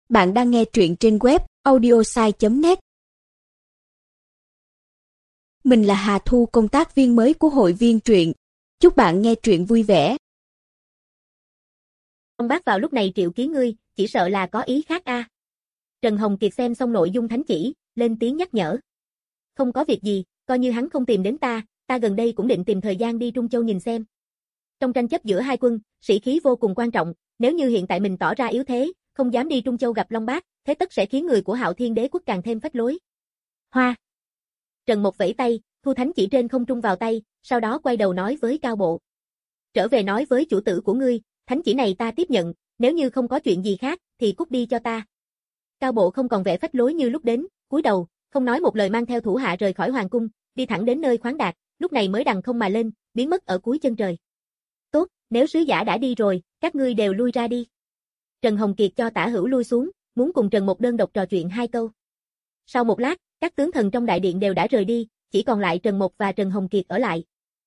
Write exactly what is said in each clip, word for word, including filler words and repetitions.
Bạn đang nghe truyện trên web audiosai chấm net. Mình là Hà Thu, công tác viên mới của hội viên truyện. Chúc bạn nghe truyện vui vẻ. Ông bác vào lúc này triệu kiến ngươi, chỉ sợ là có ý khác a. À. Trần Hồng Kiệt xem xong nội dung thánh chỉ, lên tiếng nhắc nhở. Không có việc gì, coi như hắn không tìm đến ta, ta gần đây cũng định tìm thời gian đi Trung Châu nhìn xem. Trong tranh chấp giữa hai quân, sĩ khí vô cùng quan trọng, nếu như hiện tại mình tỏ ra yếu thế, không dám đi Trung Châu gặp Long Bác, thế tất sẽ khiến người của Hạo Thiên Đế quốc càng thêm phách lối. Hoa. Trần Mộc vẫy tay, thu thánh chỉ trên không trung vào tay, sau đó quay đầu nói với Cao Bộ. Trở về nói với chủ tử của ngươi, thánh chỉ này ta tiếp nhận, nếu như không có chuyện gì khác, thì cút đi cho ta. Cao Bộ không còn vẻ phách lối như lúc đến, cúi đầu, không nói một lời mang theo thủ hạ rời khỏi hoàng cung, đi thẳng đến nơi khoáng đạt, lúc này mới đằng không mà lên, biến mất ở cuối chân trời. Tốt, nếu sứ giả đã đi rồi, các ngươi đều lui ra đi. Trần Hồng Kiệt cho Tả Hữu lui xuống, muốn cùng Trần Mộc đơn độc trò chuyện hai câu. Sau một lát, các tướng thần trong đại điện đều đã rời đi, chỉ còn lại Trần Mộc và Trần Hồng Kiệt ở lại.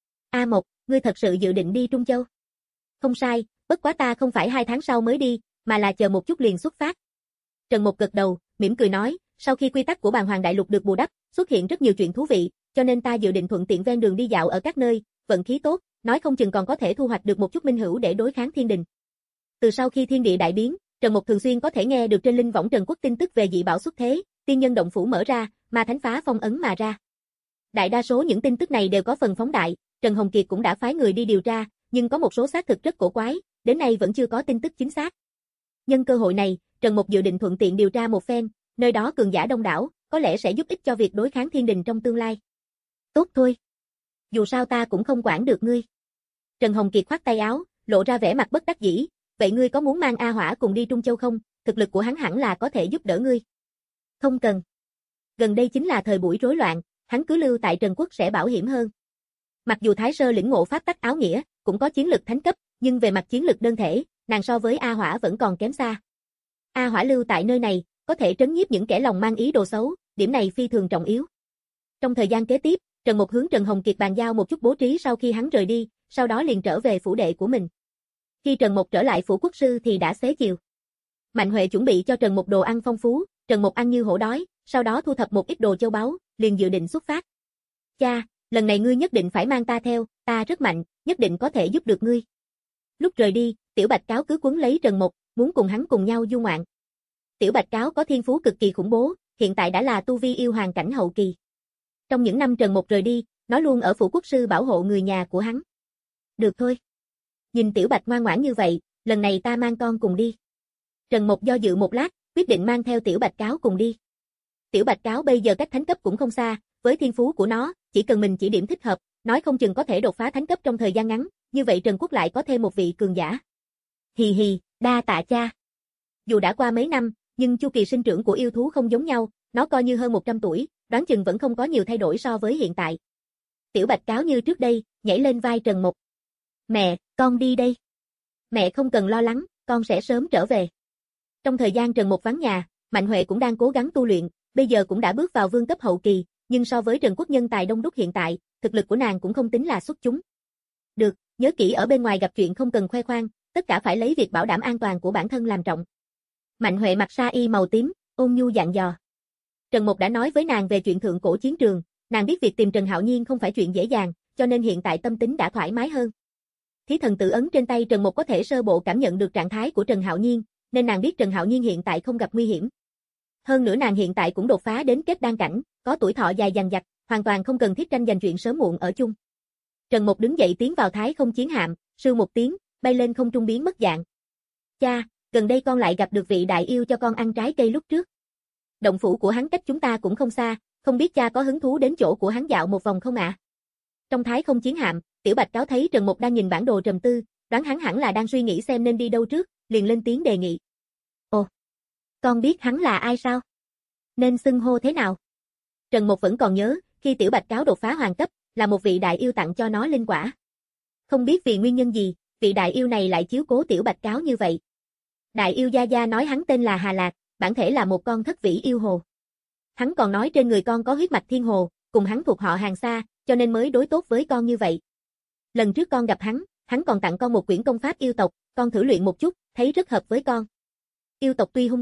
A Mộc, ngươi thật sự dự định đi Trung Châu? Không sai, bất quá ta không phải hai tháng sau mới đi, mà là chờ một chút liền xuất phát. Trần Mộc gật đầu, mỉm cười nói, sau khi quy tắc của Bàn Hoàng Đại Lục được bù đắp, xuất hiện rất nhiều chuyện thú vị, cho nên ta dự định thuận tiện ven đường đi dạo ở các nơi, vận khí tốt, nói không chừng còn có thể thu hoạch được một chút minh hữu để đối kháng thiên đình. Từ sau khi thiên địa đại biến, Trần Mộc thường xuyên có thể nghe được trên linh võng Trần Quốc tin tức về dị bảo xuất thế, tiên nhân động phủ mở ra, ma thánh phá phong ấn mà ra. Đại đa số những tin tức này đều có phần phóng đại, Trần Hồng Kiệt cũng đã phái người đi điều tra, nhưng có một số xác thực rất cổ quái, đến nay vẫn chưa có tin tức chính xác. Nhân cơ hội này, Trần Mộc dự định thuận tiện điều tra một phen, nơi đó cường giả đông đảo, có lẽ sẽ giúp ích cho việc đối kháng thiên đình trong tương lai. Tốt thôi. Dù sao ta cũng không quản được ngươi. Trần Hồng Kiệt khoát tay áo, lộ ra vẻ mặt bất đắc dĩ, vậy ngươi có muốn mang A Hỏa cùng đi Trung Châu không? Thực lực của hắn hẳn là có thể giúp đỡ ngươi. Không cần. Gần đây chính là thời buổi rối loạn, hắn cứ lưu tại Trần Quốc sẽ bảo hiểm hơn. Mặc dù Thái Sơ lĩnh ngộ pháp tắc áo nghĩa, cũng có chiến lực thánh cấp, nhưng về mặt chiến lực đơn thể, nàng so với A Hỏa vẫn còn kém xa. A Hỏa lưu tại nơi này, có thể trấn nhiếp những kẻ lòng mang ý đồ xấu, điểm này phi thường trọng yếu. Trong thời gian kế tiếp, Trần Mộc hướng Trần Hồng Kiệt bàn giao một chút bố trí sau khi hắn rời đi, sau đó liền trở về phủ đệ của mình. Khi Trần Mộc trở lại phủ quốc sư thì đã xế chiều. Mạnh Huệ chuẩn bị cho Trần Mộc đồ ăn phong phú, Trần Mộc ăn như hổ đói, sau đó thu thập một ít đồ châu báu, liền dự định xuất phát. Cha, lần này ngươi nhất định phải mang ta theo, ta rất mạnh, nhất định có thể giúp được ngươi. Lúc rời đi, Tiểu Bạch Cáo cứ quấn lấy Trần Mộc, muốn cùng hắn cùng nhau du ngoạn. Tiểu Bạch Cáo có thiên phú cực kỳ khủng bố, hiện tại đã là tu vi yêu hoàng cảnh hậu kỳ. Trong những năm Trần Mộc rời đi, nó luôn ở phủ quốc sư bảo hộ người nhà của hắn. Được thôi. Nhìn Tiểu Bạch ngoan ngoãn như vậy, lần này ta mang con cùng đi. Trần Mộc do dự một lát, quyết định mang theo Tiểu Bạch Cáo cùng đi. Tiểu Bạch Cáo bây giờ cách thánh cấp cũng không xa, với thiên phú của nó, chỉ cần mình chỉ điểm thích hợp, nói không chừng có thể đột phá thánh cấp trong thời gian ngắn, như vậy Trần Quốc lại có thêm một vị cường giả. Hì hì, đa tạ cha. Dù đã qua mấy năm, nhưng chu kỳ sinh trưởng của yêu thú không giống nhau, nó coi như hơn một trăm tuổi, đoán chừng vẫn không có nhiều thay đổi so với hiện tại. Tiểu Bạch Cáo như trước đây, nhảy lên vai Trần Mộc. Mẹ, con đi đây. Mẹ không cần lo lắng, con sẽ sớm trở về. Trong thời gian Trần Mộc vắng nhà, Mạnh Huệ cũng đang cố gắng tu luyện, bây giờ cũng đã bước vào vương cấp hậu kỳ, nhưng so với Trần Quốc nhân tài đông đúc hiện tại, thực lực của nàng cũng không tính là xuất chúng. Được, nhớ kỹ ở bên ngoài gặp chuyện không cần khoe khoang, tất cả phải lấy việc bảo đảm an toàn của bản thân làm trọng. Mạnh Huệ mặc sa y màu tím, ôn nhu dặn dò. Trần Mộc đã nói với nàng về chuyện thượng cổ chiến trường, nàng biết việc tìm Trần Hạo Nhiên không phải chuyện dễ dàng, cho nên hiện tại tâm tính đã thoải mái hơn. Thí thần tự ấn trên tay Trần Mộc có thể sơ bộ cảm nhận được trạng thái của Trần Hạo Nhiên, nên nàng biết Trần Hạo Nhiên hiện tại không gặp nguy hiểm. Hơn nữa nàng hiện tại cũng đột phá đến kết đan cảnh, có tuổi thọ dài dằng dặc, hoàn toàn không cần thiết tranh giành chuyện sớm muộn ở chung. Trần Mộc đứng dậy tiến vào thái không chiến hạm, sưu một tiếng, bay lên không trung biến mất dạng. Cha, gần đây con lại gặp được vị đại yêu cho con ăn trái cây lúc trước. Động phủ của hắn cách chúng ta cũng không xa, không biết cha có hứng thú đến chỗ của hắn dạo một vòng không ạ? À? Trong thái không chiến hạm, Tiểu Bạch Cáo thấy Trần Mộc đang nhìn bản đồ trầm tư, đoán hắn hẳn là đang suy nghĩ xem nên đi đâu trước, liền lên tiếng đề nghị. Ồ, con biết hắn là ai sao? Nên xưng hô thế nào? Trần Mộc vẫn còn nhớ, khi Tiểu Bạch Cáo đột phá hoàng cấp, là một vị đại yêu tặng cho nó linh quả. Không biết vì nguyên nhân gì, vị đại yêu này lại chiếu cố Tiểu Bạch Cáo như vậy. Đại yêu Gia Gia nói hắn tên là Hà Lạc, bản thể là một con thất vĩ yêu hồ. Hắn còn nói trên người con có huyết mạch thiên hồ, cùng hắn thuộc họ hàng xa, cho nên mới đối tốt với con như vậy. Lần trước con gặp hắn, hắn còn tặng con một quyển công pháp yêu tộc, con thử luyện một chút, thấy rất hợp với con. Yêu tộc tuy hung tàn,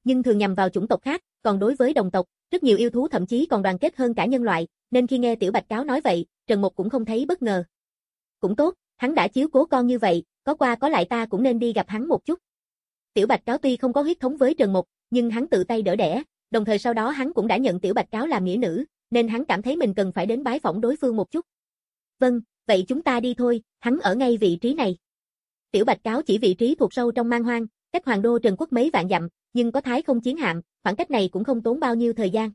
nhưng thường nhằm vào chủng tộc khác, còn đối với đồng tộc, rất nhiều yêu thú thậm chí còn đoàn kết hơn cả nhân loại, nên khi nghe Tiểu Bạch Cáo nói vậy, Trần Mục cũng không thấy bất ngờ. Cũng tốt, hắn đã chiếu cố con như vậy, có qua có lại ta cũng nên đi gặp hắn một chút. Tiểu Bạch Cáo tuy không có huyết thống với Trần Mục, nhưng hắn tự tay đỡ đẻ, đồng thời sau đó hắn cũng đã nhận Tiểu Bạch Cáo làm nghĩa nữ, nên hắn cảm thấy mình cần phải đến bái phỏng đối phương một chút. Vâng, vậy chúng ta đi thôi, hắn ở ngay vị trí này. Tiểu Bạch Cáo chỉ vị trí thuộc sâu trong man hoang, cách hoàng đô Trần Quốc mấy vạn dặm, nhưng có Thái Không chiến hạm, khoảng cách này cũng không tốn bao nhiêu thời gian.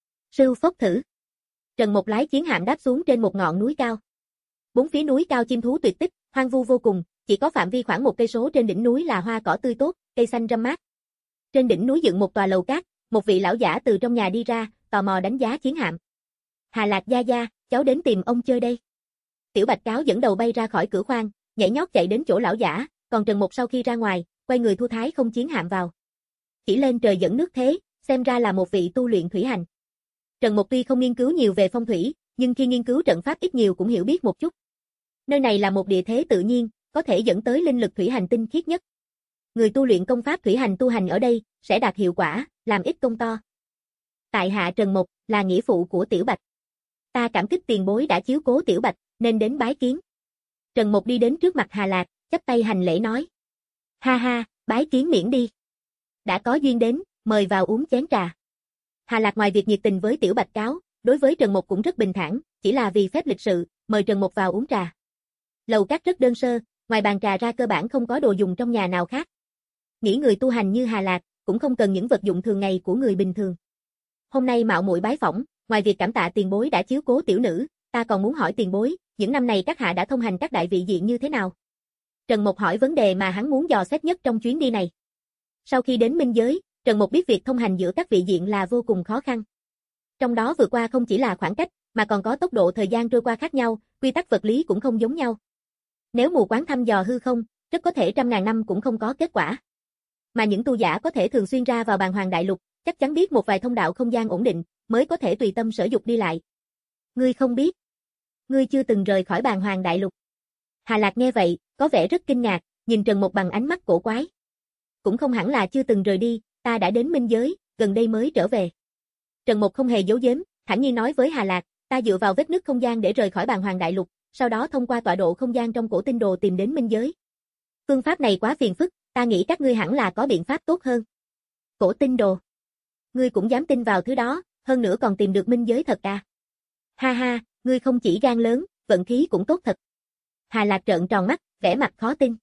Sư phốc thử. Trần Mục lái chiến hạm đáp xuống trên một ngọn núi cao. Bốn phía núi cao chim thú tuyệt tích, hoang vu vô cùng, chỉ có phạm vi khoảng một cây số trên đỉnh núi là hoa cỏ tươi tốt, cây xanh râm mát. Trên đỉnh núi dựng một tòa lầu cát, một vị lão giả từ trong nhà đi ra, tò mò đánh giá chiến hạm. Hà Lạc gia gia, cháu đến tìm ông chơi đây. Tiểu Bạch Cáo dẫn đầu bay ra khỏi cửa khoang, nhảy nhót chạy đến chỗ lão giả, còn Trần Mục sau khi ra ngoài, quay người thu Thái Không chiến hạm vào. Chỉ lên trời dẫn nước thế, xem ra là một vị tu luyện thủy hành. Trần Mục tuy không nghiên cứu nhiều về phong thủy, nhưng khi nghiên cứu trận pháp ít nhiều cũng hiểu biết một chút. Nơi này là một địa thế tự nhiên, có thể dẫn tới linh lực thủy hành tinh khiết nhất. Người tu luyện công pháp thủy hành tu hành ở đây sẽ đạt hiệu quả, làm ít công to. Tại hạ Trần Mục là nghĩa phụ của Tiểu Bạch. Ta cảm kích tiền bối đã chiếu cố Tiểu Bạch, nên đến bái kiến. Trần Mục đi đến trước mặt Hà Lạc, chắp tay hành lễ nói. Ha ha, bái kiến miễn đi. Đã có duyên đến, mời vào uống chén trà. Hà Lạc ngoài việc nhiệt tình với Tiểu Bạch Cáo, đối với Trần Mục cũng rất bình thản, chỉ là vì phép lịch sự, mời Trần Mục vào uống trà. Lầu cát rất đơn sơ, ngoài bàn trà ra cơ bản không có đồ dùng trong nhà nào khác. Nghĩ người tu hành như Hà Lạc, cũng không cần những vật dụng thường ngày của người bình thường. Hôm nay mạo muội bái phỏng, ngoài việc cảm tạ tiền bối đã chiếu cố tiểu nữ, ta còn muốn hỏi tiền bối, những năm này các hạ đã thông hành các đại vị diện như thế nào? Trần Mục hỏi vấn đề mà hắn muốn dò xét nhất trong chuyến đi này. Sau khi đến minh giới, Trần Mục biết việc thông hành giữa các vị diện là vô cùng khó khăn. Trong đó vượt qua không chỉ là khoảng cách, mà còn có tốc độ thời gian trôi qua khác nhau, quy tắc vật lý cũng không giống nhau. Nếu mù quáng thăm dò hư không, rất có thể trăm ngàn năm cũng không có kết quả. Mà những tu giả có thể thường xuyên ra vào Bàn Hoàng Đại Lục, chắc chắn biết một vài thông đạo không gian ổn định, mới có thể tùy tâm sở dục đi lại. Ngươi không biết. Ngươi chưa từng rời khỏi Bàn Hoàng Đại Lục. Hà Lạc nghe vậy, có vẻ rất kinh ngạc, nhìn Trần Mục bằng ánh mắt cổ quái. Cũng không hẳn là chưa từng rời đi, ta đã đến minh giới, gần đây mới trở về. Trần Mục không hề giấu giếm, thản nhiên nói với Hà Lạc, ta dựa vào vết nứt không gian để rời khỏi Bàn Hoàng Đại Lục, sau đó thông qua tọa độ không gian trong cổ tinh đồ tìm đến minh giới. Phương pháp này quá phiền phức, ta nghĩ các ngươi hẳn là có biện pháp tốt hơn. Cổ tinh đồ. Ngươi cũng dám tin vào thứ đó, hơn nữa còn tìm được minh giới thật à? Ha ha, ngươi không chỉ gan lớn, vận khí cũng tốt thật. Hà Lạc trợn tròn mắt, vẻ mặt khó tin.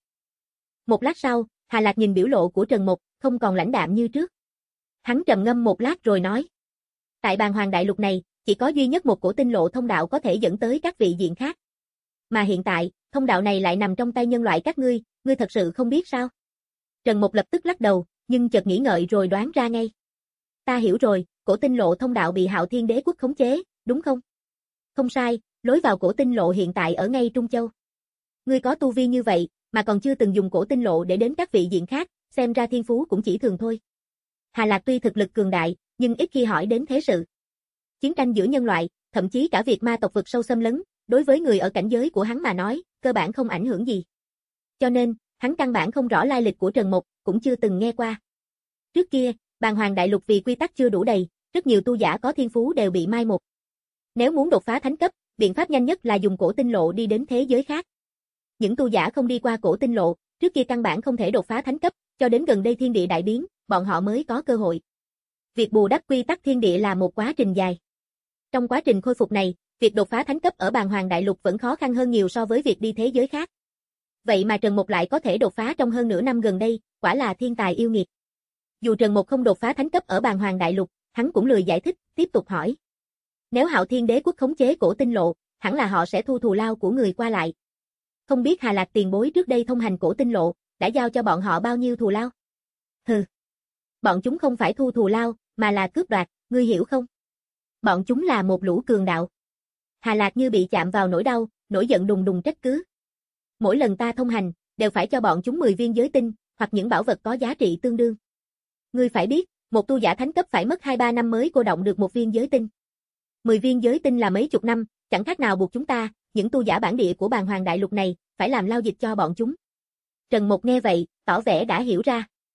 Một lát sau, Hà Lạc nhìn biểu lộ của Trần Mục, không còn lãnh đạm như trước. Hắn trầm ngâm một lát rồi nói. Tại Bàn Hoàng Đại Lục này, chỉ có duy nhất một cổ tinh lộ thông đạo có thể dẫn tới các vị diện khác. Mà hiện tại, thông đạo này lại nằm trong tay nhân loại các ngươi, ngươi thật sự không biết sao? Trần Mục lập tức lắc đầu, nhưng chợt nghĩ ngợi rồi đoán ra ngay. Ta hiểu rồi, cổ tinh lộ thông đạo bị Hạo Thiên Đế quốc khống chế, đúng không? Không sai, lối vào cổ tinh lộ hiện tại ở ngay Trung Châu. Ngươi có tu vi như vậy, mà còn chưa từng dùng cổ tinh lộ để đến các vị diện khác, xem ra thiên phú cũng chỉ thường thôi. Hà Lạc tuy thực lực cường đại, nhưng ít khi hỏi đến thế sự. Chiến tranh giữa nhân loại, thậm chí cả việc ma tộc vực sâu xâm lấn, đối với người ở cảnh giới của hắn mà nói, cơ bản không ảnh hưởng gì. Cho nên, hắn căn bản không rõ lai lịch của Trần Mục, cũng chưa từng nghe qua. Trước kia, Bàn Hoàng Đại Lục vì quy tắc chưa đủ đầy, rất nhiều tu giả có thiên phú đều bị mai một. Nếu muốn đột phá thánh cấp, biện pháp nhanh nhất là dùng cổ tinh lộ đi đến thế giới khác. Những tu giả không đi qua cổ tinh lộ, trước kia căn bản không thể đột phá thánh cấp, cho đến gần đây thiên địa đại biến, bọn họ mới có cơ hội. Việc bù đắp quy tắc thiên địa là một quá trình dài. Trong quá trình khôi phục này, việc đột phá thánh cấp ở Bàn Hoàng Đại Lục vẫn khó khăn hơn nhiều so với việc đi thế giới khác. Vậy mà Trần Mục lại có thể đột phá trong hơn nửa năm gần đây, quả là thiên tài yêu nghiệt. Dù Trần Mục không đột phá thánh cấp ở Bàn Hoàng Đại Lục, hắn cũng lười giải thích, tiếp tục hỏi. Nếu Hạo Thiên Đế quốc khống chế cổ tinh lộ, hẳn là họ sẽ thu thù lao của người qua lại. Không biết Hà Lạc tiền bối trước đây thông hành cổ tinh lộ, đã giao cho bọn họ bao nhiêu thù lao? Hừ. Bọn chúng không phải thu thù lao, mà là cướp đoạt, ngươi hiểu không? Bọn chúng là một lũ cường đạo. Hà Lạc như bị chạm vào nỗi đau, nổi giận đùng đùng trách cứ. Mỗi lần ta thông hành, đều phải cho bọn chúng mười viên giới tinh, hoặc những bảo vật có giá trị tương đương. Ngươi phải biết, một tu giả thánh cấp phải mất hai ba năm mới cô động được một viên giới tinh. mười viên giới tinh là mấy chục năm, chẳng khác nào buộc chúng ta, những tu giả bản địa của Bàn Hoàng Đại Lục này, phải làm lao dịch cho bọn chúng. Trần Mục nghe vậy, tỏ vẻ đã hiểu ra.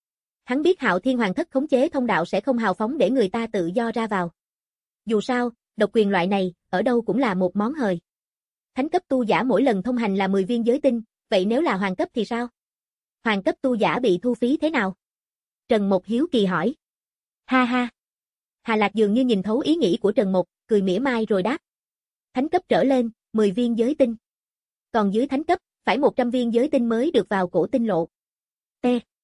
Hắn biết Hạo Thiên Hoàng thất khống chế thông đạo sẽ không hào phóng để người ta tự do ra vào. Dù sao, độc quyền loại này, ở đâu cũng là một món hời. Thánh cấp tu giả mỗi lần thông hành là mười viên giới tinh, vậy nếu là hoàng cấp thì sao? Hoàng cấp tu giả bị thu phí thế nào? Trần Mộc hiếu kỳ hỏi. Ha ha. Hà Lạc dường như nhìn thấu ý nghĩ của Trần Mộc, cười mỉa mai rồi đáp. Thánh cấp trở lên, mười viên giới tinh. Còn dưới thánh cấp, phải một trăm viên giới tinh mới được vào cổ tinh lộ. T.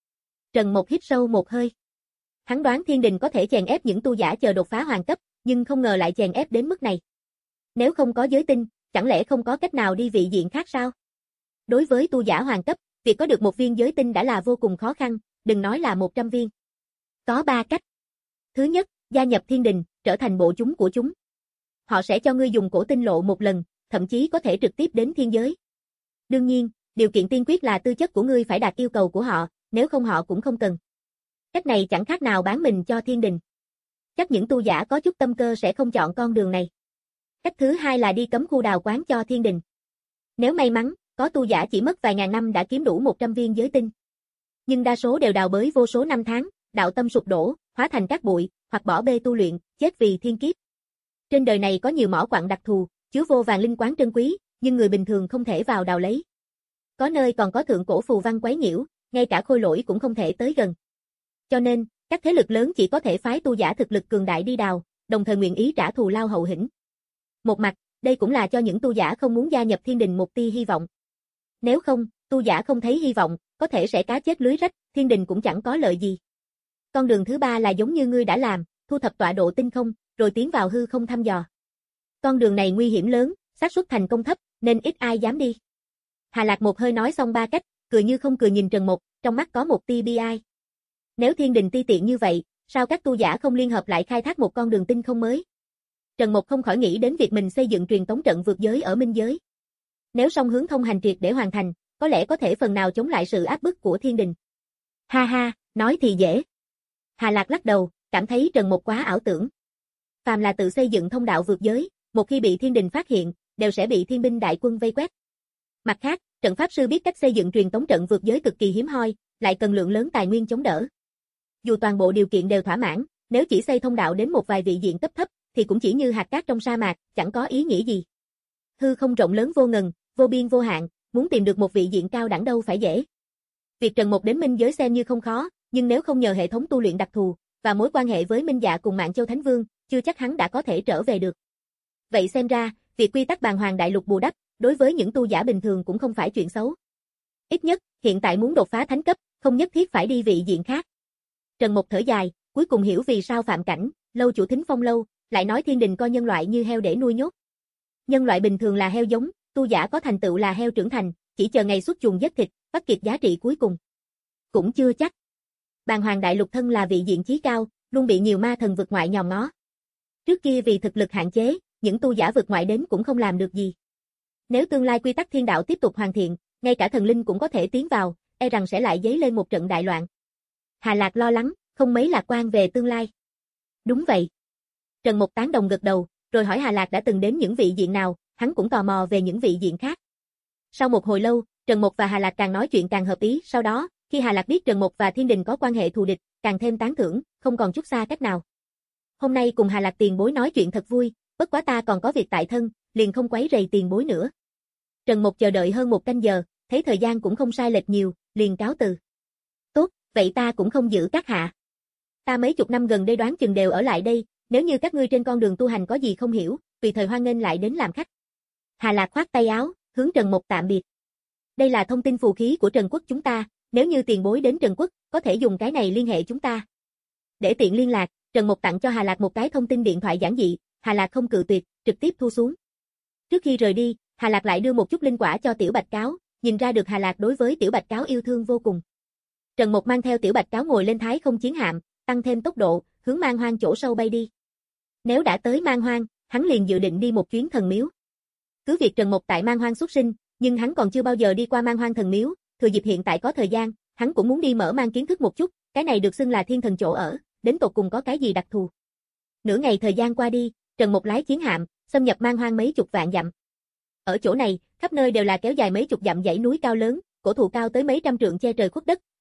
Trần Mộc hít sâu một hơi. Hắn đoán Thiên Đình có thể chèn ép những tu giả chờ đột phá hoàng cấp, nhưng không ngờ lại chèn ép đến mức này. Nếu không có giới tinh, chẳng lẽ không có cách nào đi vị diện khác sao? Đối với tu giả hoàng cấp, việc có được một viên giới tinh đã là vô cùng khó khăn, đừng nói là một trăm viên. Có ba cách. Thứ nhất, gia nhập Thiên Đình, trở thành bộ chúng của chúng. Họ sẽ cho ngươi dùng cổ tinh lộ một lần, thậm chí có thể trực tiếp đến thiên giới. Đương nhiên, điều kiện tiên quyết là tư chất của ngươi phải đạt yêu cầu của họ, nếu không họ cũng không cần. Cách này chẳng khác nào bán mình cho Thiên Đình. Chắc những tu giả có chút tâm cơ sẽ không chọn con đường này. Cách thứ hai là đi cấm khu đào quán cho Thiên Đình. Nếu may mắn, có tu giả chỉ mất vài ngàn năm đã kiếm đủ một trăm viên giới tinh. Nhưng đa số đều đào bới vô số năm tháng, đạo tâm sụp đổ, hóa thành cát bụi, hoặc bỏ bê tu luyện, chết vì thiên kiếp. Trên đời này có nhiều mỏ quặng đặc thù, chứa vô vàng linh quáng trân quý, nhưng người bình thường không thể vào đào lấy. Có nơi còn có thượng cổ phù văn quấy nhiễu, ngay cả khôi lỗi cũng không thể tới gần. Cho nên, các thế lực lớn chỉ có thể phái tu giả thực lực cường đại đi đào, đồng thời nguyện ý trả thù lao hậu hĩnh. Một mặt, đây cũng là cho những tu giả không muốn gia nhập Thiên Đình một tia hy vọng. Nếu không, tu giả không thấy hy vọng, có thể sẽ cá chết lưới rách, Thiên Đình cũng chẳng có lợi gì. Con đường thứ ba là giống như ngươi đã làm, thu thập tọa độ tinh không, rồi tiến vào hư không thăm dò. Con đường này nguy hiểm lớn, xác suất thành công thấp, nên ít ai dám đi. Hà Lạc một hơi nói xong ba cách, cười như không cười nhìn Trần Mộc, trong mắt có một tia bi ai. Nếu Thiên Đình ti tiện như vậy, sao các tu giả không liên hợp lại khai thác một con đường tinh không mới? Trần Mộc không khỏi nghĩ đến việc mình xây dựng truyền tống trận vượt giới ở Minh giới. Nếu song hướng thông hành triệt để hoàn thành, có lẽ có thể phần nào chống lại sự áp bức của Thiên Đình. Ha ha, nói thì dễ. Hà Lạc lắc đầu, cảm thấy Trần Mộc quá ảo tưởng. Phàm là tự xây dựng thông đạo vượt giới, một khi bị Thiên Đình phát hiện, đều sẽ bị thiên binh đại quân vây quét. Mặt khác, trận pháp sư biết cách xây dựng truyền tống trận vượt giới cực kỳ hiếm hoi, lại cần lượng lớn tài nguyên chống đỡ. Dù toàn bộ điều kiện đều thỏa mãn, nếu chỉ xây thông đạo đến một vài vị diện cấp thấp, thì cũng chỉ như hạt cát trong sa mạc, chẳng có ý nghĩa gì. Hư không rộng lớn vô ngần, vô biên vô hạn, muốn tìm được một vị diện cao đẳng đâu phải dễ. Việc Trần Mộc đến Minh giới xem như không khó, nhưng nếu không nhờ hệ thống tu luyện đặc thù và mối quan hệ với Minh Dạ cùng Mạn Châu Thánh Vương, chưa chắc hắn đã có thể trở về được. Vậy xem ra, việc quy tắc Bàn Hoàng Đại Lục bù đắp, đối với những tu giả bình thường cũng không phải chuyện xấu. Ít nhất, hiện tại muốn đột phá thánh cấp, không nhất thiết phải đi vị diện khác. Trần Mộc thở dài, cuối cùng hiểu vì sao Phạm Cảnh, Lâu chủ Thính Phong Lâu, lại nói Thiên Đình coi nhân loại như heo để nuôi nhốt. Nhân loại bình thường là heo giống, tu giả có thành tựu là heo trưởng thành, chỉ chờ ngày xuất chuồng giết thịt, bắt kịp giá trị cuối cùng. Cũng chưa chắc. Bàn Hoàng Đại Lục thân là vị diện chí cao, luôn bị nhiều ma thần vượt ngoại nhòm ngó. Trước kia vì thực lực hạn chế, những tu giả vượt ngoại đến cũng không làm được gì. Nếu tương lai quy tắc thiên đạo tiếp tục hoàn thiện, ngay cả thần linh cũng có thể tiến vào, e rằng sẽ lại dấy lên một trận đại loạn. Hà Lạc lo lắng, không mấy lạc quan về tương lai. Đúng vậy. Trần Mộc tán đồng gật đầu, rồi hỏi Hà Lạc đã từng đến những vị diện nào, hắn cũng tò mò về những vị diện khác. Sau một hồi lâu, Trần Mộc và Hà Lạc càng nói chuyện càng hợp ý, sau đó, khi Hà Lạc biết Trần Mộc và Thiên Đình có quan hệ thù địch, càng thêm tán thưởng, không còn chút xa cách nào. Hôm nay cùng Hà Lạc tiền bối nói chuyện thật vui, bất quá ta còn có việc tại thân, liền không quấy rầy tiền bối nữa. Trần Mộc chờ đợi hơn một canh giờ, thấy thời gian cũng không sai lệch nhiều, liền cáo từ. Tốt, vậy ta cũng không giữ các hạ. Ta mấy chục năm gần đây đoán chừng đều ở lại đây, nếu như các ngươi trên con đường tu hành có gì không hiểu, tùy thời hoan nghênh lại đến làm khách. Hà Lạc khoát tay áo, hướng Trần Mộc tạm biệt. Đây là thông tin phù khí của Trần Quốc chúng ta, nếu như tiền bối đến Trần Quốc, có thể dùng cái này liên hệ chúng ta. Để tiện liên lạc, Trần Mộc tặng cho Hà Lạc một cái thông tin điện thoại giản dị, Hà Lạc không cự tuyệt, trực tiếp thu xuống. Trước khi rời đi, Hà Lạc lại đưa một chút linh quả cho Tiểu Bạch Cáo, nhìn ra được Hà Lạc đối với Tiểu Bạch Cáo yêu thương vô cùng. Trần Mộc mang theo Tiểu Bạch Cáo ngồi lên Thái Không chiến hạm, tăng thêm tốc độ, hướng Man Hoang chỗ sâu bay đi. Nếu đã tới Man Hoang, hắn liền dự định đi một chuyến thần miếu. Cứ việc Trần Mộc tại Man Hoang xuất sinh, nhưng hắn còn chưa bao giờ đi qua Man Hoang thần miếu, thừa dịp hiện tại có thời gian, hắn cũng muốn đi mở mang kiến thức một chút, cái này được xưng là thiên thần chỗ ở, đến tột cùng có cái gì đặc thù. Nửa ngày thời gian qua đi, Trần Mộc lái chiến hạm, xâm nhập Man Hoang mấy chục vạn dặm. Ở chỗ này, khắp nơi đều là kéo dài mấy chục dặm dãy núi cao lớn, cổ thụ cao tới mấy trăm trượng che trời khuất đất,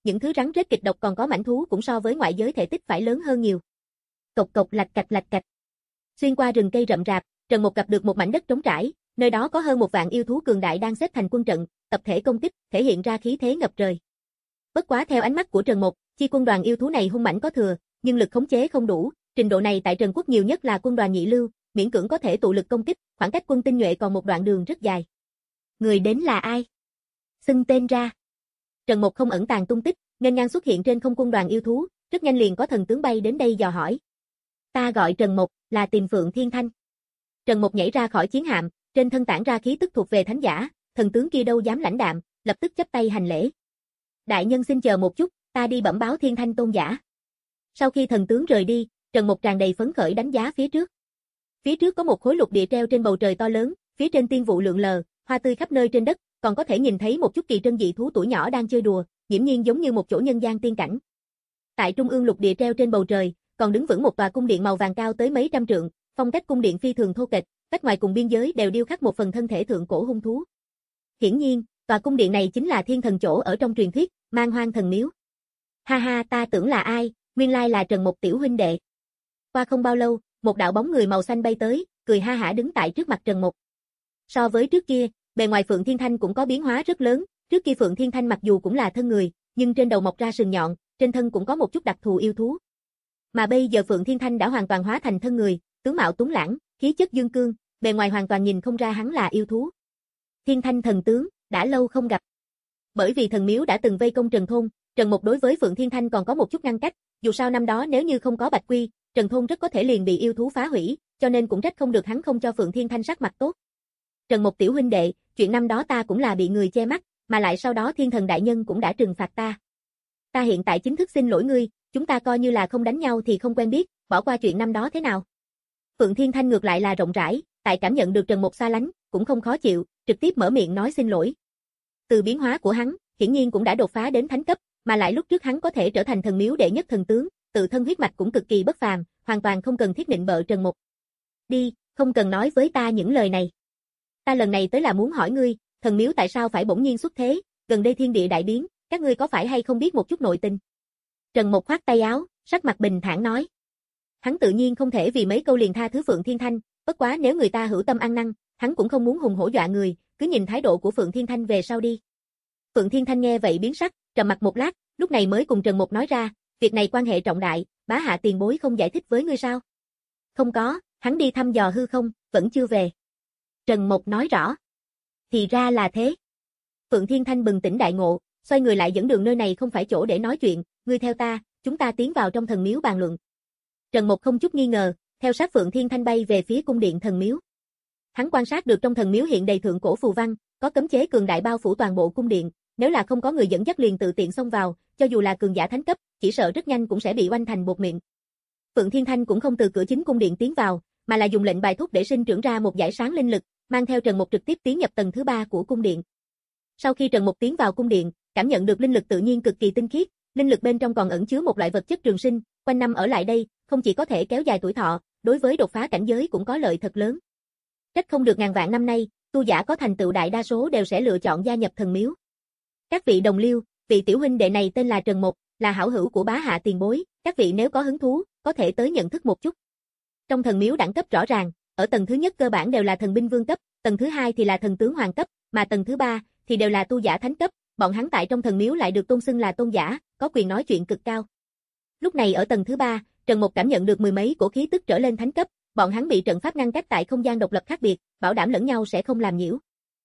những thứ rắn rết kịch độc còn có mãnh thú cũng so với ngoại giới thể tích phải lớn hơn nhiều. Cộc cộc lạch cạch lạch cạch. Xuyên qua rừng cây rậm rạp, Trần Mục gặp được một mảnh đất trống trải, nơi đó có hơn một vạn yêu thú cường đại đang xếp thành quân trận, tập thể công kích, thể hiện ra khí thế ngập trời. Bất quá theo ánh mắt của Trần Mục, chi quân đoàn yêu thú này hung mãnh có thừa, nhưng lực khống chế không đủ, trình độ này tại Trần Quốc nhiều nhất là quân đoàn nhị lưu, miễn cưỡng có thể tụ lực công kích, khoảng cách quân tinh nhuệ còn một đoạn đường rất dài. Người đến là ai? Xưng tên ra. Trần Mục không ẩn tàng tung tích, nghênh ngang xuất hiện trên không quân đoàn yêu thú, rất nhanh liền có thần tướng bay đến đây dò hỏi. Ta gọi Trần Mục, là tìm Phượng Thiên Thanh. Trần Mục nhảy ra khỏi chiến hạm, trên thân tản ra khí tức thuộc về thánh giả, thần tướng kia đâu dám lãnh đạm, lập tức chắp tay hành lễ. Đại nhân xin chờ một chút, ta đi bẩm báo Thiên Thanh tôn giả. Sau khi thần tướng rời đi, Trần Mục tràn đầy phấn khởi đánh giá phía trước. Phía trước có một khối lục địa treo trên bầu trời to lớn, phía trên tiên vụ lượn lờ, hoa tươi khắp nơi trên đất, còn có thể nhìn thấy một chút kỳ trân dị thú tuổi nhỏ đang chơi đùa, nghiễm nhiên giống như một chỗ nhân gian tiên cảnh. Tại trung ương lục địa treo trên bầu trời, còn đứng vững một tòa cung điện màu vàng cao tới mấy trăm trượng, phong cách cung điện phi thường thô kệch, vách ngoài cùng biên giới đều điêu khắc một phần thân thể thượng cổ hung thú. Hiển nhiên, tòa cung điện này chính là thiên thần chỗ ở trong truyền thuyết, Man Hoang thần miếu. Ha ha, ta tưởng là ai, nguyên lai là Trần Mục tiểu huynh đệ. Qua không bao lâu, một đạo bóng người màu xanh bay tới, cười ha hả đứng tại trước mặt Trần Mục. So với trước kia, bề ngoài Phượng Thiên Thanh cũng có biến hóa rất lớn, trước kia Phượng Thiên Thanh mặc dù cũng là thân người, nhưng trên đầu mọc ra sừng nhọn, trên thân cũng có một chút đặc thù yêu thú. Mà bây giờ Phượng Thiên Thanh đã hoàn toàn hóa thành thân người, tướng mạo tuấn lãng, khí chất dương cương, bề ngoài hoàn toàn nhìn không ra hắn là yêu thú. Thiên Thanh thần tướng, đã lâu không gặp. Bởi vì thần miếu đã từng vây công Trần Thôn, Trần Mục đối với Phượng Thiên Thanh còn có một chút ngăn cách, dù sao năm đó nếu như không có Bạch Quy, Trần Thôn rất có thể liền bị yêu thú phá hủy, cho nên cũng trách không được hắn không cho Phượng Thiên Thanh sắc mặt tốt. Trần Mục tiểu huynh đệ, chuyện năm đó ta cũng là bị người che mắt, mà lại sau đó Thiên Thần đại nhân cũng đã trừng phạt ta. Ta hiện tại chính thức xin lỗi ngươi, chúng ta coi như là không đánh nhau thì không quen biết, bỏ qua chuyện năm đó thế nào? Phượng Thiên Thanh ngược lại là rộng rãi, tại cảm nhận được Trần Mục xa lánh, cũng không khó chịu, trực tiếp mở miệng nói xin lỗi. Từ biến hóa của hắn, hiển nhiên cũng đã đột phá đến thánh cấp, mà lại lúc trước hắn có thể trở thành thần miếu đệ nhất thần tướng, tự thân huyết mạch cũng cực kỳ bất phàm, hoàn toàn không cần thiết định bợ Trần Mục. Đi, không cần nói với ta những lời này. Ta lần này tới là muốn hỏi ngươi, thần miếu tại sao phải bỗng nhiên xuất thế, gần đây thiên địa đại biến, các ngươi có phải hay không biết một chút nội tình? Trần Mục khoát tay áo, sắc mặt bình thản nói. Hắn tự nhiên không thể vì mấy câu liền tha thứ Phượng Thiên Thanh, bất quá nếu người ta hữu tâm ăn năn, hắn cũng không muốn hùng hổ dọa người, cứ nhìn thái độ của Phượng Thiên Thanh về sau đi. Phượng Thiên Thanh nghe vậy biến sắc, trầm mặt một lát, lúc này mới cùng Trần Mục nói ra, việc này quan hệ trọng đại, bá hạ tiền bối không giải thích với ngươi sao? Không có, hắn đi thăm dò hư không, vẫn chưa về. Trần Mục nói rõ. Thì ra là thế. Phượng Thiên Thanh bừng tỉnh đại ngộ, xoay người lại dẫn đường nơi này không phải chỗ để nói chuyện, ngươi theo ta, chúng ta tiến vào trong thần miếu bàn luận. Trần Mục không chút nghi ngờ, theo sát Phượng Thiên Thanh bay về phía cung điện thần miếu. Hắn quan sát được trong thần miếu hiện đầy thượng cổ phù văn, có cấm chế cường đại bao phủ toàn bộ cung điện, nếu là không có người dẫn dắt liền tự tiện xông vào, cho dù là cường giả thánh cấp, chỉ sợ rất nhanh cũng sẽ bị oanh thành bột miệng. Phượng Thiên Thanh cũng không từ cửa chính cung điện tiến vào, mà là dùng lệnh bài thúc để sinh trưởng ra một dải sáng linh lực, mang theo Trần Mục trực tiếp tiến nhập tầng thứ ba của cung điện. Sau khi Trần Mục tiến vào cung điện, cảm nhận được linh lực tự nhiên cực kỳ tinh khiết, linh lực bên trong còn ẩn chứa một loại vật chất trường sinh, quanh năm ở lại đây, không chỉ có thể kéo dài tuổi thọ, đối với đột phá cảnh giới cũng có lợi thật lớn. Trách không được ngàn vạn năm nay, tu giả có thành tựu đại đa số đều sẽ lựa chọn gia nhập thần miếu. Các vị đồng liêu, vị tiểu huynh đệ này tên là Trần Mục, là hảo hữu của bá hạ tiền bối, các vị nếu có hứng thú, có thể tới nhận thức một chút. Trong thần miếu đẳng cấp rõ ràng, ở tầng thứ nhất cơ bản đều là thần binh vương cấp, tầng thứ hai thì là thần tướng hoàng cấp, mà tầng thứ ba thì đều là tu giả thánh cấp, bọn hắn tại trong thần miếu lại được tôn xưng là tôn giả, có quyền nói chuyện cực cao. Lúc này ở tầng thứ ba, Trần Mục cảm nhận được mười mấy cổ khí tức trở lên thánh cấp, bọn hắn bị trận pháp ngăn cách tại không gian độc lập khác biệt, bảo đảm lẫn nhau sẽ không làm nhiễu.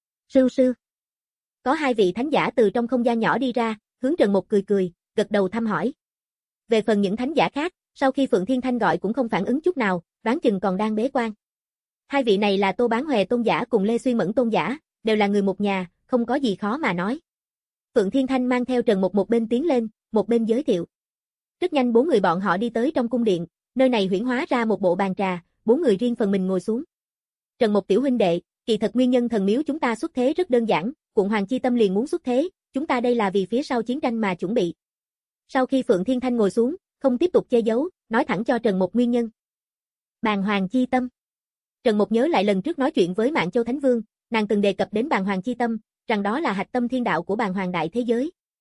Sư sư. Có hai vị thánh giả từ trong không gian nhỏ đi ra, hướng Trần Mục cười cười, gật đầu thăm hỏi. Về phần những thánh giả khác, sau khi Phượng Thiên Thanh gọi cũng không phản ứng chút nào, đoán chừng còn đang bế quan. Hai vị này là Tô Bán Huệ tôn giả cùng Lê Xuyên Mẫn tôn giả, đều là người một nhà, không có gì khó mà nói. Phượng Thiên Thanh mang theo Trần Mục một bên tiến lên, một bên giới thiệu. Rất nhanh bốn người bọn họ đi tới trong cung điện, nơi này huyễn hóa ra một bộ bàn trà, bốn người riêng phần mình ngồi xuống. Trần Mục tiểu huynh đệ, kỳ thật nguyên nhân thần miếu chúng ta xuất thế rất đơn giản, quận Hoàng Chi Tâm liền muốn xuất thế, chúng ta đây là vì phía sau chiến tranh mà chuẩn bị. Sau khi Phượng Thiên Thanh ngồi xuống, không tiếp tục che giấu, nói thẳng cho Trần Mục nguyên nhân. Bàn Hoàng Chi Tâm. Trần Mục nhớ lại lần trước nói chuyện với Mạn Châu Thánh Vương, nàng từng đề cập đến Bàn Hoàng Chi Tâm, rằng đó là hạch tâm thiên đạo của Bàn Hoàng đại thế giới.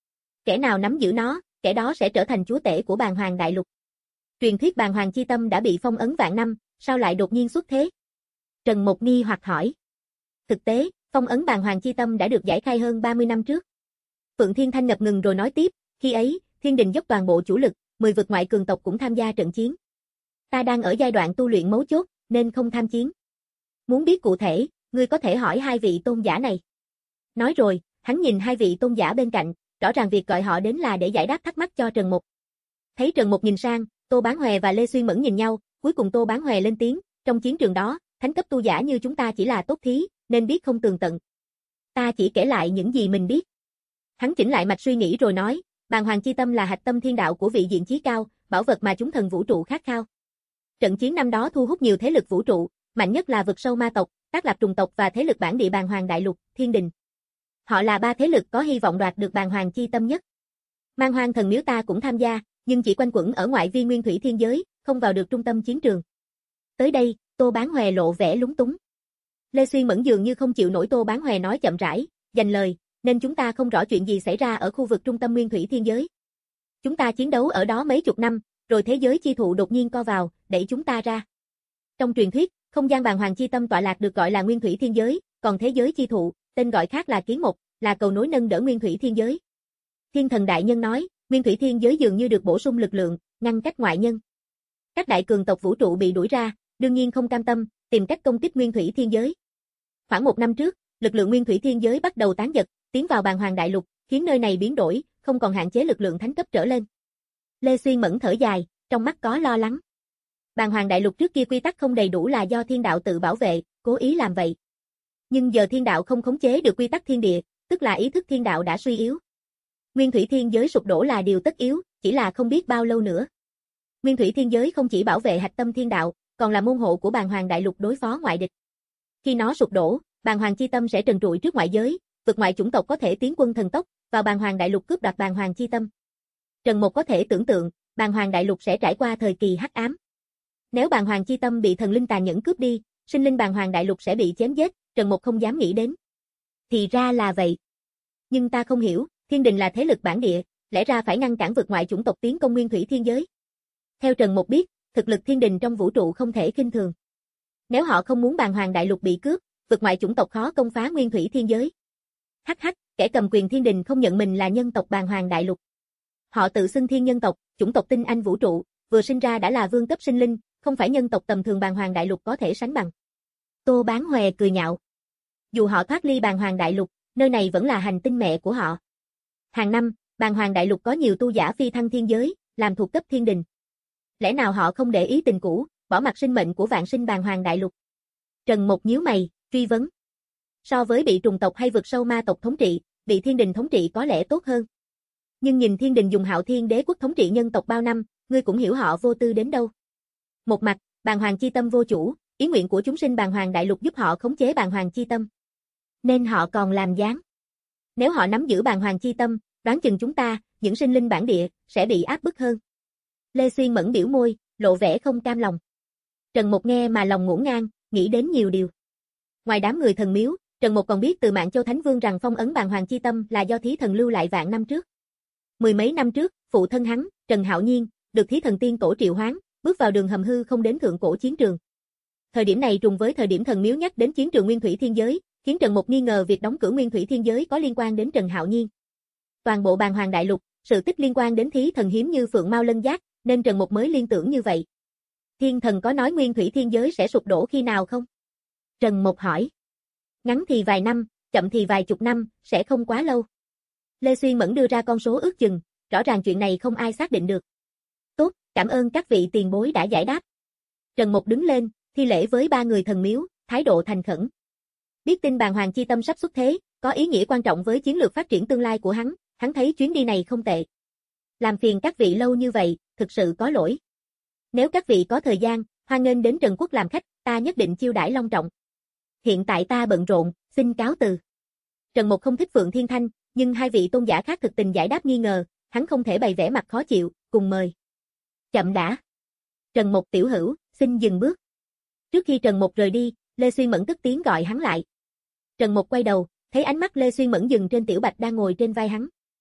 Kẻ nào nắm giữ nó, kẻ đó sẽ trở thành chúa tể của Bàn Hoàng Đại Lục. Truyền thuyết Bàn Hoàng Chi Tâm đã bị phong ấn vạn năm, sao lại đột nhiên xuất thế? Trần Mục nghi hoặc hỏi. Thực tế, phong ấn Bàn Hoàng Chi Tâm đã được giải khai hơn ba mươi năm trước. Phượng Thiên Thanh ngập ngừng rồi nói tiếp, khi ấy, Thiên Đình dốc toàn bộ chủ lực, mười vực ngoại cường tộc cũng tham gia trận chiến. Ta đang ở giai đoạn tu luyện mấu chốt, nên không tham chiến. Muốn biết cụ thể, ngươi có thể hỏi hai vị tôn giả này. Nói rồi, hắn nhìn hai vị tôn giả bên cạnh, rõ ràng việc gọi họ đến là để giải đáp thắc mắc cho Trần Mục. Thấy Trần Mục nhìn sang, Tô Bán Hòe và Lê Xuyên Mẫn nhìn nhau, cuối cùng Tô Bán Hòe lên tiếng, trong chiến trường đó, thánh cấp tu giả như chúng ta chỉ là tốt thí, nên biết không tường tận. Ta chỉ kể lại những gì mình biết. Hắn chỉnh lại mạch suy nghĩ rồi nói, Bàn Hoàng Chi Tâm là hạch tâm thiên đạo của vị diện chí cao, bảo vật mà chúng thần vũ trụ khát khao. Trận chiến năm đó thu hút nhiều thế lực vũ trụ, mạnh nhất là vực sâu ma tộc, Tác Lập trùng tộc và thế lực bản địa Bàn Hoàng Đại Lục, Thiên Đình. Họ là ba thế lực có hy vọng đoạt được Bàn Hoàng Chi Tâm nhất. Man Hoang Thần Miếu ta cũng tham gia, nhưng chỉ quanh quẩn ở ngoại vi nguyên thủy thiên giới, không vào được trung tâm chiến trường. Tới đây, Tô Bán Hòe lộ vẻ lúng túng. Lê Xuyên Mẫn dường như không chịu nổi Tô Bán Hòe nói chậm rãi, dành lời, nên chúng ta không rõ chuyện gì xảy ra ở khu vực trung tâm nguyên thủy thiên giới. Chúng ta chiến đấu ở đó mấy chục năm, rồi thế giới chi thụ đột nhiên co vào, đẩy chúng ta ra. Trong truyền thuyết, không gian Bàn Hoàng Chi Tâm tọa lạc được gọi là nguyên thủy thiên giới, còn thế giới chi thụ, tên gọi khác là Kiến Mộc, là cầu nối nâng đỡ nguyên thủy thiên giới. Thiên Thần Đại Nhân nói, nguyên thủy thiên giới dường như được bổ sung lực lượng, ngăn cách ngoại nhân. Các đại cường tộc vũ trụ bị đuổi ra, đương nhiên không cam tâm, tìm cách công kích nguyên thủy thiên giới. Khoảng một năm trước, lực lượng nguyên thủy thiên giới bắt đầu tán giật, tiến vào Bàn Hoàng Đại Lục, khiến nơi này biến đổi, không còn hạn chế lực lượng thánh cấp trở lên. Lê Xuyên Mẫn thở dài, trong mắt có lo lắng. Bàn Hoàng Đại Lục trước kia quy tắc không đầy đủ là do thiên đạo tự bảo vệ, cố ý làm vậy. Nhưng giờ thiên đạo không khống chế được quy tắc thiên địa, tức là ý thức thiên đạo đã suy yếu. Nguyên thủy thiên giới sụp đổ là điều tất yếu, chỉ là không biết bao lâu nữa. Nguyên thủy thiên giới không chỉ bảo vệ hạch tâm thiên đạo, còn là môn hộ của Bàn Hoàng Đại Lục đối phó ngoại địch. Khi nó sụp đổ, Bàn Hoàng Chi Tâm sẽ trần trụi trước ngoại giới, vực ngoại chủng tộc có thể tiến quân thần tốc vào Bàn Hoàng Đại Lục cướp đoạt Bàn Hoàng Chi Tâm. Trần Mục có thể tưởng tượng, Bàn Hoàng Đại Lục sẽ trải qua thời kỳ hắc ám. Nếu Bàn Hoàng Chi Tâm bị thần linh tàn nhẫn cướp đi, sinh linh Bàn Hoàng Đại Lục sẽ bị chém giết, Trần Mục không dám nghĩ đến. Thì ra là vậy. Nhưng ta không hiểu, Thiên Đình là thế lực bản địa, lẽ ra phải ngăn cản vực ngoại chủng tộc tiến công nguyên thủy thiên giới. Theo Trần Mục biết, thực lực Thiên Đình trong vũ trụ không thể khinh thường. Nếu họ không muốn Bàn Hoàng Đại Lục bị cướp, vực ngoại chủng tộc khó công phá nguyên thủy thiên giới. Hắc hắc, kẻ cầm quyền Thiên Đình không nhận mình là nhân tộc Bàn Hoàng Đại Lục. Họ tự xưng thiên nhân tộc, chủng tộc tinh anh vũ trụ, vừa sinh ra đã là vương cấp sinh linh, không phải nhân tộc tầm thường Bàn Hoàng Đại Lục có thể sánh bằng. Tô Bán Hòe cười nhạo. Dù họ thoát ly Bàn Hoàng Đại Lục, nơi này vẫn là hành tinh mẹ của họ. Hàng năm, Bàn Hoàng Đại Lục có nhiều tu giả phi thăng thiên giới, làm thuộc cấp Thiên Đình. Lẽ nào họ không để ý tình cũ, bỏ mặc sinh mệnh của vạn sinh Bàn Hoàng Đại Lục? Trần Mục nhíu mày, truy vấn. So với bị trùng tộc hay vực sâu ma tộc thống trị, bị Thiên Đình thống trị có lẽ tốt hơn. Nhưng nhìn Thiên Đình dùng Hạo Thiên Đế quốc thống trị nhân tộc bao năm, ngươi cũng hiểu họ vô tư đến đâu. Một mặt, Bàn Hoàng Chi Tâm vô chủ, ý nguyện của chúng sinh Bàn Hoàng Đại Lục giúp họ khống chế Bàn Hoàng Chi Tâm. Nên họ còn làm gián. Nếu họ nắm giữ Bàn Hoàng Chi Tâm, đoán chừng chúng ta, những sinh linh bản địa, sẽ bị áp bức hơn. Lê Xuyên Mẫn biểu môi, lộ vẻ không cam lòng. Trần Mục nghe mà lòng ngổn ngang, nghĩ đến nhiều điều. Ngoài đám người thần miếu, Trần Mục còn biết từ Mạn Châu Thánh Vương rằng phong ấn Bàn Hoàng Chi Tâm là do thí thần lưu lại vạn năm trước. Mười mấy năm trước, phụ thân hắn, Trần Hạo Nhiên, được thí thần tiên tổ triệu hoán, bước vào đường hầm hư không đến thượng cổ chiến trường. Thời điểm này trùng với thời điểm thần miếu nhắc đến chiến trường nguyên thủy thiên giới, khiến Trần Mục nghi ngờ việc đóng cửa nguyên thủy thiên giới có liên quan đến Trần Hạo Nhiên. Toàn bộ Bàn Hoàng Đại Lục, sự tích liên quan đến thí thần hiếm như phượng mao lân giác, nên Trần Mục mới liên tưởng như vậy. Thiên thần có nói nguyên thủy thiên giới sẽ sụp đổ khi nào không? Trần Mục hỏi. Ngắn thì vài năm, chậm thì vài chục năm, sẽ không quá lâu. Lê Xuyên Mẫn đưa ra con số ước chừng, rõ ràng chuyện này không ai xác định được. Tốt, cảm ơn các vị tiền bối đã giải đáp. Trần Mục đứng lên, thi lễ với ba người thần miếu, thái độ thành khẩn. Biết tin Bàn Hoàng Chi Tâm sắp xuất thế, có ý nghĩa quan trọng với chiến lược phát triển tương lai của hắn, hắn thấy chuyến đi này không tệ. Làm phiền các vị lâu như vậy, thực sự có lỗi. Nếu các vị có thời gian, hoan nghênh đến Trần Quốc làm khách, ta nhất định chiêu đãi long trọng. Hiện tại ta bận rộn, xin cáo từ. Trần Mục không thích Phượng Thiên Thanh, nhưng hai vị tôn giả khác thực tình giải đáp nghi ngờ, hắn không thể bày vẻ mặt khó chịu, cùng mời. Chậm đã. Trần Mục tiểu hữu, xin dừng bước. Trước khi Trần Mục rời đi, Lê Xuyên Mẫn cất tiếng gọi hắn lại. Trần Mục quay đầu, thấy ánh mắt Lê Xuyên Mẫn dừng trên Tiểu Bạch đang ngồi trên vai hắn.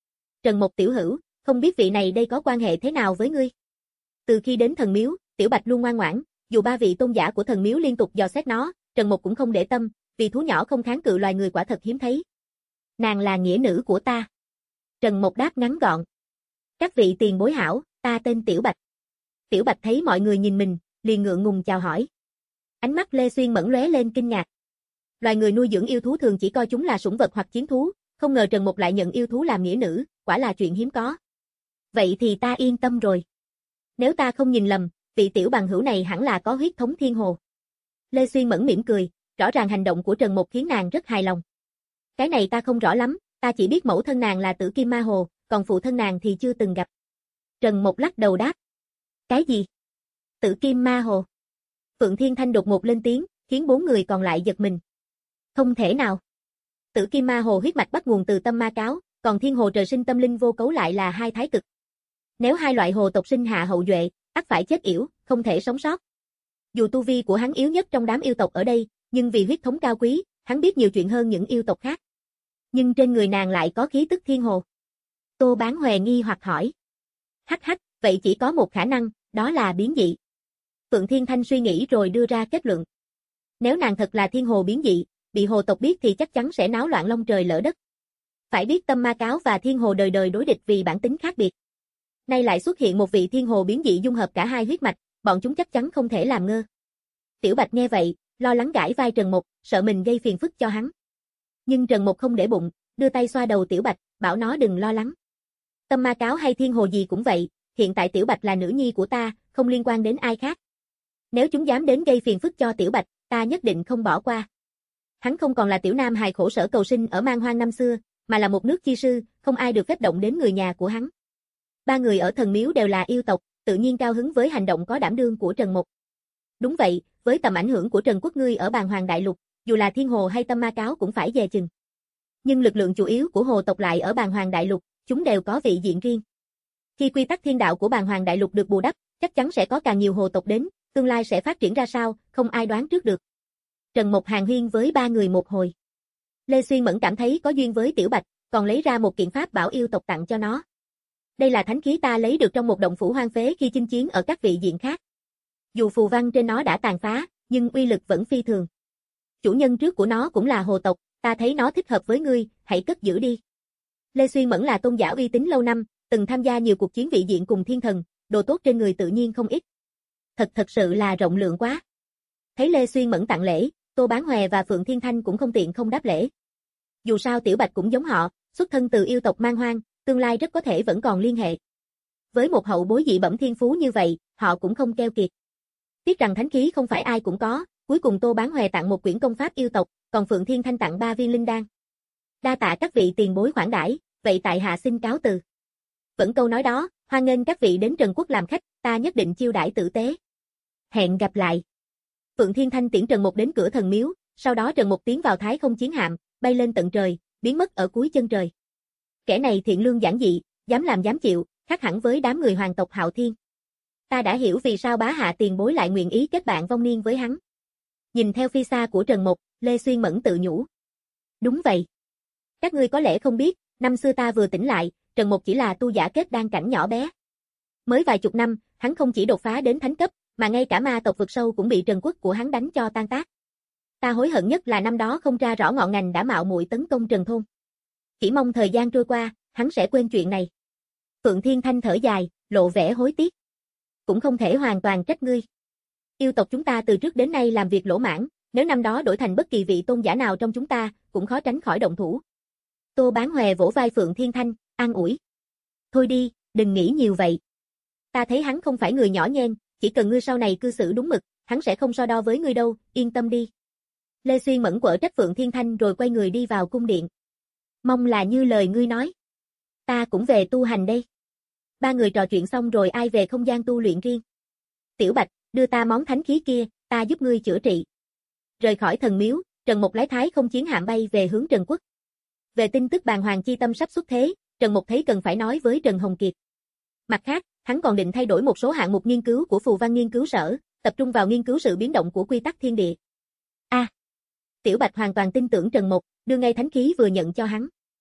Trần Mộc tiểu hữu, không biết vị này đây có quan hệ thế nào với ngươi? Từ khi đến thần miếu, Tiểu Bạch luôn ngoan ngoãn, dù ba vị tôn giả của thần miếu liên tục dò xét nó, Trần Mộc cũng không để tâm, vì thú nhỏ không kháng cự loài người quả thật hiếm thấy. Nàng là nghĩa nữ của ta. Trần Mộc đáp ngắn gọn. Các vị tiền bối hảo, ta tên Tiểu Bạch. Tiểu Bạch thấy mọi người nhìn mình, liền ngượng ngùng chào hỏi. Ánh mắt Lê Xuyên mẫn lóe lên kinh ngạc. Loài người nuôi dưỡng yêu thú thường chỉ coi chúng là sủng vật hoặc chiến thú, không ngờ Trần Mộc lại nhận yêu thú làm nghĩa nữ, quả là chuyện hiếm có. Vậy thì ta yên tâm rồi. Nếu ta không nhìn lầm, vị tiểu bằng hữu này hẳn là có huyết thống thiên hồ. Lê Xuyên mẫn mỉm cười, rõ ràng hành động của Trần Mộc khiến nàng rất hài lòng. Cái này ta không rõ lắm, ta chỉ biết mẫu thân nàng là Tử Kim Ma Hồ, còn phụ thân nàng thì chưa từng gặp. Trần Mộc lắc đầu đáp. Cái gì? Tử Kim Ma Hồ? Phượng Thiên Thanh đột ngột lên tiếng, khiến bốn người còn lại giật mình. Không thể nào. Tử Kim Ma Hồ huyết mạch bắt nguồn từ tâm ma cáo, còn Thiên Hồ trời sinh tâm linh vô cấu lại là hai thái cực. Nếu hai loại hồ tộc sinh hạ hậu duệ, ắt phải chết yểu, không thể sống sót. Dù tu vi của hắn yếu nhất trong đám yêu tộc ở đây, nhưng vì huyết thống cao quý, hắn biết nhiều chuyện hơn những yêu tộc khác. Nhưng trên người nàng lại có khí tức thiên hồ. Tô Bán Huệ nghi hoặc hỏi. Hắc hắc, vậy chỉ có một khả năng, đó là biến dị. Phượng Thiên Thanh suy nghĩ rồi đưa ra kết luận. Nếu nàng thật là thiên hồ biến dị, bị hồ tộc biết thì chắc chắn sẽ náo loạn long trời lỡ đất. Phải biết tâm ma cáo và thiên hồ đời đời đối địch vì bản tính khác biệt. Nay lại xuất hiện một vị thiên hồ biến dị dung hợp cả hai huyết mạch, bọn chúng chắc chắn không thể làm ngơ. Tiểu Bạch nghe vậy, lo lắng gãi vai Trần Mộc, sợ mình gây phiền phức cho hắn. Nhưng Trần Mộc không để bụng, đưa tay xoa đầu Tiểu Bạch, bảo nó đừng lo lắng. Tâm ma cáo hay thiên hồ gì cũng vậy, hiện tại Tiểu Bạch là nữ nhi của ta, không liên quan đến ai khác. Nếu chúng dám đến gây phiền phức cho Tiểu Bạch, ta nhất định không bỏ qua. Hắn không còn là tiểu nam hài khổ sở cầu sinh ở man hoang năm xưa, mà là một nước chi sư, không ai được phép động đến người nhà của hắn. Ba người ở thần miếu đều là yêu tộc, tự nhiên cao hứng với hành động có đảm đương của Trần Mộc. Đúng vậy, với tầm ảnh hưởng của Trần Quốc ngươi ở Bàn Hoàng Đại Lục, dù là thiên hồ hay tâm ma cáo cũng phải dè chừng. Nhưng lực lượng chủ yếu của hồ tộc lại ở Bàn Hoàng Đại Lục, chúng đều có vị diện riêng. Khi quy tắc thiên đạo của Bàn Hoàng Đại Lục được bù đắp, chắc chắn sẽ có càng nhiều hồ tộc đến, tương lai sẽ phát triển ra sao, không ai đoán trước được. Trần Mộc hàn huyên với ba người một hồi. Lê Xuyên Mẫn cảm thấy có duyên với Tiểu Bạch, còn lấy ra một kiện pháp bảo yêu tộc tặng cho nó. Đây là thánh khí ta lấy được trong một động phủ hoang phế khi chinh chiến ở các vị diện khác. Dù phù văn trên nó đã tàn phá, nhưng uy lực vẫn phi thường. Chủ nhân trước của nó cũng là hồ tộc, ta thấy nó thích hợp với ngươi, hãy cất giữ đi. Lê Xuyên Mẫn là tôn giả uy tín lâu năm, từng tham gia nhiều cuộc chiến vị diện cùng thiên thần, đồ tốt trên người tự nhiên không ít. Thật thật sự là rộng lượng quá. Thấy Lê Xuyên Mẫn tặng lễ, Tô Bán Huệ và Phượng Thiên Thanh cũng không tiện không đáp lễ. Dù sao Tiểu Bạch cũng giống họ, xuất thân từ yêu tộc man hoang, tương lai rất có thể vẫn còn liên hệ. Với một hậu bối dị bẩm thiên phú như vậy, họ cũng không keo kiệt. Tiếc rằng thánh khí không phải ai cũng có, cuối cùng Tô Bán Huệ tặng một quyển công pháp yêu tộc, còn Phượng Thiên Thanh tặng ba viên linh đan. Đa tạ các vị tiền bối khoản đãi, vậy tại hạ xin cáo từ. Vẫn câu nói đó, hoan nghênh các vị đến Trần Quốc làm khách, ta nhất định chiêu đãi tử tế. Hẹn gặp lại. Phượng Thiên Thanh tiễn Trần Mộc đến cửa thần miếu, sau đó Trần Mộc tiến vào thái không chiến hạm, bay lên tận trời, biến mất ở cuối chân trời. Kẻ này thiện lương giản dị, dám làm dám chịu, khác hẳn với đám người hoàng tộc Hạo Thiên. Ta đã hiểu vì sao bá hạ tiền bối lại nguyện ý kết bạn vong niên với hắn. Nhìn theo phi xa của Trần Mộc, Lê Xuyên Mẫn tự nhủ. Đúng vậy. Các ngươi có lẽ không biết, năm xưa ta vừa tỉnh lại, Trần Mộc chỉ là tu giả kết đan cảnh nhỏ bé. Mới vài chục năm, hắn không chỉ đột phá đến thánh cấp, mà ngay cả ma tộc vực sâu cũng bị Trần Quốc của hắn đánh cho tan tác. Ta hối hận nhất là năm đó không ra rõ ngọn ngành đã mạo muội tấn công Trần Thôn. Chỉ mong thời gian trôi qua, hắn sẽ quên chuyện này. Phượng Thiên Thanh thở dài, lộ vẻ hối tiếc. Cũng không thể hoàn toàn trách ngươi. Yêu tộc chúng ta từ trước đến nay làm việc lỗ mãn, nếu năm đó đổi thành bất kỳ vị tôn giả nào trong chúng ta, cũng khó tránh khỏi động thủ. Tô Bán Huệ vỗ vai Phượng Thiên Thanh, an ủi. Thôi đi, đừng nghĩ nhiều vậy. Ta thấy hắn không phải người nhỏ nhen, chỉ cần ngươi sau này cư xử đúng mực, hắn sẽ không so đo với ngươi đâu, yên tâm đi. Lê Xuyên Mẫn quở trách Phượng Thiên Thanh rồi quay người đi vào cung điện. Mong là như lời ngươi nói. Ta cũng về tu hành đây. Ba người trò chuyện xong rồi ai về không gian tu luyện riêng. Tiểu Bạch, đưa ta món thánh khí kia, ta giúp ngươi chữa trị. Rời khỏi thần miếu, Trần Mộc lái thái không chiến hạm bay về hướng Trần Quốc. Về tin tức Bàn Hoàng chi tâm sắp xuất thế, Trần Mộc thấy cần phải nói với Trần Hồng Kiệt. Mặt khác, hắn còn định thay đổi một số hạng mục nghiên cứu của Phù Văn nghiên cứu sở, tập trung vào nghiên cứu sự biến động của quy tắc thiên địa. A. À, Tiểu Bạch hoàn toàn tin tưởng Trần Mộc, đưa ngay thánh khí vừa nhận cho hắn.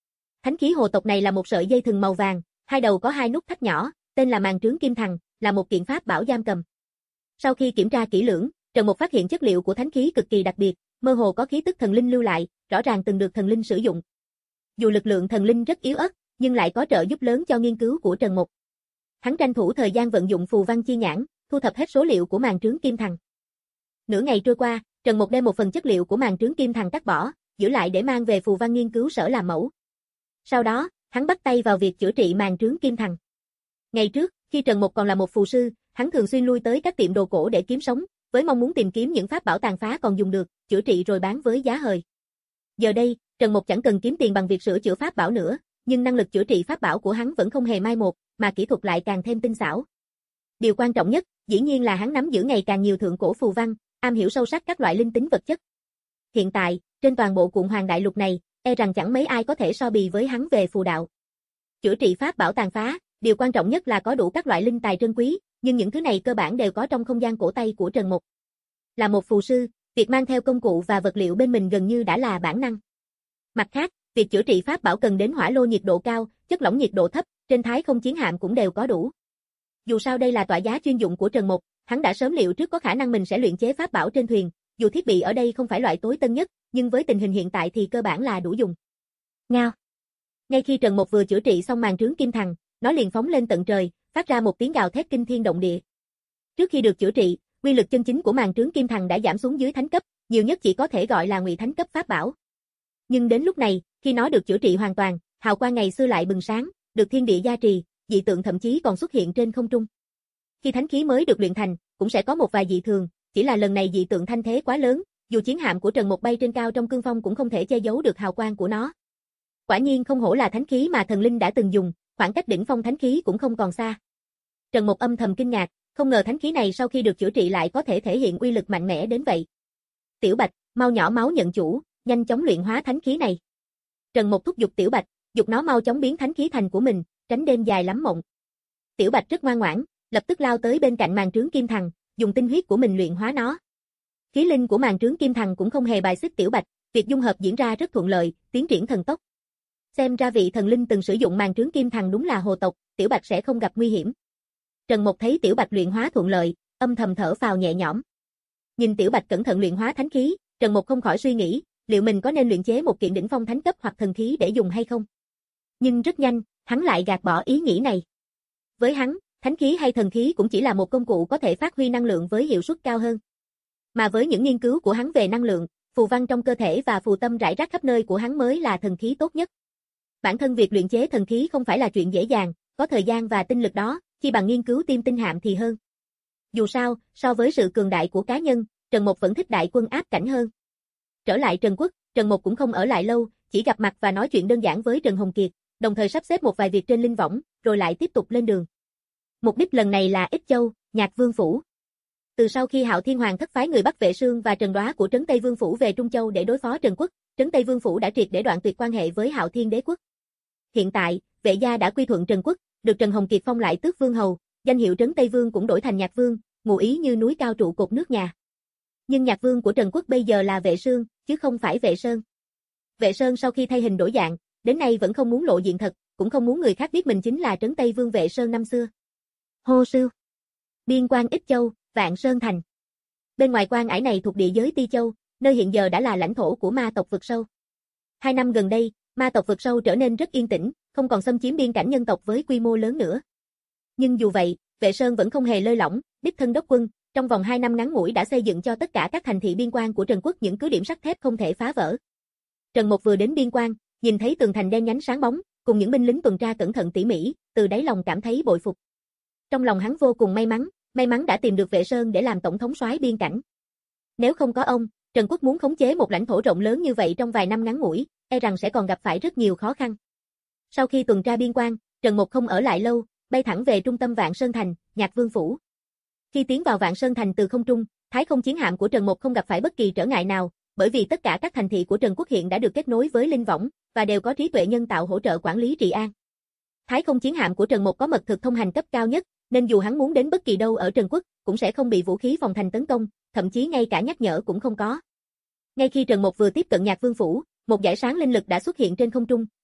Thánh khí hồ tộc này là một sợi dây thừng màu vàng, hai đầu có hai nút thắt nhỏ, tên là màn trướng kim thằng, là một kiện pháp bảo giam cầm. Sau khi kiểm tra kỹ lưỡng, Trần Mục phát hiện chất liệu của thánh khí cực kỳ đặc biệt, mơ hồ có khí tức thần linh lưu lại, rõ ràng từng được thần linh sử dụng. Dù lực lượng thần linh rất yếu ớt, nhưng lại có trợ giúp lớn cho nghiên cứu của Trần Mục. Hắn tranh thủ thời gian vận dụng phù văn chi nhãn, thu thập hết số liệu của màn trướng kim thằng. Nửa ngày trôi qua, Trần Mục đem một phần chất liệu của màn trướng kim thằng cắt bỏ, giữ lại để mang về phù văn nghiên cứu sở làm mẫu. Sau đó, hắn bắt tay vào việc chữa trị màn trướng kim thằng. Ngày trước, khi Trần Mục còn là một phù sư, hắn thường xuyên lui tới các tiệm đồ cổ để kiếm sống, với mong muốn tìm kiếm những pháp bảo tàn phá còn dùng được, chữa trị rồi bán với giá hời. Giờ đây, Trần Mục chẳng cần kiếm tiền bằng việc sửa chữa pháp bảo nữa, nhưng năng lực chữa trị pháp bảo của hắn vẫn không hề mai một, mà kỹ thuật lại càng thêm tinh xảo. Điều quan trọng nhất, dĩ nhiên là hắn nắm giữ ngày càng nhiều thượng cổ phù văn, am hiểu sâu sắc các loại linh tính vật chất. Hiện tại, trên toàn bộ Cuộn Hoàng Đại Lục này, e rằng chẳng mấy ai có thể so bì với hắn về phù đạo. Chữa trị pháp bảo tàn phá, điều quan trọng nhất là có đủ các loại linh tài trân quý, nhưng những thứ này cơ bản đều có trong không gian cổ tay của Trần Mục. Là một phù sư, việc mang theo công cụ và vật liệu bên mình gần như đã là bản năng. Mặt khác, việc chữa trị pháp bảo cần đến hỏa lô nhiệt độ cao, chất lỏng nhiệt độ thấp, trên Thái Không chiến hạm cũng đều có đủ. Dù sao đây là tọa giá chuyên dụng của Trần Mục, hắn đã sớm liệu trước có khả năng mình sẽ luyện chế pháp bảo trên thuyền, dù thiết bị ở đây không phải loại tối tân nhất, nhưng với tình hình hiện tại thì cơ bản là đủ dùng. Ngao. Ngay khi Trần Mục vừa chữa trị xong màn trướng kim thằng, nó liền phóng lên tận trời, phát ra một tiếng gào thét kinh thiên động địa. Trước khi được chữa trị, uy lực chân chính của màn trướng kim thằng đã giảm xuống dưới thánh cấp, nhiều nhất chỉ có thể gọi là ngụy thánh cấp pháp bảo. Nhưng đến lúc này, khi nó được chữa trị hoàn toàn, hào quang ngày xưa lại bừng sáng, được thiên địa gia trì, dị tượng thậm chí còn xuất hiện trên không trung. Khi thánh khí mới được luyện thành, cũng sẽ có một vài dị thường, chỉ là lần này dị tượng thanh thế quá lớn, dù chiến hạm của Trần Mục bay trên cao trong cương phong cũng không thể che giấu được hào quang của nó. Quả nhiên không hổ là thánh khí mà thần linh đã từng dùng, khoảng cách đỉnh phong thánh khí cũng không còn xa. Trần Mục âm thầm kinh ngạc, không ngờ thánh khí này sau khi được chữa trị lại có thể thể hiện uy lực mạnh mẽ đến vậy. Tiểu Bạch, mau nhỏ máu nhận chủ, nhanh chóng luyện hóa thánh khí này. Trần Mục thúc giục Tiểu Bạch, giục nó mau chóng biến thánh khí thành của mình, tránh đêm dài lắm mộng. Tiểu Bạch rất ngoan ngoãn, lập tức lao tới bên cạnh màn trướng kim thằng, dùng tinh huyết của mình luyện hóa nó. Khí linh của màn trướng kim thằng cũng không hề bài xích Tiểu Bạch, việc dung hợp diễn ra rất thuận lợi, tiến triển thần tốc. Xem ra vị thần linh từng sử dụng màn trướng kim thằng đúng là hồ tộc, Tiểu Bạch sẽ không gặp nguy hiểm. Trần Mục thấy Tiểu Bạch luyện hóa thuận lợi, âm thầm thở phào nhẹ nhõm. Nhìn Tiểu Bạch cẩn thận luyện hóa thánh khí, Trần Mục không khỏi suy nghĩ, liệu mình có nên luyện chế một kiện đỉnh phong thánh cấp hoặc thần khí để dùng hay không? Nhưng rất nhanh, hắn lại gạt bỏ ý nghĩ này. Với hắn, thánh khí hay thần khí cũng chỉ là một công cụ có thể phát huy năng lượng với hiệu suất cao hơn. Mà với những nghiên cứu của hắn về năng lượng, phù văn trong cơ thể và phù tâm rải rác khắp nơi của hắn mới là thần khí tốt nhất. Bản thân việc luyện chế thần khí không phải là chuyện dễ dàng, có thời gian và tinh lực đó, chi bằng nghiên cứu Tim Tinh Hạm thì hơn. Dù sao, so với sự cường đại của cá nhân, Trần Mục vẫn thích đại quân áp cảnh hơn. Trở lại Trần Quốc, Trần Mục cũng không ở lại lâu, chỉ gặp mặt và nói chuyện đơn giản với Trần Hồng Kiệt, đồng thời sắp xếp một vài việc trên linh võng, rồi lại tiếp tục lên đường. Mục đích lần này là Ích Châu, Nhạc Vương Phủ. Từ sau khi Hạo Thiên Hoàng thất phái người Bắc Vệ Sương và Trần Đoá của Trấn Tây Vương Phủ về Trung Châu để đối phó Trần Quốc, Trấn Tây Vương Phủ đã triệt để đoạn tuyệt quan hệ với Hạo Thiên Đế Quốc. Hiện tại, Vệ gia đã quy thuận Trần Quốc, được Trần Hồng Kiệt phong lại tước vương hầu, danh hiệu Trấn Tây Vương cũng đổi thành Nhạc Vương, ngụ ý như núi cao trụ cột nước nhà. Nhưng Nhạc Vương của Trần Quốc bây giờ là Vệ Sương, chứ không phải Vệ Sơn. Vệ Sơn sau khi thay hình đổi dạng, đến nay vẫn không muốn lộ diện thật, cũng không muốn người khác biết mình chính là Trấn Tây Vương Vệ Sơn năm xưa. Hô sư. Biên quan Ích Châu, Vạn Sơn Thành. Bên ngoài quan ải này thuộc địa giới Ti Châu, nơi hiện giờ đã là lãnh thổ của ma tộc Vực Sâu. Hai năm gần đây, ma tộc Vực Sâu trở nên rất yên tĩnh, không còn xâm chiếm biên cảnh nhân tộc với quy mô lớn nữa. Nhưng dù vậy, Vệ Sơn vẫn không hề lơi lỏng, đích thân đốc quân, trong vòng hai năm ngắn ngủi đã xây dựng cho tất cả các thành thị biên quan của Trần Quốc những cứ điểm sắt thép không thể phá vỡ. Trần Mục vừa đến biên quan, nhìn thấy tường thành đen nhánh sáng bóng, cùng những binh lính tuần tra cẩn thận tỉ mỉ, từ đáy lòng cảm thấy bội phục. Trong lòng hắn vô cùng may mắn, may mắn đã tìm được Vệ Sơn để làm tổng thống soái biên cảnh. Nếu không có ông, Trần Quốc muốn khống chế một lãnh thổ rộng lớn như vậy trong vài năm ngắn ngủi, e rằng sẽ còn gặp phải rất nhiều khó khăn. Sau khi tuần tra biên quan, Trần Mục không ở lại lâu, bay thẳng về trung tâm Vạn Sơn Thành, Nhạc Vương Phủ. Khi tiến vào Vạn Sơn Thành từ không trung, Thái Không chiến hạm của Trần Mục không gặp phải bất kỳ trở ngại nào, bởi vì tất cả các thành thị của Trần Quốc hiện đã được kết nối với linh võng và đều có trí tuệ nhân tạo hỗ trợ quản lý trị an. Thái Không chiến hạm của Trần Mục có mật thực thông hành cấp cao nhất, nên dù hắn muốn đến bất kỳ đâu ở Trần Quốc, cũng sẽ không bị vũ khí phòng thành tấn công, thậm chí ngay cả nhắc nhở cũng không có. Ngay khi Trần Mục vừa tiếp cận Nhạc Vương Phủ, một dải sáng linh lực đã xuất hiện trên không trung,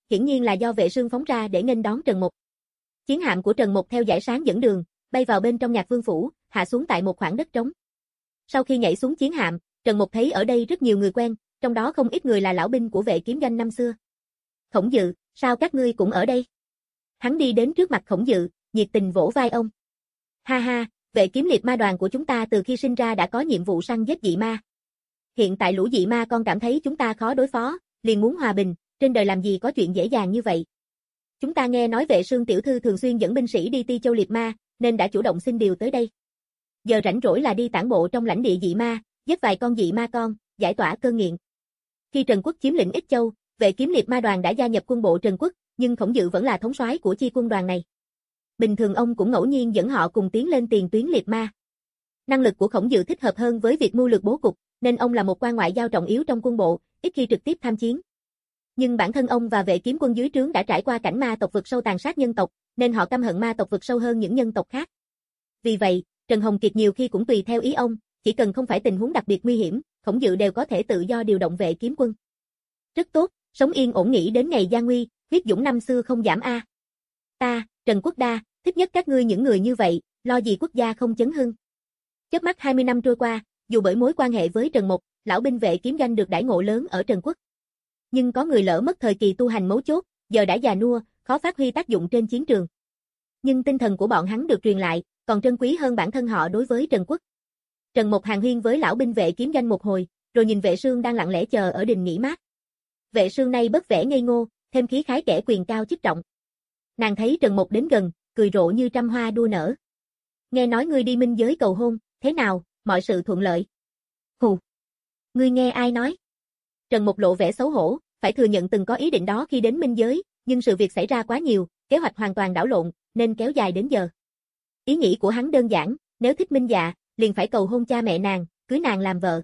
hiển nhiên là do Vệ Sương phóng ra để nghênh đón Trần Mục. Chiến hạm của Trần Mục theo dải sáng dẫn đường, bay vào bên trong Nhạc Vương phủ, hạ xuống tại một khoảng đất trống. Sau khi nhảy xuống chiến hạm, Trần Mục thấy ở đây rất nhiều người quen, trong đó không ít người là lão binh của Vệ Kiếm Doanh năm xưa. Khổng Dự, sao các ngươi cũng ở đây? Hắn đi đến trước mặt Khổng Dự, nhiệt tình vỗ vai ông. Ha ha, Vệ Kiếm Liệt Ma đoàn của chúng ta từ khi sinh ra đã có nhiệm vụ săn giết dị ma. Hiện tại lũ dị ma con cảm thấy chúng ta khó đối phó, liền muốn hòa bình, trên đời làm gì có chuyện dễ dàng như vậy. Chúng ta nghe nói Vệ Sương tiểu thư thường xuyên dẫn binh sĩ đi Ti Châu Liệt Ma, nên đã chủ động xin điều tới đây. Giờ rảnh rỗi là đi tản bộ trong lãnh địa dị ma, giết vài con dị ma con, giải tỏa cơn nghiện. Khi Trần Quốc chiếm lĩnh Ích Châu, Vệ Kiếm Liệt Ma đoàn đã gia nhập quân bộ Trần Quốc, nhưng Khổng Dự vẫn là thống soái của chi quân đoàn này. Bình thường ông cũng ngẫu nhiên dẫn họ cùng tiến lên tiền tuyến liệt ma. Năng lực của Khổng Dự thích hợp hơn với việc mưu lược bố cục, nên ông là một quan ngoại giao trọng yếu trong quân bộ, ít khi trực tiếp tham chiến. Nhưng bản thân ông và Vệ Kiếm quân dưới trướng đã trải qua cảnh ma tộc vực sâu tàn sát nhân tộc, nên họ căm hận ma tộc vực sâu hơn những nhân tộc khác. Vì vậy, Trần Hồng Kiệt nhiều khi cũng tùy theo ý ông, chỉ cần không phải tình huống đặc biệt nguy hiểm, Khổng Dự đều có thể tự do điều động Vệ Kiếm quân. Rất tốt, sống yên ổn nghĩ đến ngày gian nguy, huyết dũng năm xưa không giảm a. Ta, Trần Quốc Đa, thích nhất các ngươi những người như vậy, lo gì quốc gia không chấn hưng. Chớp mắt hai mươi năm trôi qua, dù bởi mối quan hệ với Trần Mục, lão binh Vệ Kiếm Doanh được đãi ngộ lớn ở Trần Quốc. Nhưng có người lỡ mất thời kỳ tu hành mấu chốt, giờ đã già nua, khó phát huy tác dụng trên chiến trường. Nhưng tinh thần của bọn hắn được truyền lại, còn trân quý hơn bản thân họ đối với Trần Quốc. Trần Mục hàn huyên với lão binh Vệ Kiếm Doanh một hồi, rồi nhìn Vệ Sương đang lặng lẽ chờ ở đình nghỉ mát. Vệ Sương nay bất vẻ ngây ngô, thêm khí khái kẻ quyền cao chức trọng. Nàng thấy Trần Mục đến gần, cười rộ như trăm hoa đua nở. Nghe nói ngươi đi minh giới cầu hôn, thế nào, mọi sự thuận lợi? Hù! Ngươi nghe ai nói? Trần Mục lộ vẻ xấu hổ, phải thừa nhận từng có ý định đó khi đến minh giới, nhưng sự việc xảy ra quá nhiều, kế hoạch hoàn toàn đảo lộn, nên kéo dài đến giờ. Ý nghĩ của hắn đơn giản, nếu thích Minh Dạ, liền phải cầu hôn cha mẹ nàng, cưới nàng làm vợ.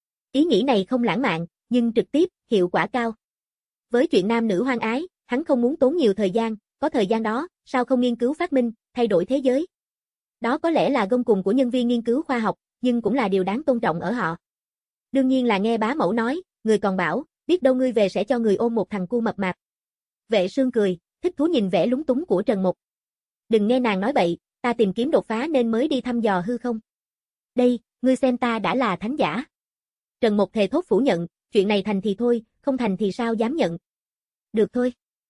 Ý nghĩ này không lãng mạn, nhưng trực tiếp, hiệu quả cao. Với chuyện nam nữ hoang ái, hắn không muốn tốn nhiều thời gian, có thời gian đó, sao không nghiên cứu phát minh, thay đổi thế giới. Đó có lẽ là gông cùng của nhân viên nghiên cứu khoa học, nhưng cũng là điều đáng tôn trọng ở họ. Đương nhiên là nghe bá mẫu nói, người còn bảo, biết đâu ngươi về sẽ cho người ôm một thằng cu mập mạp. Vệ Sương cười, thích thú nhìn vẻ lúng túng của Trần Mục. Đừng nghe nàng nói bậy, ta tìm kiếm đột phá nên mới đi thăm dò hư không. Đây, ngươi xem ta đã là thánh giả. Trần Mục thề thốt phủ nhận, chuyện này thành thì thôi, không thành thì sao dám nhận. Được thôi.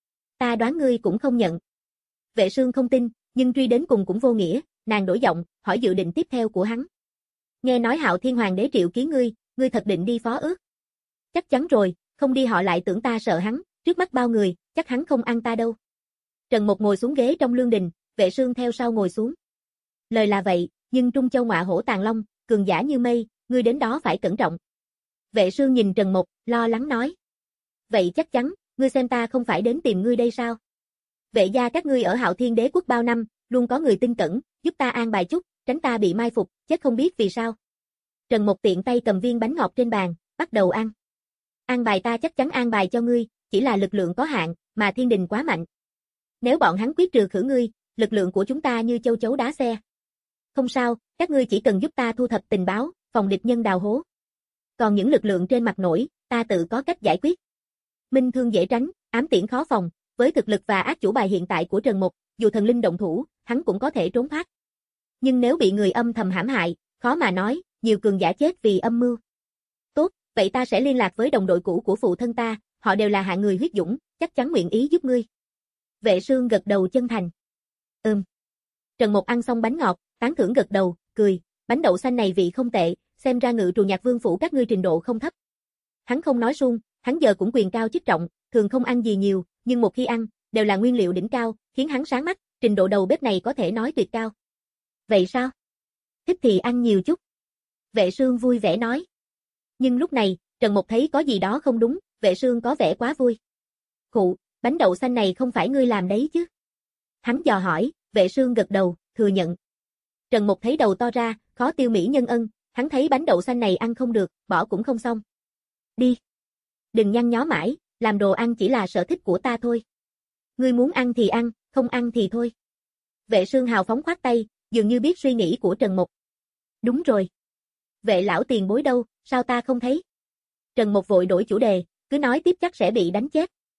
Ta đoán ngươi cũng không nhận. Vệ Sương không tin, nhưng truy đến cùng cũng vô nghĩa, nàng đổi giọng, hỏi dự định tiếp theo của hắn. Nghe nói Hạo Thiên Hoàng đế triệu kiến ngươi, ngươi thật định đi phó ước. Chắc chắn rồi, không đi họ lại tưởng ta sợ hắn, trước mắt bao người, chắc hắn không ăn ta đâu. Trần Mục ngồi xuống ghế trong lương đình, Vệ Sương theo sau ngồi xuống. Lời là vậy, nhưng Trung Châu ngọa hổ tàng long, cường giả như mây, ngươi đến đó phải cẩn trọng. Vệ Sương nhìn Trần Mục, lo lắng nói. Vậy chắc chắn, ngươi xem ta không phải đến tìm ngươi đây sao? Vệ gia các ngươi ở Hạo Thiên Đế quốc bao năm, luôn có người tin cẩn, giúp ta an bài chút, tránh ta bị mai phục, chết không biết vì sao. Trần Mục tiện tay cầm viên bánh ngọt trên bàn, bắt đầu ăn. An bài ta chắc chắn an bài cho ngươi, chỉ là lực lượng có hạn, mà thiên đình quá mạnh. Nếu bọn hắn quyết trừ khử ngươi, lực lượng của chúng ta như châu chấu đá xe. Không sao, các ngươi chỉ cần giúp ta thu thập tình báo, phòng địch nhân đào hố. Còn những lực lượng trên mặt nổi, ta tự có cách giải quyết. Minh thương dễ tránh, ám tiễn khó phòng, với thực lực và ác chủ bài hiện tại của Trần Mục, dù thần linh động thủ, hắn cũng có thể trốn thoát. Nhưng nếu bị người âm thầm hãm hại, khó mà nói, nhiều cường giả chết vì âm mưu. Tốt, vậy ta sẽ liên lạc với đồng đội cũ của phụ thân ta, họ đều là hạng người huyết dũng, chắc chắn nguyện ý giúp ngươi. Vệ Sương gật đầu chân thành. Ừm. Trần Mục ăn xong bánh ngọt, tán thưởng gật đầu, cười, bánh đậu xanh này vị không tệ, xem ra Ngự Trù Nhạc Vương phủ các ngươi trình độ không thấp. Hắn không nói suông, hắn giờ cũng quyền cao chức trọng, thường không ăn gì nhiều, nhưng một khi ăn, đều là nguyên liệu đỉnh cao, khiến hắn sáng mắt, trình độ đầu bếp này có thể nói tuyệt cao. Vậy sao? Thích thì ăn nhiều chút. Vệ Sương vui vẻ nói. Nhưng lúc này, Trần Mục thấy có gì đó không đúng, Vệ Sương có vẻ quá vui. Khụ, bánh đậu xanh này không phải ngươi làm đấy chứ? Hắn dò hỏi, Vệ Sương gật đầu, thừa nhận. Trần Mục thấy đầu to ra, khó tiêu mỹ nhân ân, hắn thấy bánh đậu xanh này ăn không được, bỏ cũng không xong. Đi. Đừng nhăn nhó mãi, làm đồ ăn chỉ là sở thích của ta thôi. Ngươi muốn ăn thì ăn, không ăn thì thôi. Vệ Sương hào phóng khoát tay, dường như biết suy nghĩ của Trần Mục. Đúng rồi. Vệ lão tiền bối đâu, sao ta không thấy? Trần Mục vội đổi chủ đề, cứ nói tiếp chắc sẽ bị đánh chết.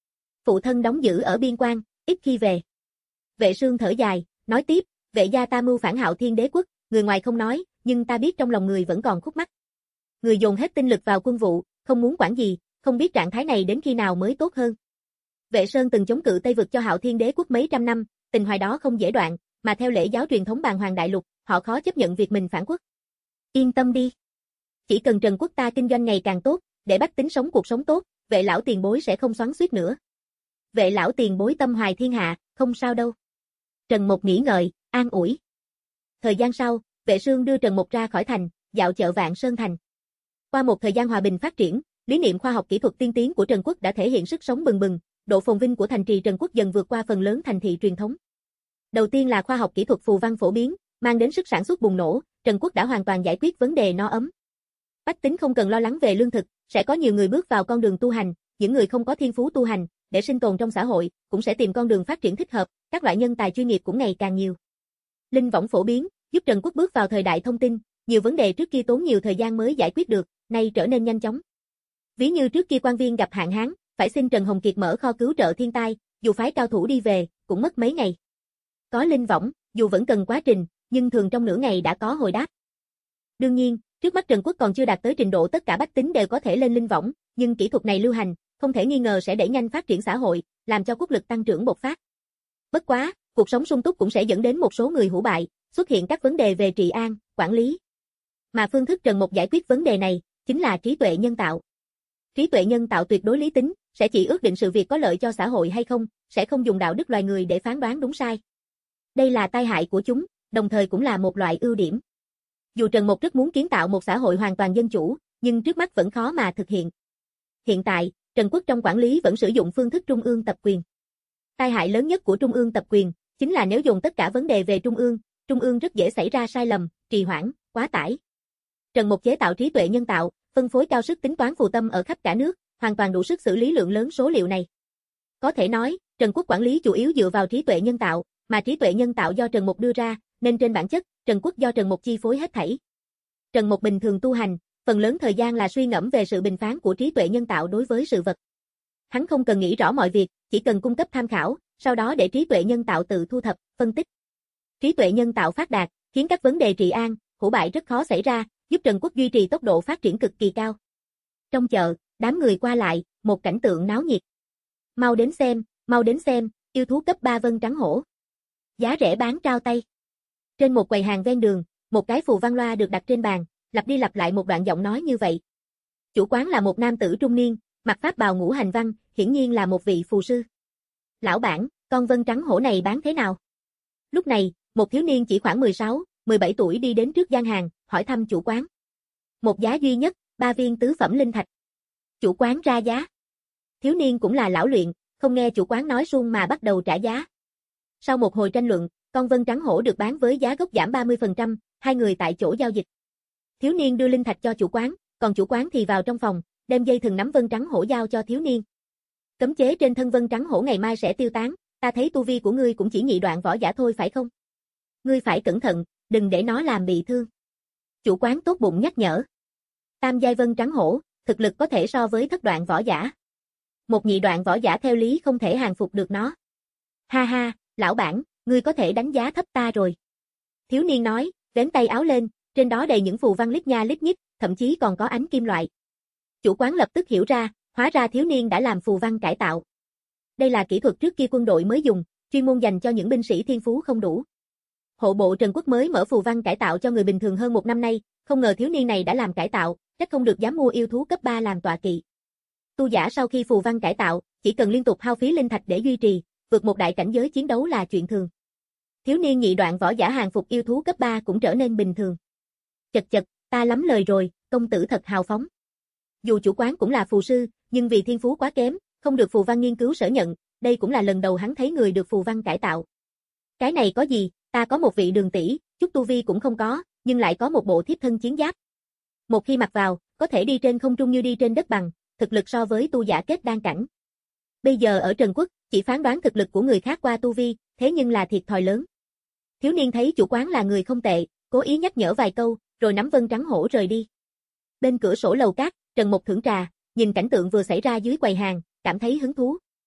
Phụ thân đóng giữ ở biên quan, ít khi về. Vệ Sương thở dài, nói tiếp, vệ gia ta mưu phản Hạo Thiên Đế quốc, người ngoài không nói, nhưng ta biết trong lòng người vẫn còn khúc mắc. Người dồn hết tinh lực vào quân vụ, không muốn quản gì, không biết trạng thái này đến khi nào mới tốt hơn. Vệ Sơn từng chống cự Tây vực cho Hạo Thiên Đế quốc mấy trăm năm, tình hoài đó không dễ đoạn, mà theo lễ giáo truyền thống Bàn Hoàng Đại Lục, họ khó chấp nhận việc mình phản quốc. Yên tâm đi. Chỉ cần Trần quốc ta kinh doanh ngày càng tốt, để bách tính sống cuộc sống tốt, vệ lão tiền bối sẽ không xoắn xuýt nữa. Vệ lão tiền bối tâm hoài thiên hạ, không sao đâu. Trần Mục nghĩ ngợi, an ủi. Thời gian sau, Vệ Sương đưa Trần Mục ra khỏi thành, dạo chợ Vạn Sơn thành. Qua một thời gian hòa bình phát triển, lý niệm khoa học kỹ thuật tiên tiến của Trần quốc đã thể hiện sức sống bừng bừng, độ phồn vinh của thành trì Trần quốc dần vượt qua phần lớn thành thị truyền thống. Đầu tiên là khoa học kỹ thuật phù văn phổ biến, mang đến sức sản xuất bùng nổ, Trần quốc đã hoàn toàn giải quyết vấn đề no ấm. Bách tính không cần lo lắng về lương thực, sẽ có nhiều người bước vào con đường tu hành, những người không có thiên phú tu hành, để sinh tồn trong xã hội, cũng sẽ tìm con đường phát triển thích hợp, các loại nhân tài chuyên nghiệp cũng ngày càng nhiều. Linh võng phổ biến, giúp Trần quốc bước vào thời đại thông tin, nhiều vấn đề trước kia tốn nhiều thời gian mới giải quyết được, nay trở nên nhanh chóng. Ví như trước kia quan viên gặp hạn hán, phải xin Trần Hồng Kiệt mở kho cứu trợ thiên tai, dù phái cao thủ đi về, cũng mất mấy ngày. Có linh võng, dù vẫn cần quá trình, nhưng thường trong nửa ngày đã có hồi đáp. Đương nhiên, trước mắt Trần quốc còn chưa đạt tới trình độ tất cả bách tính đều có thể lên linh võng, nhưng kỹ thuật này lưu hành, không thể nghi ngờ sẽ đẩy nhanh phát triển xã hội, làm cho quốc lực tăng trưởng bộc phát. Bất quá, cuộc sống sung túc cũng sẽ dẫn đến một số người hủ bại, xuất hiện các vấn đề về trị an, quản lý. Mà phương thức Trần Mục giải quyết vấn đề này, chính là trí tuệ nhân tạo. Trí tuệ nhân tạo tuyệt đối lý tính, sẽ chỉ ước định sự việc có lợi cho xã hội hay không, sẽ không dùng đạo đức loài người để phán đoán đúng sai. Đây là tai hại của chúng, đồng thời cũng là một loại ưu điểm. Dù Trần Mục rất muốn kiến tạo một xã hội hoàn toàn dân chủ, nhưng trước mắt vẫn khó mà thực hiện. Hiện tại, Trần quốc trong quản lý vẫn sử dụng phương thức trung ương tập quyền. Tai hại lớn nhất của trung ương tập quyền, chính là nếu dồn tất cả vấn đề về trung ương, trung ương rất dễ xảy ra sai lầm, trì hoãn, quá tải. Trần Mục chế tạo trí tuệ nhân tạo, phân phối cao sức tính toán phù tâm ở khắp cả nước, hoàn toàn đủ sức xử lý lượng lớn số liệu này. Có thể nói, Trần quốc quản lý chủ yếu dựa vào trí tuệ nhân tạo, mà trí tuệ nhân tạo do Trần Mục đưa ra, nên trên bản chất, Trần quốc do Trần Mục chi phối hết thảy. Trần Mục bình thường tu hành, phần lớn thời gian là suy ngẫm về sự bình phán của trí tuệ nhân tạo đối với sự vật. Hắn không cần nghĩ rõ mọi việc, chỉ cần cung cấp tham khảo, sau đó để trí tuệ nhân tạo tự thu thập, phân tích. Trí tuệ nhân tạo phát đạt, khiến các vấn đề trị an, hủ bại rất khó xảy ra, giúp Trần quốc duy trì tốc độ phát triển cực kỳ cao. Trong chợ, đám người qua lại, một cảnh tượng náo nhiệt. Mau đến xem, mau đến xem, yêu thú cấp ba vân trắng hổ. Giá rẻ bán trao tay. Trên một quầy hàng ven đường, một cái phù văn loa được đặt trên bàn, lặp đi lặp lại một đoạn giọng nói như vậy. Chủ quán là một nam tử trung niên, mặc pháp bào ngũ hành văn, hiển nhiên là một vị phù sư. Lão bản, con vân trắng hổ này bán thế nào? Lúc này, một thiếu niên chỉ khoảng mười sáu, mười bảy tuổi đi đến trước gian hàng, hỏi thăm chủ quán. Một giá duy nhất, ba viên tứ phẩm linh thạch. Chủ quán ra giá. Thiếu niên cũng là lão luyện, không nghe chủ quán nói suông mà bắt đầu trả giá. Sau một hồi tranh luận, con vân trắng hổ được bán với giá gốc giảm ba mươi phần trăm, hai người tại chỗ giao dịch. Thiếu niên đưa linh thạch cho chủ quán, còn chủ quán thì vào trong phòng, đem dây thừng nắm vân trắng hổ giao cho thiếu niên. Cấm chế trên thân vân trắng hổ ngày mai sẽ tiêu tán, ta thấy tu vi của ngươi cũng chỉ nhị đoạn võ giả thôi phải không? Ngươi phải cẩn thận, đừng để nó làm bị thương. Chủ quán tốt bụng nhắc nhở. Tam giai vân trắng hổ, thực lực có thể so với thất đoạn võ giả. Một nhị đoạn võ giả theo lý không thể hàng phục được nó. Ha ha, lão bản, ngươi có thể đánh giá thấp ta rồi. Thiếu niên nói, vén tay áo lên, trên đó đầy những phù văn lít nha lít nhít, thậm chí còn có ánh kim loại. Chủ quán lập tức hiểu ra, hóa ra thiếu niên đã làm phù văn cải tạo. Đây là kỹ thuật trước kia quân đội mới dùng, chuyên môn dành cho những binh sĩ thiên phú không đủ. Hộ bộ Trần Quốc mới mở phù văn cải tạo cho người bình thường hơn một năm nay, không ngờ thiếu niên này đã làm cải tạo, chắc không được dám mua yêu thú cấp ba làm tọa kỵ. Tu giả sau khi phù văn cải tạo, chỉ cần liên tục hao phí linh thạch để duy trì, vượt một đại cảnh giới chiến đấu là chuyện thường. Thiếu niên nhị đoạn võ giả hàng phục yêu thú cấp ba cũng trở nên bình thường. Chật chật, ta lắm lời rồi, công tử thật hào phóng. Dù chủ quán cũng là phù sư, nhưng vì thiên phú quá kém, không được phù văn nghiên cứu sở nhận, đây cũng là lần đầu hắn thấy người được phù văn cải tạo. Cái này có gì, ta có một vị đường tỷ, chút tu vi cũng không có, nhưng lại có một bộ thiếp thân chiến giáp. Một khi mặc vào, có thể đi trên không trung như đi trên đất bằng, thực lực so với tu giả kết đan cảnh. Bây giờ ở Trần Quốc, chỉ phán đoán thực lực của người khác qua tu vi, thế nhưng là thiệt thòi lớn. Thiếu niên thấy chủ quán là người không tệ, cố ý nhắc nhở vài câu, rồi nắm vân trắng hổ rời đi. Bên cửa sổ lầu cát, Trần Mục thưởng trà, nhìn cảnh tượng vừa xảy ra dưới quầy hàng, cảm thấy hứng thú.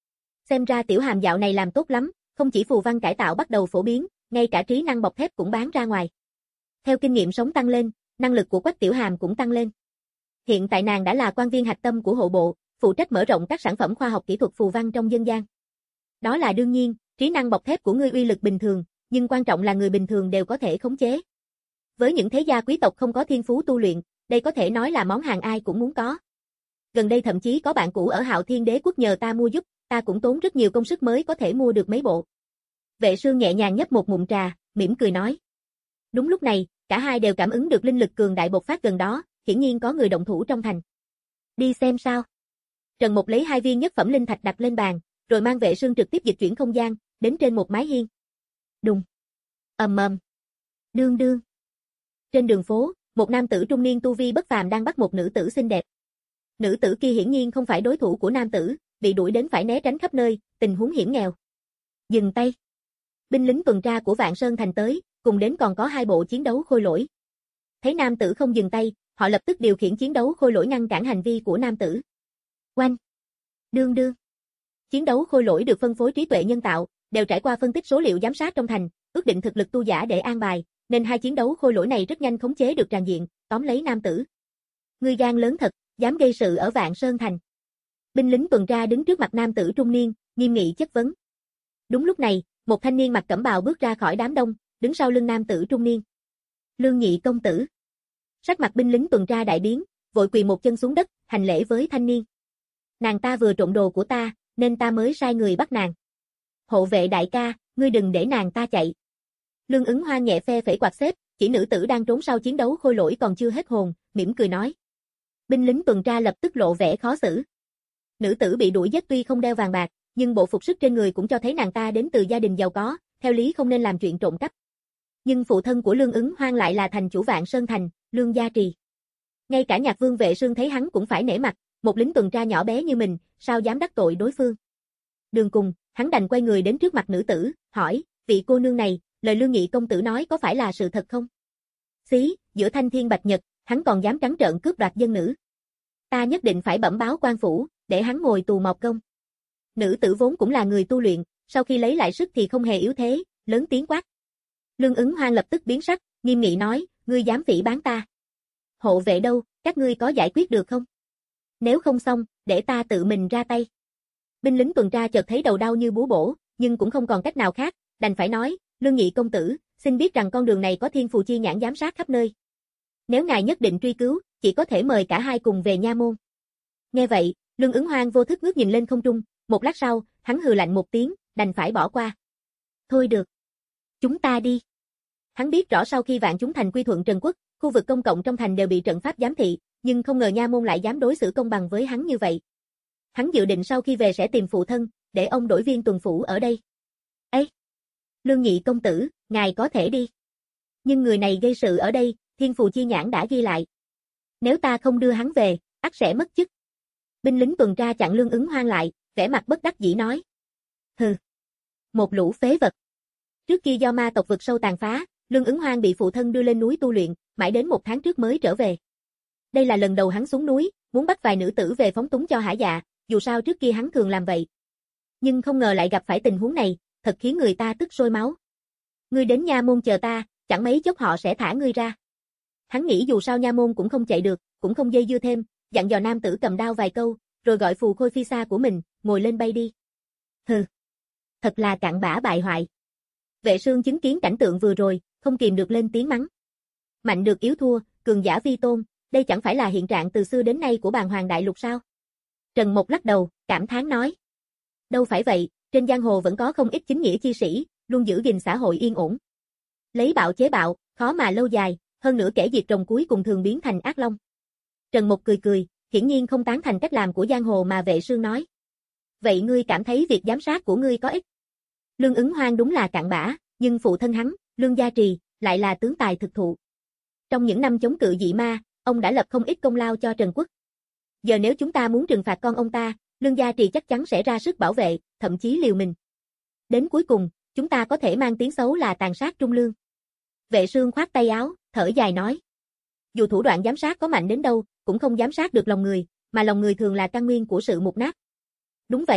Xem ra Tiểu Hàm dạo này làm tốt lắm, không chỉ phù văn cải tạo bắt đầu phổ biến, ngay cả trí năng bọc thép cũng bán ra ngoài. Theo kinh nghiệm sống tăng lên, năng lực của Quách Tiểu Hàm cũng tăng lên. Hiện tại nàng đã là quan viên hạch tâm của hộ bộ, phụ trách mở rộng các sản phẩm khoa học kỹ thuật phù văn trong dân gian. Đó là đương nhiên, trí năng bọc thép của ngươi uy lực bình thường, nhưng quan trọng là người bình thường đều có thể khống chế. Với những thế gia quý tộc không có thiên phú tu luyện, đây có thể nói là món hàng ai cũng muốn có. Gần đây thậm chí có bạn cũ ở Hạo Thiên Đế quốc nhờ ta mua giúp, ta cũng tốn rất nhiều công sức mới có thể mua được mấy bộ. Vệ Sương nhẹ nhàng nhấp một ngụm trà, mỉm cười nói. Đúng lúc này, cả hai đều cảm ứng được linh lực cường đại bộc phát gần đó, hiển nhiên có người động thủ trong thành. Đi xem sao. Trần Mộc lấy hai viên nhất phẩm linh thạch đặt lên bàn, rồi mang Vệ Sương trực tiếp dịch chuyển không gian, đến trên một mái hiên. Đùng. Ầm ầm. Đương đương. Trên đường phố, một nam tử trung niên tu vi bất phàm đang bắt một nữ tử xinh đẹp. Nữ tử kia hiển nhiên không phải đối thủ của nam tử, bị đuổi đến phải né tránh khắp nơi, tình huống hiểm nghèo. Dừng tay. Binh lính tuần tra của Vạn Sơn thành tới, cùng đến còn có hai bộ chiến đấu khôi lỗi. Thấy nam tử không dừng tay, họ lập tức điều khiển chiến đấu khôi lỗi ngăn cản hành vi của nam tử. Oanh. Đương đương. Chiến đấu khôi lỗi được phân phối trí tuệ nhân tạo, đều trải qua phân tích số liệu giám sát trong thành, ước định thực lực tu giả để an bài, nên hai chiến đấu khôi lỗi này rất nhanh khống chế được tràn diện, tóm lấy nam tử. Ngươi gan lớn thật, dám gây sự ở Vạn Sơn thành. Binh lính tuần tra đứng trước mặt nam tử trung niên, nghiêm nghị chất vấn. Đúng lúc này, một thanh niên mặc cẩm bào bước ra khỏi đám đông, đứng sau lưng nam tử trung niên. Lương Nhị công tử. Sắc mặt binh lính tuần tra đại biến, vội quỳ một chân xuống đất, hành lễ với thanh niên. Nàng ta vừa trộm đồ của ta, nên ta mới sai người bắt nàng. Hộ vệ đại ca, ngươi đừng để nàng ta chạy. Lương Ứng Hoa nhẹ phe phẩy quạt xếp, chỉ nữ tử đang trốn sau chiến đấu khôi lỗi còn chưa hết hồn, mỉm cười nói. Binh lính tuần tra lập tức lộ vẻ khó xử. Nữ tử bị đuổi giết tuy không đeo vàng bạc, nhưng bộ phục sức trên người cũng cho thấy nàng ta đến từ gia đình giàu có, theo lý không nên làm chuyện trộm cắp. Nhưng phụ thân của Lương Ứng Hoan lại là thành chủ Vạn Sơn thành, Lương Gia Trì. Ngay cả Nhạc Vương Vệ Sương thấy hắn cũng phải nể mặt, một lính tuần tra nhỏ bé như mình, sao dám đắc tội đối phương. Đường cùng, hắn đành quay người đến trước mặt nữ tử, hỏi, vị cô nương này, lời Lương Nhị công tử nói có phải là sự thật không? Xí, giữa thanh thiên bạch nhật, hắn còn dám trắng trợn cướp đoạt dân nữ. Ta nhất định phải bẩm báo quan phủ, để hắn ngồi tù mọc công. Nữ tử vốn cũng là người tu luyện, sau khi lấy lại sức thì không hề yếu thế, lớn tiếng quát. Lương Ứng Hoan lập tức biến sắc, nghiêm nghị nói, ngươi dám phỉ báng ta. Hộ vệ đâu, các ngươi có giải quyết được không? Nếu không xong, để ta tự mình ra tay. Binh lính tuần tra chợt thấy đầu đau như búa bổ, nhưng cũng không còn cách nào khác, đành phải nói, Lương Nhị công tử, xin biết rằng con đường này có thiên phù chi nhãn giám sát khắp nơi. Nếu ngài nhất định truy cứu, chỉ có thể mời cả hai cùng về nha môn. Nghe vậy, Lương Ứng Hoan vô thức ngước nhìn lên không trung, một lát sau, hắn hừ lạnh một tiếng, đành phải bỏ qua. Thôi được. Chúng ta đi. Hắn biết rõ sau khi Vạn Chúng thành quy thuận Trần Quốc, khu vực công cộng trong thành đều bị trận pháp giám thị, nhưng không ngờ nha môn lại dám đối xử công bằng với hắn như vậy. Hắn dự định sau khi về sẽ tìm phụ thân, để ông đổi viên tuần phủ ở đây. Ấy! Lương Nhị công tử, ngài có thể đi. Nhưng người này gây sự ở đây, thiên phù chi nhãn đã ghi lại. Nếu ta không đưa hắn về, ắt sẽ mất chức. Binh lính tuần tra chặn Lương Ứng Hoan lại, vẻ mặt bất đắc dĩ nói. Hừ! Một lũ phế vật. Trước kia do ma tộc vực sâu tàn phá, Lương Ứng Hoan bị phụ thân đưa lên núi tu luyện, mãi đến một tháng trước mới trở về. Đây là lần đầu hắn xuống núi, muốn bắt vài nữ tử về phóng túng cho hả dạ, dù sao trước kia hắn thường làm vậy. Nhưng không ngờ lại gặp phải tình huống này, thật khiến người ta tức sôi máu. Ngươi đến nha môn chờ ta, chẳng mấy chốc họ sẽ thả ngươi ra. Hắn nghĩ dù sao nha môn cũng không chạy được, cũng không dây dưa thêm, dặn dò nam tử cầm đao vài câu, rồi gọi phù khôi phi xa của mình, ngồi lên bay đi. Hừ, thật là cặn bã bại hoại. Vệ Sương chứng kiến cảnh tượng vừa rồi, không kìm được lên tiếng mắng. Mạnh được yếu thua, cường giả vi tôn, đây chẳng phải là hiện trạng từ xưa đến nay của Bàng Hoàng Đại Lục sao? Trần Mộc lắc đầu, cảm thán nói. Đâu phải vậy, trên giang hồ vẫn có không ít chính nghĩa chi sĩ, luôn giữ gìn xã hội yên ổn. Lấy bạo chế bạo, khó mà lâu dài, hơn nữa kẻ diệt rồng cuối cùng thường biến thành ác long. Trần Mộc cười cười, hiển nhiên không tán thành cách làm của giang hồ mà Vệ Sương nói. Vậy ngươi cảm thấy việc giám sát của ngươi có ích? Lương Ứng Hoan đúng là cặn bã, nhưng phụ thân hắn, Lương Gia Trì, lại là tướng tài thực thụ. Trong những năm chống cự dị ma, ông đã lập không ít công lao cho Trần Quốc. Giờ nếu chúng ta muốn trừng phạt con ông ta, Lương Gia Trì chắc chắn sẽ ra sức bảo vệ, thậm chí liều mình. Đến cuối cùng, chúng ta có thể mang tiếng xấu là tàn sát Trung Lương. Vệ Sương khoát tay áo, thở dài nói. Dù thủ đoạn giám sát có mạnh đến đâu, cũng không giám sát được lòng người, mà lòng người thường là căn nguyên của sự mục nát. Đúng vậy,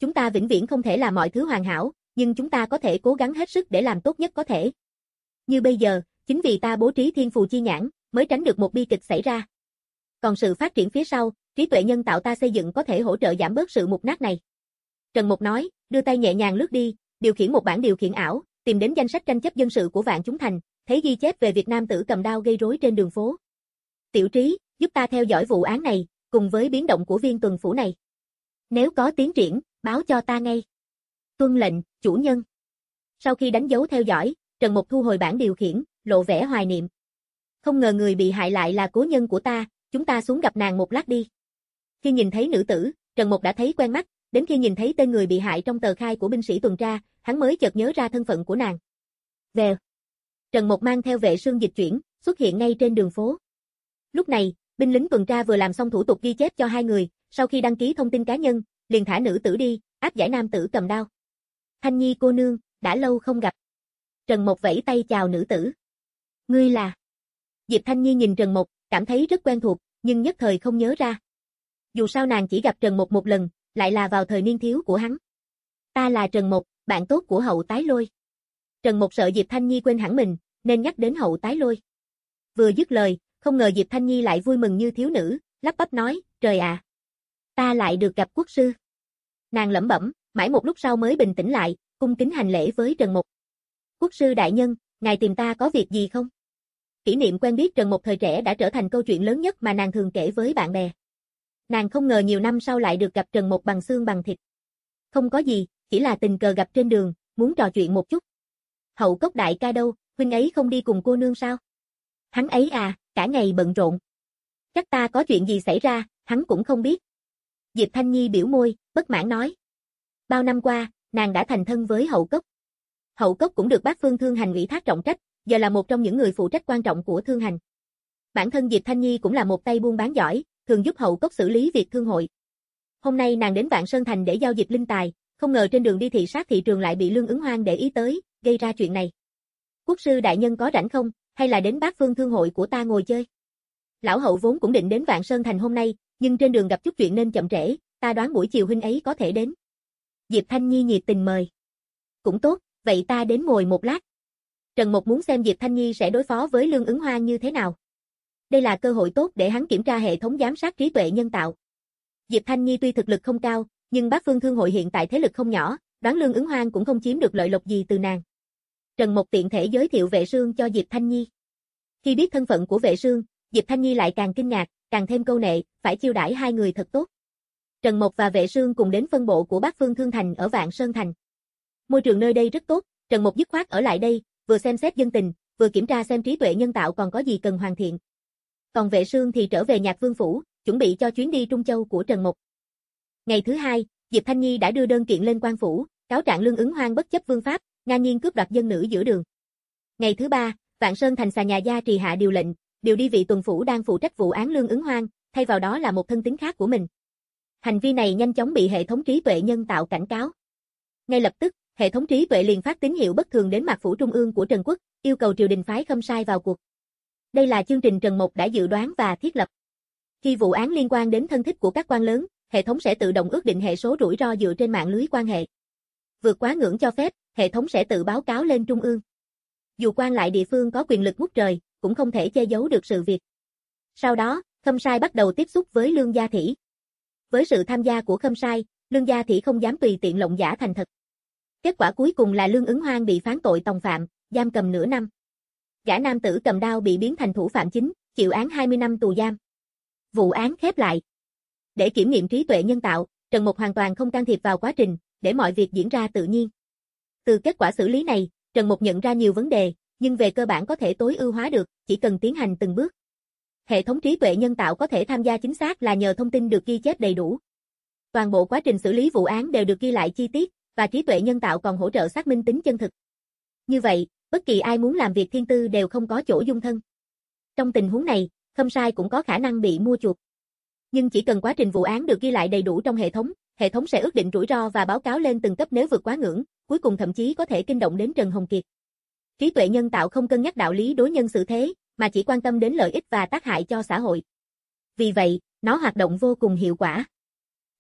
chúng ta vĩnh viễn không thể làm mọi thứ hoàn hảo, nhưng chúng ta có thể cố gắng hết sức để làm tốt nhất có thể. Như bây giờ, chính vì ta bố trí thiên phù chi nhãn, mới tránh được một bi kịch xảy ra. Còn sự phát triển phía sau, trí tuệ nhân tạo ta xây dựng có thể hỗ trợ giảm bớt sự mục nát này. Trần Mục nói, đưa tay nhẹ nhàng lướt đi, điều khiển một bản điều khiển ảo, tìm đến danh sách tranh chấp dân sự của Vạn Chúng Thành, thấy ghi chép về việc nam tử cầm đao gây rối trên đường phố. Tiểu Trí, giúp ta theo dõi vụ án này, cùng với biến động của viên tuần phủ này. Nếu có tiến triển, báo cho ta ngay. Tuân lệnh, chủ nhân. Sau khi đánh dấu theo dõi, Trần Mục thu hồi bản điều khiển, lộ vẻ hoài niệm. Không ngờ người bị hại lại là cố nhân của ta, chúng ta xuống gặp nàng một lát đi. Khi nhìn thấy nữ tử, Trần Mục đã thấy quen mắt, đến khi nhìn thấy tên người bị hại trong tờ khai của binh sĩ tuần tra, hắn mới chợt nhớ ra thân phận của nàng. Vèo. Trần Mục mang theo vệ xương dịch chuyển, xuất hiện ngay trên đường phố. Lúc này, binh lính tuần tra vừa làm xong thủ tục ghi chép cho hai người, sau khi đăng ký thông tin cá nhân, liền thả nữ tử đi, áp giải nam tử cầm đao. Thanh Nhi cô nương, đã lâu không gặp. Trần Mục vẫy tay chào nữ tử. Ngươi là? Diệp Thanh Nhi nhìn Trần Mục, cảm thấy rất quen thuộc, nhưng nhất thời không nhớ ra. Dù sao nàng chỉ gặp Trần Mục một lần, lại là vào thời niên thiếu của hắn. Ta là Trần Mục, bạn tốt của Hậu Tái Lôi. Trần Mục sợ Diệp Thanh Nhi quên hẳn mình, nên nhắc đến Hậu Tái Lôi. Vừa dứt lời, không ngờ Diệp Thanh Nhi lại vui mừng như thiếu nữ, lắp bắp nói, trời ạ, ta lại được gặp quốc sư. Nàng lẩm bẩm, mãi một lúc sau mới bình tĩnh lại, cung kính hành lễ với Trần Mục. Quốc sư đại nhân, ngài tìm ta có việc gì không? Kỷ niệm quen biết Trần Mục thời trẻ đã trở thành câu chuyện lớn nhất mà nàng thường kể với bạn bè. Nàng không ngờ nhiều năm sau lại được gặp Trần Mục bằng xương bằng thịt. Không có gì, chỉ là tình cờ gặp trên đường, muốn trò chuyện một chút. Hậu Cốc đại ca đâu, huynh ấy không đi cùng cô nương sao? Hắn ấy à, cả ngày bận rộn. Chắc ta có chuyện gì xảy ra, hắn cũng không biết. Diệp Thanh Nhi biểu môi, bất mãn nói. Bao năm qua, nàng đã thành thân với Hậu Cốc. Hậu Cốc cũng được bác Phương Thương Hành ủy thác trọng trách, giờ là một trong những người phụ trách quan trọng của Thương Hành. Bản thân Diệp Thanh Nhi cũng là một tay buôn bán giỏi, thường giúp Hậu Cốc xử lý việc thương hội. Hôm nay nàng đến Vạn Sơn Thành để giao dịch linh tài, không ngờ trên đường đi thị sát thị trường lại bị Lương Ứng Hoan để ý tới, gây ra chuyện này. Quốc sư đại nhân có rảnh không, hay là đến Bát Phương thương hội của ta ngồi chơi? Lão Hậu vốn cũng định đến Vạn Sơn Thành hôm nay, nhưng trên đường gặp chút chuyện nên chậm trễ, ta đoán buổi chiều huynh ấy có thể đến. Diệp Thanh Nhi nhiệt tình mời. Cũng tốt, vậy ta đến ngồi một lát. Trần Mục muốn xem Diệp Thanh Nhi sẽ đối phó với Lương Ứng Hoan như thế nào. Đây là cơ hội tốt để hắn kiểm tra hệ thống giám sát trí tuệ nhân tạo. Diệp Thanh Nhi tuy thực lực không cao, nhưng Bát Phương thương hội hiện tại thế lực không nhỏ, đoán Lương Ứng Hoan cũng không chiếm được lợi lộc gì từ nàng. Trần Mục tiện thể giới thiệu Vệ Sương cho Diệp Thanh Nhi. Khi biết thân phận của Vệ Sương, Diệp Thanh Nhi lại càng kinh ngạc, càng thêm câu nệ, phải chiêu đãi hai người thật tốt. Trần Mục và Vệ Sương cùng đến phân bộ của Bát Phương Thương Thành ở Vạn Sơn Thành. Môi trường nơi đây rất tốt, Trần Mục dứt khoát ở lại đây, vừa xem xét dân tình, vừa kiểm tra xem trí tuệ nhân tạo còn có gì cần hoàn thiện. Còn Vệ Sương thì trở về Nhạc Vương phủ, chuẩn bị cho chuyến đi Trung Châu của Trần Mục. Ngày thứ hai, Diệp Thanh Nhi đã đưa đơn kiện lên quan phủ, cáo trạng Lương Ứng Hoan bất chấp vương pháp, ngang nhiên cướp đoạt dân nữ giữa đường. Ngày thứ ba, Vạn Sơn Thành xà nhà gia trì hạ điều lệnh, điều đi vị tuần phủ đang phụ trách vụ án Lương Ứng Hoan, thay vào đó là một thân tín khác của mình. Hành vi này nhanh chóng bị hệ thống trí tuệ nhân tạo cảnh cáo. Ngay lập tức, hệ thống trí tuệ liền phát tín hiệu bất thường đến Mạc phủ trung ương của Trần Quốc, yêu cầu triều đình phái Khâm Sai vào cuộc. Đây là chương trình Trần Mục đã dự đoán và thiết lập. Khi vụ án liên quan đến thân thích của các quan lớn, hệ thống sẽ tự động ước định hệ số rủi ro dựa trên mạng lưới quan hệ. Vượt quá ngưỡng cho phép, hệ thống sẽ tự báo cáo lên trung ương. Dù quan lại địa phương có quyền lực ngút trời, cũng không thể che giấu được sự việc. Sau đó, Khâm Sai bắt đầu tiếp xúc với Lương Gia Thỉ. Với sự tham gia của Khâm Sai, Lương Gia Thỉ không dám tùy tiện lộng giả thành thật. Kết quả cuối cùng là Lương Ứng Hoan bị phán tội tòng phạm, giam cầm nửa năm. Gã nam tử cầm đao bị biến thành thủ phạm chính, chịu án hai mươi năm tù giam. Vụ án khép lại. Để kiểm nghiệm trí tuệ nhân tạo, Trần Mục hoàn toàn không can thiệp vào quá trình, để mọi việc diễn ra tự nhiên. Từ kết quả xử lý này, Trần Mục nhận ra nhiều vấn đề, nhưng về cơ bản có thể tối ưu hóa được, chỉ cần tiến hành từng bước. Hệ thống trí tuệ nhân tạo có thể tham gia chính xác là nhờ thông tin được ghi chép đầy đủ. Toàn bộ quá trình xử lý vụ án đều được ghi lại chi tiết, và trí tuệ nhân tạo còn hỗ trợ xác minh tính chân thực. Như vậy, bất kỳ ai muốn làm việc thiên tư đều không có chỗ dung thân. Trong tình huống này, Khâm Sai cũng có khả năng bị mua chuộc. Nhưng chỉ cần quá trình vụ án được ghi lại đầy đủ trong hệ thống, hệ thống sẽ ước định rủi ro và báo cáo lên từng cấp nếu vượt quá ngưỡng, cuối cùng thậm chí có thể kinh động đến Trần Hồng Kiệt. Trí tuệ nhân tạo không cân nhắc đạo lý đối nhân xử thế, mà chỉ quan tâm đến lợi ích và tác hại cho xã hội. Vì vậy, nó hoạt động vô cùng hiệu quả.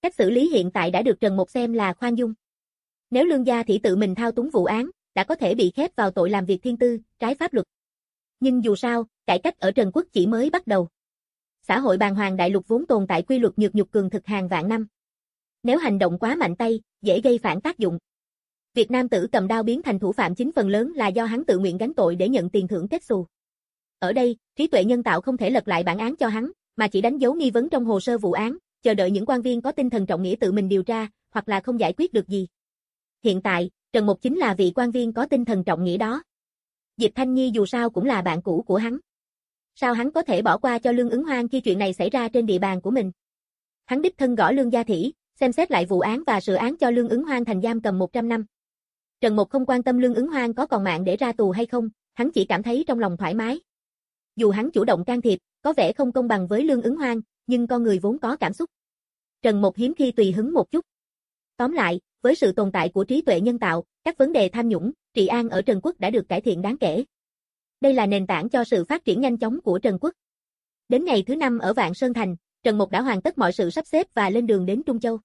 Cách xử lý hiện tại đã được Trần Mục xem là khoan dung. Nếu Lương Gia Thị tự mình thao túng vụ án, đã có thể bị khép vào tội làm việc thiên tư, trái pháp luật. Nhưng dù sao, cải cách ở Trần Quốc chỉ mới bắt đầu. Xã hội bàng hoàng đại lục vốn tồn tại quy luật nhược nhục cường thực hàng vạn năm. Nếu hành động quá mạnh tay, dễ gây phản tác dụng. Việc nam tử cầm đao biến thành thủ phạm chính phần lớn là do hắn tự nguyện gánh tội để nhận tiền thưởng kết xù. Ở đây, trí tuệ nhân tạo không thể lật lại bản án cho hắn, mà chỉ đánh dấu nghi vấn trong hồ sơ vụ án, chờ đợi những quan viên có tinh thần trọng nghĩa tự mình điều tra, hoặc là không giải quyết được gì. Hiện tại, Trần Mục chính là vị quan viên có tinh thần trọng nghĩa đó. Diệp Thanh Nhi dù sao cũng là bạn cũ của hắn. Sao hắn có thể bỏ qua cho Lương Ứng Hoan khi chuyện này xảy ra trên địa bàn của mình? Hắn đích thân gõ Lương Gia Thị, xem xét lại vụ án và sửa án cho Lương Ứng Hoan thành giam cầm một trăm năm. Trần Mục không quan tâm Lương Ứng Hoan có còn mạng để ra tù hay không, hắn chỉ cảm thấy trong lòng thoải mái. Dù hắn chủ động can thiệp, có vẻ không công bằng với Lương Ứng Hoan, nhưng con người vốn có cảm xúc. Trần Mục hiếm khi tùy hứng một chút. Tóm lại, với sự tồn tại của trí tuệ nhân tạo, các vấn đề tham nhũng, trị an ở Trần Quốc đã được cải thiện đáng kể. Đây là nền tảng cho sự phát triển nhanh chóng của Trần Quốc. Đến ngày thứ năm ở Vạn Sơn Thành, Trần Mục đã hoàn tất mọi sự sắp xếp và lên đường đến Trung Châu.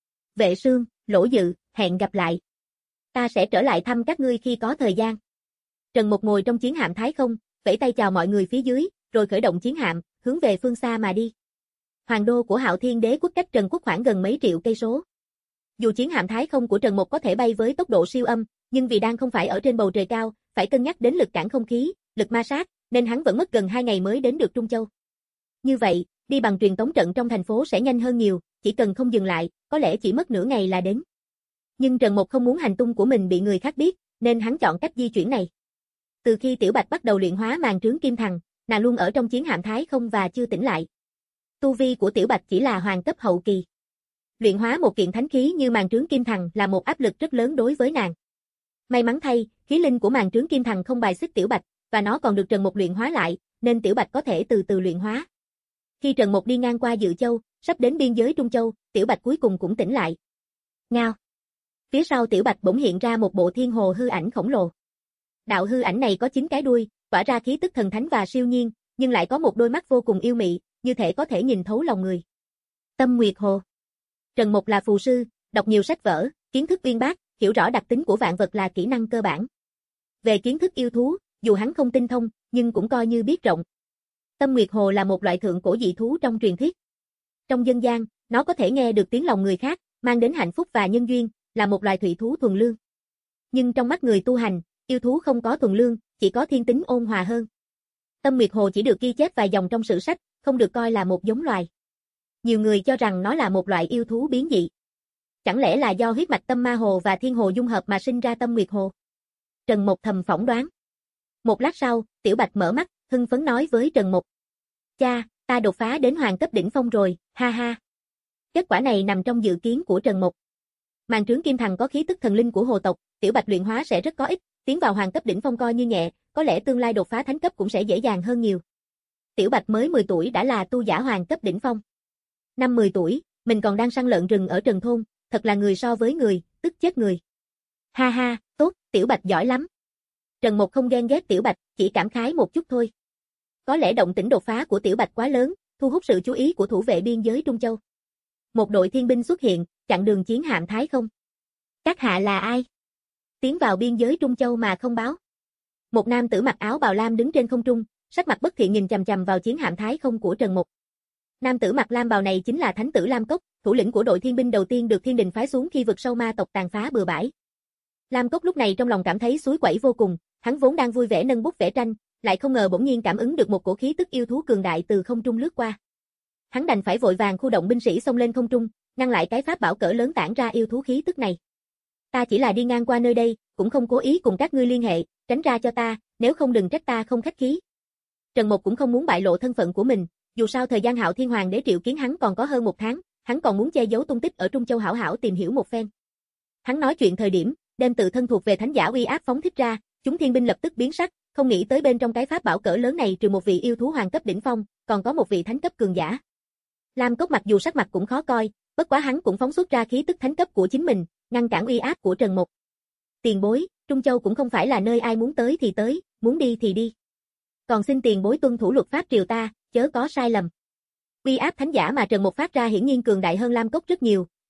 Vệ Sương, Lỗ Dự, hẹn gặp lại. Ta sẽ trở lại thăm các ngươi khi có thời gian. Trần Mục ngồi trong chiến hạm Thái Không, vẫy tay chào mọi người phía dưới, rồi khởi động chiến hạm, hướng về phương xa mà đi. Hoàng đô của Hạo Thiên Đế quốc cách Trần Quốc khoảng gần mấy triệu cây số. Dù chiến hạm Thái Không của Trần Mục có thể bay với tốc độ siêu âm, nhưng vì đang không phải ở trên bầu trời cao, phải cân nhắc đến lực cản không khí, lực ma sát, nên hắn vẫn mất gần hai ngày mới đến được Trung Châu. Như vậy, đi bằng truyền tống trận trong thành phố sẽ nhanh hơn nhiều, chỉ cần không dừng lại, có lẽ chỉ mất nửa ngày là đến. Nhưng Trần Mục không muốn hành tung của mình bị người khác biết, nên hắn chọn cách di chuyển này. Từ khi Tiểu Bạch bắt đầu luyện hóa màn trướng kim thằng, nàng luôn ở trong chiến hạm Thái Không và chưa tỉnh lại. Tu vi của Tiểu Bạch chỉ là hoàng cấp hậu kỳ. Luyện hóa một kiện thánh khí như màn trướng kim thằng là một áp lực rất lớn đối với nàng. May mắn thay, khí linh của màn trướng kim thằng không bài xích Tiểu Bạch, và nó còn được Trần Mục luyện hóa lại, nên Tiểu Bạch có thể từ từ luyện hóa. Khi Trần Mục đi ngang qua Dự Châu, sắp đến biên giới Trung Châu, Tiểu Bạch cuối cùng cũng tỉnh lại. Ngao. Phía sau Tiểu Bạch bỗng hiện ra một bộ thiên hồ hư ảnh khổng lồ. Đạo hư ảnh này có chín cái đuôi, tỏa ra khí tức thần thánh và siêu nhiên, nhưng lại có một đôi mắt vô cùng yêu mị, như thể có thể nhìn thấu lòng người. Tâm Nguyệt Hồ. Trần Mục là phù sư, đọc nhiều sách vở, kiến thức uyên bác, hiểu rõ đặc tính của vạn vật là kỹ năng cơ bản. Về kiến thức yêu thú, dù hắn không tinh thông, nhưng cũng coi như biết rộng. Tâm Nguyệt Hồ là một loại thượng cổ dị thú trong truyền thuyết. Trong dân gian, nó có thể nghe được tiếng lòng người khác, mang đến hạnh phúc và nhân duyên, là một loài thủy thú thuần lương. Nhưng trong mắt người tu hành, yêu thú không có thuần lương, chỉ có thiên tính ôn hòa hơn. Tâm Nguyệt Hồ chỉ được ghi chép vài dòng trong sử sách, không được coi là một giống loài. Nhiều người cho rằng nó là một loại yêu thú biến dị. Chẳng lẽ là do huyết mạch Tâm Ma Hồ và Thiên Hồ dung hợp mà sinh ra Tâm Nguyệt Hồ? Trần Mục thầm phỏng đoán. Một lát sau, Tiểu Bạch mở mắt, hưng phấn nói với Trần Mục. Cha, ta đột phá đến hoàng cấp đỉnh phong rồi, ha ha. Kết quả này nằm trong dự kiến của Trần Mục. Màn trướng kim thằng có khí tức thần linh của hồ tộc, Tiểu Bạch luyện hóa sẽ rất có ích, tiến vào hoàng cấp đỉnh phong coi như nhẹ, có lẽ tương lai đột phá thánh cấp cũng sẽ dễ dàng hơn nhiều. Tiểu Bạch mới mười tuổi đã là tu giả hoàng cấp đỉnh phong. Năm mười tuổi, mình còn đang săn lợn rừng ở Trần Thôn, thật là người so với người, tức chết người. Ha ha, tốt, Tiểu Bạch giỏi lắm. Trần Mục không ghen ghét Tiểu Bạch, chỉ cảm khái một chút thôi. Có lẽ động tĩnh đột phá của Tiểu Bạch quá lớn, thu hút sự chú ý của thủ vệ biên giới Trung Châu. Một đội thiên binh xuất hiện, chặn đường chiến hạm Thái Không. Các hạ là ai? Tiến vào biên giới Trung Châu mà không báo. Một nam tử mặc áo bào lam đứng trên không trung, sắc mặt bất thiện nhìn chằm chằm vào chiến hạm Thái Không của Trần Mục. Nam tử mặc lam bào này chính là Thánh tử Lam Cốc, thủ lĩnh của đội thiên binh đầu tiên được thiên đình phái xuống khi vực sâu ma tộc tàn phá bừa bãi. Lam Cốc lúc này trong lòng cảm thấy suối quẩy vô cùng, hắn vốn đang vui vẻ nâng bút vẽ tranh, lại không ngờ bỗng nhiên cảm ứng được một cổ khí tức yêu thú cường đại từ không trung lướt qua. Hắn đành phải vội vàng khu động binh sĩ xông lên không trung, ngăn lại cái pháp bảo cỡ lớn tản ra yêu thú khí tức này. Ta chỉ là đi ngang qua nơi đây, cũng không cố ý cùng các ngươi liên hệ, tránh ra cho ta, nếu không đừng trách ta không khách khí. Trần Mục cũng không muốn bại lộ thân phận của mình, dù sao thời gian Hạo Thiên Hoàng đế triệu kiến hắn còn có hơn một tháng, hắn còn muốn che giấu tung tích ở Trung Châu hảo hảo tìm hiểu một phen. Hắn nói chuyện thời điểm, đem tự thân thuộc về thánh giả uy áp phóng thích ra, chúng thiên binh lập tức biến sắc, không nghĩ tới bên trong cái pháp bảo cỡ lớn này trừ một vị yêu thú hoàng cấp đỉnh phong, còn có một vị thánh cấp cường giả. Lam Cốc mặc dù sắc mặt cũng khó coi, bất quá hắn cũng phóng xuất ra khí tức thánh cấp của chính mình, ngăn cản uy áp của Trần Mục. Tiền bối, Trung Châu cũng không phải là nơi ai muốn tới thì tới, muốn đi thì đi. Còn xin tiền bối tuân thủ luật pháp triều ta, chớ có sai lầm. Uy áp thánh giả mà Trần Mục phát ra hiển nhiên cường đại hơn Lam Cốc rất nhiều,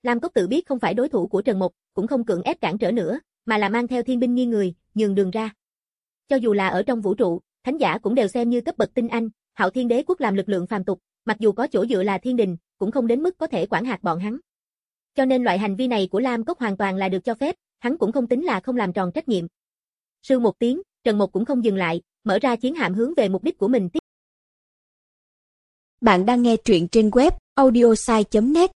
Lam Cốc tự biết không phải đối thủ của Trần Mộc, cũng không cưỡng ép cản trở nữa, mà là mang theo thiên binh nghiêng người, nhường đường ra. Cho dù là ở trong vũ trụ, thánh giả cũng đều xem như cấp bậc tinh anh, Hạo Thiên Đế quốc làm lực lượng phàm tục, mặc dù có chỗ dựa là thiên đình, cũng không đến mức có thể quản hạt bọn hắn. Cho nên loại hành vi này của Lam Cốc hoàn toàn là được cho phép, hắn cũng không tính là không làm tròn trách nhiệm. Sư một tiếng, Trần Mộc cũng không dừng lại, mở ra chiến hạm hướng về mục đích của mình tiếp. Bạn đang nghe truyện trên web audiosai chấm net.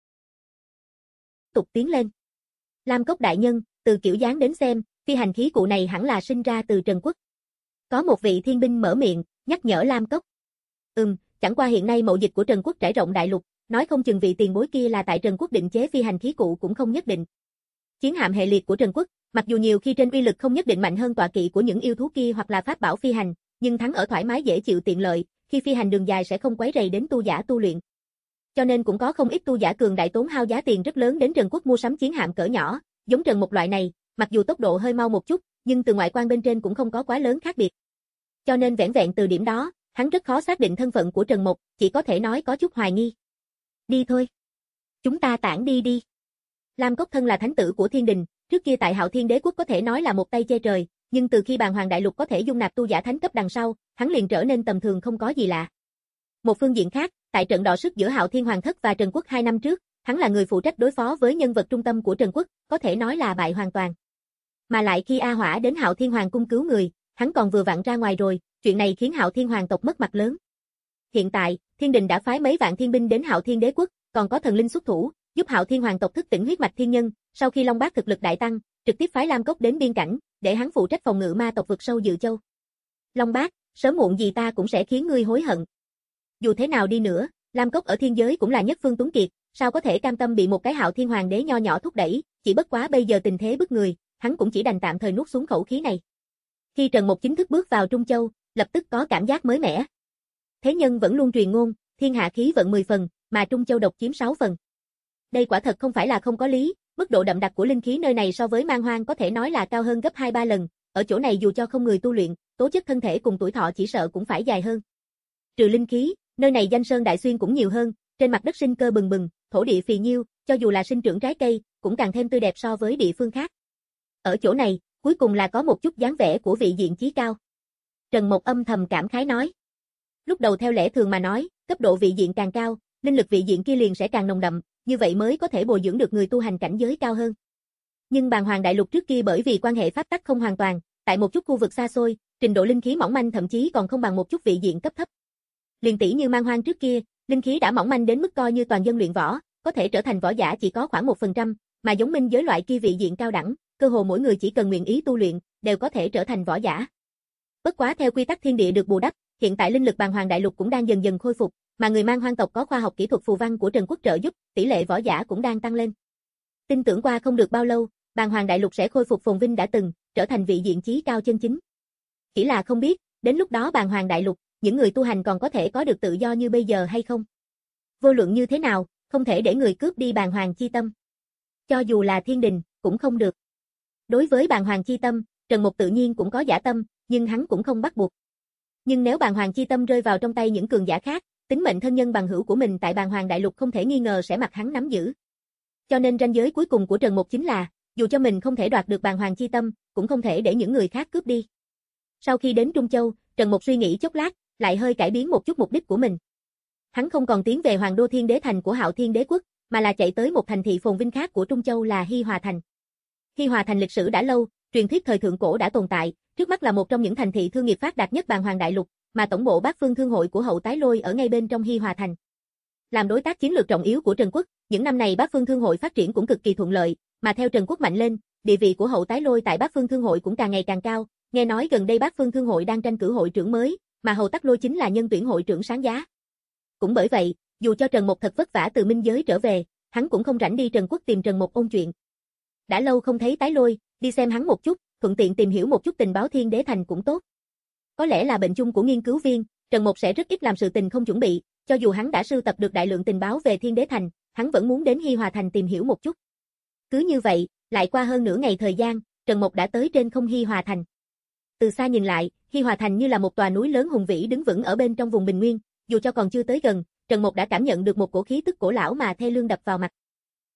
Tục tiến lên. Lam Cốc đại nhân, từ kiểu dáng đến xem, phi hành khí cụ này hẳn là sinh ra từ Trần Quốc. Có một vị thiên binh mở miệng, nhắc nhở Lam Cốc. Ừm, chẳng qua hiện nay mậu dịch của Trần Quốc trải rộng đại lục, nói không chừng vị tiền bối kia là tại Trần Quốc định chế phi hành khí cụ cũng không nhất định. Chiến hạm hệ liệt của Trần Quốc, mặc dù nhiều khi trên uy lực không nhất định mạnh hơn tọa kỵ của những yêu thú kia hoặc là pháp bảo phi hành, nhưng thắng ở thoải mái dễ chịu tiện lợi, khi phi hành đường dài sẽ không quấy rầy đến tu giả tu luyện. Cho nên cũng có không ít tu giả cường đại tốn hao giá tiền rất lớn đến Trần Quốc mua sắm chiến hạm cỡ nhỏ, giống Trần một loại này, mặc dù tốc độ hơi mau một chút, nhưng từ ngoại quan bên trên cũng không có quá lớn khác biệt. Cho nên vẻn vẹn từ điểm đó, hắn rất khó xác định thân phận của Trần Mộc, chỉ có thể nói có chút hoài nghi. Đi thôi. Chúng ta tản đi đi. Lam Cốc thân là thánh tử của thiên đình, trước kia tại Hạo Thiên Đế quốc có thể nói là một tay che trời, nhưng từ khi Bàn Hoàng Đại Lục có thể dung nạp tu giả thánh cấp đằng sau, hắn liền trở nên tầm thường không có gì lạ. Một phương diện khác, tại trận đọ sức giữa Hạo Thiên Hoàng thất và Trần Quốc hai năm trước, hắn là người phụ trách đối phó với nhân vật trung tâm của Trần Quốc, có thể nói là bại hoàn toàn. Mà lại khi A Hỏa đến Hạo Thiên Hoàng cung cứu người, hắn còn vừa vặn ra ngoài rồi, chuyện này khiến Hạo Thiên Hoàng tộc mất mặt lớn. Hiện tại, Thiên đình đã phái mấy vạn thiên binh đến Hạo Thiên Đế quốc, còn có thần linh xuất thủ, giúp Hạo Thiên Hoàng tộc thức tỉnh huyết mạch thiên nhân, sau khi Long Bác thực lực đại tăng, trực tiếp phái Lam Cốc đến biên cảnh, để hắn phụ trách phòng ngự ma tộc vực sâu Dự Châu. Long Bác, sớm muộn gì ta cũng sẽ khiến ngươi hối hận. Dù thế nào đi nữa, Lam Cốc ở thiên giới cũng là nhất phương tuấn kiệt, sao có thể cam tâm bị một cái Hạo Thiên Hoàng đế nho nhỏ thúc đẩy, chỉ bất quá bây giờ tình thế bức người, hắn cũng chỉ đành tạm thời nuốt xuống khẩu khí này. Khi Trần Mộc chính thức bước vào Trung Châu, lập tức có cảm giác mới mẻ. Thế nhân vẫn luôn truyền ngôn, thiên hạ khí vận mười phần, mà Trung Châu độc chiếm sáu phần. Đây quả thật không phải là không có lý, mức độ đậm đặc của linh khí nơi này so với Man Hoang có thể nói là cao hơn gấp hai ba lần, ở chỗ này dù cho không người tu luyện, tố chất thân thể cùng tuổi thọ chỉ sợ cũng phải dài hơn. Trừ linh khí, nơi này danh sơn đại xuyên cũng nhiều hơn, trên mặt đất sinh cơ bừng bừng, thổ địa phì nhiêu, cho dù là sinh trưởng trái cây, cũng càng thêm tươi đẹp so với địa phương khác. Ở chỗ này, cuối cùng là có một chút dáng vẻ của vị diện chí cao. Trần Mộc âm thầm cảm khái nói. Lúc đầu theo lẽ thường mà nói, cấp độ vị diện càng cao, linh lực vị diện kia liền sẽ càng nồng đậm, như vậy mới có thể bồi dưỡng được người tu hành cảnh giới cao hơn. Nhưng Bàn Hoàng Đại Lục trước kia bởi vì quan hệ pháp tắc không hoàn toàn, tại một chút khu vực xa xôi, trình độ linh khí mỏng manh thậm chí còn không bằng một chút vị diện cấp thấp. Liền tỷ như Man Hoang trước kia, linh khí đã mỏng manh đến mức coi như toàn dân luyện võ, có thể trở thành võ giả chỉ có khoảng một phần trăm, mà giống minh giới loại kia vị diện cao đẳng, cơ hồ mỗi người chỉ cần nguyện ý tu luyện, đều có thể trở thành võ giả. Bất quá theo quy tắc thiên địa được bù đắp, hiện tại linh lực Bàn Hoàng Đại Lục cũng đang dần dần khôi phục, mà người Man Hoang tộc có khoa học kỹ thuật phù văn của Trần Quốc trợ giúp, tỷ lệ võ giả cũng đang tăng lên. Tin tưởng qua không được bao lâu, Bàn Hoàng Đại Lục sẽ khôi phục phồn vinh đã từng, trở thành vị diện chí cao chân chính. Chỉ là không biết, đến lúc đó Bàn Hoàng Đại Lục, những người tu hành còn có thể có được tự do như bây giờ hay không? Vô luận như thế nào, không thể để người cướp đi Bàn Hoàng chi tâm. Cho dù là thiên đình, cũng không được. Đối với Bàn Hoàng chi tâm, Trần Mộc tự nhiên cũng có giả tâm, nhưng hắn cũng không bắt buộc. Nhưng nếu Bàn Hoàng chi tâm rơi vào trong tay những cường giả khác, tính mệnh thân nhân bằng hữu của mình tại Bàn Hoàng Đại Lục không thể nghi ngờ sẽ mặc hắn nắm giữ. Cho nên ranh giới cuối cùng của Trần Mộc chính là, dù cho mình không thể đoạt được Bàn Hoàng chi tâm, cũng không thể để những người khác cướp đi. Sau khi đến Trung Châu, Trần Mộc suy nghĩ chốc lát, lại hơi cải biến một chút mục đích của mình. Hắn không còn tiến về Hoàng Đô Thiên Đế Thành của Hạo Thiên Đế Quốc, mà là chạy tới một thành thị phồn vinh khác của Trung Châu là Hi Hòa Thành. Hi Hòa Thành lịch sử đã lâu, truyền thuyết thời thượng cổ đã tồn tại, trước mắt là một trong những thành thị thương nghiệp phát đạt nhất Bàn Hoàng Đại Lục, mà tổng bộ Bát Phương Thương hội của Hậu Tái Lôi ở ngay bên trong Hi Hòa Thành. Làm đối tác chiến lược trọng yếu của Trần Quốc, những năm này Bát Phương Thương hội phát triển cũng cực kỳ thuận lợi, mà theo Trần Quốc mạnh lên, địa vị của Hậu Tái Lôi tại Bát Phương Thương hội cũng càng ngày càng cao, nghe nói gần đây Bát Phương Thương hội đang tranh cử hội trưởng mới, mà Hậu Tắc Lôi chính là nhân tuyển hội trưởng sáng giá. Cũng bởi vậy, dù cho Trần Mộc thật vất vả từ minh giới trở về, hắn cũng không rảnh đi Trần Quốc tìm Trần Mộc ôn chuyện. Đã lâu không thấy Tái Lôi, đi xem hắn một chút, thuận tiện tìm hiểu một chút tình báo Thiên Đế Thành cũng tốt. Có lẽ là bệnh chung của nghiên cứu viên, Trần Mộc sẽ rất ít làm sự tình không chuẩn bị, cho dù hắn đã sưu tập được đại lượng tình báo về Thiên Đế Thành, hắn vẫn muốn đến Hi Hòa Thành tìm hiểu một chút. Cứ như vậy, lại qua hơn nửa ngày thời gian, Trần Mộc đã tới trên không Hi Hòa Thành. Từ xa nhìn lại, Hi Hòa Thành như là một tòa núi lớn hùng vĩ đứng vững ở bên trong vùng bình nguyên, dù cho còn chưa tới gần, Trần Mộc đã cảm nhận được một cổ khí tức cổ lão mà thê lương đập vào mặt.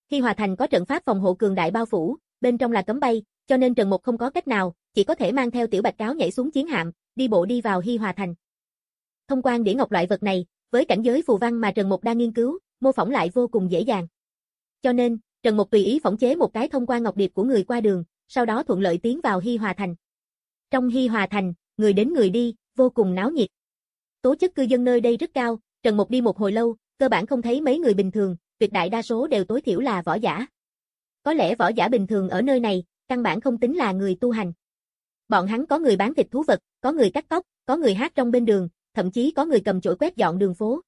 Hi Hòa Thành có trận pháp phòng hộ cường đại bao phủ, bên trong là cấm bay, cho nên Trần Mục không có cách nào, chỉ có thể mang theo Tiểu Bạch Cáo nhảy xuống chiến hạm, đi bộ đi vào Hi Hòa Thành. Thông quan đĩa ngọc loại vật này, với cảnh giới phù văn mà Trần Mục đang nghiên cứu, mô phỏng lại vô cùng dễ dàng. Cho nên, Trần Mục tùy ý phỏng chế một cái thông quan ngọc điệp của người qua đường, sau đó thuận lợi tiến vào Hi Hòa Thành. Trong Hi Hòa Thành, người đến người đi, vô cùng náo nhiệt. Tố chất cư dân nơi đây rất cao, Trần Mục đi một hồi lâu, cơ bản không thấy mấy người bình thường, tuyệt đại đa số đều tối thiểu là võ giả. Có lẽ võ giả bình thường ở nơi này, căn bản không tính là người tu hành. Bọn hắn có người bán thịt thú vật, có người cắt tóc, có người hát trong bên đường, thậm chí có người cầm chổi quét dọn đường phố.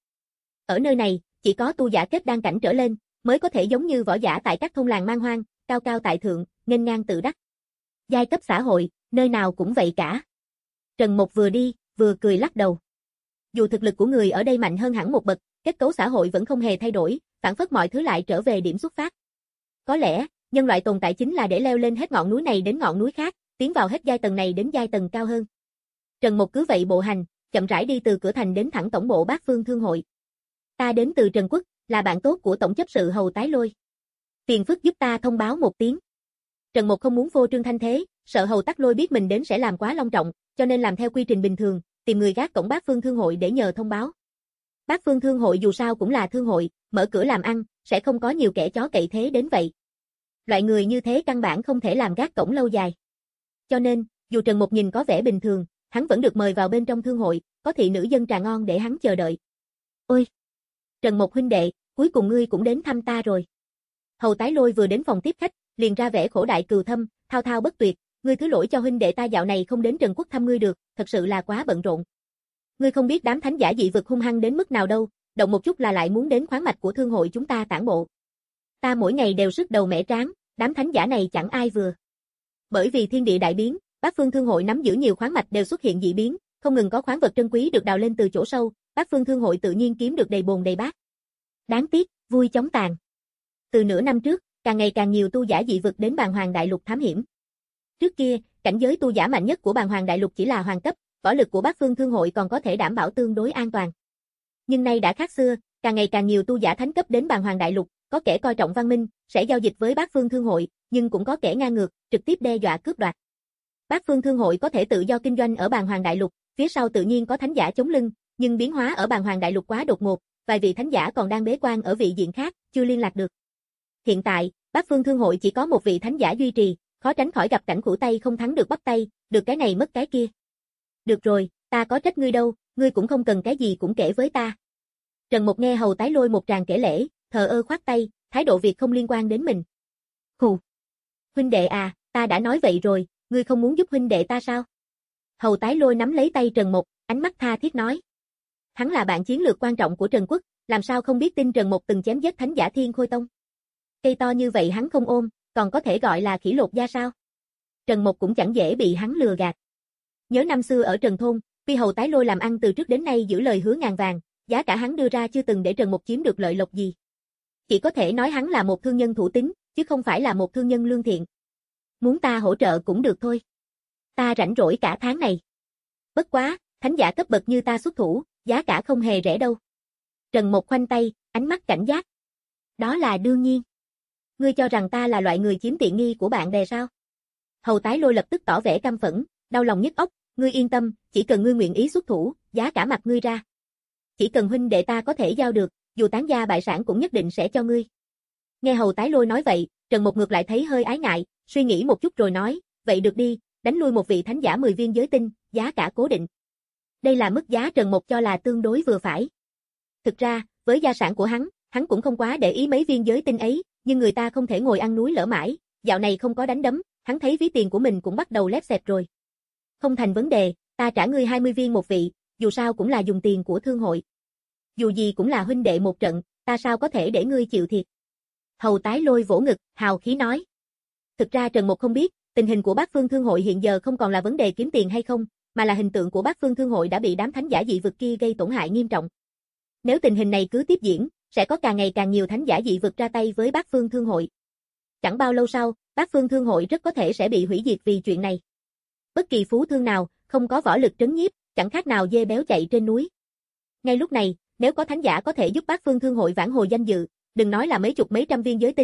Ở nơi này, chỉ có tu giả kết đan cảnh trở lên, mới có thể giống như võ giả tại các thôn làng man hoang, cao cao tại thượng, nghênh ngang tự đắc. Giai cấp xã hội, nơi nào cũng vậy cả. Trần Mục vừa đi, vừa cười lắc đầu. Dù thực lực của người ở đây mạnh hơn hẳn một bậc, kết cấu xã hội vẫn không hề thay đổi, phản phất mọi thứ lại trở về điểm xuất phát. Có lẽ, nhân loại tồn tại chính là để leo lên hết ngọn núi này đến ngọn núi khác, tiến vào hết giai tầng này đến giai tầng cao hơn. Trần Mục cứ vậy bộ hành, chậm rãi đi từ cửa thành đến thẳng tổng bộ Bát Phương Thương hội. Ta đến từ Trần Quốc, là bạn tốt của tổng chấp sự Hầu Tái Lôi. Phiền phức giúp ta thông báo một tiếng. Trần Mục không muốn phô trương thanh thế, sợ Hầu Tắc Lôi biết mình đến sẽ làm quá long trọng, cho nên làm theo quy trình bình thường, tìm người gác cổng Bát Phương Thương hội để nhờ thông báo. Bát Phương Thương hội dù sao cũng là thương hội, mở cửa làm ăn, sẽ không có nhiều kẻ chó cậy thế đến vậy. Loại người như thế căn bản không thể làm gác cổng lâu dài. Cho nên, dù Trần Mục nhìn có vẻ bình thường, hắn vẫn được mời vào bên trong thương hội, có thị nữ dân trà ngon để hắn chờ đợi. Ôi! Trần Mục huynh đệ, cuối cùng ngươi cũng đến thăm ta rồi. Hầu Tái Lôi vừa đến phòng tiếp khách, liền ra vẻ khổ đại cừu thâm, thao thao bất tuyệt, ngươi thứ lỗi cho huynh đệ ta dạo này không đến Trần Quốc thăm ngươi được, thật sự là quá bận rộn. Ngươi không biết đám thánh giả dị vực hung hăng đến mức nào đâu, động một chút là lại muốn đến khoáng mạch của thương hội chúng ta tản bộ. Ta mỗi ngày đều sức đầu mẻ tráng, đám thánh giả này chẳng ai vừa. Bởi vì thiên địa đại biến, Bát Phương Thương hội nắm giữ nhiều khoáng mạch đều xuất hiện dị biến, không ngừng có khoáng vật trân quý được đào lên từ chỗ sâu, Bát Phương Thương hội tự nhiên kiếm được đầy bồn đầy bát. Đáng tiếc, vui chóng tàn. Từ nửa năm trước, càng ngày càng nhiều tu giả dị vực đến Bàn Hoàng Đại Lục thám hiểm. Trước kia, cảnh giới tu giả mạnh nhất của Bàn Hoàng Đại Lục chỉ là hoàng cấp, võ lực của Bát Phương Thương hội còn có thể đảm bảo tương đối an toàn. Nhưng nay đã khác xưa, càng ngày càng nhiều tu giả thánh cấp đến Bàn Hoàng Đại Lục, có kẻ coi trọng văn minh, sẽ giao dịch với Bát Phương Thương hội, nhưng cũng có kẻ ngang ngược, trực tiếp đe dọa cướp đoạt. Bát Phương Thương hội có thể tự do kinh doanh ở Bàn Hoàng Đại Lục, phía sau tự nhiên có thánh giả chống lưng, nhưng biến hóa ở Bàn Hoàng Đại Lục quá đột ngột, vài vị thánh giả còn đang bế quan ở vị diện khác, chưa liên lạc được. Hiện tại, Bát Phương Thương hội chỉ có một vị thánh giả duy trì, khó tránh khỏi gặp cảnh khủ tay không thắng được bắp tay, được cái này mất cái kia. Được rồi, ta có trách ngươi đâu, ngươi cũng không cần cái gì cũng kể với ta. Trần Mục nghe Hầu Tái Lôi một tràng kể lễ, thờ ơ khoát tay, thái độ việc không liên quan đến mình. Hù! Huynh đệ à, ta đã nói vậy rồi, ngươi không muốn giúp huynh đệ ta sao? Hầu Tái Lôi nắm lấy tay Trần Mục, ánh mắt tha thiết nói. Hắn là bạn chiến lược quan trọng của Trần Quốc, làm sao không biết tin Trần Mục từng chém giết thánh giả Thiên Khôi Tông. Cây to như vậy hắn không ôm, còn có thể gọi là khỉ lột da sao? Trần Mục cũng chẳng dễ bị hắn lừa gạt. Nhớ năm xưa ở Trần Thôn, tuy Hầu Tái Lôi làm ăn từ trước đến nay giữ lời hứa ngàn vàng, giá cả hắn đưa ra chưa từng để Trần Mục chiếm được lợi lộc gì. Chỉ có thể nói hắn là một thương nhân thủ tín, chứ không phải là một thương nhân lương thiện. Muốn ta hỗ trợ cũng được thôi. Ta rảnh rỗi cả tháng này. Bất quá, thánh giả cấp bậc như ta xuất thủ, giá cả không hề rẻ đâu. Trần Mục khoanh tay, ánh mắt cảnh giác. Đó là đương nhiên. Ngươi cho rằng ta là loại người chiếm tiện nghi của bạn bè sao? Hầu Tái Lôi lập tức tỏ vẻ căm phẫn, đau lòng nhức óc, ngươi yên tâm, chỉ cần ngươi nguyện ý xuất thủ, giá cả mặt ngươi ra. Chỉ cần huynh đệ ta có thể giao được, dù tán gia bại sản cũng nhất định sẽ cho ngươi. Nghe Hầu Tái Lôi nói vậy, Trần Mục ngược lại thấy hơi ái ngại, suy nghĩ một chút rồi nói, vậy được đi, đánh lui một vị thánh giả mười viên giới tinh, giá cả cố định. Đây là mức giá Trần Mục cho là tương đối vừa phải. Thực ra, với gia sản của hắn, hắn cũng không quá để ý mấy viên giới tinh ấy, nhưng người ta không thể ngồi ăn núi lỡ mãi, dạo này không có đánh đấm, hắn thấy ví tiền của mình cũng bắt đầu lép xẹp rồi. Không thành vấn đề, ta trả ngươi hai mươi viên một vị, dù sao cũng là dùng tiền của thương hội. Dù gì cũng là huynh đệ một trận, ta sao có thể để ngươi chịu thiệt. Hầu Tái Lôi vỗ ngực, hào khí nói. Thực ra Trần Mục không biết, tình hình của Bát Phương Thương hội hiện giờ không còn là vấn đề kiếm tiền hay không, mà là hình tượng của Bát Phương Thương hội đã bị đám thánh giả dị vực kia gây tổn hại nghiêm trọng. Nếu tình hình này cứ tiếp diễn, sẽ có càng ngày càng nhiều thánh giả dị vực ra tay với Bát Phương Thương hội. Chẳng bao lâu sau, Bát Phương Thương hội rất có thể sẽ bị hủy diệt vì chuyện này. Bất kỳ phú thương nào, không có võ lực trấn nhiếp, chẳng khác nào dê béo chạy trên núi. Ngay lúc này, nếu có thánh giả có thể giúp Bát Phương Thương hội vãn hồi danh dự, đừng nói là mấy chục mấy trăm viên giới tinh,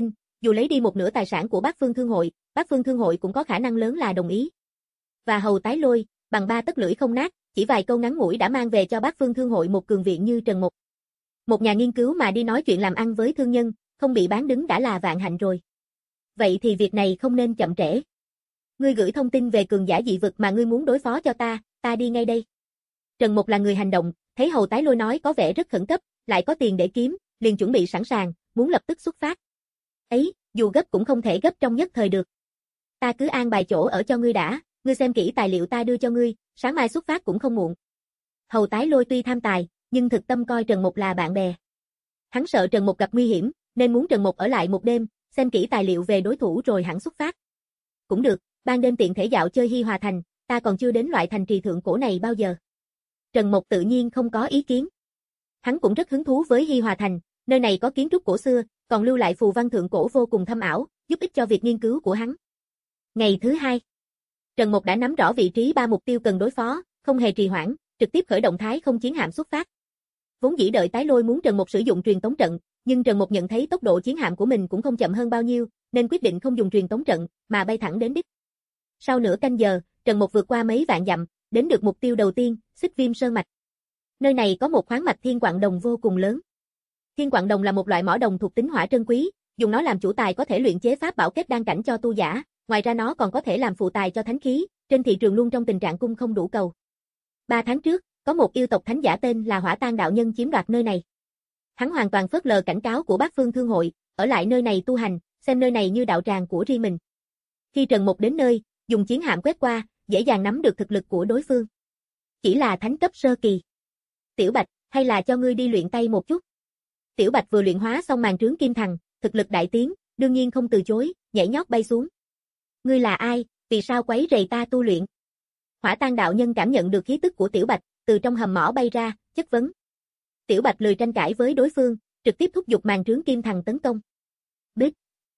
dù lấy đi một nửa tài sản của Bát Phương Thương hội, Bát Phương Thương hội cũng có khả năng lớn là đồng ý. Và Hầu Tái Lôi, bằng ba tấc lưỡi không nát, chỉ vài câu ngắn ngủi đã mang về cho Bát Phương Thương hội một cường viện như Trần Mục. Một nhà nghiên cứu mà đi nói chuyện làm ăn với thương nhân, không bị bán đứng đã là vạn hạnh rồi. Vậy thì việc này không nên chậm trễ. Ngươi gửi thông tin về cường giả dị vực mà ngươi muốn đối phó cho ta, ta đi ngay đây. Trần Mục là người hành động, thấy Hầu Tái Lôi nói có vẻ rất khẩn cấp, lại có tiền để kiếm, liền chuẩn bị sẵn sàng, muốn lập tức xuất phát. Ấy, dù gấp cũng không thể gấp trong nhất thời được. Ta cứ an bài chỗ ở cho ngươi đã, ngươi xem kỹ tài liệu ta đưa cho ngươi, sáng mai xuất phát cũng không muộn. Hầu Tái Lôi tuy tham tài, nhưng thực tâm coi Trần Mục là bạn bè. Hắn sợ Trần Mục gặp nguy hiểm, nên muốn Trần Mục ở lại một đêm, xem kỹ tài liệu về đối thủ rồi hẳn xuất phát. Cũng được, ban đêm tiện thể dạo chơi Hi Hòa Thành, ta còn chưa đến loại thành trì thượng cổ này bao giờ. Trần Mục tự nhiên không có ý kiến. Hắn cũng rất hứng thú với Hi Hòa Thành, nơi này có kiến trúc cổ xưa, còn lưu lại phù văn thượng cổ vô cùng thâm ảo, giúp ích cho việc nghiên cứu của hắn. Ngày thứ hai, Trần Mục đã nắm rõ vị trí ba mục tiêu cần đối phó, không hề trì hoãn, trực tiếp khởi động thái không chiến hạm xuất phát. Vốn dĩ đợi Tái Lôi muốn Trần Mục sử dụng truyền tống trận, nhưng Trần Mục nhận thấy tốc độ chiến hạm của mình cũng không chậm hơn bao nhiêu, nên quyết định không dùng truyền tống trận, mà bay thẳng đến đích. Sau nửa canh giờ, Trần Mục vượt qua mấy vạn dặm, đến được mục tiêu đầu tiên, Xích Viêm Sơn Mạch. Nơi này có một khoáng mạch thiên quặng đồng vô cùng lớn. Thiên quặng đồng là một loại mỏ đồng thuộc tính hỏa trân quý, dùng nó làm chủ tài có thể luyện chế pháp bảo kết đan cảnh cho tu giả, ngoài ra nó còn có thể làm phụ tài cho thánh khí, trên thị trường luôn trong tình trạng cung không đủ cầu. Ba tháng trước, có một yêu tộc thánh giả tên là Hỏa Tang đạo nhân chiếm đoạt nơi này. Hắn hoàn toàn phớt lờ cảnh cáo của Bát Phương Thương hội, ở lại nơi này tu hành, xem nơi này như đạo tràng của riêng mình. Khi Trần Mục đến nơi, dùng chiến hạm quét qua, dễ dàng nắm được thực lực của đối phương. Chỉ là thánh cấp sơ kỳ. Tiểu Bạch, hay là cho ngươi đi luyện tay một chút. Tiểu Bạch vừa luyện hóa xong màn trướng kim thần, thực lực đại tiến, đương nhiên không từ chối, nhảy nhót bay xuống. Ngươi là ai, vì sao quấy rầy ta tu luyện? Hỏa Tang đạo nhân cảm nhận được khí tức của Tiểu Bạch, từ trong hầm mỏ bay ra, chất vấn. Tiểu Bạch lười tranh cãi với đối phương, trực tiếp thúc giục màn trướng kim thần tấn công. Bích.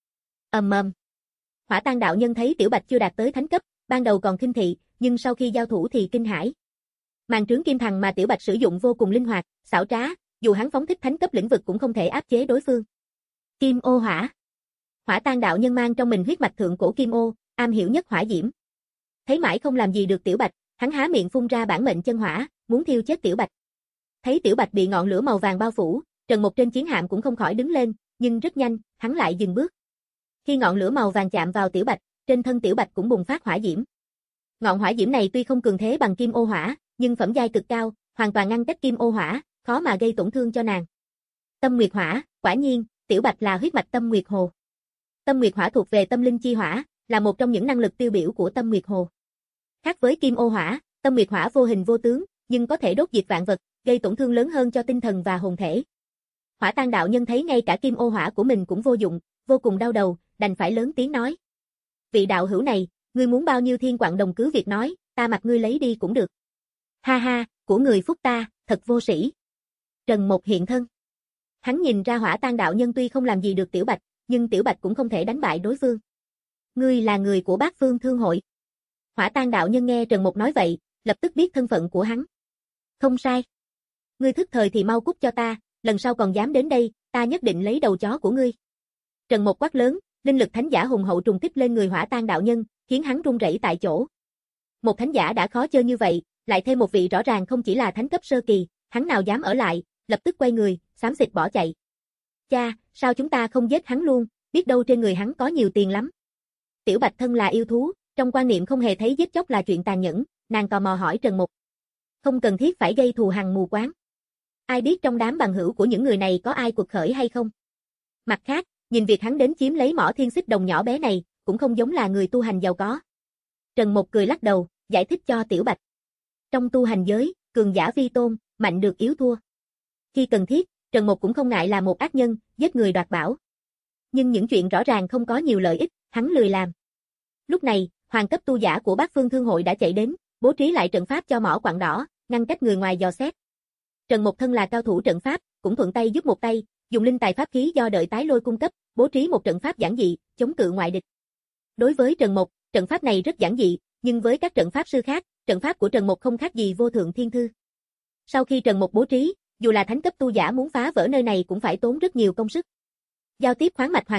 Ầm ầm. Hỏa Tang đạo nhân thấy Tiểu Bạch chưa đạt tới thánh cấp, ban đầu còn khinh thị, nhưng sau khi giao thủ thì kinh hãi. Màn trướng kim thần mà Tiểu Bạch sử dụng vô cùng linh hoạt, xảo trá, dù hắn phóng thích thánh cấp lĩnh vực cũng không thể áp chế đối phương. Kim ô hỏa. Hỏa Tang đạo nhân mang trong mình huyết mạch thượng cổ kim ô, am hiểu nhất hỏa diễm. Thấy mãi không làm gì được Tiểu Bạch, hắn há miệng phun ra bản mệnh chân hỏa, muốn thiêu chết Tiểu Bạch. Thấy Tiểu Bạch bị ngọn lửa màu vàng bao phủ, Trần Mục trên chiến hạm cũng không khỏi đứng lên, nhưng rất nhanh, hắn lại dừng bước. Khi ngọn lửa màu vàng chạm vào Tiểu Bạch, trên thân Tiểu Bạch cũng bùng phát hỏa diễm. Ngọn hỏa diễm này tuy không cường thế bằng kim ô hỏa, nhưng phẩm giai cực cao, hoàn toàn ngăn cách kim ô hỏa, khó mà gây tổn thương cho nàng. Tâm Nguyệt hỏa, quả nhiên, Tiểu Bạch là huyết mạch Tâm Nguyệt Hồ. Tâm Nguyệt hỏa thuộc về tâm linh chi hỏa, là một trong những năng lực tiêu biểu của Tâm Nguyệt Hồ. Khác với kim ô hỏa, Tâm Nguyệt hỏa vô hình vô tướng, nhưng có thể đốt diệt vạn vật, gây tổn thương lớn hơn cho tinh thần và hồn thể. Hỏa Tang đạo nhân thấy ngay cả kim ô hỏa của mình cũng vô dụng, vô cùng đau đầu, đành phải lớn tiếng nói. Vị đạo hữu này, ngươi muốn bao nhiêu thiên quặng đồng cứ việc nói, ta mặc ngươi lấy đi cũng được. Ha ha, của người phúc ta, thật vô sĩ. Trần Mục hiện thân. Hắn nhìn ra Hỏa Tang đạo nhân tuy không làm gì được Tiểu Bạch, nhưng Tiểu Bạch cũng không thể đánh bại đối phương. Ngươi là người của Bát Phương Thương hội. Hỏa Tang đạo nhân nghe Trần Mục nói vậy, lập tức biết thân phận của hắn. Không sai. Ngươi thức thời thì mau cút cho ta, lần sau còn dám đến đây, ta nhất định lấy đầu chó của ngươi. Trần Mục quát lớn, linh lực thánh giả hùng hậu trùng kích lên người Hỏa Tang đạo nhân, khiến hắn run rẩy tại chỗ. Một thánh giả đã khó chơi như vậy, lại thêm một vị rõ ràng không chỉ là thánh cấp sơ kỳ, hắn nào dám ở lại, lập tức quay người, xám xịt bỏ chạy. Cha, sao chúng ta không giết hắn luôn, biết đâu trên người hắn có nhiều tiền lắm. Tiểu Bạch thân là yêu thú, trong quan niệm không hề thấy giết chóc là chuyện tàn nhẫn, nàng tò mò hỏi Trần Mục. Không cần thiết phải gây thù hằn mù quáng. Ai biết trong đám bằng hữu của những người này có ai cuộc khởi hay không? Mặt khác, nhìn việc hắn đến chiếm lấy mỏ thiên xích đồng nhỏ bé này, cũng không giống là người tu hành giàu có. Trần Mục cười lắc đầu, giải thích cho Tiểu Bạch. Trong tu hành giới, cường giả vi tôn, mạnh được yếu thua. Khi cần thiết, Trần Mục cũng không ngại là một ác nhân, giết người đoạt bảo. Nhưng những chuyện rõ ràng không có nhiều lợi ích, hắn lười làm. Lúc này, hoàng cấp tu giả của Bát Phương Thương hội đã chạy đến, bố trí lại trận pháp cho mỏ quặng đỏ, ngăn cách người ngoài dò xét. Trần Mục thân là cao thủ trận pháp, cũng thuận tay giúp một tay, dùng linh tài pháp khí do đợi Tái Lôi cung cấp, bố trí một trận pháp giản dị, chống cự ngoại địch. Đối với Trần Mục, trận pháp này rất giản dị, nhưng với các trận pháp sư khác, trận pháp của Trần Mục không khác gì vô thượng thiên thư. Sau khi Trần Mục bố trí, dù là thánh cấp tu giả muốn phá vỡ nơi này cũng phải tốn rất nhiều công sức. Giao tiếp khoáng mạch hoàn tất,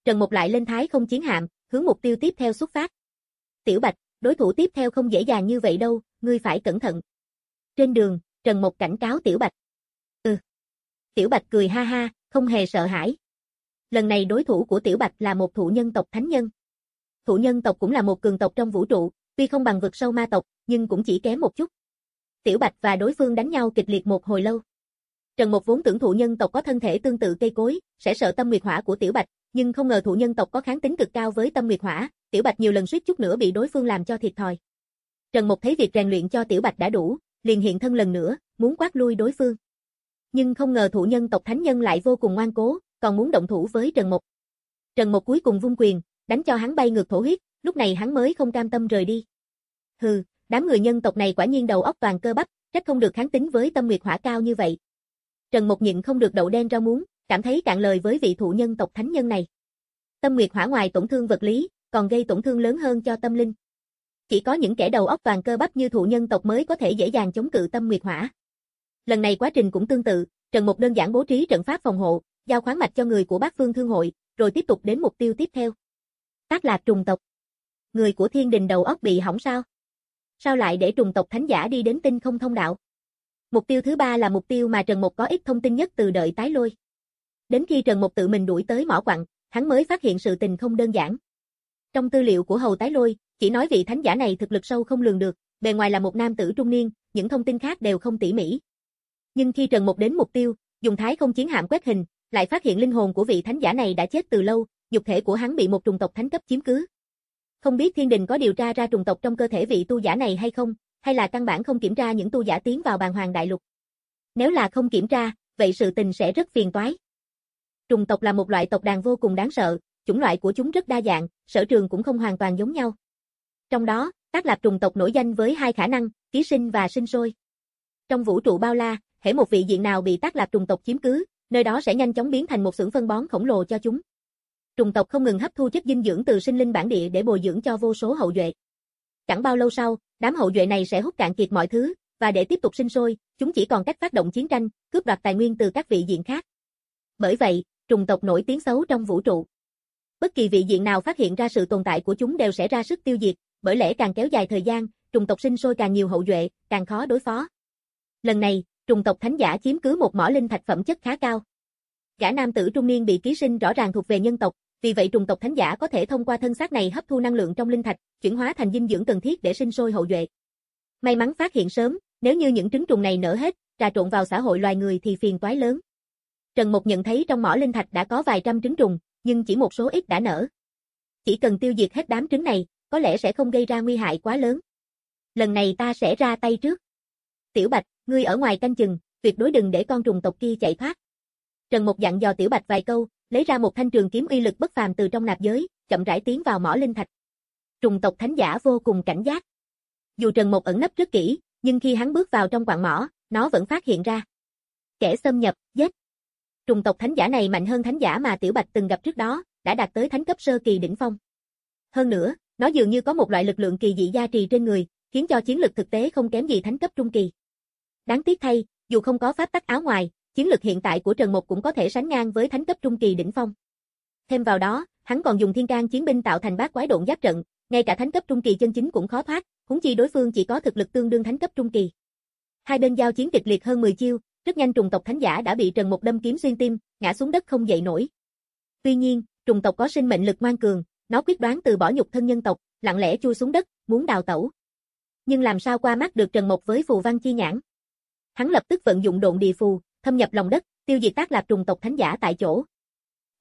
Trần Mục lại lên thái không chiến hạm, hướng mục tiêu tiếp theo xuất phát. Tiểu Bạch, đối thủ tiếp theo không dễ dàng như vậy đâu, ngươi phải cẩn thận. Trên đường, Trần Mục cảnh cáo Tiểu Bạch. Ừ. Tiểu Bạch cười ha ha, không hề sợ hãi. Lần này đối thủ của Tiểu Bạch là một thụ nhân tộc thánh nhân. Thụ nhân tộc cũng là một cường tộc trong vũ trụ, tuy không bằng vực sâu ma tộc, nhưng cũng chỉ kém một chút. Tiểu Bạch và đối phương đánh nhau kịch liệt một hồi lâu. Trần Mục vốn tưởng thụ nhân tộc có thân thể tương tự cây cối, sẽ sợ tâm nguyệt hỏa của Tiểu Bạch, nhưng không ngờ thụ nhân tộc có kháng tính cực cao với tâm nguyệt hỏa, Tiểu Bạch nhiều lần suýt chút nữa bị đối phương làm cho thiệt thòi. Trần Mục thấy việc rèn luyện cho Tiểu Bạch đã đủ, liền hiện thân lần nữa, muốn quát lui đối phương. Nhưng không ngờ thụ nhân tộc thánh nhân lại vô cùng ngoan cố, còn muốn động thủ với Trần Mục. Trần Mục cuối cùng vung quyền, đánh cho hắn bay ngược thổ huyết, lúc này hắn mới không cam tâm rời đi. Hừ, đám người nhân tộc này quả nhiên đầu óc toàn cơ bắp, trách không được kháng tính với tâm nguyệt hỏa cao như vậy. Trần Mục nhịn không được đậu đen rau muống, cảm thấy cạn lời với vị thụ nhân tộc thánh nhân này. Tâm nguyệt hỏa ngoài tổn thương vật lý, còn gây tổn thương lớn hơn cho tâm linh. Chỉ có những kẻ đầu óc toàn cơ bắp như thụ nhân tộc mới có thể dễ dàng chống cự tâm nguyệt hỏa. Lần này quá trình cũng tương tự, Trần Mục đơn giản bố trí trận pháp phòng hộ, giao khoáng mạch cho người của Bát Phương Thương hội, rồi tiếp tục đến mục tiêu tiếp theo. Tác Lạc trùng tộc. Người của Thiên Đình đầu óc bị hỏng sao? Sao lại để trùng tộc thánh giả đi đến tinh không thông đạo? Mục tiêu thứ ba là mục tiêu mà Trần Mục có ít thông tin nhất từ đợi tái lôi. Đến khi Trần Mục tự mình đuổi tới mỏ quặng, hắn mới phát hiện sự tình không đơn giản. Trong tư liệu của Hầu Tái Lôi, chỉ nói vị thánh giả này thực lực sâu không lường được, bề ngoài là một nam tử trung niên, những thông tin khác đều không tỉ mỉ. Nhưng khi Trần Mục đến mục tiêu, dùng thái không chiến hạm quét hình, lại phát hiện linh hồn của vị thánh giả này đã chết từ lâu, nhục thể của hắn bị một trùng tộc thánh cấp chiếm cứ. Không biết Thiên Đình có điều tra ra trùng tộc trong cơ thể vị tu giả này hay không, hay là căn bản không kiểm tra những tu giả tiến vào Bàn Hoàng Đại Lục. Nếu là không kiểm tra, vậy sự tình sẽ rất phiền toái. Trùng tộc là một loại tộc đàn vô cùng đáng sợ, chủng loại của chúng rất đa dạng, sở trường cũng không hoàn toàn giống nhau. Trong đó, Tác Lạc trùng tộc nổi danh với hai khả năng, ký sinh và sinh sôi. Trong vũ trụ bao la, hễ một vị diện nào bị Tác Lạc trùng tộc chiếm cứ, nơi đó sẽ nhanh chóng biến thành một xưởng phân bón khổng lồ cho chúng. Trùng tộc không ngừng hấp thu chất dinh dưỡng từ sinh linh bản địa để bồi dưỡng cho vô số hậu duệ. Chẳng bao lâu sau, đám hậu duệ này sẽ hút cạn kiệt mọi thứ, và để tiếp tục sinh sôi, chúng chỉ còn cách phát động chiến tranh, cướp đoạt tài nguyên từ các vị diện khác. Bởi vậy, trùng tộc nổi tiếng xấu trong vũ trụ. Bất kỳ vị diện nào phát hiện ra sự tồn tại của chúng đều sẽ ra sức tiêu diệt, bởi lẽ càng kéo dài thời gian, trùng tộc sinh sôi càng nhiều hậu duệ, càng khó đối phó. Lần này, trùng tộc thánh giả chiếm cứ một mỏ linh thạch phẩm chất khá cao. Gã nam tử trung niên bị ký sinh rõ ràng thuộc về nhân tộc, vì vậy trùng tộc thánh giả có thể thông qua thân xác này hấp thu năng lượng trong linh thạch, chuyển hóa thành dinh dưỡng cần thiết để sinh sôi hậu duệ. May mắn phát hiện sớm, nếu như những trứng trùng này nở hết, trà trộn vào xã hội loài người thì phiền toái lớn. Trần Mục nhận thấy trong mỏ linh thạch đã có vài trăm trứng trùng, nhưng chỉ một số ít đã nở. Chỉ cần tiêu diệt hết đám trứng này, có lẽ sẽ không gây ra nguy hại quá lớn. Lần này ta sẽ ra tay trước. Tiểu Bạch, ngươi ở ngoài canh chừng, tuyệt đối đừng để con trùng tộc kia chạy thoát. Trần Mục dặn dò Tiểu Bạch vài câu, lấy ra một thanh trường kiếm uy lực bất phàm từ trong nạp giới, chậm rãi tiến vào mỏ linh thạch. Trùng tộc thánh giả vô cùng cảnh giác. Dù Trần Mục ẩn nấp rất kỹ, nhưng khi hắn bước vào trong quặng mỏ, nó vẫn phát hiện ra. Kẻ xâm nhập, giết. Trùng tộc thánh giả này mạnh hơn thánh giả mà Tiểu Bạch từng gặp trước đó, đã đạt tới thánh cấp sơ kỳ đỉnh phong. Hơn nữa, nó dường như có một loại lực lượng kỳ dị gia trì trên người, khiến cho chiến lực thực tế không kém gì thánh cấp trung kỳ. Đáng tiếc thay, dù không có pháp tắc áo ngoài, chiến lực hiện tại của Trần Mục cũng có thể sánh ngang với thánh cấp trung kỳ đỉnh phong. Thêm vào đó, hắn còn dùng thiên can chiến binh tạo thành bát quái độn giáp trận, ngay cả thánh cấp trung kỳ chân chính cũng khó thoát, huống chi đối phương chỉ có thực lực tương đương thánh cấp trung kỳ. Hai bên giao chiến kịch liệt hơn mười chiêu, rất nhanh trùng tộc thánh giả đã bị Trần Mục đâm kiếm xuyên tim, ngã xuống đất không dậy nổi. Tuy nhiên, trùng tộc có sinh mệnh lực ngoan cường, nó quyết đoán từ bỏ nhục thân nhân tộc, lặng lẽ chui xuống đất, muốn đào tẩu. Nhưng làm sao qua mắt được Trần Mục với phù văn chi nhãn? Hắn lập tức vận dụng độn địa phù, thâm nhập lòng đất, tiêu diệt Tác Lạc trùng tộc thánh giả tại chỗ. T.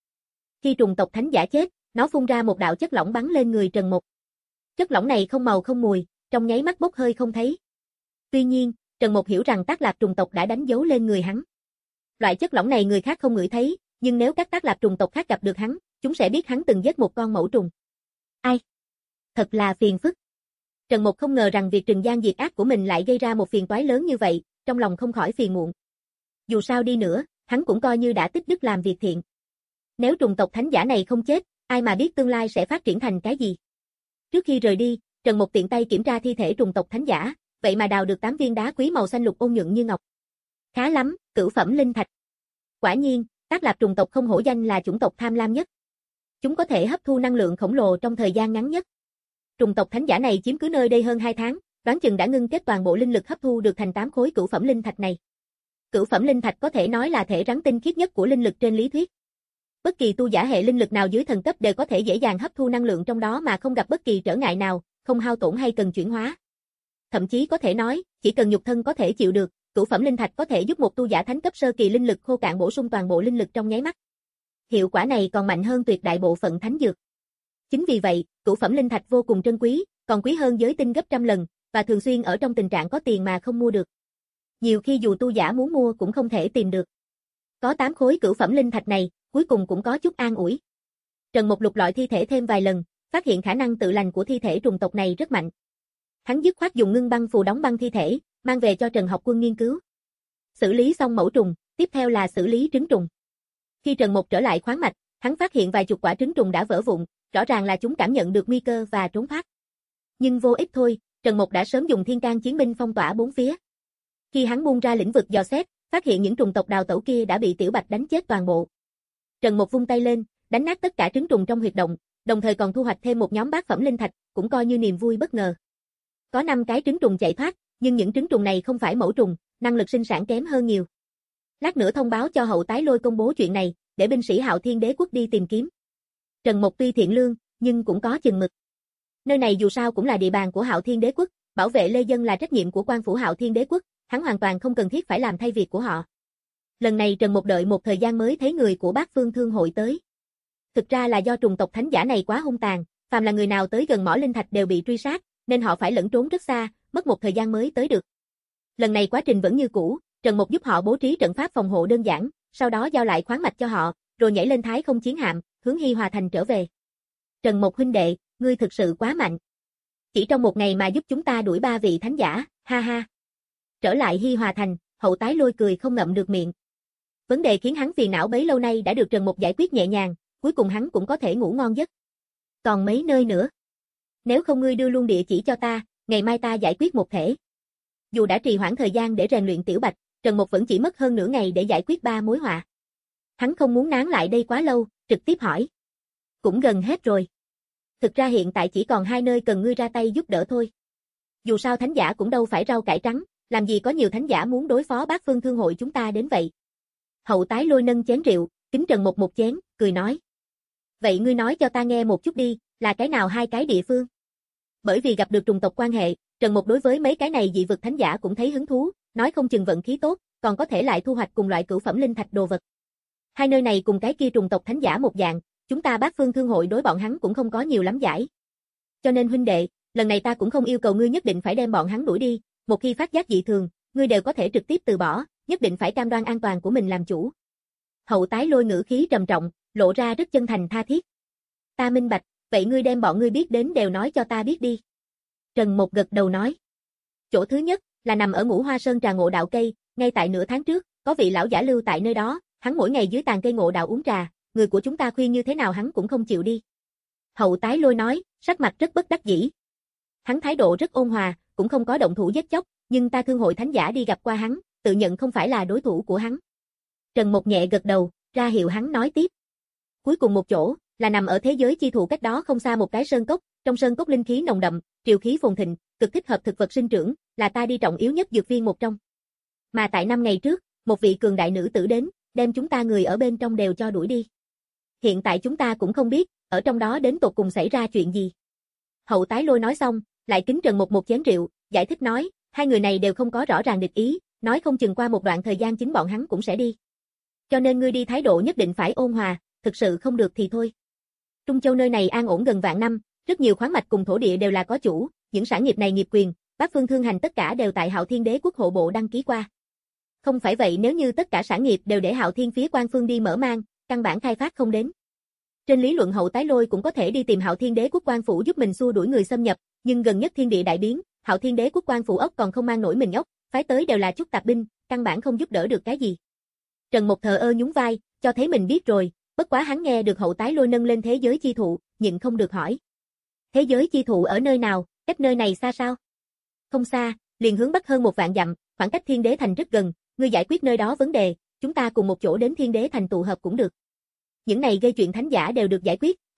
Khi trùng tộc thánh giả chết, nó phun ra một đạo chất lỏng bắn lên người Trần Mục. Chất lỏng này không màu không mùi, trong nháy mắt bốc hơi không thấy. Tuy nhiên, Trần Mục hiểu rằng Tác Lạc trùng tộc đã đánh dấu lên người hắn. Loại chất lỏng này người khác không ngửi thấy, nhưng nếu các Tác Lạc trùng tộc khác gặp được hắn, chúng sẽ biết hắn từng giết một con mẫu trùng. Ai? Thật là phiền phức. Trần Mục không ngờ rằng việc trừng gian diệt ác của mình lại gây ra một phiền toái lớn như vậy, trong lòng không khỏi phiền muộn. Dù sao đi nữa, hắn cũng coi như đã tích đức làm việc thiện. Nếu trùng tộc thánh giả này không chết, ai mà biết tương lai sẽ phát triển thành cái gì. Trước khi rời đi, Trần Mục tiện tay kiểm tra thi thể trùng tộc thánh giả, vậy mà đào được tám viên đá quý màu xanh lục ôn nhuận như ngọc. Khá lắm, cửu phẩm linh thạch. Quả nhiên, Tác Lạc trùng tộc không hổ danh là chủng tộc tham lam nhất. Chúng có thể hấp thu năng lượng khổng lồ trong thời gian ngắn nhất. Trùng tộc thánh giả này chiếm cứ nơi đây hơn hai tháng, đoán chừng đã ngưng kết toàn bộ linh lực hấp thu được thành tám khối cửu phẩm linh thạch này. Cửu phẩm linh thạch có thể nói là thể rắn tinh khiết nhất của linh lực trên lý thuyết. Bất kỳ tu giả hệ linh lực nào dưới thần cấp đều có thể dễ dàng hấp thu năng lượng trong đó mà không gặp bất kỳ trở ngại nào, không hao tổn hay cần chuyển hóa. Thậm chí có thể nói, chỉ cần nhục thân có thể chịu được, cửu phẩm linh thạch có thể giúp một tu giả thánh cấp sơ kỳ linh lực khô cạn bổ sung toàn bộ linh lực trong nháy mắt. Hiệu quả này còn mạnh hơn tuyệt đại bộ phận thánh dược. Chính vì vậy, cửu phẩm linh thạch vô cùng trân quý, còn quý hơn giới tinh gấp trăm lần, và thường xuyên ở trong tình trạng có tiền mà không mua được. Nhiều khi dù tu giả muốn mua cũng không thể tìm được. Có tám khối cửu phẩm linh thạch này, cuối cùng cũng có chút an ủi. Trần Mục lục lọi thi thể thêm vài lần, phát hiện khả năng tự lành của thi thể trùng tộc này rất mạnh. Hắn dứt khoát dùng ngưng băng phù đóng băng thi thể, mang về cho Trần Học Quân nghiên cứu. Xử lý xong mẫu trùng, tiếp theo là xử lý trứng trùng. Khi Trần Mục trở lại khoáng mạch, hắn phát hiện vài chục quả trứng trùng đã vỡ vụn, rõ ràng là chúng cảm nhận được nguy cơ và trốn thoát. Nhưng vô ích thôi, Trần Mục đã sớm dùng thiên can chiến binh phong tỏa bốn phía. Khi hắn buông ra lĩnh vực dò xét, phát hiện những trùng tộc đào tẩu kia đã bị Tiểu Bạch đánh chết toàn bộ. Trần Mục vung tay lên, đánh nát tất cả trứng trùng trong huyệt động, đồng thời còn thu hoạch thêm một nhóm bát phẩm linh thạch, cũng coi như niềm vui bất ngờ. Có năm cái trứng trùng chạy thoát, nhưng những trứng trùng này không phải mẫu trùng, năng lực sinh sản kém hơn nhiều. Lát nữa thông báo cho Hậu Tái Lôi công bố chuyện này, để binh sĩ Hạo Thiên Đế quốc đi tìm kiếm. Trần Mục tuy thiện lương, nhưng cũng có chừng mực. Nơi này dù sao cũng là địa bàn của Hạo Thiên Đế quốc, bảo vệ lê dân là trách nhiệm của quan phủ Hạo Thiên Đế quốc, hắn hoàn toàn không cần thiết phải làm thay việc của họ. Lần này Trần Mục đợi một thời gian mới thấy người của Bát Phương Thương hội tới. Thực ra là do trùng tộc thánh giả này quá hung tàn, phàm là người nào tới gần mỏ linh thạch đều bị truy sát, nên họ phải lẫn trốn rất xa, mất một thời gian mới tới được. Lần này quá trình vẫn như cũ, Trần Mục giúp họ bố trí trận pháp phòng hộ đơn giản, sau đó giao lại khoáng mạch cho họ, rồi nhảy lên Thái Không chiến hạm, hướng Hi Hòa thành trở về. Trần Mục huynh đệ, ngươi thực sự quá mạnh. Chỉ trong một ngày mà giúp chúng ta đuổi ba vị thánh giả, ha ha. Trở lại Hi Hòa thành, Hậu Tái Lôi cười không ngậm được miệng. Vấn đề khiến hắn phiền não bấy lâu nay đã được Trần Mục giải quyết nhẹ nhàng, cuối cùng hắn cũng có thể ngủ ngon giấc. Còn mấy nơi nữa? Nếu không ngươi đưa luôn địa chỉ cho ta, ngày mai ta giải quyết một thể. Dù đã trì hoãn thời gian để rèn luyện Tiểu Bạch, Trần Mục vẫn chỉ mất hơn nửa ngày để giải quyết ba mối họa. Hắn không muốn nán lại đây quá lâu, trực tiếp hỏi. Cũng gần hết rồi. Thực ra hiện tại chỉ còn hai nơi cần ngươi ra tay giúp đỡ thôi. Dù sao thánh giả cũng đâu phải rau cải trắng, làm gì có nhiều thánh giả muốn đối phó Bát Phương Thương hội chúng ta đến vậy. Hậu Tái Lôi nâng chén rượu, kính Trần Mục một chén, cười nói. Vậy ngươi nói cho ta nghe một chút đi, là cái nào hai cái địa phương? Bởi vì gặp được trùng tộc quan hệ, Trần Mục đối với mấy cái này dị vực thánh giả cũng thấy hứng thú, nói không chừng vận khí tốt, còn có thể lại thu hoạch cùng loại cửu phẩm linh thạch đồ vật. Hai nơi này cùng cái kia trùng tộc thánh giả một dạng, chúng ta Bát Phương Thương hội đối bọn hắn cũng không có nhiều lắm giải. Cho nên huynh đệ, lần này ta cũng không yêu cầu ngươi nhất định phải đem bọn hắn đuổi đi, một khi phát giác dị thường, ngươi đều có thể trực tiếp từ bỏ, nhất định phải cam đoan an toàn của mình làm chủ. Hậu Tái Lôi ngữ khí trầm trọng, lộ ra rất chân thành tha thiết. Ta minh bạch, vậy ngươi đem bọn ngươi biết đến đều nói cho ta biết đi. Trần Mục gật đầu nói. Chỗ thứ nhất, là nằm ở Ngũ Hoa Sơn trà ngộ đạo cây, ngay tại nửa tháng trước, có vị lão giả lưu tại nơi đó, hắn mỗi ngày dưới tàn cây ngộ đạo uống trà, người của chúng ta khuyên như thế nào hắn cũng không chịu đi. Hậu Tái Lôi nói, sắc mặt rất bất đắc dĩ. Hắn thái độ rất ôn hòa, cũng không có động thủ giết chóc, nhưng ta thương hội thánh giả đi gặp qua hắn, tự nhận không phải là đối thủ của hắn. Trần Mục nhẹ gật đầu, ra hiệu hắn nói tiếp. Cuối cùng một chỗ, là nằm ở thế giới chi thụ cách đó không xa một cái sơn cốc, trong sơn cốc linh khí nồng đậm, triều khí phồn thịnh, cực thích hợp thực vật sinh trưởng, là ta đi trọng yếu nhất dược viên một trong. Mà tại năm ngày trước, một vị cường đại nữ tử đến, đem chúng ta người ở bên trong đều cho đuổi đi. Hiện tại chúng ta cũng không biết, ở trong đó đến tột cùng xảy ra chuyện gì. Hậu Tái Lôi nói xong, lại kính Trần Mục một chén rượu, giải thích nói, hai người này đều không có rõ ràng địch ý, nói không chừng qua một đoạn thời gian chính bọn hắn cũng sẽ đi. Cho nên ngươi đi thái độ nhất định phải ôn hòa, thực sự không được thì thôi. Trung Châu nơi này an ổn gần vạn năm, rất nhiều khoáng mạch cùng thổ địa đều là có chủ, những sản nghiệp này nghiệp quyền, Bát Phương Thương hành tất cả đều tại Hạo Thiên Đế quốc hộ bộ đăng ký qua. Không phải vậy nếu như tất cả sản nghiệp đều để Hạo Thiên phía quan phương đi mở mang, căn bản khai phát không đến. Trên lý luận Hậu Tái Lôi cũng có thể đi tìm Hạo Thiên Đế quốc quan phủ giúp mình xua đuổi người xâm nhập, nhưng gần nhất thiên địa đại biến, Hạo Thiên Đế quốc quan phủ ốc còn không mang nổi mình ốc, phái tới đều là chút tạp binh, căn bản không giúp đỡ được cái gì. Trần Mục thờ ơ nhún vai, cho thấy mình biết rồi, bất quá hắn nghe được Hậu Tái Lôi nâng lên thế giới chi thụ, nhịn không được hỏi. Thế giới chi thụ ở nơi nào, cách nơi này xa sao? Không xa, liền hướng bắc hơn một vạn dặm, khoảng cách Thiên Đế thành rất gần, ngươi giải quyết nơi đó vấn đề, chúng ta cùng một chỗ đến Thiên Đế thành tụ hợp cũng được. Những này gây chuyện thánh giả đều được giải quyết,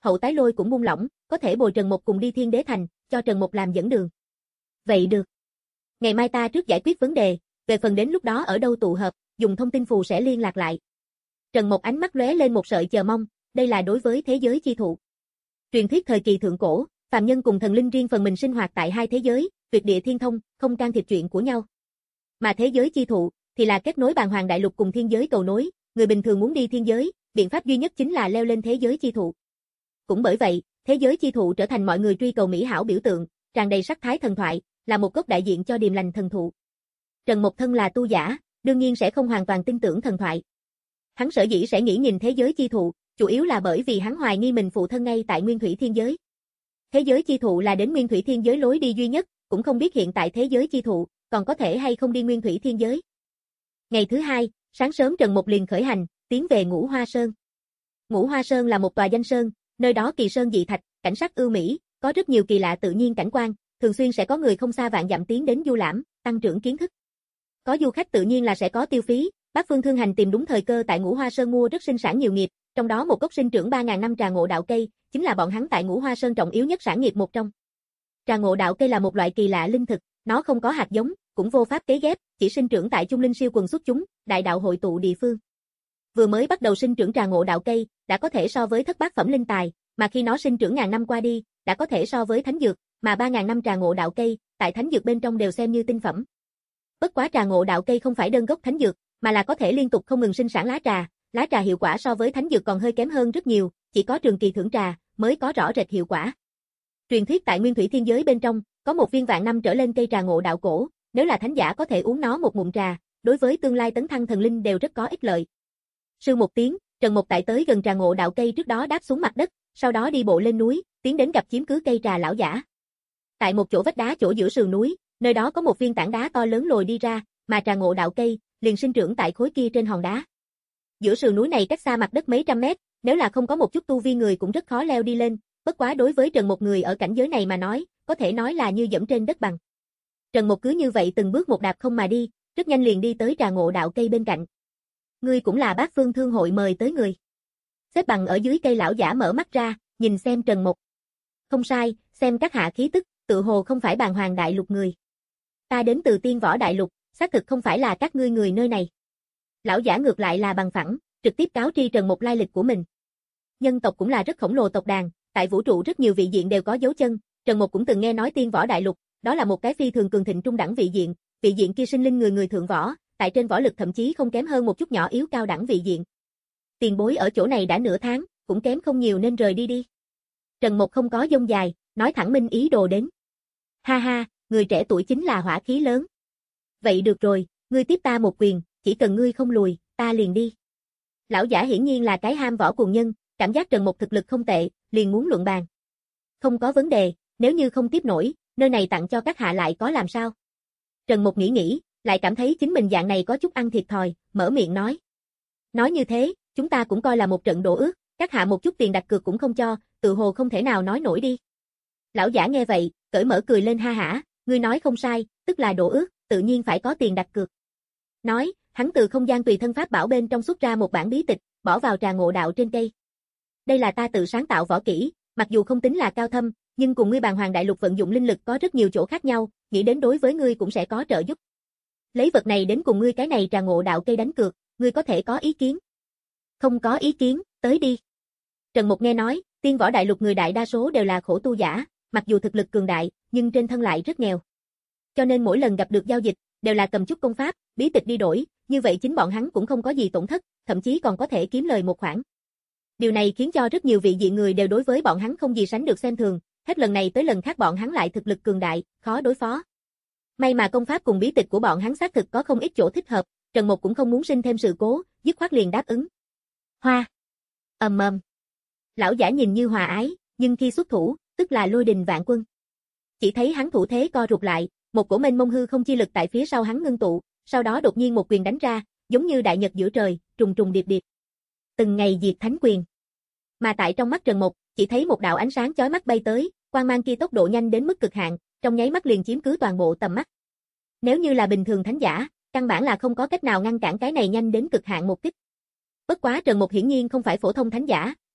Hậu tái lôi cũng buông lỏng, có thể bồi Trần Mục cùng đi Thiên Đế Thành, cho Trần Mục làm dẫn đường. Vậy được. Ngày mai ta trước giải quyết vấn đề, về phần đến lúc đó ở đâu tụ hợp, dùng thông tin phù sẽ liên lạc lại. Trần Mục ánh mắt lóe lên một sợi chờ mong, đây là đối với thế giới chi thụ. Truyền thuyết thời kỳ thượng cổ, phàm nhân cùng thần linh riêng phần mình sinh hoạt tại hai thế giới, tuyệt địa thiên thông, không can thiệp chuyện của nhau. Mà thế giới chi thụ thì là kết nối Bàn Hoàng Đại Lục cùng thiên giới cầu nối, người bình thường muốn đi thiên giới, biện pháp duy nhất chính là leo lên thế giới chi thụ. Cũng bởi vậy, thế giới chi thụ trở thành mọi người truy cầu mỹ hảo biểu tượng, tràn đầy sắc thái thần thoại, là một gốc đại diện cho điềm lành thần thụ. Trần Mục thân là tu giả, đương nhiên sẽ không hoàn toàn tin tưởng thần thoại. Hắn sở dĩ sẽ nghĩ nhìn thế giới chi thụ, chủ yếu là bởi vì hắn hoài nghi mình phụ thân ngay tại Nguyên Thủy Thiên Giới. Thế giới chi thụ là đến Nguyên Thủy Thiên Giới lối đi duy nhất, cũng không biết hiện tại thế giới chi thụ còn có thể hay không đi Nguyên Thủy Thiên Giới. Ngày thứ hai, sáng sớm Trần Mục liền khởi hành, tiến về Ngũ Hoa Sơn. Ngũ Hoa Sơn là một tòa danh sơn, nơi đó kỳ sơn dị thạch, cảnh sắc ưu mỹ, có rất nhiều kỳ lạ tự nhiên cảnh quan, thường xuyên sẽ có người không xa vạn dặm tiến đến du lãm, tăng trưởng kiến thức. Có du khách tự nhiên là sẽ có tiêu phí, Bát Phương Thương Hành tìm đúng thời cơ tại Ngũ Hoa Sơn mua rất sinh sản nhiều nghiệp, trong đó một gốc sinh trưởng ba nghìn năm trà ngộ đạo cây, chính là bọn hắn tại Ngũ Hoa Sơn trọng yếu nhất sản nghiệp một trong. Trà ngộ đạo cây là một loại kỳ lạ linh thực, nó không có hạt giống, cũng vô pháp cấy ghép, chỉ sinh trưởng tại Trung Linh Siêu quần xuất chúng, đại đạo hội tụ địa phương. Vừa mới bắt đầu sinh trưởng trà ngộ đạo cây, đã có thể so với thất bát phẩm linh tài, mà khi nó sinh trưởng ngàn năm qua đi, đã có thể so với thánh dược, mà ba nghìn năm trà ngộ đạo cây, tại thánh dược bên trong đều xem như tinh phẩm. Bất quá trà ngộ đạo cây không phải đơn gốc thánh dược, mà là có thể liên tục không ngừng sinh sản lá trà, lá trà hiệu quả so với thánh dược còn hơi kém hơn rất nhiều, chỉ có trường kỳ thưởng trà mới có rõ rệt hiệu quả. Truyền thuyết tại Nguyên Thủy Thiên Giới bên trong, có một viên vạn năm trở lên cây trà ngộ đạo cổ, nếu là thánh giả có thể uống nó một ngụm trà, đối với tương lai tấn thăng thần linh đều rất có ích lợi. Sư một tiếng, Trần Mục tại tới gần trà ngộ đạo cây trước đó đáp xuống mặt đất, sau đó đi bộ lên núi, tiến đến gặp chiếm cứ cây trà lão giả. Tại một chỗ vách đá chỗ giữa sườn núi, nơi đó có một viên tảng đá to lớn lồi đi ra, mà trà ngộ đạo cây liền sinh trưởng tại khối kia trên hòn đá. Giữa sườn núi này cách xa mặt đất mấy trăm mét, nếu là không có một chút tu vi người cũng rất khó leo đi lên, bất quá đối với Trần Mục người ở cảnh giới này mà nói, có thể nói là như dẫm trên đất bằng. Trần Mục cứ như vậy từng bước một đạp không mà đi, rất nhanh liền đi tới trà ngộ đạo cây bên cạnh. Ngươi cũng là Bát Phương Thương hội mời tới người. Xếp bằng ở dưới cây lão giả mở mắt ra, nhìn xem Trần Mục. Không sai, xem các hạ khí tức, tự hồ không phải Bàn Hoàng Đại Lục người. Ta đến từ Tiên Võ Đại Lục, xác thực không phải là các ngươi người nơi này. Lão giả ngược lại là bằng phẳng, trực tiếp cáo tri Trần Mục lai lịch của mình. Nhân tộc cũng là rất khổng lồ tộc đàn, tại vũ trụ rất nhiều vị diện đều có dấu chân, Trần Mục cũng từng nghe nói Tiên Võ Đại Lục, đó là một cái phi thường cường thịnh trung đẳng vị diện, vị diện kia sinh linh người người thượng võ, tại trên võ lực thậm chí không kém hơn một chút nhỏ yếu cao đẳng vị diện. Tiền bối ở chỗ này đã nửa tháng, cũng kém không nhiều nên rời đi đi. Trần Mục không có dông dài, nói thẳng minh ý đồ đến. Ha ha, người trẻ tuổi chính là hỏa khí lớn. Vậy được rồi, ngươi tiếp ta một quyền, chỉ cần ngươi không lùi, ta liền đi. Lão giả hiển nhiên là cái ham võ cuồng nhân, cảm giác Trần Mục thực lực không tệ, liền muốn luận bàn. Không có vấn đề, nếu như không tiếp nổi, nơi này tặng cho các hạ lại có làm sao? Trần Mục nghĩ nghĩ, lại cảm thấy chính mình dạng này có chút ăn thiệt thòi, mở miệng nói. Nói như thế, chúng ta cũng coi là một trận đổ ước, các hạ một chút tiền đặt cược cũng không cho, tự hồ không thể nào nói nổi đi. Lão giả nghe vậy, cởi mở cười lên ha hả, ngươi nói không sai, tức là đổ ước, tự nhiên phải có tiền đặt cược. Nói, hắn từ không gian tùy thân pháp bảo bên trong xuất ra một bản bí tịch, bỏ vào trà ngộ đạo trên cây. Đây là ta tự sáng tạo võ kỹ, mặc dù không tính là cao thâm, nhưng cùng ngươi Bàn Hoàng Đại Lục vận dụng linh lực có rất nhiều chỗ khác nhau, nghĩ đến đối với ngươi cũng sẽ có trợ giúp. Lấy vật này đến cùng ngươi cái này trà ngộ đạo cây đánh cược, ngươi có thể có ý kiến? Không có ý kiến, tới đi. Trần Mục nghe nói, Tiên Võ Đại Lục người đại đa số đều là khổ tu giả, mặc dù thực lực cường đại, nhưng trên thân lại rất nghèo. Cho nên mỗi lần gặp được giao dịch, đều là cầm chút công pháp, bí tịch đi đổi, như vậy chính bọn hắn cũng không có gì tổn thất, thậm chí còn có thể kiếm lời một khoản. Điều này khiến cho rất nhiều vị diện người đều đối với bọn hắn không gì sánh được xem thường, hết lần này tới lần khác bọn hắn lại thực lực cường đại, khó đối phó. May mà công pháp cùng bí tịch của bọn hắn xác thực có không ít chỗ thích hợp, Trần Mục cũng không muốn sinh thêm sự cố, dứt khoát liền đáp ứng. Hoa. Ầm ầm. Lão giả nhìn như hòa ái, nhưng khi xuất thủ, tức là lôi đình vạn quân. Chỉ thấy hắn thủ thế co rụt lại, một cổ mênh mông hư không chi lực tại phía sau hắn ngưng tụ, sau đó đột nhiên một quyền đánh ra, giống như đại nhật giữa trời, trùng trùng điệp điệp. Từng ngày diệt thánh quyền. Mà tại trong mắt Trần Mục, chỉ thấy một đạo ánh sáng chói mắt bay tới, quang mang kia tốc độ nhanh đến mức cực hạn, trong nháy mắt liền chiếm cứ toàn bộ tầm mắt. Nếu như là bình thường thánh giả, căn bản là không có cách nào ngăn cản cái này nhanh đến cực hạn một kích. Bất quá Trần Mục hiển nhiên không phải phổ thông thánh giả,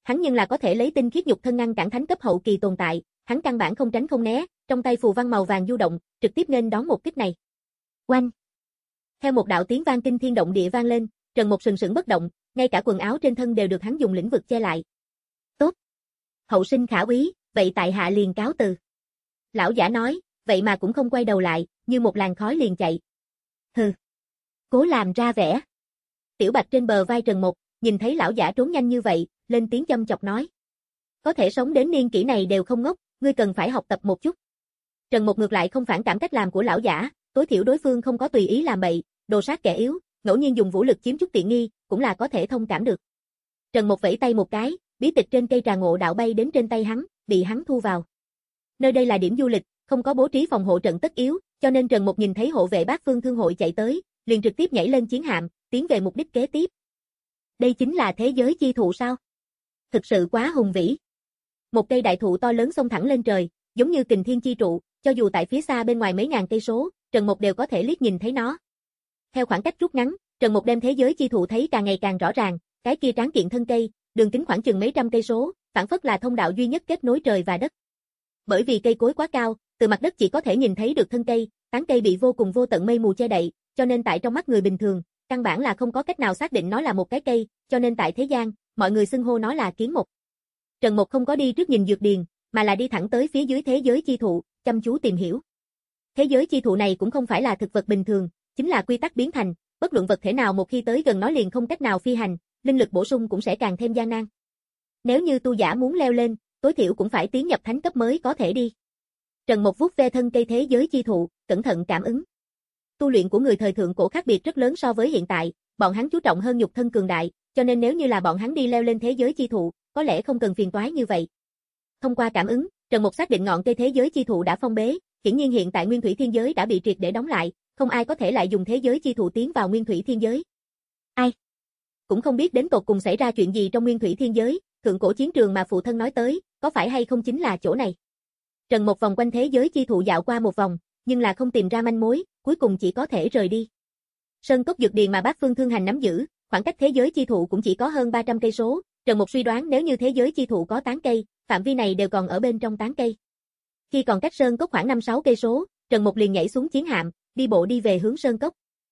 hắn nhưng là có thể lấy tinh khiết nhục thân ngăn cản thánh cấp hậu kỳ tồn tại, hắn căn bản không tránh không né, trong tay phù văn màu vàng du động, trực tiếp nên đón một kích này. Oanh! Theo một đạo tiếng vang kinh thiên động địa vang lên, Trần Mục sừng sững bất động, ngay cả quần áo trên thân đều được hắn dùng lĩnh vực che lại. Tốt! Hậu sinh khả úy, vậy tại hạ liền cáo từ. Lão giả nói, vậy mà cũng không quay đầu lại, như một làn khói liền chạy. Hừ! Cố làm ra vẻ. Tiểu Bạch trên bờ vai Trần Mục, nhìn thấy lão giả trốn nhanh như vậy, lên tiếng châm chọc nói. Có thể sống đến niên kỷ này đều không ngốc, ngươi cần phải học tập một chút. Trần Mục ngược lại không phản cảm cách làm của lão giả, tối thiểu đối phương không có tùy ý làm bậy, đồ sát kẻ yếu, ngẫu nhiên dùng vũ lực chiếm chút tiện nghi, cũng là có thể thông cảm được. Trần Mục vẫy tay một cái, bí tịch trên cây trà ngộ đạo bay đến trên tay hắn, bị hắn thu vào. Nơi đây là điểm du lịch, không có bố trí phòng hộ trận tất yếu, cho nên Trần Mục nhìn thấy hộ vệ Bát Phương Thương hội chạy tới, liền trực tiếp nhảy lên chiến hạm, tiến về mục đích kế tiếp. Đây chính là thế giới chi thụ sao? Thực sự quá hùng vĩ. Một cây đại thụ to lớn xông thẳng lên trời, giống như kình thiên chi trụ, cho dù tại phía xa bên ngoài mấy ngàn cây số, Trần Mục đều có thể liếc nhìn thấy nó. Theo khoảng cách rút ngắn, Trần Mục đem thế giới chi thụ thấy càng ngày càng rõ ràng, cái kia tráng kiện thân cây, đường kính khoảng chừng mấy trăm cây số, phản phất là thông đạo duy nhất kết nối trời và đất. Bởi vì cây cối quá cao, từ mặt đất chỉ có thể nhìn thấy được thân cây, tán cây bị vô cùng vô tận mây mù che đậy, cho nên tại trong mắt người bình thường, căn bản là không có cách nào xác định nó là một cái cây, cho nên tại thế gian, mọi người xưng hô nó là kiến mục. Trần Mục không có đi trước nhìn dược điền, mà là đi thẳng tới phía dưới thế giới chi thụ, chăm chú tìm hiểu. Thế giới chi thụ này cũng không phải là thực vật bình thường, chính là quy tắc biến thành, bất luận vật thể nào một khi tới gần nó liền không cách nào phi hành, linh lực bổ sung cũng sẽ càng thêm gian nan. Nếu như tu giả muốn leo lên, tối thiểu cũng phải tiến nhập thánh cấp mới có thể đi. Trần Mục vuốt ve thân cây thế giới chi thụ, cẩn thận cảm ứng. Tu luyện của người thời thượng cổ khác biệt rất lớn so với hiện tại, bọn hắn chú trọng hơn nhục thân cường đại, cho nên nếu như là bọn hắn đi leo lên thế giới chi thụ, có lẽ không cần phiền toái như vậy. Thông qua cảm ứng, Trần Mục xác định ngọn cây thế giới chi thụ đã phong bế, hiển nhiên hiện tại nguyên thủy thiên giới đã bị triệt để đóng lại, không ai có thể lại dùng thế giới chi thụ tiến vào nguyên thủy thiên giới. Ai? Cũng không biết đến tột cùng xảy ra chuyện gì trong nguyên thủy thiên giới, thượng cổ chiến trường mà phụ thân nói tới, có phải hay không chính là chỗ này. Trần Mục vòng quanh thế giới chi thụ dạo qua một vòng, nhưng là không tìm ra manh mối, cuối cùng chỉ có thể rời đi. Sơn cốc dược điền mà Bát Phương Thương Hành nắm giữ, khoảng cách thế giới chi thụ cũng chỉ có hơn ba trăm cây số, Trần Mục suy đoán nếu như thế giới chi thụ có tán cây, phạm vi này đều còn ở bên trong tán cây. Khi còn cách sơn cốc khoảng năm sáu cây số, Trần Mục liền nhảy xuống chiến hạm, đi bộ đi về hướng sơn cốc.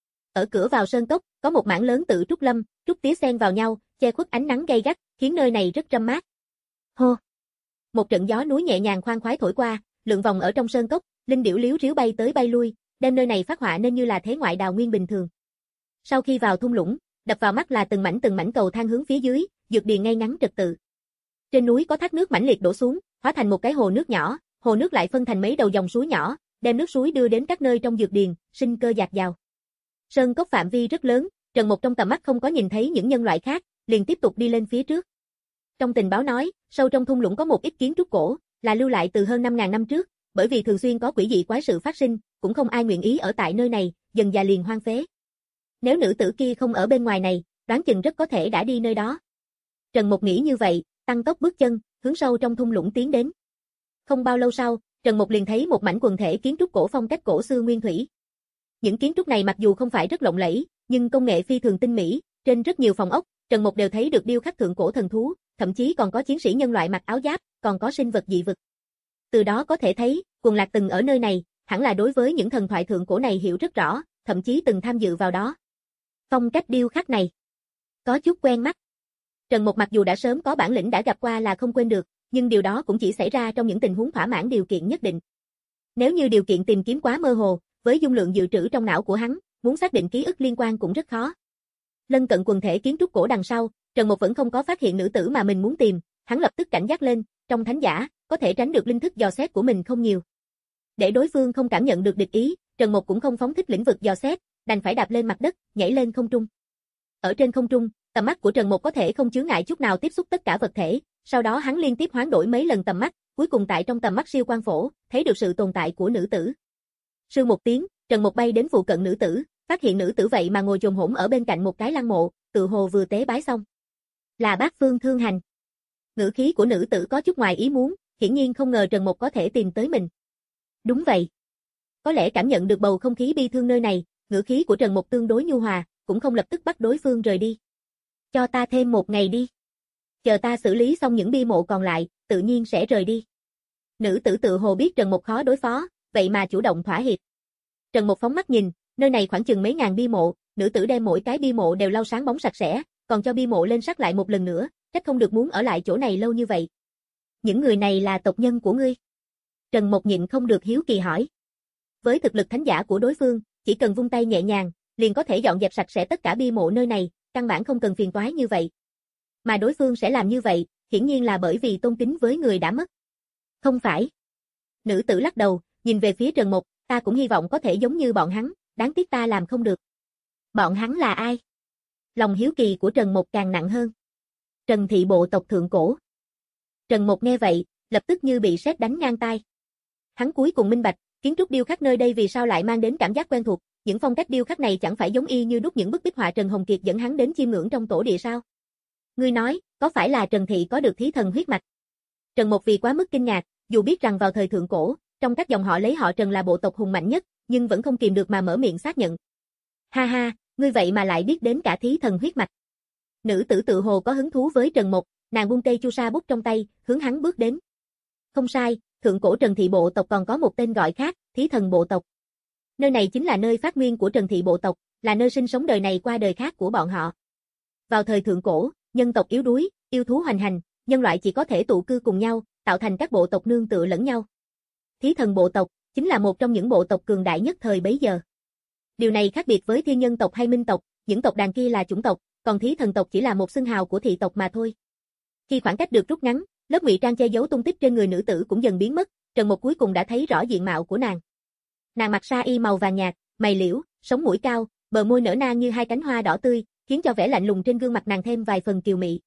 Ở cửa vào sơn cốc, có một mảng lớn tự trúc lâm, trúc tía xen vào nhau, che khuất ánh nắng gay gắt, khiến nơi này rất râm mát. Hô! Một trận gió núi nhẹ nhàng khoan khoái thổi qua, lượn vòng ở trong sơn cốc, linh điểu liếu ríu bay tới bay lui, đem nơi này phát họa nên như là thế ngoại đào nguyên bình thường. Sau khi vào thung lũng, đập vào mắt là từng mảnh từng mảnh cầu thang hướng phía dưới, dược điền ngay ngắn trật tự. Trên núi có thác nước mãnh liệt đổ xuống, hóa thành một cái hồ nước nhỏ, hồ nước lại phân thành mấy đầu dòng suối nhỏ, đem nước suối đưa đến các nơi trong dược điền, sinh cơ dạt dào. Sơn cốc phạm vi rất lớn, Trần Mục trong tầm mắt không có nhìn thấy những nhân loại khác, liền tiếp tục đi lên phía trước. Trong tình báo nói, sâu trong thung lũng có một ít kiến trúc cổ, là lưu lại từ hơn năm ngàn năm trước, bởi vì thường xuyên có quỷ dị quái sự phát sinh, cũng không ai nguyện ý ở tại nơi này, dần dà liền hoang phế. Nếu nữ tử kia không ở bên ngoài này, đoán chừng rất có thể đã đi nơi đó. Trần Mục nghĩ như vậy, tăng tốc bước chân, hướng sâu trong thung lũng tiến đến. Không bao lâu sau, Trần Mục liền thấy một mảnh quần thể kiến trúc cổ phong cách cổ xưa nguyên thủy. Những kiến trúc này mặc dù không phải rất lộng lẫy, nhưng công nghệ phi thường tinh mỹ, trên rất nhiều phòng ốc, Trần Mục đều thấy được điêu khắc thượng cổ thần thú, thậm chí còn có chiến sĩ nhân loại mặc áo giáp, còn có sinh vật dị vực. Từ đó có thể thấy, Quần Lạc từng ở nơi này, hẳn là đối với những thần thoại thượng cổ này hiểu rất rõ, thậm chí từng tham dự vào đó. Phong cách điêu khắc này có chút quen mắt. Trần Mục mặc dù đã sớm có bản lĩnh đã gặp qua là không quên được, nhưng điều đó cũng chỉ xảy ra trong những tình huống thỏa mãn điều kiện nhất định. Nếu như điều kiện tìm kiếm quá mơ hồ, với dung lượng dự trữ trong não của hắn, muốn xác định ký ức liên quan cũng rất khó. Lân cận quần thể kiến trúc cổ đằng sau, Trần Mục vẫn không có phát hiện nữ tử mà mình muốn tìm, hắn lập tức cảnh giác lên, trong thánh giả, có thể tránh được linh thức dò xét của mình không nhiều. Để đối phương không cảm nhận được địch ý, Trần Mục cũng không phóng thích lĩnh vực dò xét, đành phải đạp lên mặt đất, nhảy lên không trung. Ở trên không trung, tầm mắt của Trần Mục có thể không chướng ngại chút nào tiếp xúc tất cả vật thể, sau đó hắn liên tiếp hoán đổi mấy lần tầm mắt, cuối cùng tại trong tầm mắt siêu quang phổ, thấy được sự tồn tại của nữ tử. Sư một tiếng, Trần Mục bay đến phụ cận nữ tử, phát hiện nữ tử vậy mà ngồi chồm hổm ở bên cạnh một cái lăng mộ, tự hồ vừa tế bái xong. Là Bát Phương Thương Hành. Ngữ khí của nữ tử có chút ngoài ý muốn, hiển nhiên không ngờ Trần Mục có thể tìm tới mình. Đúng vậy. Có lẽ cảm nhận được bầu không khí bi thương nơi này, ngữ khí của Trần Mục tương đối nhu hòa, cũng không lập tức bắt đối phương rời đi. Cho ta thêm một ngày đi. Chờ ta xử lý xong những bia mộ còn lại, tự nhiên sẽ rời đi. Nữ tử tự hồ biết Trần Mục khó đối phó, vậy mà chủ động thỏa hiệp. Trần Mục phóng mắt nhìn, nơi này khoảng chừng mấy ngàn bia mộ, nữ tử đem mỗi cái bia mộ đều lau sáng bóng sạch sẽ, còn cho bia mộ lên sắc lại một lần nữa, trách không được muốn ở lại chỗ này lâu như vậy. Những người này là tộc nhân của ngươi? Trần Mục nhịn không được hiếu kỳ hỏi. Với thực lực thánh giả của đối phương, chỉ cần vung tay nhẹ nhàng, liền có thể dọn dẹp sạch sẽ tất cả bia mộ nơi này, căn bản không cần phiền toái như vậy. Mà đối phương sẽ làm như vậy, hiển nhiên là bởi vì tôn kính với người đã mất. Không phải. Nữ tử lắc đầu, nhìn về phía Trần Mục, ta cũng hy vọng có thể giống như bọn hắn, đáng tiếc ta làm không được. Bọn hắn là ai? Lòng hiếu kỳ của Trần Mục càng nặng hơn. Trần thị bộ tộc thượng cổ. Trần Mục nghe vậy, lập tức như bị sét đánh ngang tai. Hắn cuối cùng minh bạch, kiến trúc điêu khắc nơi đây vì sao lại mang đến cảm giác quen thuộc, những phong cách điêu khắc này chẳng phải giống y như đúc những bức bích họa Trần Hồng Kiệt dẫn hắn đến chiêm ngưỡng trong tổ địa sao? Ngươi nói, có phải là Trần thị có được thí thần huyết mạch? Trần Mục vì quá mức kinh ngạc, dù biết rằng vào thời thượng cổ, trong các dòng họ lấy họ Trần là bộ tộc hùng mạnh nhất, nhưng vẫn không kìm được mà mở miệng xác nhận. Ha ha, ngươi vậy mà lại biết đến cả thí thần huyết mạch. Nữ tử tự hồ có hứng thú với Trần Mục, nàng buông cây chu sa bút trong tay, hướng hắn bước đến. Không sai, thượng cổ Trần thị bộ tộc còn có một tên gọi khác, thí thần bộ tộc. Nơi này chính là nơi phát nguyên của Trần thị bộ tộc, là nơi sinh sống đời này qua đời khác của bọn họ. Vào thời thượng cổ, nhân tộc yếu đuối, yêu thú hoành hành, nhân loại chỉ có thể tụ cư cùng nhau, tạo thành các bộ tộc nương tựa lẫn nhau. Thí thần bộ tộc chính là một trong những bộ tộc cường đại nhất thời bấy giờ. Điều này khác biệt với thiên nhân tộc hay minh tộc, những tộc đàn kia là chủng tộc, còn thí thần tộc chỉ là một xưng hào của thị tộc mà thôi. Khi khoảng cách được rút ngắn, lớp ngụy trang che giấu tung tích trên người nữ tử cũng dần biến mất, Trần Mục cuối cùng đã thấy rõ diện mạo của nàng. Nàng mặc sa y màu vàng nhạt, mày liễu, sống mũi cao, bờ môi nở nang như hai cánh hoa đỏ tươi, khiến cho vẻ lạnh lùng trên gương mặt nàng thêm vài phần kiều mị.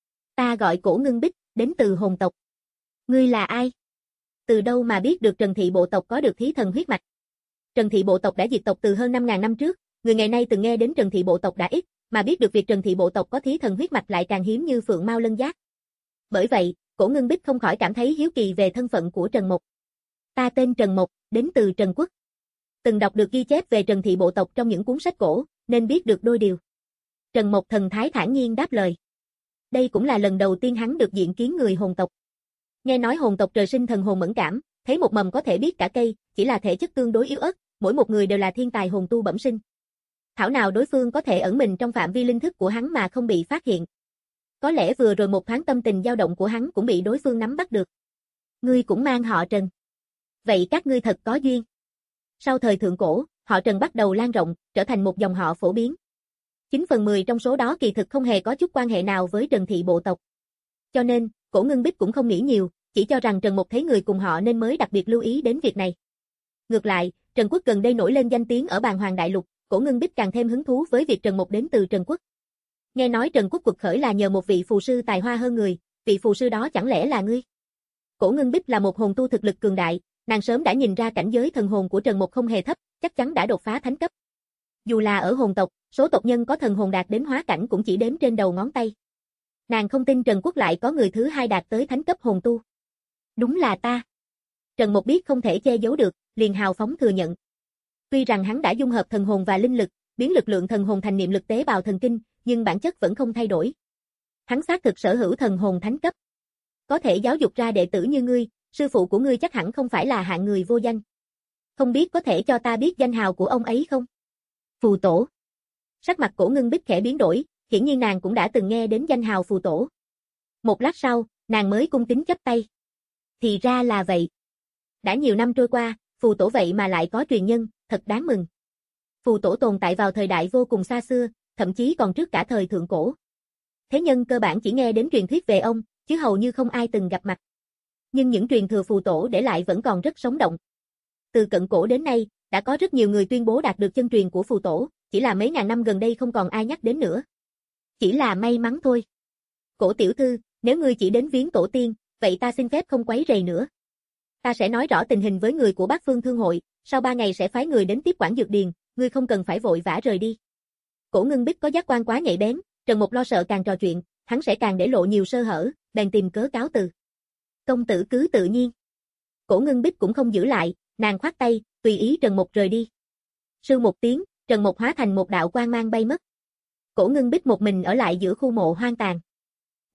Ta gọi Cổ Ngưng Bích, đến từ hồn tộc. Ngươi là ai? Từ đâu mà biết được Trần thị bộ tộc có được thí thần huyết mạch? Trần thị bộ tộc đã diệt tộc từ hơn năm ngàn năm trước, người ngày nay từng nghe đến Trần thị bộ tộc đã ít, mà biết được việc Trần thị bộ tộc có thí thần huyết mạch lại càng hiếm như phượng mao lân giác. Bởi vậy, Cổ Ngưng Bích không khỏi cảm thấy hiếu kỳ về thân phận của Trần Mục. Ta tên Trần Mục, đến từ Trần Quốc. Từng đọc được ghi chép về Trần thị bộ tộc trong những cuốn sách cổ, nên biết được đôi điều. Trần Mục thần thái thản nhiên đáp lời. Đây cũng là lần đầu tiên hắn được diện kiến người hồn tộc. Nghe nói hồn tộc trời sinh thần hồn mẫn cảm, thấy một mầm có thể biết cả cây, chỉ là thể chất tương đối yếu ớt, mỗi một người đều là thiên tài hồn tu bẩm sinh. Thảo nào đối phương có thể ẩn mình trong phạm vi linh thức của hắn mà không bị phát hiện. Có lẽ vừa rồi một thoáng tâm tình dao động của hắn cũng bị đối phương nắm bắt được. Ngươi cũng mang họ Trần. Vậy các ngươi thật có duyên. Sau thời thượng cổ, họ Trần bắt đầu lan rộng, trở thành một dòng họ phổ biến. chín phần mười trong số đó kỳ thực không hề có chút quan hệ nào với Trần thị bộ tộc. Cho nên, Cổ Ngưng Bích cũng không nghĩ nhiều, chỉ cho rằng Trần Mục thấy người cùng họ nên mới đặc biệt lưu ý đến việc này. Ngược lại, Trần Quốc gần đây nổi lên danh tiếng ở Bàn Hoàng Đại Lục, Cổ Ngưng Bích càng thêm hứng thú với việc Trần Mục đến từ Trần Quốc. Nghe nói Trần Quốc quật khởi là nhờ một vị phù sư tài hoa hơn người, vị phù sư đó chẳng lẽ là ngươi? Cổ Ngưng Bích là một hồn tu thực lực cường đại, nàng sớm đã nhìn ra cảnh giới thần hồn của Trần Mục không hề thấp, chắc chắn đã đột phá thánh cấp. Dù là ở hồn tộc, số tộc nhân có thần hồn đạt đến hóa cảnh cũng chỉ đếm trên đầu ngón tay. Nàng không tin Trần Quốc lại có người thứ hai đạt tới thánh cấp hồn tu. Đúng là ta. Trần Mục biết không thể che giấu được, liền hào phóng thừa nhận. Tuy rằng hắn đã dung hợp thần hồn và linh lực, biến lực lượng thần hồn thành niệm lực tế bào thần kinh, nhưng bản chất vẫn không thay đổi. Hắn xác thực sở hữu thần hồn thánh cấp. Có thể giáo dục ra đệ tử như ngươi, sư phụ của ngươi chắc hẳn không phải là hạng người vô danh. Không biết có thể cho ta biết danh hào của ông ấy không? Phù tổ. Sắc mặt Cổ Ngưng Bích khẽ biến đổi, hiển nhiên nàng cũng đã từng nghe đến danh hào phù tổ. Một lát sau, nàng mới cung kính chắp tay. Thì ra là vậy. Đã nhiều năm trôi qua, phù tổ vậy mà lại có truyền nhân, thật đáng mừng. Phù tổ tồn tại vào thời đại vô cùng xa xưa, thậm chí còn trước cả thời thượng cổ. Thế nhân cơ bản chỉ nghe đến truyền thuyết về ông, chứ hầu như không ai từng gặp mặt. Nhưng những truyền thừa phù tổ để lại vẫn còn rất sống động. Từ cận cổ đến nay, đã có rất nhiều người tuyên bố đạt được chân truyền của phù tổ, chỉ là mấy ngàn năm gần đây không còn ai nhắc đến nữa. Chỉ là may mắn thôi. Cổ tiểu thư, nếu ngươi chỉ đến viếng tổ tiên, vậy ta xin phép không quấy rầy nữa. Ta sẽ nói rõ tình hình với người của Bát Phương Thương hội, sau ba ngày sẽ phái người đến tiếp quản dược điền, ngươi không cần phải vội vã rời đi. Cổ Ngưng Bích có giác quan quá nhạy bén, Trần Mục lo sợ càng trò chuyện, hắn sẽ càng để lộ nhiều sơ hở, bèn tìm cớ cáo từ. Công tử cứ tự nhiên. Cổ Ngưng Bích cũng không giữ lại, nàng khoát tay, tùy ý Trần Mục rời đi. Sư một tiếng, Trần Mục hóa thành một đạo quang mang bay mất. Cổ Ngưng Bích một mình ở lại giữa khu mộ hoang tàn.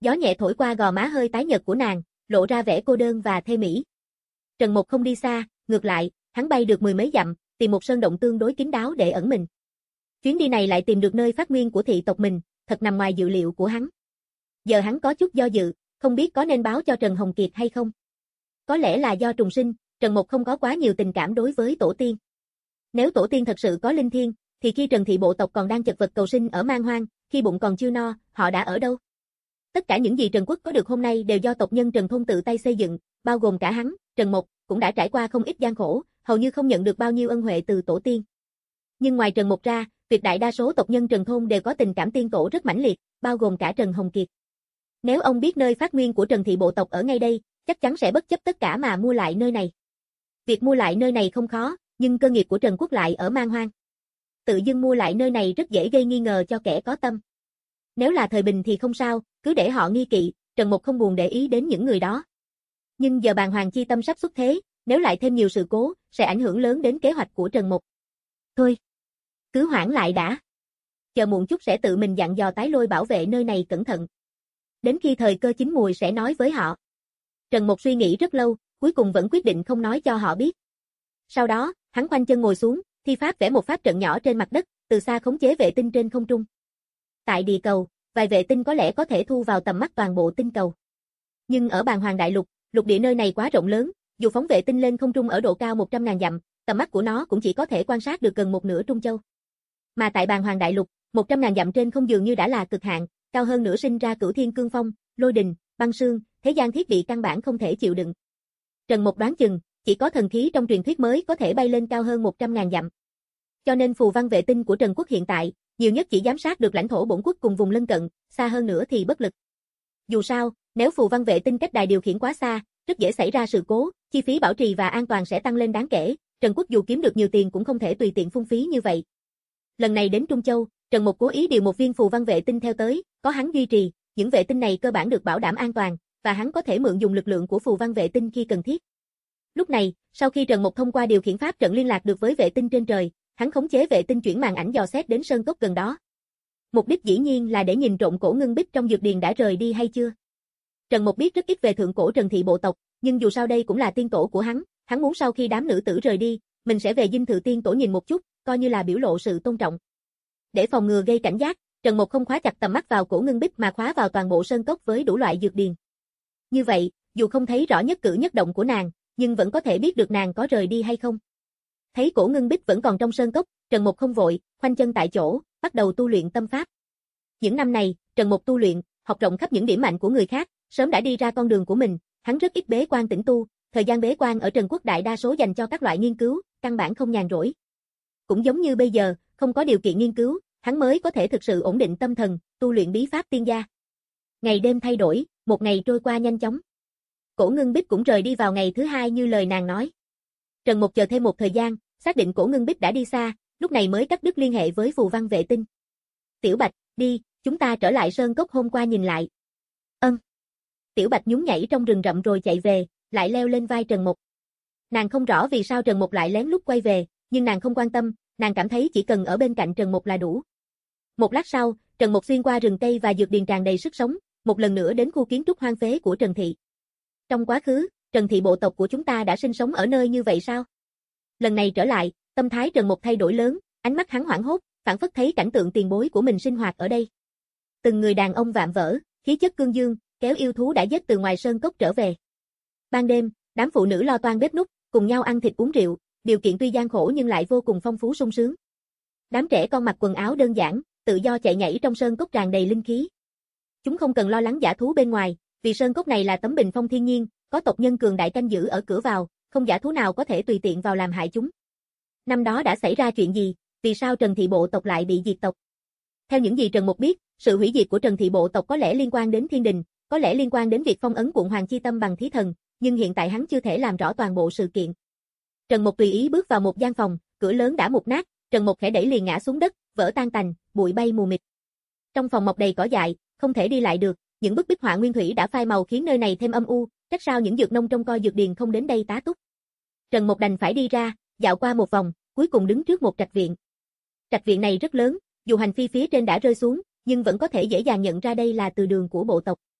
Gió nhẹ thổi qua gò má hơi tái nhợt của nàng, lộ ra vẻ cô đơn và thê mỹ. Trần Mục không đi xa, ngược lại, hắn bay được mười mấy dặm, tìm một sơn động tương đối kín đáo để ẩn mình. Chuyến đi này lại tìm được nơi phát nguyên của thị tộc mình, thật nằm ngoài dự liệu của hắn. Giờ hắn có chút do dự, không biết có nên báo cho Trần Hồng Kiệt hay không. Có lẽ là do trùng sinh, Trần Mục không có quá nhiều tình cảm đối với tổ tiên. Nếu tổ tiên thật sự có linh thiêng, thì khi Trần thị bộ tộc còn đang chật vật cầu sinh ở Man Hoang, khi bụng còn chưa no, họ đã ở đâu? Tất cả những gì Trần Quốc có được hôm nay đều do tộc nhân Trần thôn tự tay xây dựng, bao gồm cả hắn, Trần Mục, cũng đã trải qua không ít gian khổ, hầu như không nhận được bao nhiêu ân huệ từ tổ tiên. Nhưng ngoài Trần Mục ra, tuyệt đại đa số tộc nhân Trần thôn đều có tình cảm tiên tổ rất mãnh liệt, bao gồm cả Trần Hồng Kiệt. Nếu ông biết nơi phát nguyên của Trần thị bộ tộc ở ngay đây, chắc chắn sẽ bất chấp tất cả mà mua lại nơi này. Việc mua lại nơi này không khó, nhưng cơ nghiệp của Trần Quốc lại ở Man Hoang. Tự dưng mua lại nơi này rất dễ gây nghi ngờ cho kẻ có tâm. Nếu là thời bình thì không sao, cứ để họ nghi kỵ, Trần Mục không buồn để ý đến những người đó. Nhưng giờ bàng hoàng chi tâm sắp xuất thế, nếu lại thêm nhiều sự cố, sẽ ảnh hưởng lớn đến kế hoạch của Trần Mục. Thôi, cứ hoãn lại đã. Chờ muộn chút sẽ tự mình dặn dò Tái Lôi bảo vệ nơi này cẩn thận. Đến khi thời cơ chín mùi sẽ nói với họ. Trần Mục suy nghĩ rất lâu, cuối cùng vẫn quyết định không nói cho họ biết. Sau đó, hắn khoanh chân ngồi xuống, thi pháp vẽ một pháp trận nhỏ trên mặt đất, từ xa khống chế vệ tinh trên không trung. Tại địa cầu, vài vệ tinh có lẽ có thể thu vào tầm mắt toàn bộ tinh cầu. Nhưng ở Bàng Hoàng Đại Lục, lục địa nơi này quá rộng lớn, dù phóng vệ tinh lên không trung ở độ cao một trăm ngàn dặm, tầm mắt của nó cũng chỉ có thể quan sát được gần một nửa Trung Châu. Mà tại Bàng Hoàng Đại Lục, một trăm ngàn dặm trên không dường như đã là cực hạn, cao hơn nữa sinh ra Cửu Thiên Cương Phong, lôi đình, băng sương, thế gian thiết bị căn bản không thể chịu đựng. Trần Mục đoán chừng, chỉ có thần khí trong truyền thuyết mới có thể bay lên cao hơn một trăm ngàn dặm. Cho nên phù văn vệ tinh của Trần Quốc hiện tại, nhiều nhất chỉ giám sát được lãnh thổ bổn quốc cùng vùng lân cận, xa hơn nữa thì bất lực. Dù sao, nếu phù văn vệ tinh cách đài điều khiển quá xa, rất dễ xảy ra sự cố, chi phí bảo trì và an toàn sẽ tăng lên đáng kể, Trần Quốc dù kiếm được nhiều tiền cũng không thể tùy tiện phung phí như vậy. Lần này đến Trung Châu, Trần Mục cố ý điều một viên phù văn vệ tinh theo tới, có hắn duy trì, những vệ tinh này cơ bản được bảo đảm an toàn, và hắn có thể mượn dùng lực lượng của phù văn vệ tinh khi cần thiết. Lúc này, sau khi Trần Mục thông qua điều khiển pháp trận liên lạc được với vệ tinh trên trời, hắn khống chế vệ tinh chuyển màn ảnh dò xét đến sơn cốc gần đó. Mục đích dĩ nhiên là để nhìn trộm cổ ngưng bích trong dược điền đã rời đi hay chưa. Trần Mục biết rất ít về thượng cổ Trần thị bộ tộc, nhưng dù sao đây cũng là tiên tổ của hắn, hắn muốn sau khi đám nữ tử rời đi, mình sẽ về dinh thự tiên tổ nhìn một chút, coi như là biểu lộ sự tôn trọng. Để phòng ngừa gây cảnh giác, Trần Mục không khóa chặt tầm mắt vào cổ ngưng bích mà khóa vào toàn bộ sơn cốc với đủ loại dược điền. Như vậy, dù không thấy rõ nhất cử nhất động của nàng, nhưng vẫn có thể biết được nàng có rời đi hay không. Thấy cổ ngưng bích vẫn còn trong sơn cốc, Trần Mục không vội, khoanh chân tại chỗ, bắt đầu tu luyện tâm pháp. Những năm này, Trần Mục tu luyện, học rộng khắp những điểm mạnh của người khác, sớm đã đi ra con đường của mình, hắn rất ít bế quan tĩnh tu, thời gian bế quan ở Trần Quốc đại đa số dành cho các loại nghiên cứu, căn bản không nhàn rỗi. Cũng giống như bây giờ, không có điều kiện nghiên cứu, hắn mới có thể thực sự ổn định tâm thần, tu luyện bí pháp tiên gia. Ngày đêm thay đổi, một ngày trôi qua nhanh chóng. Cổ ngưng bích cũng rời đi vào ngày thứ hai như lời nàng nói. Trần Mục chờ thêm một thời gian, xác định cổ ngưng bích đã đi xa, lúc này mới cắt đứt liên hệ với phù văn vệ tinh. Tiểu Bạch, đi, chúng ta trở lại sơn cốc hôm qua nhìn lại. Ân. Tiểu Bạch nhún nhảy trong rừng rậm rồi chạy về, lại leo lên vai Trần Mục. Nàng không rõ vì sao Trần Mục lại lén lút quay về, nhưng nàng không quan tâm, nàng cảm thấy chỉ cần ở bên cạnh Trần Mục là đủ. Một lát sau, Trần Mục xuyên qua rừng cây và dược điền tràn đầy sức sống, một lần nữa đến khu kiến trúc hoang phế của Trần thị. Trong quá khứ, Trần thị bộ tộc của chúng ta đã sinh sống ở nơi như vậy sao? Lần này trở lại, tâm thái Trần Mục thay đổi lớn, ánh mắt hắn hoảng hốt, phảng phất thấy cảnh tượng tiền bối của mình sinh hoạt ở đây. Từng người đàn ông vạm vỡ, khí chất cương dương, kéo yêu thú đã giết từ ngoài sơn cốc trở về. Ban đêm, đám phụ nữ lo toan bếp núc, cùng nhau ăn thịt uống rượu, điều kiện tuy gian khổ nhưng lại vô cùng phong phú sung sướng. Đám trẻ con mặc quần áo đơn giản, tự do chạy nhảy trong sơn cốc tràn đầy linh khí. Chúng không cần lo lắng dã thú bên ngoài, vì sơn cốc này là tấm bình phong thiên nhiên, có tộc nhân cường đại canh giữ ở cửa vào, không dã thú nào có thể tùy tiện vào làm hại chúng. Năm đó đã xảy ra chuyện gì, vì sao Trần thị bộ tộc lại bị diệt tộc? Theo những gì Trần Mục biết, sự hủy diệt của Trần thị bộ tộc có lẽ liên quan đến thiên đình, có lẽ liên quan đến việc phong ấn quận Hoàng Chi Tâm bằng thí thần, nhưng hiện tại hắn chưa thể làm rõ toàn bộ sự kiện. Trần Mục tùy ý bước vào một gian phòng, cửa lớn đã mục nát, Trần Mục khẽ đẩy liền ngã xuống đất, vỡ tan tành, bụi bay mù mịt. Trong phòng mọc đầy cỏ dại, không thể đi lại được, những bức bích họa nguyên thủy đã phai màu khiến nơi này thêm âm u, trách sao những dược nông trông coi dược điền không đến đây tá túc. Trần Mục đành phải đi ra, dạo qua một vòng, cuối cùng đứng trước một trạch viện. Trạch viện này rất lớn, dù hành phi phía trên đã rơi xuống, nhưng vẫn có thể dễ dàng nhận ra đây là từ đường của bộ tộc.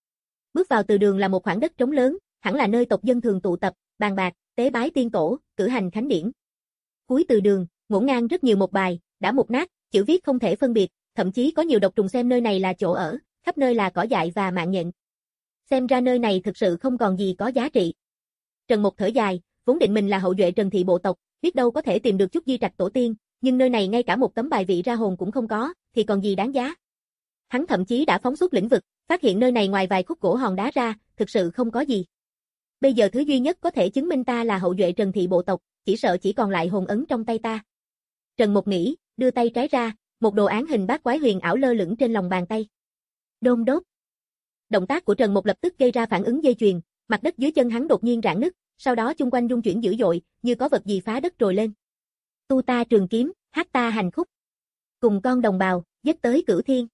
Bước vào từ đường là một khoảng đất trống lớn, hẳn là nơi tộc dân thường tụ tập, bàn bạc, tế bái tiên tổ, cử hành khánh điển. Cuối từ đường, ngổn ngang rất nhiều một bài, đã mục nát, chữ viết không thể phân biệt, thậm chí có nhiều độc trùng xem nơi này là chỗ ở, khắp nơi là cỏ dại và mạng nhện. Xem ra nơi này thực sự không còn gì có giá trị. Trần Mục thở dài, vốn định mình là hậu duệ Trần thị bộ tộc, biết đâu có thể tìm được chút di trạch tổ tiên, nhưng nơi này ngay cả một tấm bài vị ra hồn cũng không có, thì còn gì đáng giá. Hắn thậm chí đã phóng xuất lĩnh vực, phát hiện nơi này ngoài vài khúc gỗ hòn đá ra, thực sự không có gì. Bây giờ thứ duy nhất có thể chứng minh ta là hậu duệ Trần thị bộ tộc, chỉ sợ chỉ còn lại hồn ấn trong tay ta. Trần Mục nghĩ, đưa tay trái ra, một đồ án hình bát quái huyền ảo lơ lửng trên lòng bàn tay. Đôn đốt. Động tác của Trần Mục lập tức gây ra phản ứng dây chuyền, mặt đất dưới chân hắn đột nhiên rạn nứt, sau đó chung quanh rung chuyển dữ dội, như có vật gì phá đất trồi lên. Tu ta trường kiếm, hát ta hành khúc. Cùng con đồng bào, dứt tới cửu thiên.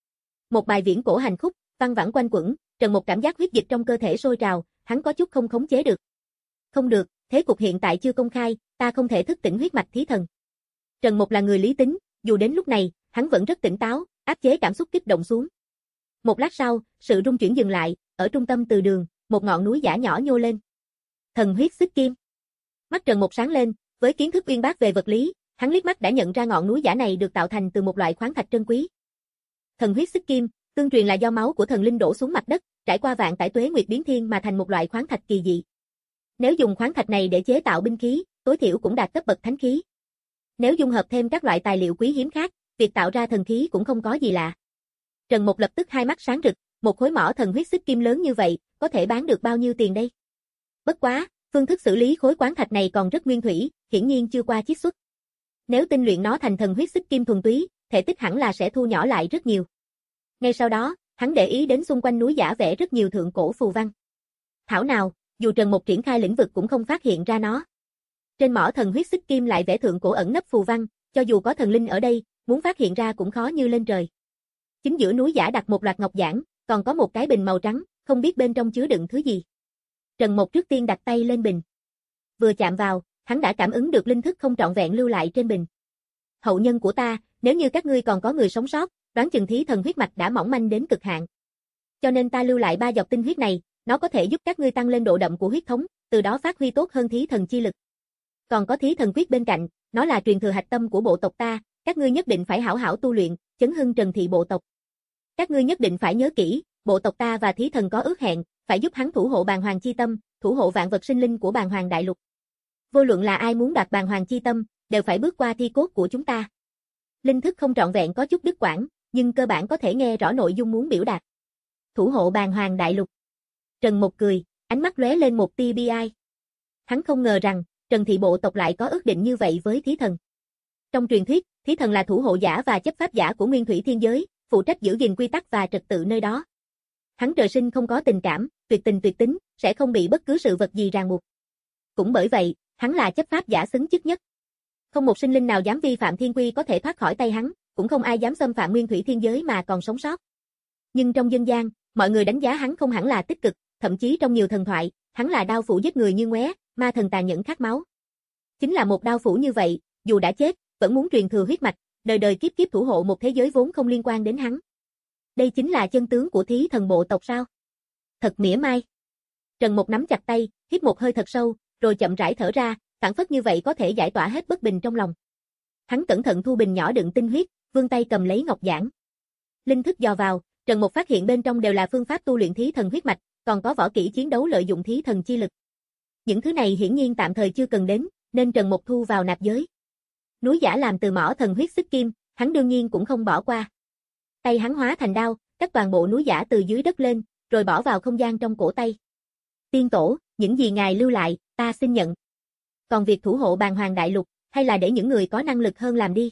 Một bài viễn cổ hành khúc, văng vẳng quanh quẩn, Trần Mục cảm giác huyết dịch trong cơ thể sôi trào, hắn có chút không khống chế được. Không được, thế cục hiện tại chưa công khai, ta không thể thức tỉnh huyết mạch thí thần. Trần Mục là người lý tính, dù đến lúc này, hắn vẫn rất tỉnh táo, áp chế cảm xúc kích động xuống. Một lát sau, sự rung chuyển dừng lại, ở trung tâm từ đường, một ngọn núi giả nhỏ nhô lên. Thần huyết xích kim. Mắt Trần Mục sáng lên, với kiến thức uyên bác về vật lý, hắn liếc mắt đã nhận ra ngọn núi giả này được tạo thành từ một loại khoáng thạch trân quý. Thần huyết xích kim, tương truyền là do máu của thần linh đổ xuống mặt đất, trải qua vạn tải tuế nguyệt biến thiên mà thành một loại khoáng thạch kỳ dị. Nếu dùng khoáng thạch này để chế tạo binh khí, tối thiểu cũng đạt cấp bậc thánh khí. Nếu dung hợp thêm các loại tài liệu quý hiếm khác, việc tạo ra thần khí cũng không có gì lạ. Trần Mục lập tức hai mắt sáng rực, một khối mỏ thần huyết xích kim lớn như vậy, có thể bán được bao nhiêu tiền đây? Bất quá, phương thức xử lý khối khoáng thạch này còn rất nguyên thủy, hiển nhiên chưa qua chiết xuất. Nếu tinh luyện nó thành thần huyết xích kim thuần túy, thể tích hẳn là sẽ thu nhỏ lại rất nhiều. Ngay sau đó, hắn để ý đến xung quanh núi giả vẽ rất nhiều thượng cổ phù văn. Thảo nào, dù Trần Mục triển khai lĩnh vực cũng không phát hiện ra nó. Trên mỏ thần huyết xích kim lại vẽ thượng cổ ẩn nấp phù văn, cho dù có thần linh ở đây, muốn phát hiện ra cũng khó như lên trời. Chính giữa núi giả đặt một loạt ngọc giản, còn có một cái bình màu trắng, không biết bên trong chứa đựng thứ gì. Trần Mục trước tiên đặt tay lên bình. Vừa chạm vào, hắn đã cảm ứng được linh thức không trọn vẹn lưu lại trên bình. Hậu nhân của ta, nếu như các ngươi còn có người sống sót, đoán chừng thí thần huyết mạch đã mỏng manh đến cực hạn. Cho nên ta lưu lại ba giọt tinh huyết này, nó có thể giúp các ngươi tăng lên độ đậm của huyết thống, từ đó phát huy tốt hơn thí thần chi lực. Còn có thí thần quyết bên cạnh, nó là truyền thừa hạch tâm của bộ tộc ta, các ngươi nhất định phải hảo hảo tu luyện, chấn hưng Trần thị bộ tộc. Các ngươi nhất định phải nhớ kỹ, bộ tộc ta và thí thần có ước hẹn, phải giúp hắn thủ hộ bàng hoàng chi tâm, thủ hộ vạn vật sinh linh của bàng hoàng đại lục. Vô luận là ai muốn đoạt bàng hoàng chi tâm, đều phải bước qua thi cốt của chúng ta. Linh thức không trọn vẹn có chút đứt quãng, nhưng cơ bản có thể nghe rõ nội dung muốn biểu đạt. Thủ hộ bàng hoàng đại lục. Trần Mục cười, ánh mắt lóe lên một tia bi ai. Hắn không ngờ rằng, Trần thị bộ tộc lại có ước định như vậy với thí thần. Trong truyền thuyết, thí thần là thủ hộ giả và chấp pháp giả của nguyên thủy thiên giới, phụ trách giữ gìn quy tắc và trật tự nơi đó. Hắn trời sinh không có tình cảm, tuyệt tình tuyệt tính, sẽ không bị bất cứ sự vật gì ràng buộc. Cũng bởi vậy, hắn là chấp pháp giả xứng chức nhất. Không một sinh linh nào dám vi phạm thiên quy có thể thoát khỏi tay hắn, cũng không ai dám xâm phạm nguyên thủy thiên giới mà còn sống sót. Nhưng trong dân gian, mọi người đánh giá hắn không hẳn là tích cực, thậm chí trong nhiều thần thoại, hắn là đao phủ giết người như ngoé, ma thần tàn nhẫn khát máu. Chính là một đao phủ như vậy, dù đã chết, vẫn muốn truyền thừa huyết mạch, đời đời kiếp kiếp thủ hộ một thế giới vốn không liên quan đến hắn. Đây chính là chân tướng của thí thần bộ tộc sao? Thật mỉa mai. Trần Mục nắm chặt tay, hít một hơi thật sâu, rồi chậm rãi thở ra, phản phất như vậy có thể giải tỏa hết bất bình trong lòng. Hắn cẩn thận thu bình nhỏ đựng tinh huyết, vươn tay cầm lấy ngọc giản. Linh thức dò vào, Trần Mục phát hiện bên trong đều là phương pháp tu luyện thí thần huyết mạch, còn có võ kỹ chiến đấu lợi dụng thí thần chi lực. Những thứ này hiển nhiên tạm thời chưa cần đến, nên Trần Mục thu vào nạp giới. Núi giả làm từ mỏ thần huyết xích kim, hắn đương nhiên cũng không bỏ qua. Tay hắn hóa thành đao, cắt toàn bộ núi giả từ dưới đất lên, rồi bỏ vào không gian trong cổ tay. Tiên tổ, những gì ngài lưu lại, ta xin nhận. Còn việc thủ hộ bàng hoàng đại lục, hay là để những người có năng lực hơn làm đi.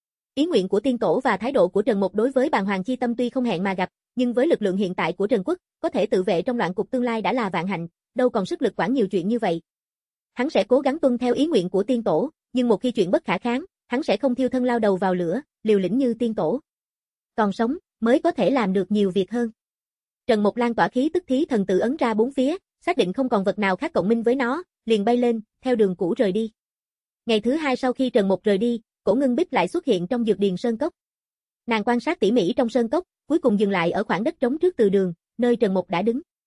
Ý nguyện của tiên tổ và thái độ của Trần Mục đối với bàng hoàng chi tâm tuy không hẹn mà gặp, nhưng với lực lượng hiện tại của Trần Quốc, có thể tự vệ trong loạn cục tương lai đã là vạn hạnh, đâu còn sức lực quản nhiều chuyện như vậy. Hắn sẽ cố gắng tuân theo ý nguyện của tiên tổ, nhưng một khi chuyện bất khả kháng, hắn sẽ không thiêu thân lao đầu vào lửa, liều lĩnh như tiên tổ. Còn sống, mới có thể làm được nhiều việc hơn. Trần Mục lan tỏa khí tức thí thần tự ấn ra bốn phía, xác định không còn vật nào khác cộng minh với nó, liền bay lên, theo đường cũ rời đi. Ngày thứ hai sau khi Trần Mục rời đi, Cổ Ngưng Bích lại xuất hiện trong dược điền sơn cốc. Nàng quan sát tỉ mỉ trong sơn cốc, cuối cùng dừng lại ở khoảng đất trống trước từ đường, nơi Trần Mục đã đứng.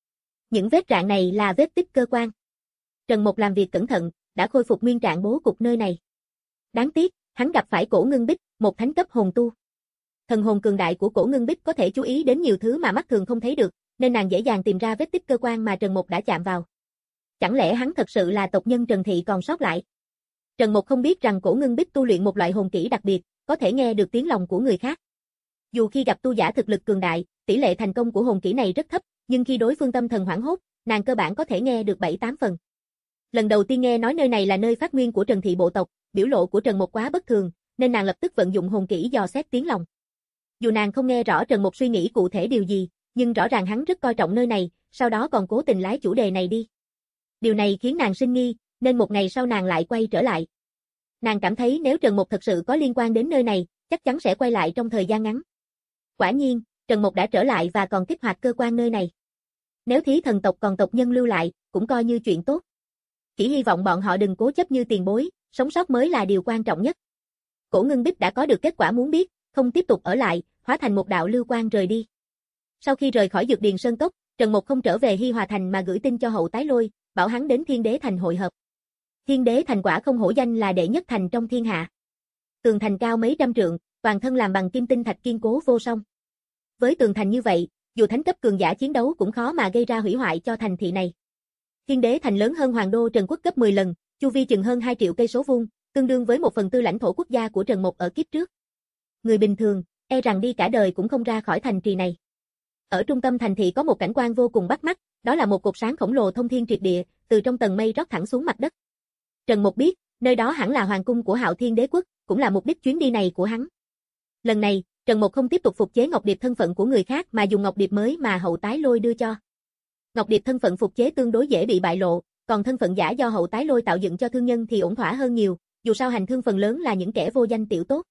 Những vết rạn này là vết tích cơ quan. Trần Mục làm việc cẩn thận, đã khôi phục nguyên trạng bố cục nơi này. Đáng tiếc, hắn gặp phải Cổ Ngưng Bích, một thánh cấp hồn tu. Thần hồn cường đại của Cổ Ngưng Bích có thể chú ý đến nhiều thứ mà mắt thường không thấy được, nên nàng dễ dàng tìm ra vết tích cơ quan mà Trần Mục đã chạm vào. Chẳng lẽ hắn thật sự là tộc nhân Trần Thị còn sót lại? Trần Mục không biết rằng Cổ Ngưng Bích tu luyện một loại hồn kỹ đặc biệt, có thể nghe được tiếng lòng của người khác. Dù khi gặp tu giả thực lực cường đại, tỷ lệ thành công của hồn kỹ này rất thấp, nhưng khi đối phương tâm thần hoảng hốt, nàng cơ bản có thể nghe được bảy tám phần. Lần đầu tiên nghe nói nơi này là nơi phát nguyên của Trần Thị bộ tộc, biểu lộ của Trần Mục quá bất thường, nên nàng lập tức vận dụng hồn kỹ dò xét tiếng lòng. Dù nàng không nghe rõ Trần Mục suy nghĩ cụ thể điều gì, nhưng rõ ràng hắn rất coi trọng nơi này, sau đó còn cố tình lái chủ đề này đi. Điều này khiến nàng sinh nghi, nên một ngày sau nàng lại quay trở lại. Nàng cảm thấy nếu Trần Mục thật sự có liên quan đến nơi này, chắc chắn sẽ quay lại trong thời gian ngắn. Quả nhiên, Trần Mục đã trở lại và còn kích hoạt cơ quan nơi này. Nếu Thí Thần tộc còn tộc nhân lưu lại, cũng coi như chuyện tốt. Chỉ hy vọng bọn họ đừng cố chấp như tiền bối, sống sót mới là điều quan trọng nhất. Cổ Ngưng Bích đã có được kết quả muốn biết, không tiếp tục ở lại, hóa thành một đạo lưu quang rời đi. Sau khi rời khỏi Dược Điền Sơn Cốc, Trần Mục không trở về Hi Hòa Thành mà gửi tin cho Hậu Tái Lôi, bảo hắn đến Thiên Đế Thành hội hợp. Thiên Đế Thành quả không hổ danh là đệ nhất thành trong thiên hạ. Tường thành cao mấy trăm trượng, toàn thân làm bằng kim tinh thạch kiên cố vô song. Với tường thành như vậy, dù thánh cấp cường giả chiến đấu cũng khó mà gây ra hủy hoại cho thành thị này. Thiên Đế Thành lớn hơn Hoàng đô Trần Quốc gấp mười lần, chu vi chừng hơn hai triệu cây số vuông, tương đương với một phần tư lãnh thổ quốc gia của Trần Mục ở kiếp trước. Người bình thường, e rằng đi cả đời cũng không ra khỏi thành trì này. Ở trung tâm thành thị có một cảnh quan vô cùng bắt mắt, đó là một cột sáng khổng lồ thông thiên triệt địa, từ trong tầng mây rót thẳng xuống mặt đất. Trần Mục biết, nơi đó hẳn là hoàng cung của Hạo Thiên Đế quốc, cũng là mục đích chuyến đi này của hắn. Lần này, Trần Mục không tiếp tục phục chế ngọc điệp thân phận của người khác mà dùng ngọc điệp mới mà Hậu Tái Lôi đưa cho. Ngọc điệp thân phận phục chế tương đối dễ bị bại lộ, còn thân phận giả do Hậu Tái Lôi tạo dựng cho thương nhân thì ổn thỏa hơn nhiều, dù sao hành thương phần lớn là những kẻ vô danh tiểu tốt.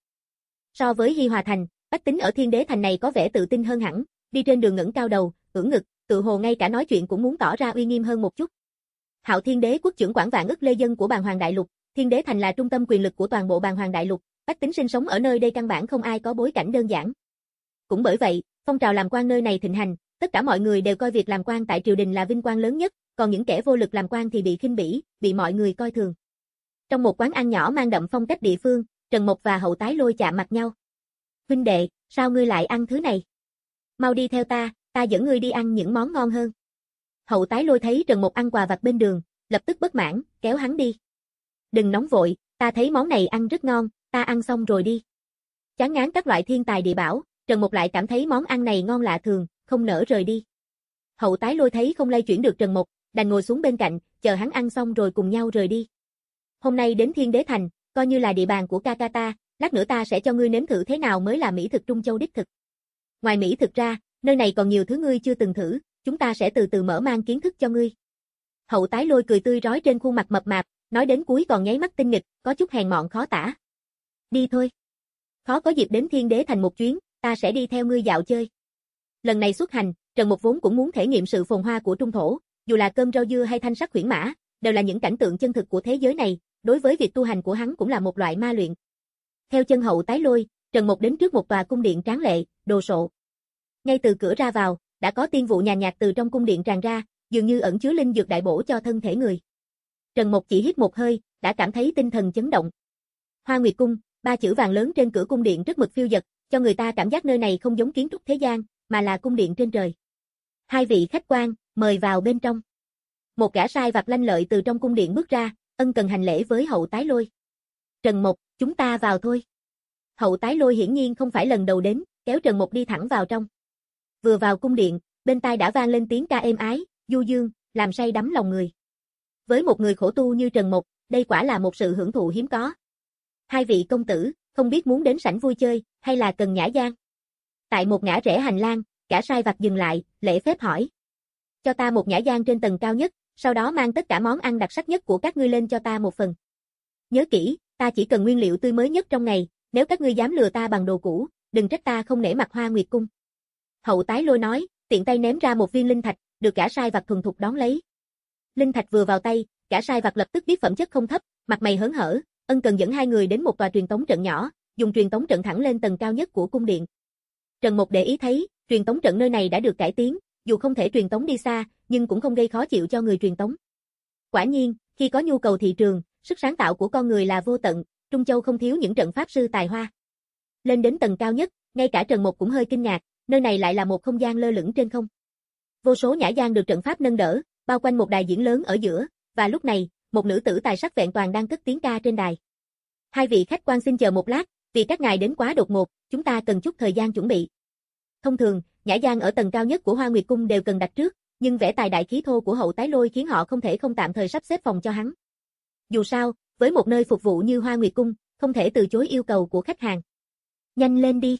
So với Hi Hòa Thành, bách tính ở Thiên Đế Thành này có vẻ tự tin hơn hẳn, đi trên đường ngẩng cao đầu, ưỡn ngực, tự hồ ngay cả nói chuyện cũng muốn tỏ ra uy nghiêm hơn một chút. Hạo Thiên Đế quốc trưởng quản vạn ức lê dân của Bàng Hoàng Đại Lục, Thiên Đế Thành là trung tâm quyền lực của toàn bộ Bàng Hoàng Đại Lục, bách tính sinh sống ở nơi đây căn bản không ai có bối cảnh đơn giản. Cũng bởi vậy, phong trào làm quan nơi này thịnh hành, tất cả mọi người đều coi việc làm quan tại triều đình là vinh quang lớn nhất, còn những kẻ vô lực làm quan thì bị khinh bỉ, bị mọi người coi thường. Trong một quán ăn nhỏ mang đậm phong cách địa phương, Trần Mục và Hậu Tái Lôi chạm mặt nhau. "Huynh đệ, sao ngươi lại ăn thứ này? Mau đi theo ta, ta dẫn ngươi đi ăn những món ngon hơn." Hậu Tái Lôi thấy Trần Mục ăn quà vặt bên đường, lập tức bất mãn, kéo hắn đi. "Đừng nóng vội, ta thấy món này ăn rất ngon, ta ăn xong rồi đi." Chán ngán các loại thiên tài địa bảo, Trần Mục lại cảm thấy món ăn này ngon lạ thường, không nỡ rời đi. Hậu Tái Lôi thấy không lay chuyển được Trần Mục, đành ngồi xuống bên cạnh, chờ hắn ăn xong rồi cùng nhau rời đi. "Hôm nay đến Thiên Đế Thành, coi như là địa bàn của ca ca ta, lát nữa ta sẽ cho ngươi nếm thử thế nào mới là mỹ thực Trung Châu đích thực. Ngoài mỹ thực ra, nơi này còn nhiều thứ ngươi chưa từng thử, chúng ta sẽ từ từ mở mang kiến thức cho ngươi." Hậu Tái Lôi cười tươi rói trên khuôn mặt mập mạp, nói đến cuối còn nháy mắt tinh nghịch, có chút hèn mọn khó tả. "Đi thôi. Khó có dịp đến Thiên Đế Thành một chuyến, ta sẽ đi theo ngươi dạo chơi." Lần này xuất hành, Trần Mục vốn cũng muốn thể nghiệm sự phồn hoa của trung thổ, dù là cơm rau dưa hay thanh sắc huyễn mã, đều là những cảnh tượng chân thực của thế giới này, đối với việc tu hành của hắn cũng là một loại ma luyện. Theo chân Hậu Tái Lôi, Trần Mục đến trước một tòa cung điện tráng lệ, đồ sộ. Ngay từ cửa ra vào, đã có tiên vụ nhàn nhạt từ trong cung điện tràn ra, dường như ẩn chứa linh dược đại bổ cho thân thể người. Trần Mục chỉ hít một hơi, đã cảm thấy tinh thần chấn động. Hoa Nguyệt Cung, ba chữ vàng lớn trên cửa cung điện rất mực phiêu dật, cho người ta cảm giác nơi này không giống kiến trúc thế gian, mà là cung điện trên trời. "Hai vị khách quan, mời vào bên trong." Một gã sai vặt lanh lợi từ trong cung điện bước ra, ân cần hành lễ với Hậu Tái Lôi. "Trần Mục, chúng ta vào thôi." Hậu Tái Lôi hiển nhiên không phải lần đầu đến, kéo Trần Mục đi thẳng vào trong. Vừa vào cung điện, bên tai đã vang lên tiếng ca êm ái, du dương, làm say đắm lòng người. Với một người khổ tu như Trần Mục, đây quả là một sự hưởng thụ hiếm có. "Hai vị công tử, không biết muốn đến sảnh vui chơi, hay là cần nhã gian?" Tại một ngã rẽ hành lang, cả sai vặt dừng lại, lễ phép hỏi. "Cho ta một nhã gian trên tầng cao nhất, sau đó mang tất cả món ăn đặc sắc nhất của các ngươi lên cho ta một phần. Nhớ kỹ, ta chỉ cần nguyên liệu tươi mới nhất trong ngày, nếu các ngươi dám lừa ta bằng đồ cũ, đừng trách ta không nể mặt Hoa Nguyệt Cung." Hậu Tái Lôi nói, tiện tay ném ra một viên linh thạch, được cả sai vặt thuần thục đón lấy. Linh thạch vừa vào tay, cả sai vặt lập tức biết phẩm chất không thấp, mặt mày hớn hở, ân cần dẫn hai người đến một tòa truyền tống trận nhỏ, dùng truyền tống trận thẳng lên tầng cao nhất của cung điện. Trần Mục để ý thấy, truyền tống trận nơi này đã được cải tiến, dù không thể truyền tống đi xa, nhưng cũng không gây khó chịu cho người truyền tống. Quả nhiên, khi có nhu cầu thị trường, sức sáng tạo của con người là vô tận, Trung Châu không thiếu những trận pháp sư tài hoa. Lên đến tầng cao nhất, ngay cả Trần Mộc cũng hơi kinh ngạc, nơi này lại là một không gian lơ lửng trên không. Vô số nhã gian được trận pháp nâng đỡ, bao quanh một đài diễn lớn ở giữa, và lúc này, một nữ tử tài sắc vẹn toàn đang cất tiếng ca trên đài. Hai vị khách quan xin chờ một lát, vì các ngài đến quá đột ngột, chúng ta cần chút thời gian chuẩn bị. Thông thường, nhã gian ở tầng cao nhất của Hoa Nguyệt Cung đều cần đặt trước, nhưng vẻ tài đại khí thô của Hậu Tái Lôi khiến họ không thể không tạm thời sắp xếp phòng cho hắn. Dù sao, với một nơi phục vụ như Hoa Nguyệt Cung, không thể từ chối yêu cầu của khách hàng. Nhanh lên đi.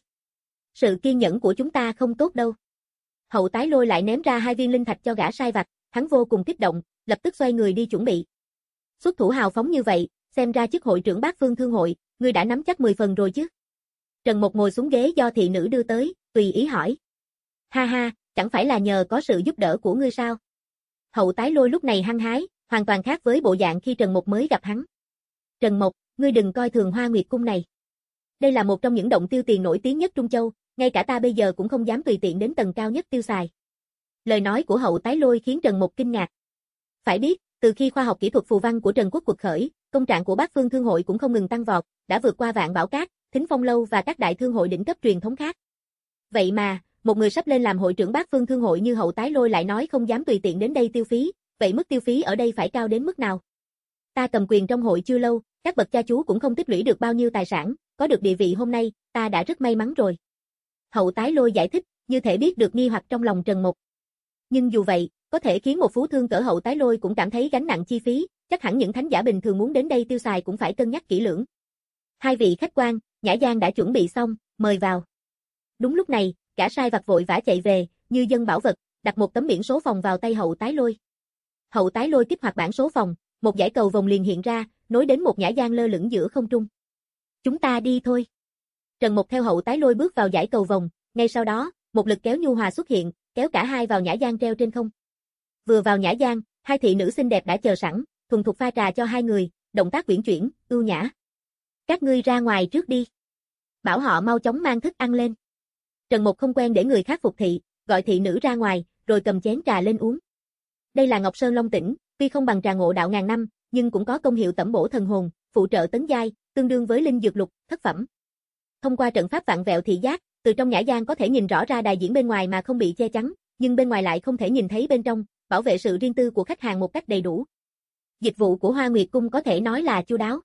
Sự kiên nhẫn của chúng ta không tốt đâu. Hậu Tái Lôi lại ném ra hai viên linh thạch cho gã sai vặt, hắn vô cùng kích động, lập tức xoay người đi chuẩn bị. Xuất thủ hào phóng như vậy, xem ra chức hội trưởng Bát Phương Thương hội, ngươi đã nắm chắc mười phần rồi chứ. Trần Mộc ngồi xuống ghế do thị nữ đưa tới, tùy ý hỏi. Ha ha, chẳng phải là nhờ có sự giúp đỡ của ngươi sao? Hậu Tái Lôi lúc này hăng hái, hoàn toàn khác với bộ dạng khi Trần Mộc mới gặp hắn. Trần Mộc, ngươi đừng coi thường Hoa Nguyệt Cung này. Đây là một trong những động tiêu tiền nổi tiếng nhất Trung Châu, ngay cả ta bây giờ cũng không dám tùy tiện đến tầng cao nhất tiêu xài. Lời nói của Hậu Tái Lôi khiến Trần Mộc kinh ngạc. Phải biết, từ khi khoa học kỹ thuật phù văn của Trần Quốc quật khởi, công trạng của Bát Phương Thương hội cũng không ngừng tăng vọt, đã vượt qua Vạn Bảo Các, Thính Phong lâu và các đại thương hội đỉnh cấp truyền thống khác. Vậy mà, một người sắp lên làm hội trưởng Bát Phương Thương hội như Hậu Tái Lôi lại nói không dám tùy tiện đến đây tiêu phí, vậy mức tiêu phí ở đây phải cao đến mức nào? Ta cầm quyền trong hội chưa lâu, các bậc cha chú cũng không tích lũy được bao nhiêu tài sản, có được địa vị hôm nay, ta đã rất may mắn rồi. Hậu Tái Lôi giải thích, như thể biết được nghi hoặc trong lòng Trần Mộc. Nhưng dù vậy, có thể khiến một phú thương cỡ Hậu Tái Lôi cũng cảm thấy gánh nặng chi phí, chắc hẳn những thánh giả bình thường muốn đến đây tiêu xài cũng phải cân nhắc kỹ lưỡng. Hai vị khách quan, nhã gian đã chuẩn bị xong, mời vào. Đúng lúc này, gã sai vặt vội vã chạy về, như dân bảo vật, đặt một tấm biển số phòng vào tay Hậu Tái Lôi. Hậu Tái Lôi kích hoạt bản số phòng, một dải cầu vồng liền hiện ra, nối đến một nhã gian lơ lửng giữa không trung. Chúng ta đi thôi. Trần Mộc theo Hậu Tái Lôi bước vào dải cầu vồng, ngay sau đó, một lực kéo nhu hòa xuất hiện, kéo cả hai vào nhã gian treo trên không. Vừa vào nhã gian, hai thị nữ xinh đẹp đã chờ sẵn, thuần thục pha trà cho hai người, động tác uyển chuyển, ưu nhã. Các ngươi ra ngoài trước đi. Bảo họ mau chóng mang thức ăn lên. Trần Mộc không quen để người khác phục thị, gọi thị nữ ra ngoài, rồi cầm chén trà lên uống. Đây là Ngọc Sơn Long Tỉnh, tuy không bằng trà ngộ đạo ngàn năm, nhưng cũng có công hiệu tẩm bổ thần hồn, phụ trợ tấn giai, tương đương với linh dược lục, thất phẩm. Thông qua trận pháp vạn vẹo thị giác, từ trong nhã gian có thể nhìn rõ ra đài diễn bên ngoài mà không bị che chắn, nhưng bên ngoài lại không thể nhìn thấy bên trong, bảo vệ sự riêng tư của khách hàng một cách đầy đủ. Dịch vụ của Hoa Nguyệt Cung có thể nói là chu đáo.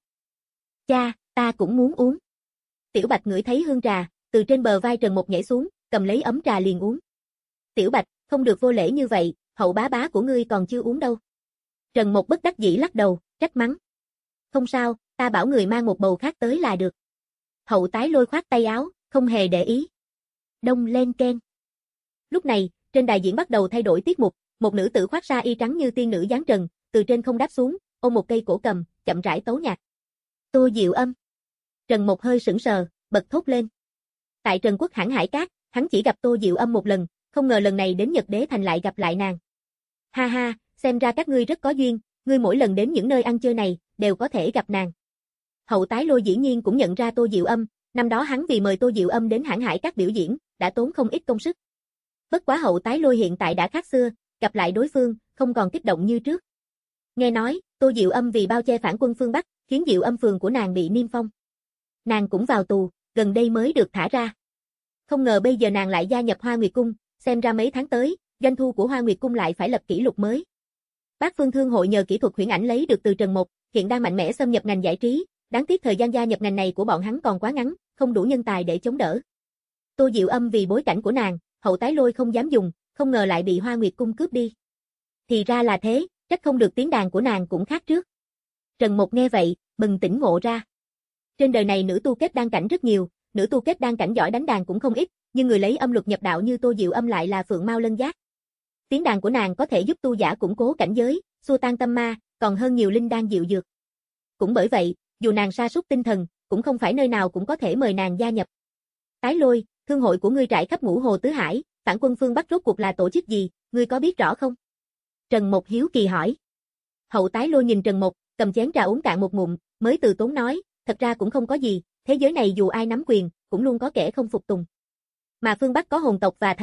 Cha, ta cũng muốn uống. Tiểu Bạch ngửi thấy hương trà, từ trên bờ vai Trần Mộc nhảy xuống, cầm lấy ấm trà liền uống. Tiểu Bạch, không được vô lễ như vậy, Hậu bá bá của ngươi còn chưa uống đâu. Trần Mộc bất đắc dĩ lắc đầu, trách mắng. Không sao, ta bảo người mang một bầu khác tới là được. Hậu Tái Lôi khoát tay áo, không hề để ý. Đông lên keng. Lúc này, trên đài diễn bắt đầu thay đổi tiết mục, một nữ tử khoác sa y trắng như tiên nữ giáng trần, từ trên không đáp xuống, ôm một cây cổ cầm, chậm rãi tấu nhạc. Tô Diệu Âm. Trần Mộc hơi sững sờ, bật thốt lên. Tại Trần Quốc Hãn Hải Cát, hắn chỉ gặp Tô Diệu Âm một lần, không ngờ lần này đến Nhật Đế Thành lại gặp lại nàng. Ha ha, xem ra các ngươi rất có duyên, ngươi mỗi lần đến những nơi ăn chơi này, đều có thể gặp nàng. Hậu Tái Lôi dĩ nhiên cũng nhận ra Tô Diệu Âm, năm đó hắn vì mời Tô Diệu Âm đến Hãn Hải Cát biểu diễn, đã tốn không ít công sức. Bất quá Hậu Tái Lôi hiện tại đã khác xưa, gặp lại đối phương, không còn kích động như trước. Nghe nói, Tô Diệu Âm vì bao che phản quân phương Bắc, khiến Diệu Âm phường của nàng bị niêm phong. Nàng cũng vào tù, gần đây mới được thả ra. Không ngờ bây giờ nàng lại gia nhập Hoa Nguyệt Cung, xem ra mấy tháng tới, doanh thu của Hoa Nguyệt Cung lại phải lập kỷ lục mới. Bát Phương Thương hội nhờ kỹ thuật huyễn ảnh lấy được từ Trần Mộc, hiện đang mạnh mẽ xâm nhập ngành giải trí, đáng tiếc thời gian gia nhập ngành này của bọn hắn còn quá ngắn, không đủ nhân tài để chống đỡ. Tô Diệu Âm vì bối cảnh của nàng, Hậu Tái Lôi không dám dùng, không ngờ lại bị Hoa Nguyệt Cung cướp đi. Thì ra là thế, trách không được tiếng đàn của nàng cũng khác trước. Trần Mộc nghe vậy, bừng tỉnh ngộ ra. Trên đời này nữ tu kết đan cảnh rất nhiều, nữ tu kết đan cảnh giỏi đánh đàn cũng không ít, nhưng người lấy âm luật nhập đạo như Tô Diệu Âm lại là Phượng Mao Lân Giác. Tiếng đàn của nàng có thể giúp tu giả củng cố cảnh giới, xua tan tâm ma, còn hơn nhiều linh đan diệu dược. Cũng bởi vậy, dù nàng sa sút tinh thần, cũng không phải nơi nào cũng có thể mời nàng gia nhập. Tái Lôi, thương hội của ngươi trải khắp ngũ hồ tứ hải, phản quân phương Bắc rốt cuộc là tổ chức gì, ngươi có biết rõ không? Trần Mộc hiếu kỳ hỏi. Hậu Tái Lôi nhìn Trần Mộc, cầm chén trà uống cạn một ngụm, mới từ tốn nói, thật ra cũng không có gì, thế giới này dù ai nắm quyền, cũng luôn có kẻ không phục tùng. Mà phương Bắc có hồn tộc và thánh tộc,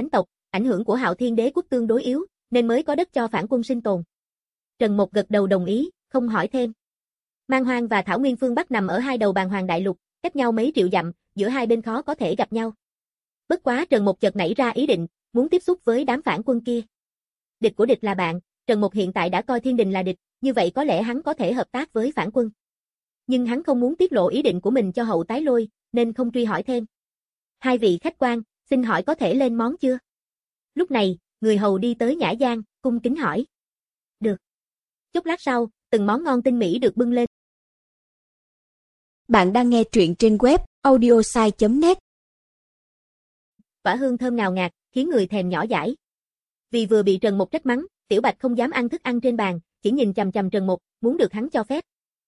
ảnh hưởng của Hạo Thiên Đế quốc tương đối yếu, nên mới có đất cho phản quân sinh tồn. Trần Mục gật đầu đồng ý, không hỏi thêm. Man Hoang và Thảo Nguyên phương Bắc nằm ở hai đầu bàn hoàng đại lục, cách nhau mấy triệu dặm, giữa hai bên khó có thể gặp nhau. Bất quá Trần Mục chợt nảy ra ý định, muốn tiếp xúc với đám phản quân kia. Địch của địch là bạn, Trần Mục hiện tại đã coi Thiên Đình là địch, như vậy có lẽ hắn có thể hợp tác với phản quân. Nhưng hắn không muốn tiết lộ ý định của mình cho Hậu Tái Lôi, nên không truy hỏi thêm. Hai vị khách quan, xin hỏi có thể lên món chưa? Lúc này, người hầu đi tới Nhã Gian, cung kính hỏi. Được. Chốc lát sau, từng món ngon tinh mỹ được bưng lên. Bạn đang nghe truyện trên web audiosai chấm net. Quả hương thơm ngào ngạt, khiến người thèm nhỏ dãi. Vì vừa bị Trần Mục trách mắng, Tiểu Bạch không dám ăn thức ăn trên bàn, chỉ nhìn chằm chằm Trần Mục, muốn được hắn cho phép.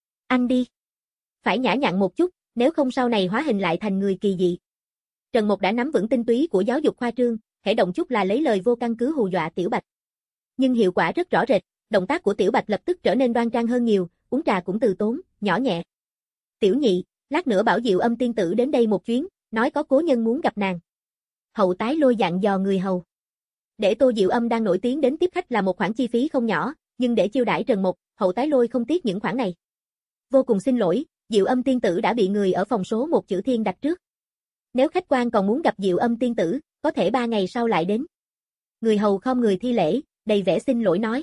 Ăn đi. Phải nhã nhặn một chút, nếu không sau này hóa hình lại thành người kỳ dị. Trần Mục đã nắm vững tinh túy của giáo dục khoa trương, hễ động chút là lấy lời vô căn cứ hù dọa Tiểu Bạch. Nhưng hiệu quả rất rõ rệt, động tác của Tiểu Bạch lập tức trở nên đoan trang hơn nhiều, uống trà cũng từ tốn, nhỏ nhẹ. Tiểu Nhị, lát nữa bảo Diệu Âm tiên tử đến đây một chuyến, nói có cố nhân muốn gặp nàng. Hậu Tái Lôi dặn dò người hầu. Để Tô Diệu Âm đang nổi tiếng đến tiếp khách là một khoản chi phí không nhỏ, nhưng để chiêu đãi Trần Mục, Hậu Tái Lôi không tiếc những khoản này. Vô cùng xin lỗi, Diệu Âm tiên tử đã bị người ở phòng số một chữ thiên đặt trước. Nếu khách quan còn muốn gặp Diệu Âm tiên tử, có thể ba ngày sau lại đến. Người hầu khom người thi lễ, đầy vẻ xin lỗi nói.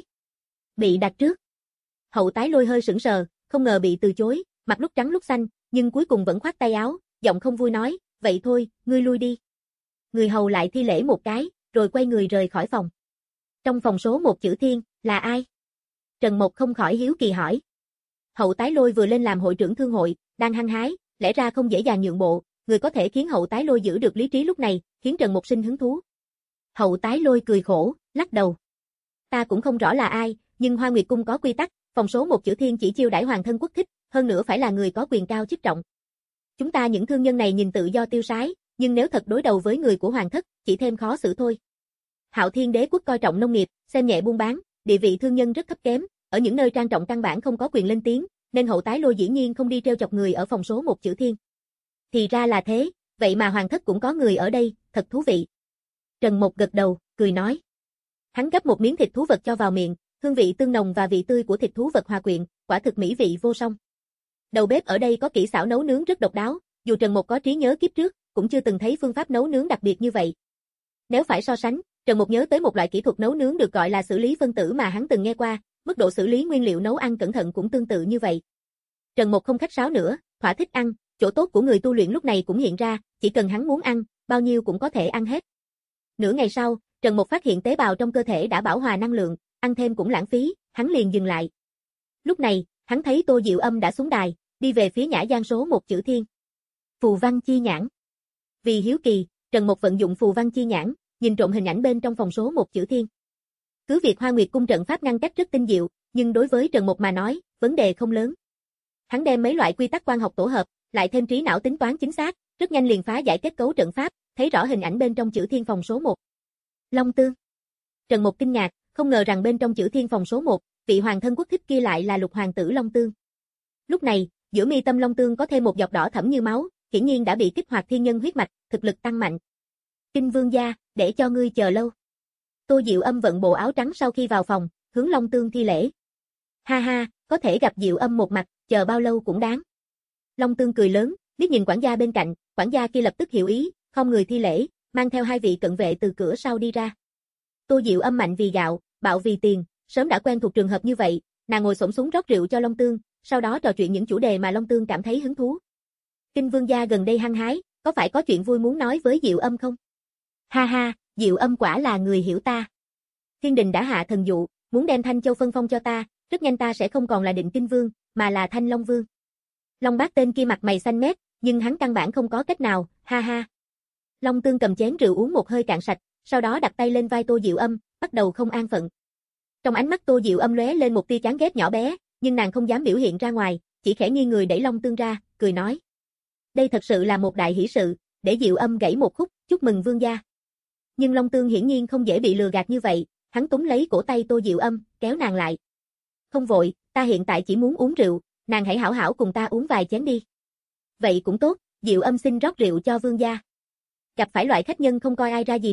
Bị đặt trước. Hậu Tái Lôi hơi sững sờ, không ngờ bị từ chối, mặt lúc trắng lúc xanh, nhưng cuối cùng vẫn khoát tay áo, giọng không vui nói, vậy thôi, ngươi lui đi. Người hầu lại thi lễ một cái, rồi quay người rời khỏi phòng. Trong phòng số một chữ thiên, là ai? Trần Mục không khỏi hiếu kỳ hỏi. Hậu Tái Lôi vừa lên làm hội trưởng thương hội, đang hăng hái, lẽ ra không dễ dàng nhượng bộ, người có thể khiến Hậu Tái Lôi giữ được lý trí lúc này, khiến Trần Mục sinh hứng thú. Hậu Tái Lôi cười khổ, lắc đầu. Ta cũng không rõ là ai, nhưng Hoa Nguyệt Cung có quy tắc, phòng số một chữ thiên chỉ chiêu đãi hoàng thân quốc thích, hơn nữa phải là người có quyền cao chức trọng. Chúng ta những thương nhân này nhìn tự do tiêu sái, nhưng nếu thật đối đầu với người của hoàng thất, chỉ thêm khó xử thôi. Hạo Thiên Đế quốc coi trọng nông nghiệp, xem nhẹ buôn bán, địa vị thương nhân rất thấp kém, ở những nơi trang trọng căn bản không có quyền lên tiếng, nên Hậu Tái Lôi dĩ nhiên không đi trêu chọc người ở phòng số một chữ thiên. Thì ra là thế, vậy mà hoàng thất cũng có người ở đây, thật thú vị. Trần Mục gật đầu, cười nói. Hắn gấp một miếng thịt thú vật cho vào miệng, hương vị tương nồng và vị tươi của thịt thú vật hòa quyện, quả thực mỹ vị vô song. Đầu bếp ở đây có kỹ xảo nấu nướng rất độc đáo, dù Trần Mục có trí nhớ kiếp trước, cũng chưa từng thấy phương pháp nấu nướng đặc biệt như vậy. Nếu phải so sánh, Trần Mục nhớ tới một loại kỹ thuật nấu nướng được gọi là xử lý phân tử mà hắn từng nghe qua, mức độ xử lý nguyên liệu nấu ăn cẩn thận cũng tương tự như vậy. Trần Mục không khách sáo nữa, thỏa thích ăn, chỗ tốt của người tu luyện lúc này cũng hiện ra, chỉ cần hắn muốn ăn, bao nhiêu cũng có thể ăn hết. Nửa ngày sau, Trần Mục phát hiện tế bào trong cơ thể đã bảo hòa năng lượng, ăn thêm cũng lãng phí, hắn liền dừng lại. Lúc này, hắn thấy Tô Diệu Âm đã xuống đài, đi về phía Nhã Gian số một chữ thiên. Phù văn chi nhãn. Vì hiếu kỳ, Trần Mục vận dụng phù văn chi nhãn, nhìn trộm hình ảnh bên trong phòng số một chữ thiên. Cứ việc Hoa Nguyệt Cung trận pháp ngăn cách rất tinh diệu, nhưng đối với Trần Mục mà nói, vấn đề không lớn. Hắn đem mấy loại quy tắc quan học tổ hợp, lại thêm trí não tính toán chính xác, rất nhanh liền phá giải kết cấu trận pháp, thấy rõ hình ảnh bên trong chữ thiên phòng số một. Long Tương. Trần Mục kinh ngạc, không ngờ rằng bên trong chữ thiên phòng số một, vị hoàng thân quốc thích kia lại là lục hoàng tử Long Tương. Lúc này, giữa mi tâm Long Tương có thêm một giọt đỏ thẫm như máu, hiển nhiên đã bị kích hoạt thiên nhân huyết mạch, thực lực tăng mạnh. Kinh vương gia, để cho ngươi chờ lâu. Tô Diệu Âm vận bộ áo trắng sau khi vào phòng, hướng Long Tương thi lễ. Ha ha, có thể gặp Diệu Âm một mặt, chờ bao lâu cũng đáng. Long Tương cười lớn, liếc nhìn quản gia bên cạnh, quản gia kia lập tức hiểu ý, không người thi lễ, mang theo hai vị cận vệ từ cửa sau đi ra. Tô Diệu Âm mạnh vì gạo, bạo vì tiền, sớm đã quen thuộc trường hợp như vậy, nàng ngồi xổm xuống rót rượu cho Long Tương, sau đó trò chuyện những chủ đề mà Long Tương cảm thấy hứng thú. Kinh vương gia gần đây hăng hái, có phải có chuyện vui muốn nói với Diệu Âm không? Ha ha, Diệu Âm quả là người hiểu ta. Thiên đình đã hạ thần dụ, muốn đem Thanh Châu phân phong cho ta, rất nhanh ta sẽ không còn là Định Kinh Vương, mà là Thanh Long Vương. Long Bác tên kia mặt mày xanh mét, nhưng hắn căn bản không có cách nào, ha ha. Long Tương cầm chén rượu uống một hơi cạn sạch, sau đó đặt tay lên vai Tô Diệu Âm, bắt đầu không an phận. Trong ánh mắt Tô Diệu Âm lóe lên một tia chán ghét nhỏ bé, nhưng nàng không dám biểu hiện ra ngoài, chỉ khẽ nghiêng người đẩy Long Tương ra, cười nói. Đây thật sự là một đại hỷ sự, để Diệu Âm gãy một khúc, chúc mừng vương gia. Nhưng Long Tương hiển nhiên không dễ bị lừa gạt như vậy, hắn túm lấy cổ tay Tô Diệu Âm, kéo nàng lại. Không vội, ta hiện tại chỉ muốn uống rượu, nàng hãy hảo hảo cùng ta uống vài chén đi. Vậy cũng tốt, Diệu Âm xin rót rượu cho vương gia. Gặp phải loại khách nhân không coi ai ra gì này,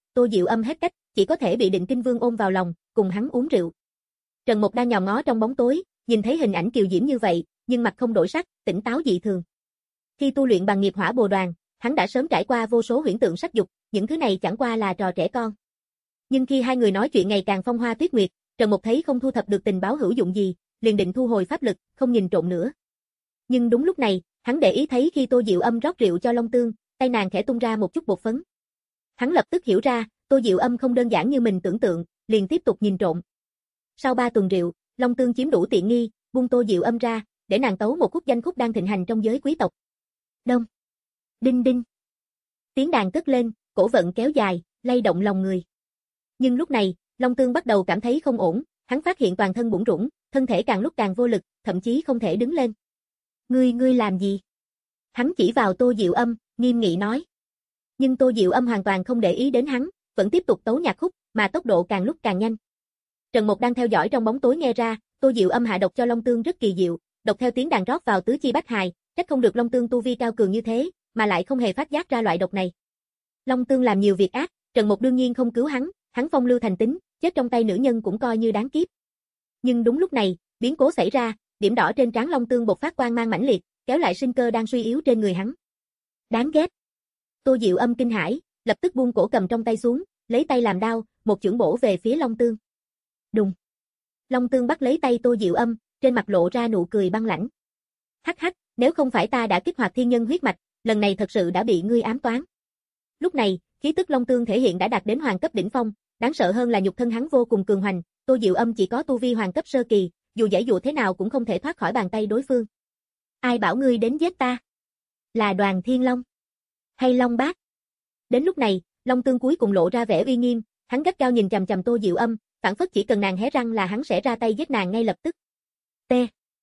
Tô Diệu Âm hết cách, chỉ có thể bị Định Kinh Vương ôm vào lòng, cùng hắn uống rượu. Trần Mục đang nhòm ngó trong bóng tối, nhìn thấy hình ảnh kiều diễm như vậy, nhưng mặt không đổi sắc, tỉnh táo dị thường. Khi tu luyện bằng nghiệp hỏa bồ đoàn, hắn đã sớm trải qua vô số huyễn tượng sắc dục, những thứ này chẳng qua là trò trẻ con. Nhưng khi hai người nói chuyện ngày càng phong hoa tuyết nguyệt, Trần Mục thấy không thu thập được tình báo hữu dụng gì, liền định thu hồi pháp lực, không nhìn trộm nữa. Nhưng đúng lúc này, hắn để ý thấy khi Tô Diệu Âm rót rượu cho Long Tương, tay nàng khẽ tung ra một chút bột phấn. Hắn lập tức hiểu ra, Tô Diệu Âm không đơn giản như mình tưởng tượng, liền tiếp tục nhìn trộm. Sau ba tuần rượu, Long Tương chiếm đủ tiện nghi, buông Tô Diệu Âm ra, để nàng tấu một khúc danh khúc đang thịnh hành trong giới quý tộc. Đông, đinh đinh. Tiếng đàn cất lên, cổ vận kéo dài, lay động lòng người. Nhưng lúc này, Long Tương bắt đầu cảm thấy không ổn, hắn phát hiện toàn thân bủn rủn, thân thể càng lúc càng vô lực, thậm chí không thể đứng lên. Ngươi, ngươi làm gì? Hắn chỉ vào Tô Diệu Âm, nghiêm nghị nói. Nhưng Tô Diệu Âm hoàn toàn không để ý đến hắn, vẫn tiếp tục tấu nhạc khúc, mà tốc độ càng lúc càng nhanh. Trần Mục đang theo dõi trong bóng tối nghe ra, Tô Diệu Âm hạ độc cho Long Tương rất kỳ diệu, độc theo tiếng đàn rót vào tứ chi bách hài, trách không được Long Tương tu vi cao cường như thế, mà lại không hề phát giác ra loại độc này. Long Tương làm nhiều việc ác, Trần Mục đương nhiên không cứu hắn, hắn phong lưu thành tính, chết trong tay nữ nhân cũng coi như đáng kiếp. Nhưng đúng lúc này, biến cố xảy ra, điểm đỏ trên trán Long Tương bộc phát quang mang mãnh liệt, kéo lại sinh cơ đang suy yếu trên người hắn. Đáng ghét. Tô Diệu Âm kinh hãi, lập tức buông cổ cầm trong tay xuống, lấy tay làm đao, một chưởng bổ về phía Long Tương. Đùng. Long Tương bắt lấy tay Tô Diệu Âm, trên mặt lộ ra nụ cười băng lãnh. Hắc hắc, nếu không phải ta đã kích hoạt thiên nhân huyết mạch, lần này thật sự đã bị ngươi ám toán. Lúc này, khí tức Long Tương thể hiện đã đạt đến hoàng cấp đỉnh phong, đáng sợ hơn là nhục thân hắn vô cùng cường hoành, Tô Diệu Âm chỉ có tu vi hoàng cấp sơ kỳ, dù giãy dụa thế nào cũng không thể thoát khỏi bàn tay đối phương. Ai bảo ngươi đến giết ta? Là Đoàn Thiên Long? Hay Long Bác? Đến lúc này, Long Tương cuối cùng lộ ra vẻ uy nghiêm, hắn gắt gao nhìn chằm chằm Tô Diệu Âm, phản phất chỉ cần nàng hé răng là hắn sẽ ra tay giết nàng ngay lập tức. T.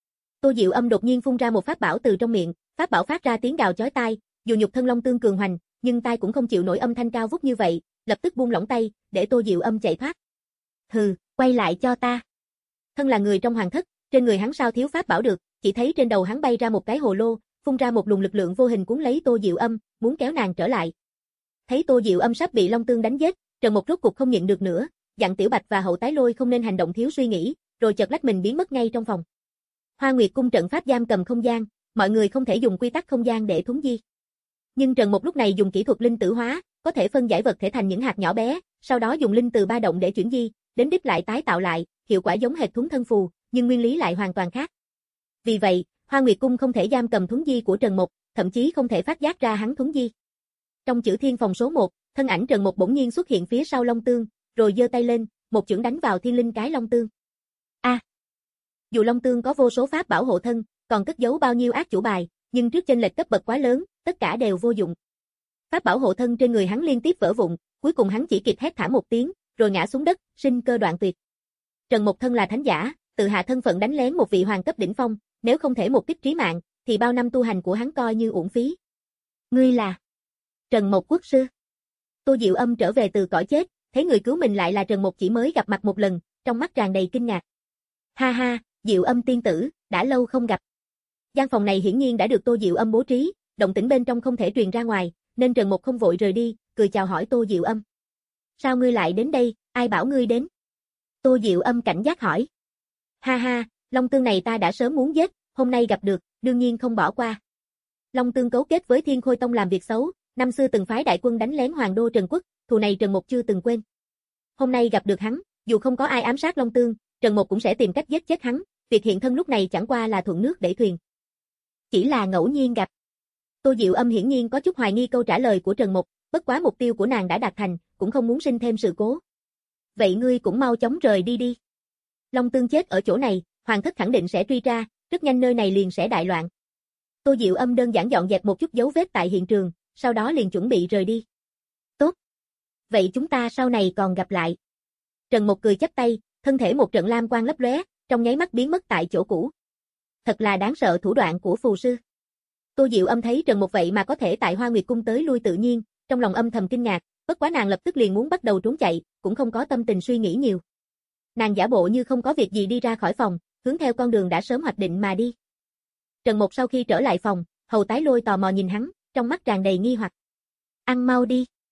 Tô Diệu Âm đột nhiên phun ra một pháp bảo từ trong miệng, pháp bảo phát ra tiếng gào chói tai, dù nhục thân Long Tương cường hoành, nhưng tai cũng không chịu nổi âm thanh cao vút như vậy, lập tức buông lỏng tay, để Tô Diệu Âm chạy thoát. Hừ, quay lại cho ta. Thân là người trong hoàng thất, trên người hắn sao thiếu pháp bảo được, chỉ thấy trên đầu hắn bay ra một cái hồ lô, phun ra một luồng lực lượng vô hình cuốn lấy Tô Diệu Âm, muốn kéo nàng trở lại. Thấy Tô Diệu Âm sắp bị Long Tương đánh giết, Trần Mục rốt cục không nhịn được nữa, dặn Tiểu Bạch và Hậu Tái Lôi không nên hành động thiếu suy nghĩ, rồi chợt lách mình biến mất ngay trong phòng. Hoa Nguyệt cung trận pháp giam cầm không gian, mọi người không thể dùng quy tắc không gian để thuấn di. Nhưng Trần Mục lúc này dùng kỹ thuật linh tử hóa, có thể phân giải vật thể thành những hạt nhỏ bé, sau đó dùng linh từ ba động để chuyển di, đến đích lại tái tạo lại, hiệu quả giống hệt thuấn thân phù, nhưng nguyên lý lại hoàn toàn khác. Vì vậy, Hoa Nguyệt cung không thể giam cầm thuấn di của Trần Mục, thậm chí không thể phát giác ra hắn thuấn di. Trong chữ thiên phòng số một, thân ảnh Trần Mục bỗng nhiên xuất hiện phía sau Long Tương, rồi giơ tay lên, một chưởng đánh vào thiên linh cái Long Tương. A. À, dù Long Tương có vô số pháp bảo hộ thân, còn cất giấu bao nhiêu ác chủ bài, nhưng trước chênh lệch cấp bậc quá lớn, tất cả đều vô dụng. Pháp bảo hộ thân trên người hắn liên tiếp vỡ vụn, cuối cùng hắn chỉ kịp hét thảm một tiếng, rồi ngã xuống đất, sinh cơ đoạn tuyệt. Trần Mục thân là thánh giả, tự hạ thân phận đánh lén một vị hoàng cấp đỉnh phong, nếu không thể một kích trí mạng, thì bao năm tu hành của hắn coi như uổng phí. Ngươi là Trần Mộc quốc sư. Tô Diệu Âm trở về từ cõi chết, thấy người cứu mình lại là Trần Mộc chỉ mới gặp mặt một lần, trong mắt tràn đầy kinh ngạc. Ha ha, Diệu Âm tiên tử, đã lâu không gặp. Gian phòng này hiển nhiên đã được Tô Diệu Âm bố trí, động tĩnh bên trong không thể truyền ra ngoài, nên Trần Mộc không vội rời đi, cười chào hỏi Tô Diệu Âm. Sao ngươi lại đến đây, ai bảo ngươi đến? Tô Diệu Âm cảnh giác hỏi. Ha ha, Long Tương này ta đã sớm muốn giết, hôm nay gặp được, đương nhiên không bỏ qua. Long Tương cấu kết với Thiên Khôi Tông làm việc xấu, năm xưa từng phái đại quân đánh lén Hoàng đô Trần Quốc, thù này Trần Mục chưa từng quên. Hôm nay gặp được hắn, dù không có ai ám sát Long Tương, Trần Mục cũng sẽ tìm cách giết chết hắn, việc hiện thân lúc này chẳng qua là thuận nước đẩy thuyền. Chỉ là ngẫu nhiên gặp. Tô Diệu Âm hiển nhiên có chút hoài nghi câu trả lời của Trần Mục, bất quá mục tiêu của nàng đã đạt thành, cũng không muốn sinh thêm sự cố. Vậy ngươi cũng mau chóng rời đi đi. Long Tương chết ở chỗ này, hoàng thất khẳng định sẽ truy tra, rất nhanh nơi này liền sẽ đại loạn. Tô Diệu Âm đơn giản dọn dẹp một chút dấu vết tại hiện trường, sau đó liền chuẩn bị rời đi. Tốt. Vậy chúng ta sau này còn gặp lại. Trần Mục cười chắp tay, thân thể một trận lam quang lấp lóe, trong nháy mắt biến mất tại chỗ cũ. Thật là đáng sợ thủ đoạn của phù sư. Tô Diệu Âm thấy Trần Mục vậy mà có thể tại Hoa Nguyệt cung tới lui tự nhiên, trong lòng âm thầm kinh ngạc, bất quá nàng lập tức liền muốn bắt đầu trốn chạy, cũng không có tâm tình suy nghĩ nhiều. Nàng giả bộ như không có việc gì đi ra khỏi phòng, hướng theo con đường đã sớm hoạch định mà đi. Trần Mục sau khi trở lại phòng, Hầu Tái Lôi tò mò nhìn hắn, trong mắt tràn đầy nghi hoặc. Ăn mau đi.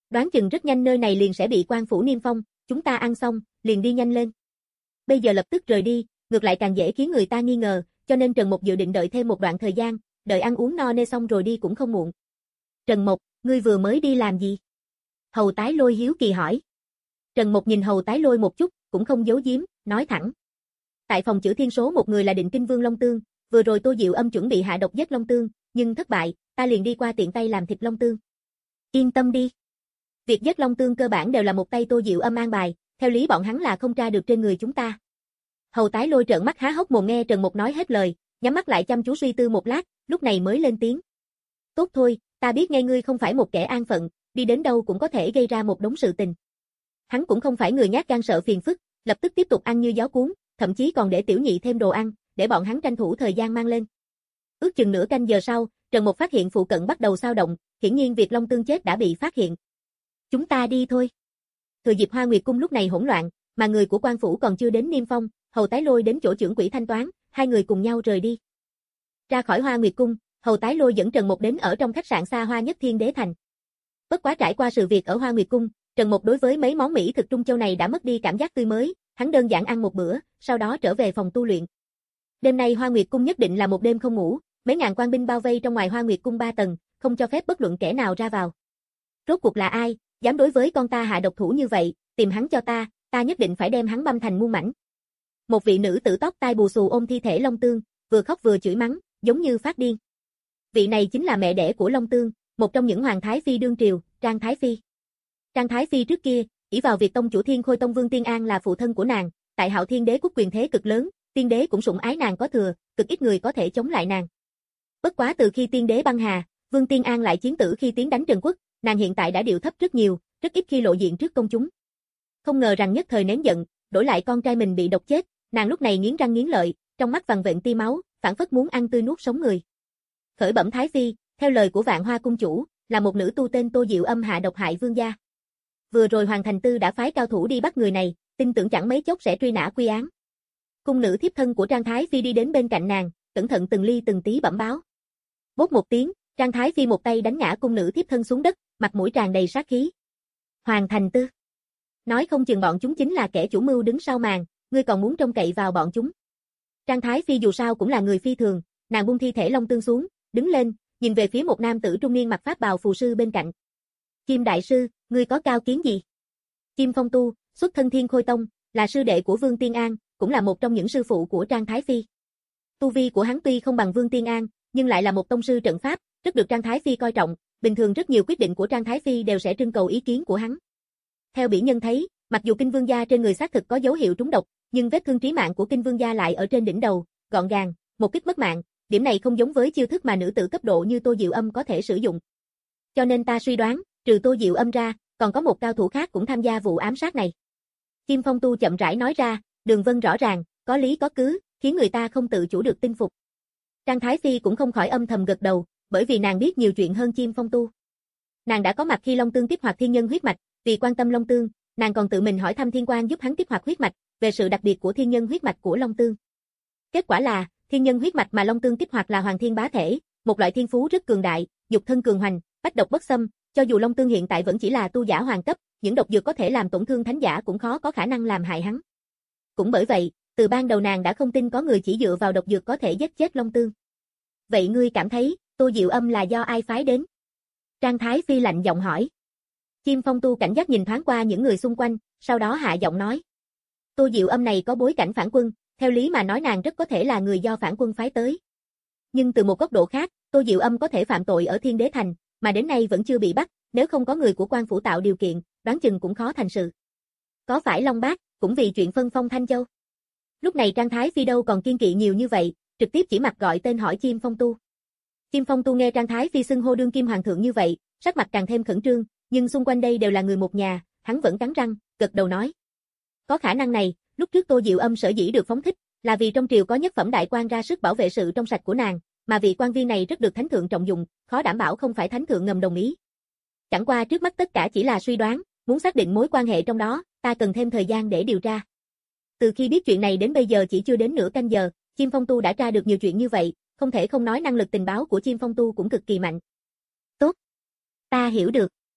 Đoán chừng rất nhanh nơi này liền sẽ bị quan phủ niêm phong, chúng ta ăn xong, liền đi nhanh lên. Bây giờ lập tức rời đi, ngược lại càng dễ khiến người ta nghi ngờ, cho nên Trần Mục dự định đợi thêm một đoạn thời gian, đợi ăn uống no nê xong rồi đi cũng không muộn. Trần Mục, ngươi vừa mới đi làm gì? Hầu Tái Lôi hiếu kỳ hỏi. Trần Mục nhìn Hầu Tái Lôi một chút, cũng không giấu giếm, nói thẳng. Tại phòng chữ thiên số một người là Định Kinh Vương Long Tương, vừa rồi Tô Diệu Âm chuẩn bị hạ độc giết Long Tương, nhưng thất bại, ta liền đi qua tiện tay làm thịt Long Tương. Yên tâm đi. Việc giết Long Tương cơ bản đều là một tay Tô Diệu Âm an bài, theo lý bọn hắn là không tra được trên người chúng ta. Hầu Tái Lôi trợn mắt há hốc mồm nghe Trần Mục nói hết lời, nhắm mắt lại chăm chú suy tư một lát, lúc này mới lên tiếng. Tốt thôi, ta biết ngay ngươi không phải một kẻ an phận, đi đến đâu cũng có thể gây ra một đống sự tình. Hắn cũng không phải người nhát gan sợ phiền phức, lập tức tiếp tục ăn như gió cuốn, thậm chí còn để tiểu nhị thêm đồ ăn, để bọn hắn tranh thủ thời gian mang lên. Ước chừng nửa canh giờ sau, Trần Mục phát hiện phụ cận bắt đầu xao động, hiển nhiên việc Long Tương chết đã bị phát hiện. Chúng ta đi thôi. Thừa dịp Hoa Nguyệt cung lúc này hỗn loạn, mà người của quan phủ còn chưa đến niêm phong, Hầu Tái Lôi đến chỗ trưởng quỹ thanh toán, hai người cùng nhau rời đi. Ra khỏi Hoa Nguyệt cung, Hầu Tái Lôi dẫn Trần Mục đến ở trong khách sạn xa hoa nhất Thiên Đế thành. Bất quá trải qua sự việc ở Hoa Nguyệt cung, Trần Mục đối với mấy món mỹ thực Trung Châu này đã mất đi cảm giác tươi mới, hắn đơn giản ăn một bữa, sau đó trở về phòng tu luyện. Đêm nay Hoa Nguyệt cung nhất định là một đêm không ngủ, mấy ngàn quan binh bao vây trong ngoài Hoa Nguyệt cung ba tầng, không cho phép bất luận kẻ nào ra vào. Rốt cuộc là ai, dám đối với con ta hạ độc thủ như vậy, tìm hắn cho ta, ta nhất định phải đem hắn băm thành muôn mảnh. Một vị nữ tử tóc tai bù xù ôm thi thể Long Tương, vừa khóc vừa chửi mắng, giống như phát điên. Vị này chính là mẹ đẻ của Long Tương, một trong những hoàng thái phi đương triều, Trang Thái Phi. Trang Thái Phi trước kia, ỷ vào việc tông chủ Thiên Khôi Tông Vương Tiên An là phụ thân của nàng, tại Hạo Thiên Đế quốc quyền thế cực lớn, Tiên Đế cũng sủng ái nàng có thừa, cực ít người có thể chống lại nàng. Bất quá từ khi Tiên Đế băng hà, Vương Tiên An lại chiến tử khi tiến đánh Trần Quốc, nàng hiện tại đã điệu thấp rất nhiều, rất ít khi lộ diện trước công chúng. Không ngờ rằng nhất thời nén giận, đổi lại con trai mình bị độc chết, nàng lúc này nghiến răng nghiến lợi, trong mắt vằn vện tia máu, phảng phất muốn ăn tươi nuốt sống người. Khởi bẩm Thái Phi, theo lời của Vạn Hoa cung chủ, là một nữ tu tên Tô Diệu Âm hạ độc hại vương gia. Vừa rồi Hoàng Thành Tư đã phái cao thủ đi bắt người này, tin tưởng chẳng mấy chốc sẽ truy nã quy án. Cung nữ thiếp thân của Trang Thái Phi đi đến bên cạnh nàng, cẩn thận từng ly từng tí bẩm báo. Bốp một tiếng, Trang Thái Phi một tay đánh ngã cung nữ thiếp thân xuống đất, mặt mũi tràn đầy sát khí. Hoàng Thành Tư, nói không chừng bọn chúng chính là kẻ chủ mưu đứng sau màn, ngươi còn muốn trông cậy vào bọn chúng. Trang Thái Phi dù sao cũng là người phi thường, nàng buông thi thể Long Tương xuống, đứng lên, nhìn về phía một nam tử trung niên mặc pháp bào phù sư bên cạnh. Kim đại sư, ngươi có cao kiến gì? Kim Phong Tu, xuất thân Thiên Khôi Tông, là sư đệ của Vương Tiên An, cũng là một trong những sư phụ của Trang Thái Phi. Tu vi của hắn tuy không bằng Vương Tiên An, nhưng lại là một tông sư trận pháp, rất được Trang Thái Phi coi trọng, bình thường rất nhiều quyết định của Trang Thái Phi đều sẽ trưng cầu ý kiến của hắn. Theo bỉ nhân thấy, mặc dù Kinh Vương gia trên người xác thực có dấu hiệu trúng độc, nhưng vết thương trí mạng của Kinh Vương gia lại ở trên đỉnh đầu, gọn gàng, một kích mất mạng, điểm này không giống với chiêu thức mà nữ tử cấp độ như Tô Diệu Âm có thể sử dụng. Cho nên ta suy đoán, trừ Tô Diệu Âm ra, còn có một cao thủ khác cũng tham gia vụ ám sát này. Kim Phong Tu chậm rãi nói ra, đường vân rõ ràng, có lý có cứ, khiến người ta không tự chủ được tin phục. Trang Thái Phi cũng không khỏi âm thầm gật đầu, bởi vì nàng biết nhiều chuyện hơn Kim Phong Tu. Nàng đã có mặt khi Long Tương kích hoạt thiên nhân huyết mạch, vì quan tâm Long Tương, nàng còn tự mình hỏi thăm Thiên Quan giúp hắn kích hoạt huyết mạch, về sự đặc biệt của thiên nhân huyết mạch của Long Tương. Kết quả là, thiên nhân huyết mạch mà Long Tương kích hoạt là Hoàng Thiên Bá Thể, một loại thiên phú rất cường đại, dục thân cường hoành, bách độc bất xâm, cho dù Long Tương hiện tại vẫn chỉ là tu giả hoàng cấp, những độc dược có thể làm tổn thương thánh giả cũng khó có khả năng làm hại hắn. Cũng bởi vậy, từ ban đầu nàng đã không tin có người chỉ dựa vào độc dược có thể giết chết Long Tương. Vậy ngươi cảm thấy, Tô Diệu Âm là do ai phái đến? Trang Thái Phi lạnh giọng hỏi. Kim Phong Tu cảnh giác nhìn thoáng qua những người xung quanh, sau đó hạ giọng nói. Tô Diệu Âm này có bối cảnh phản quân, theo lý mà nói nàng rất có thể là người do phản quân phái tới. Nhưng từ một góc độ khác, Tô Diệu Âm có thể phạm tội ở Thiên Đế Thành, mà đến nay vẫn chưa bị bắt, nếu không có người của quan phủ tạo điều kiện, đoán chừng cũng khó thành sự. Có phải Long Bác, cũng vì chuyện phân phong Thanh Châu? Lúc này Trang Thái Phi đâu còn kiên kỵ nhiều như vậy, trực tiếp chỉ mặt gọi tên hỏi Kim Phong Tu. Kim Phong Tu nghe Trang Thái Phi xưng hô đương kim hoàng thượng như vậy, sắc mặt càng thêm khẩn trương, nhưng xung quanh đây đều là người một nhà, hắn vẫn cắn răng, gật đầu nói. Có khả năng này, lúc trước Tô Diệu Âm sở dĩ được phóng thích, là vì trong triều có nhất phẩm đại quan ra sức bảo vệ sự trong sạch của nàng, mà vị quan viên này rất được thánh thượng trọng dụng, khó đảm bảo không phải thánh thượng ngầm đồng ý. Chẳng qua trước mắt tất cả chỉ là suy đoán, muốn xác định mối quan hệ trong đó, ta cần thêm thời gian để điều tra. Từ khi biết chuyện này đến bây giờ chỉ chưa đến nửa canh giờ, Chim Phong Tu đã tra được nhiều chuyện như vậy, không thể không nói năng lực tình báo của Chim Phong Tu cũng cực kỳ mạnh. Tốt, ta hiểu được.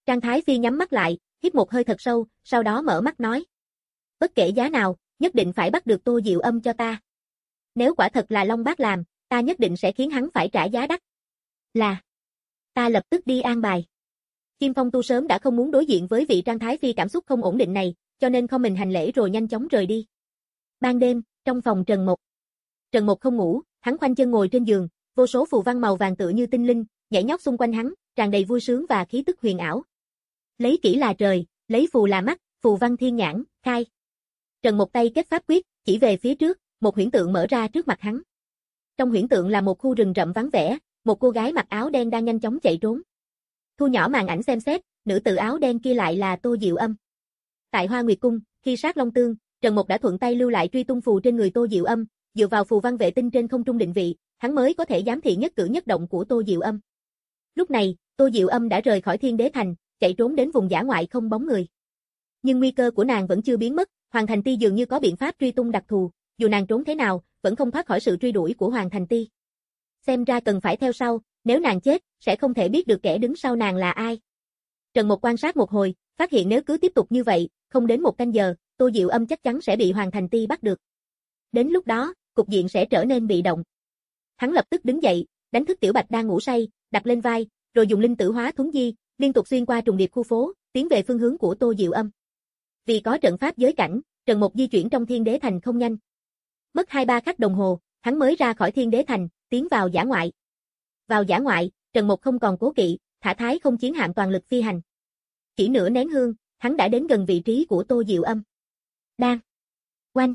Trang Thái Phi nhắm mắt lại, hít một hơi thật sâu, sau đó mở mắt nói. Bất kể giá nào, nhất định phải bắt được Tô Diệu Âm cho ta. Nếu quả thật là Long Bác làm, ta nhất định sẽ khiến hắn phải trả giá đắt. Là. Ta lập tức đi an bài. Kim Phong Tu sớm đã không muốn đối diện với vị Trang Thái Phi cảm xúc không ổn định này, cho nên không mình hành lễ rồi nhanh chóng rời đi. Ban đêm, trong phòng Trần Mộc. Trần Mộc không ngủ, hắn khoanh chân ngồi trên giường, vô số phù văn màu vàng tựa như tinh linh, nhảy nhót xung quanh hắn, tràn đầy vui sướng và khí tức huyền ảo. Lấy kỹ là trời, lấy phù là mắt, phù văn thiên nhãn, khai. Trần Mộc tay kết pháp quyết, chỉ về phía trước, một huyễn tượng mở ra trước mặt hắn. Trong huyễn tượng là một khu rừng rậm vắng vẻ, một cô gái mặc áo đen đang nhanh chóng chạy trốn. Thu nhỏ màn ảnh xem xét, nữ tử áo đen kia lại là Tô Diệu Âm. Tại Hoa Nguyệt Cung, khi sát Long Tương, Trần Mộc đã thuận tay lưu lại truy tung phù trên người Tô Diệu Âm, dựa vào phù văn vệ tinh trên không trung định vị, hắn mới có thể giám thị nhất cử nhất động của Tô Diệu Âm. Lúc này, Tô Diệu Âm đã rời khỏi Thiên Đế Thành, chạy trốn đến vùng dã ngoại không bóng người. Nhưng nguy cơ của nàng vẫn chưa biến mất, Hoàng Thành Ti dường như có biện pháp truy tung đặc thù, dù nàng trốn thế nào, vẫn không thoát khỏi sự truy đuổi của Hoàng Thành Ti. Xem ra cần phải theo sau, nếu nàng chết, sẽ không thể biết được kẻ đứng sau nàng là ai. Trần Mộc quan sát một hồi, phát hiện nếu cứ tiếp tục như vậy, không đến một canh giờ, Tô Diệu Âm chắc chắn sẽ bị Hoàng Thành Ti bắt được. Đến lúc đó, cục diện sẽ trở nên bị động. Hắn lập tức đứng dậy, đánh thức Tiểu Bạch đang ngủ say, đặt lên vai, rồi dùng linh tử hóa thuấn di, liên tục xuyên qua trùng điệp khu phố, tiến về phương hướng của Tô Diệu Âm. Vì có trận pháp giới cảnh, Trần Mộc di chuyển trong Thiên Đế Thành không nhanh. Mất hai ba khắc đồng hồ, hắn mới ra khỏi Thiên Đế Thành, tiến vào dã ngoại. Vào dã ngoại, Trần Mộc không còn cố kỵ, thả thái không chiến hạm toàn lực phi hành. Chỉ nửa nén hương, hắn đã đến gần vị trí của Tô Diệu Âm. Đang. Oanh.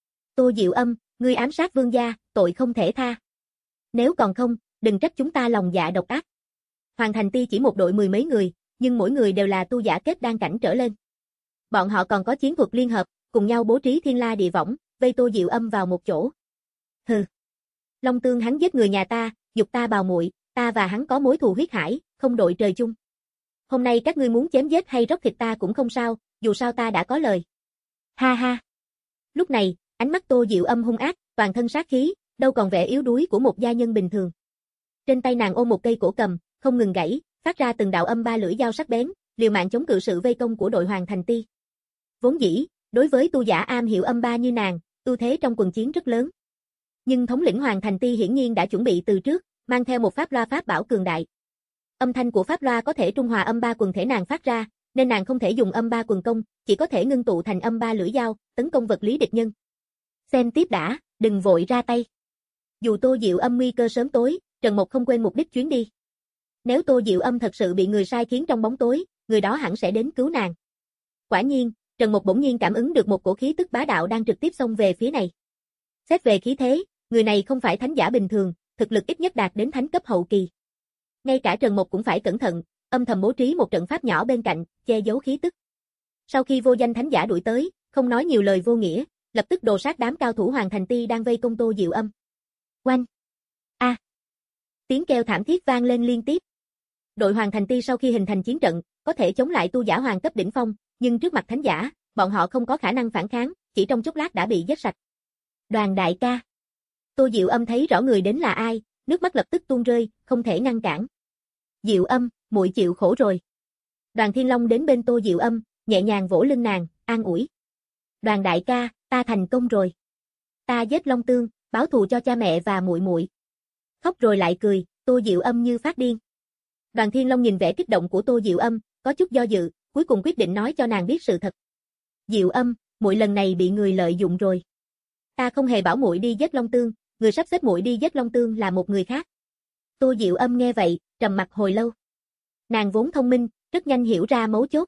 Tô Diệu Âm, ngươi ám sát vương gia, tội không thể tha. Nếu còn không, đừng trách chúng ta lòng dạ độc ác. Hoàng Thành Ti chỉ một đội mười mấy người, nhưng mỗi người đều là tu giả kết đan cảnh trở lên. Bọn họ còn có chiến thuật liên hợp, cùng nhau bố trí thiên la địa võng, vây Tô Diệu Âm vào một chỗ. Hừ. Long Tương hắn giết người nhà ta, dục ta bào muội, ta và hắn có mối thù huyết hải, không đội trời chung. Hôm nay các ngươi muốn chém giết hay róc thịt ta cũng không sao, dù sao ta đã có lời. Ha ha. Lúc này, ánh mắt Tô Diệu Âm hung ác, toàn thân sát khí, đâu còn vẻ yếu đuối của một gia nhân bình thường. Trên tay nàng ôm một cây cổ cầm, không ngừng gãy, phát ra từng đạo âm ba lưỡi dao sắc bén, liều mạng chống cự sự vây công của đội Hoàng Thành Ti. Vốn dĩ, đối với tu giả am hiểu âm ba như nàng, ưu thế trong quần chiến rất lớn. Nhưng thống lĩnh Hoàng Thành Ti hiển nhiên đã chuẩn bị từ trước, mang theo một pháp loa pháp bảo cường đại. Âm thanh của pháp loa có thể trung hòa âm ba quần thể nàng phát ra, nên nàng không thể dùng âm ba quần công, chỉ có thể ngưng tụ thành âm ba lưỡi dao, tấn công vật lý địch nhân. Xem tiếp đã, đừng vội ra tay. Dù Tô Diệu Âm nguy cơ sớm tối, Trần Mộc không quên mục đích chuyến đi. Nếu Tô Diệu Âm thật sự bị người sai khiến trong bóng tối, người đó hẳn sẽ đến cứu nàng. Quả nhiên, Trần Mộc bỗng nhiên cảm ứng được một cổ khí tức bá đạo đang trực tiếp xông về phía này. Xét về khí thế, người này không phải thánh giả bình thường, thực lực ít nhất đạt đến thánh cấp hậu kỳ. Ngay cả Trần Mộc cũng phải cẩn thận, âm thầm bố trí một trận pháp nhỏ bên cạnh, che giấu khí tức. Sau khi vô danh thánh giả đuổi tới, không nói nhiều lời vô nghĩa, lập tức đồ sát đám cao thủ Hoàng Thành Ti đang vây công Tô Diệu Âm. Oanh! A! À. Tiếng kêu thảm thiết vang lên liên tiếp. Đội Hoàng Thành Ti sau khi hình thành chiến trận, có thể chống lại tu giả hoàng cấp đỉnh phong, nhưng trước mặt thánh giả, bọn họ không có khả năng phản kháng, chỉ trong chốc lát đã bị giết sạch. Đoàn đại ca. Tô Diệu Âm thấy rõ người đến là ai, nước mắt lập tức tuôn rơi, không thể ngăn cản. Diệu Âm, muội chịu khổ rồi. Đoàn Thiên Long đến bên Tô Diệu Âm, nhẹ nhàng vỗ lưng nàng, an ủi. Đoàn đại ca, ta thành công rồi. Ta giết Long Tương, báo thù cho cha mẹ và muội muội. Khóc rồi lại cười, Tô Diệu Âm như phát điên. Đoàn Thiên Long nhìn vẻ kích động của Tô Diệu Âm, có chút do dự, cuối cùng quyết định nói cho nàng biết sự thật. Diệu Âm, muội lần này bị người lợi dụng rồi. Ta không hề bảo muội đi giết Long Tương, người sắp xếp muội đi giết Long Tương là một người khác. Tô Diệu Âm nghe vậy, trầm mặt hồi lâu. Nàng vốn thông minh, rất nhanh hiểu ra mấu chốt.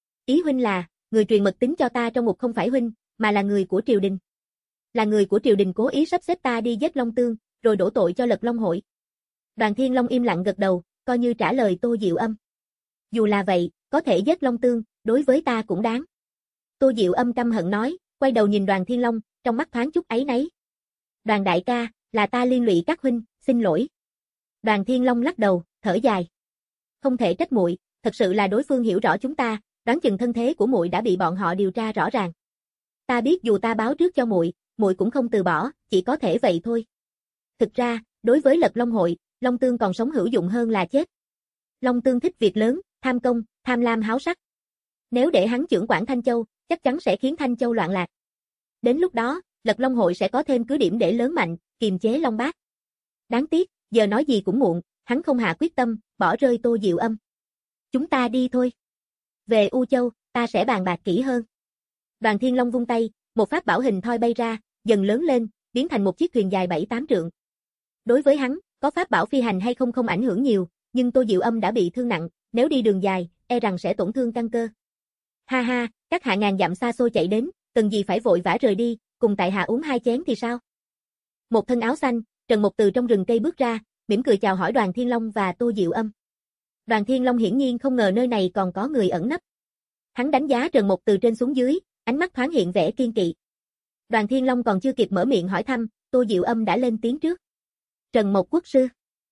Ý huynh là, người truyền mật tín cho ta trong ngục không phải huynh, mà là người của triều đình. Là người của triều đình cố ý sắp xếp ta đi giết Long Tương, rồi đổ tội cho Lật Long hội. Đoàn Thiên Long im lặng gật đầu, coi như trả lời Tô Diệu Âm. Dù là vậy, có thể giết Long Tương, đối với ta cũng đáng. Tô Diệu Âm căm hận nói, quay đầu nhìn Đoàn Thiên Long, trong mắt thoáng chút áy náy. Đoàn đại ca, là ta liên lụy các huynh, xin lỗi. Đoàn Thiên Long lắc đầu, thở dài. Không thể trách muội, thật sự là đối phương hiểu rõ chúng ta, đoán chừng thân thế của muội đã bị bọn họ điều tra rõ ràng. Ta biết dù ta báo trước cho muội, muội cũng không từ bỏ, chỉ có thể vậy thôi. Thực ra, đối với Lật Long hội, Long Tương còn sống hữu dụng hơn là chết. Long Tương thích việc lớn, tham công, tham lam háo sắc. Nếu để hắn chưởng quản Thanh Châu, chắc chắn sẽ khiến Thanh Châu loạn lạc. Đến lúc đó, Lật Long hội sẽ có thêm cứ điểm để lớn mạnh, kiềm chế Long Bác. Đáng tiếc, giờ nói gì cũng muộn, hắn không hạ quyết tâm, bỏ rơi Tô Diệu Âm. Chúng ta đi thôi. Về U Châu, ta sẽ bàn bạc kỹ hơn. Đoàn Thiên Long vung tay, một pháp bảo hình thoi bay ra, dần lớn lên, biến thành một chiếc thuyền dài bảy tám trượng. Đối với hắn, có pháp bảo phi hành hay không không ảnh hưởng nhiều, nhưng Tô Diệu Âm đã bị thương nặng, nếu đi đường dài, e rằng sẽ tổn thương căn cơ. Ha ha, các hạ ngàn dặm xa xôi chạy đến, cần gì phải vội vã rời đi, cùng tại hạ uống hai chén thì sao? Một thân áo xanh, Trần Mục từ trong rừng cây bước ra, mỉm cười chào hỏi Đoàn Thiên Long và Tô Diệu Âm. Đoàn Thiên Long hiển nhiên không ngờ nơi này còn có người ẩn nấp. Hắn đánh giá Trần Mục từ trên xuống dưới, ánh mắt thoáng hiện vẻ kiên kỵ. Đoàn Thiên Long còn chưa kịp mở miệng hỏi thăm, Tô Diệu Âm đã lên tiếng trước. Trần Mục quốc sư,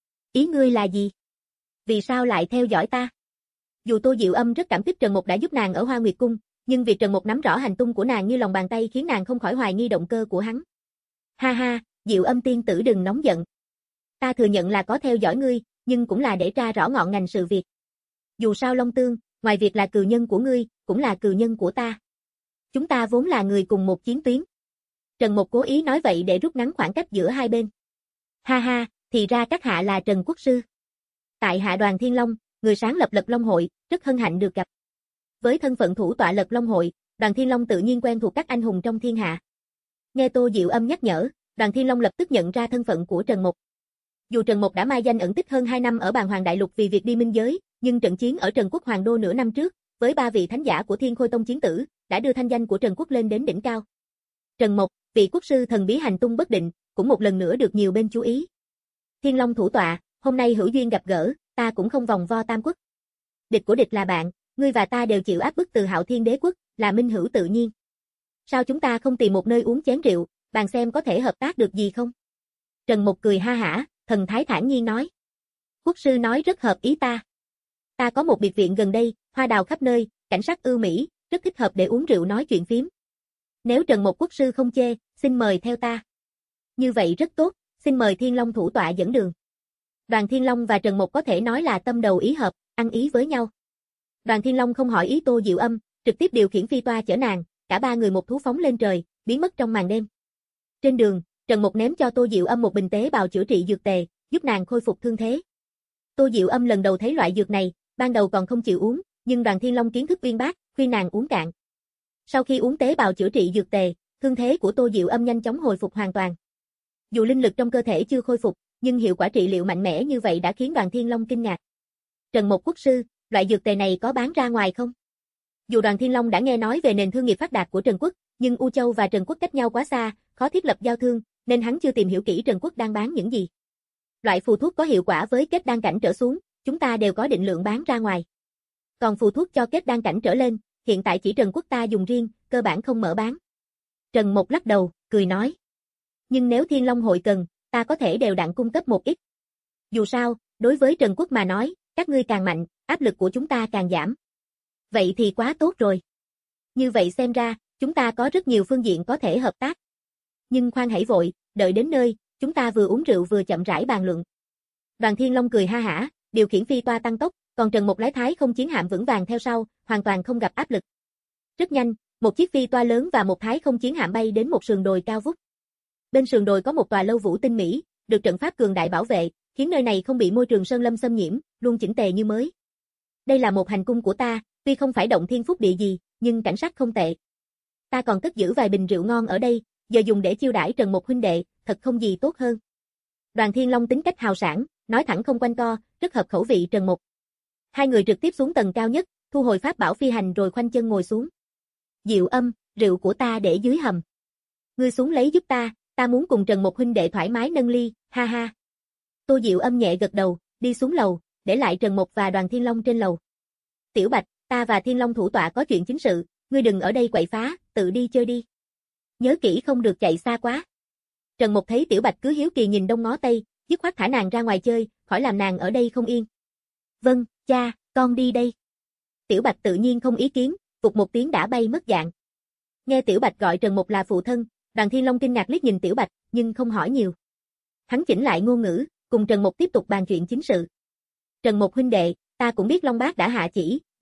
ý ngươi là gì? Vì sao lại theo dõi ta? Dù Tô Diệu Âm rất cảm kích Trần Mục đã giúp nàng ở Hoa Nguyệt Cung, nhưng việc Trần Mục nắm rõ hành tung của nàng như lòng bàn tay khiến nàng không khỏi hoài nghi động cơ của hắn. Ha ha, Diệu Âm tiên tử đừng nóng giận. Ta thừa nhận là có theo dõi ngươi, nhưng cũng là để tra rõ ngọn ngành sự việc. Dù sao Long Tương, ngoài việc là cừu nhân của ngươi, cũng là cừu nhân của ta. Chúng ta vốn là người cùng một chiến tuyến. Trần Mục cố ý nói vậy để rút ngắn khoảng cách giữa hai bên. Ha ha, thì ra các hạ là Trần quốc sư. Tại hạ Đoàn Thiên Long, người sáng lập Lật Long hội, rất hân hạnh được gặp. Với thân phận thủ tọa Lật Long hội, Đoàn Thiên Long tự nhiên quen thuộc các anh hùng trong thiên hạ. Nghe Tô Diệu Âm nhắc nhở, Đoàn Thiên Long lập tức nhận ra thân phận của Trần Mục. Dù Trần Mục đã mai danh ẩn tích hơn hai năm ở Bàn Hoàng Đại Lục vì việc đi minh giới, nhưng trận chiến ở Trần Quốc Hoàng Đô nửa năm trước, với ba vị thánh giả của Thiên Khôi Tông chiến tử, đã đưa thanh danh của Trần Quốc lên đến đỉnh cao. Trần Mục, vị quốc sư thần bí hành tung bất định, cũng một lần nữa được nhiều bên chú ý. Thiên Long thủ tọa, hôm nay hữu duyên gặp gỡ, ta cũng không vòng vo tam quốc. Địch của địch là bạn, ngươi và ta đều chịu áp bức từ Hạo Thiên Đế quốc, là minh hữu tự nhiên. Sao chúng ta không tìm một nơi uống chén rượu, bàn xem có thể hợp tác được gì không? Trần Mục cười ha hả, thần thái thản nhiên nói. Quốc sư nói rất hợp ý ta. Ta có một biệt viện gần đây, hoa đào khắp nơi, cảnh sắc ưu mỹ, rất thích hợp để uống rượu nói chuyện phím. Nếu Trần Mục quốc sư không chê, xin mời theo ta. Như vậy rất tốt, xin mời Thiên Long thủ tọa dẫn đường. Đoàn Thiên Long và Trần Mục có thể nói là tâm đầu ý hợp, ăn ý với nhau. Đoàn Thiên Long không hỏi ý Tô Diệu Âm, trực tiếp điều khiển phi toa chở nàng, cả ba người một thú phóng lên trời, biến mất trong màn đêm. Trên đường, Trần Mục ném cho Tô Diệu Âm một bình tế bào chữa trị dược tề, giúp nàng khôi phục thương thế. Tô Diệu Âm lần đầu thấy loại dược này, ban đầu còn không chịu uống, nhưng Đoàn Thiên Long kiến thức uyên bác, khuyên nàng uống cạn. Sau khi uống tế bào chữa trị dược tề, thương thế của Tô Diệu Âm nhanh chóng hồi phục hoàn toàn. Dù linh lực trong cơ thể chưa khôi phục, nhưng hiệu quả trị liệu mạnh mẽ như vậy đã khiến Đoàn Thiên Long kinh ngạc. Trần Mục quốc sư, loại dược tề này có bán ra ngoài không? Dù Đoàn Thiên Long đã nghe nói về nền thương nghiệp phát đạt của Trần Quốc, nhưng U Châu và Trần Quốc cách nhau quá xa, khó thiết lập giao thương, nên hắn chưa tìm hiểu kỹ Trần Quốc đang bán những gì. Loại phù thuốc có hiệu quả với kết đan cảnh trở xuống, chúng ta đều có định lượng bán ra ngoài. Còn phù thuốc cho kết đan cảnh trở lên, hiện tại chỉ Trần Quốc ta dùng riêng, cơ bản không mở bán. Trần Mục lắc đầu, cười nói. Nhưng nếu Thiên Long hội cần, ta có thể đều đặn cung cấp một ít. Dù sao, đối với Trần Quốc mà nói, các ngươi càng mạnh, áp lực của chúng ta càng giảm. Vậy thì quá tốt rồi. Như vậy xem ra, chúng ta có rất nhiều phương diện có thể hợp tác. Nhưng khoan hãy vội, đợi đến nơi, chúng ta vừa uống rượu vừa chậm rãi bàn luận. Đoàn Thiên Long cười ha hả, điều khiển phi toa tăng tốc, còn Trần Mục lái thái không chiến hạm vững vàng theo sau, hoàn toàn không gặp áp lực. Rất nhanh, một chiếc phi toa lớn và một thái không chiến hạm bay đến một sườn đồi cao vút. Bên sườn đồi có một tòa lâu vũ tinh mỹ, được trận pháp cường đại bảo vệ, khiến nơi này không bị môi trường sơn lâm xâm nhiễm, luôn chỉnh tề như mới. Đây là một hành cung của ta, tuy không phải động thiên phúc địa gì, nhưng cảnh sắc không tệ. Ta còn cất giữ vài bình rượu ngon ở đây, giờ dùng để chiêu đãi Trần Mục huynh đệ, thật không gì tốt hơn. Đoàn Thiên Long tính cách hào sảng, nói thẳng không quanh co, rất hợp khẩu vị Trần Mục. Hai người trực tiếp xuống tầng cao nhất, thu hồi pháp bảo phi hành rồi khoanh chân ngồi xuống. Diệu Âm, rượu của ta để dưới hầm. Ngươi xuống lấy giúp ta, ta muốn cùng Trần Mục huynh đệ thoải mái nâng ly, ha ha. Tô Diệu Âm nhẹ gật đầu, đi xuống lầu, để lại Trần Mục và Đoàn Thiên Long trên lầu. Tiểu Bạch, ta và Thiên Long thủ tọa có chuyện chính sự, ngươi đừng ở đây quậy phá, tự đi chơi đi. Nhớ kỹ không được chạy xa quá. Trần Mục thấy Tiểu Bạch cứ hiếu kỳ nhìn đông ngó tây, dứt khoát thả nàng ra ngoài chơi, khỏi làm nàng ở đây không yên. Vâng, cha, con đi đây. Tiểu Bạch tự nhiên không ý kiến, vụt một tiếng đã bay mất dạng. Nghe Tiểu Bạch gọi Trần Mục là phụ thân, Đoàn Thiên Long kinh ngạc liếc nhìn Tiểu Bạch, nhưng không hỏi nhiều. Hắn chỉnh lại ngôn ngữ, cùng Trần Mục tiếp tục bàn chuyện chính sự. Trần Mục huynh đệ, ta cũng biết Long Bác đã hạ chỉ,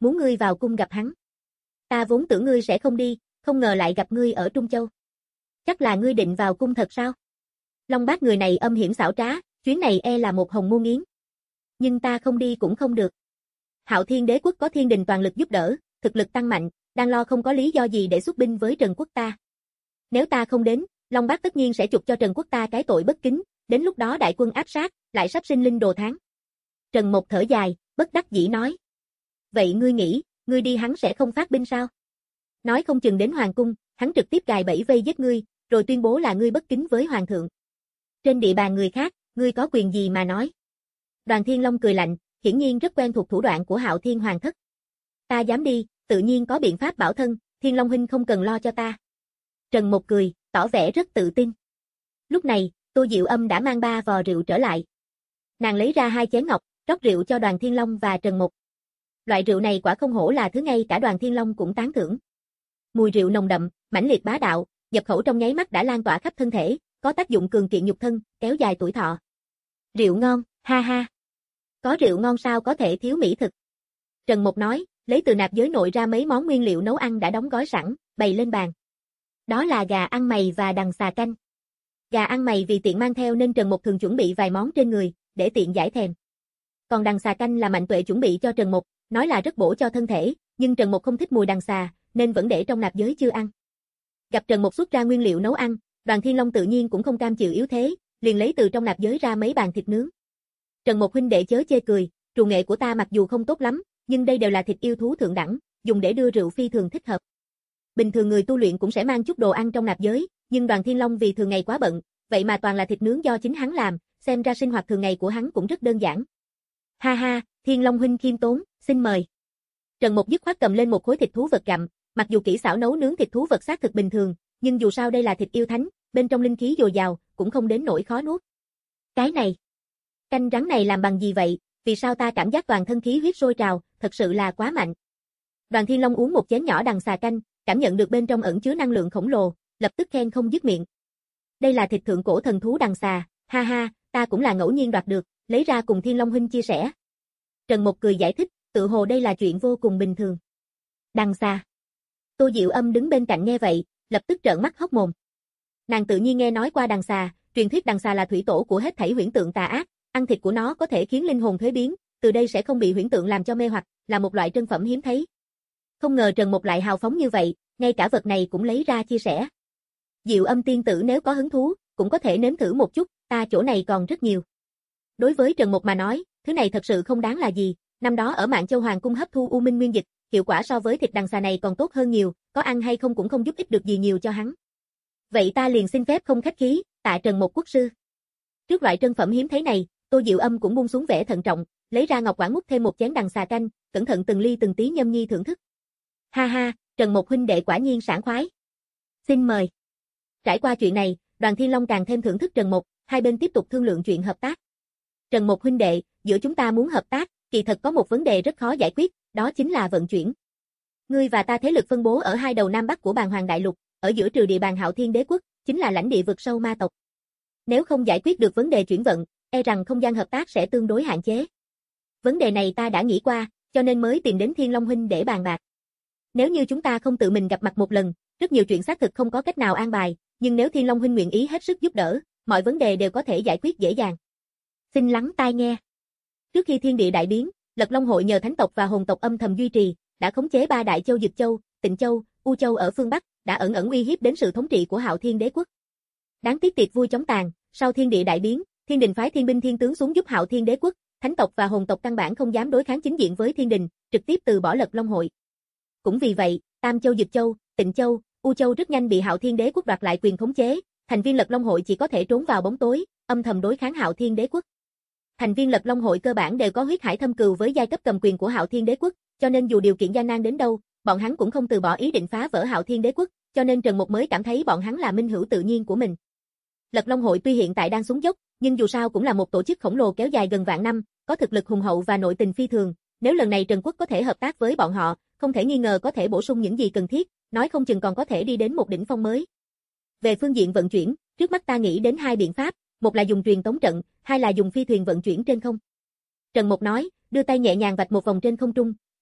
muốn ngươi vào cung gặp hắn. Ta vốn tưởng ngươi sẽ không đi, không ngờ lại gặp ngươi ở Trung Châu. Chắc là ngươi định vào cung thật sao? Long Bác người này âm hiểm xảo trá, chuyến này e là một hồng muôn yến. Nhưng ta không đi cũng không được. Hạo Thiên Đế quốc có Thiên Đình toàn lực giúp đỡ, thực lực tăng mạnh, đang lo không có lý do gì để xuất binh với Trần quốc ta. Nếu ta không đến, Long Bác tất nhiên sẽ chụp cho Trần quốc ta cái tội bất kính, đến lúc đó đại quân áp sát, lại sắp sinh linh đồ tháng. Trần Mộc thở dài, bất đắc dĩ nói. Vậy ngươi nghĩ, ngươi đi hắn sẽ không phát binh sao? Nói không chừng đến hoàng cung, hắn trực tiếp gài bẫy vây giết ngươi, rồi tuyên bố là ngươi bất kính với hoàng thượng. Trên địa bàn người khác, ngươi có quyền gì mà nói? Đoàn Thiên Long cười lạnh, hiển nhiên rất quen thuộc thủ đoạn của Hạo Thiên Hoàng thất. Ta dám đi, tự nhiên có biện pháp bảo thân, Thiên Long huynh không cần lo cho ta. Trần Mộc cười, tỏ vẻ rất tự tin. Lúc này, Tô Diệu Âm đã mang ba vò rượu trở lại. Nàng lấy ra hai chén ngọc, rót rượu cho Đoàn Thiên Long và Trần Mộc. Loại rượu này quả không hổ là thứ ngay cả Đoàn Thiên Long cũng tán thưởng. Mùi rượu nồng đậm, mãnh liệt bá đạo, nhập khẩu trong nháy mắt đã lan tỏa khắp thân thể, có tác dụng cường kiện nhục thân, kéo dài tuổi thọ. Rượu ngon, ha ha. Có rượu ngon sao có thể thiếu mỹ thực. Trần Mộc nói, lấy từ nạp giới nội ra mấy món nguyên liệu nấu ăn đã đóng gói sẵn, bày lên bàn. Đó là gà ăn mày và đằng xà canh. Gà ăn mày vì tiện mang theo nên Trần Mộc thường chuẩn bị vài món trên người, để tiện giải thèm. Còn đằng xà canh là Mạnh Tuệ chuẩn bị cho Trần Mộc, nói là rất bổ cho thân thể, nhưng Trần Mộc không thích mùi đằng xà, nên vẫn để trong nạp giới chưa ăn. Gặp Trần Mộc xuất ra nguyên liệu nấu ăn, Đoàn Thiên Long tự nhiên cũng không cam chịu yếu thế, liền lấy từ trong nạp giới ra mấy bàn thịt nướng. Trần Mộc huynh đệ chớ chê cười, trù nghệ của ta mặc dù không tốt lắm, nhưng đây đều là thịt yêu thú thượng đẳng, dùng để đưa rượu phi thường thích hợp. Bình thường người tu luyện cũng sẽ mang chút đồ ăn trong nạp giới, nhưng Đoàn Thiên Long vì thường ngày quá bận, vậy mà toàn là thịt nướng do chính hắn làm, xem ra sinh hoạt thường ngày của hắn cũng rất đơn giản. Ha ha, Thiên Long huynh khiêm tốn, xin mời. Trần Mộc dứt khoát cầm lên một khối thịt thú vật gặm, mặc dù kỹ xảo nấu nướng thịt thú vật xác thực bình thường, nhưng dù sao đây là thịt yêu thánh, bên trong linh khí dồi dào, cũng không đến nỗi khó nuốt. Cái này, canh rắn này làm bằng gì vậy, vì sao ta cảm giác toàn thân khí huyết sôi trào, thật sự là quá mạnh. Đoàn Thiên Long uống một chén nhỏ đằng xà canh, cảm nhận được bên trong ẩn chứa năng lượng khổng lồ, lập tức khen không dứt miệng. Đây là thịt thượng cổ thần thú đằng xà, ha ha, ta cũng là ngẫu nhiên đoạt được, lấy ra cùng Thiên Long huynh chia sẻ. Trần Mộc cười giải thích, tự hồ đây là chuyện vô cùng bình thường. Đằng xà. Tô Diệu Âm đứng bên cạnh nghe vậy, lập tức trợn mắt hốc mồm. Nàng tự nhiên nghe nói qua đằng xà, truyền thuyết đằng xà là thủy tổ của hết thảy huyễn tượng tà ác, ăn thịt của nó có thể khiến linh hồn thuế biến, từ đây sẽ không bị huyễn tượng làm cho mê hoặc, là một loại trân phẩm hiếm thấy. Không ngờ Trần Mộc lại hào phóng như vậy, ngay cả vật này cũng lấy ra chia sẻ. Diệu Âm tiên tử nếu có hứng thú, cũng có thể nếm thử một chút, ta chỗ này còn rất nhiều. Đối với Trần Mộc mà nói, thứ này thật sự không đáng là gì, năm đó ở Mạn Châu Hoàng cung hấp thu U Minh Nguyên Dịch, hiệu quả so với thịt đằng xà này còn tốt hơn nhiều, có ăn hay không cũng không giúp ích được gì nhiều cho hắn. Vậy ta liền xin phép không khách khí, tạ Trần Mộc quốc sư. Trước loại trân phẩm hiếm thấy này, Tô Diệu Âm cũng buông xuống vẻ thận trọng, lấy ra ngọc quản múc thêm một chén đằng xà canh, cẩn thận từng ly từng tí nhâm nhi thưởng thức. Ha ha, Trần Mộc huynh đệ quả nhiên sảng khoái. Xin mời. Trải qua chuyện này, Đoàn Thiên Long càng thêm thưởng thức Trần Mộc, hai bên tiếp tục thương lượng chuyện hợp tác. Trần Mộc huynh đệ, giữa chúng ta muốn hợp tác, kỳ thật có một vấn đề rất khó giải quyết, đó chính là vận chuyển. Ngươi và ta thế lực phân bố ở hai đầu nam bắc của Bàn Hoàng Đại Lục, ở giữa trừ địa bàn Hạo Thiên Đế quốc, chính là lãnh địa vực sâu ma tộc. Nếu không giải quyết được vấn đề chuyển vận, e rằng không gian hợp tác sẽ tương đối hạn chế. Vấn đề này ta đã nghĩ qua, cho nên mới tìm đến Thiên Long huynh để bàn bạc. Nếu như chúng ta không tự mình gặp mặt một lần, rất nhiều chuyện xác thực không có cách nào an bài, nhưng nếu Thiên Long huynh nguyện ý hết sức giúp đỡ, mọi vấn đề đều có thể giải quyết dễ dàng. Xin lắng tai nghe. Trước khi thiên địa đại biến, Lật Long hội nhờ thánh tộc và hồn tộc âm thầm duy trì, đã khống chế ba đại châu Dực Châu, Tịnh Châu, U Châu ở phương Bắc, đã ẩn ẩn uy hiếp đến sự thống trị của Hạo Thiên Đế quốc. Đáng tiếc tiệc vui chóng tàn, sau thiên địa đại biến, Thiên Đình phái thiên binh thiên tướng xuống giúp Hạo Thiên Đế quốc, thánh tộc và hồn tộc căn bản không dám đối kháng chính diện với Thiên Đình, trực tiếp từ bỏ Lật Long hội. Cũng vì vậy, Tam Châu Dực Châu, Tịnh Châu, U Châu rất nhanh bị Hạo Thiên Đế quốc đoạt lại quyền khống chế, thành viên Lật Long hội chỉ có thể trốn vào bóng tối, âm thầm đối kháng Hạo Thiên Đế quốc. Thành viên Lật Long hội cơ bản đều có huyết hải thâm cừu với giai cấp cầm quyền của Hạo Thiên Đế quốc, cho nên dù điều kiện gian nan đến đâu, bọn hắn cũng không từ bỏ ý định phá vỡ Hạo Thiên Đế quốc, cho nên Trần Mộc mới cảm thấy bọn hắn là minh hữu tự nhiên của mình. Lật Long hội tuy hiện tại đang xuống dốc, nhưng dù sao cũng là một tổ chức khổng lồ kéo dài gần vạn năm, có thực lực hùng hậu và nội tình phi thường, nếu lần này Trần Quốc có thể hợp tác với bọn họ, không thể nghi ngờ có thể bổ sung những gì cần thiết, nói không chừng còn có thể đi đến một đỉnh phong mới. Về phương diện vận chuyển, trước mắt ta nghĩ đến hai biện pháp, một là dùng truyền tống trận, hai là dùng phi thuyền vận chuyển trên không. Trần Mộc nói, đưa tay nhẹ nhàng vạch một vòng trên không trung,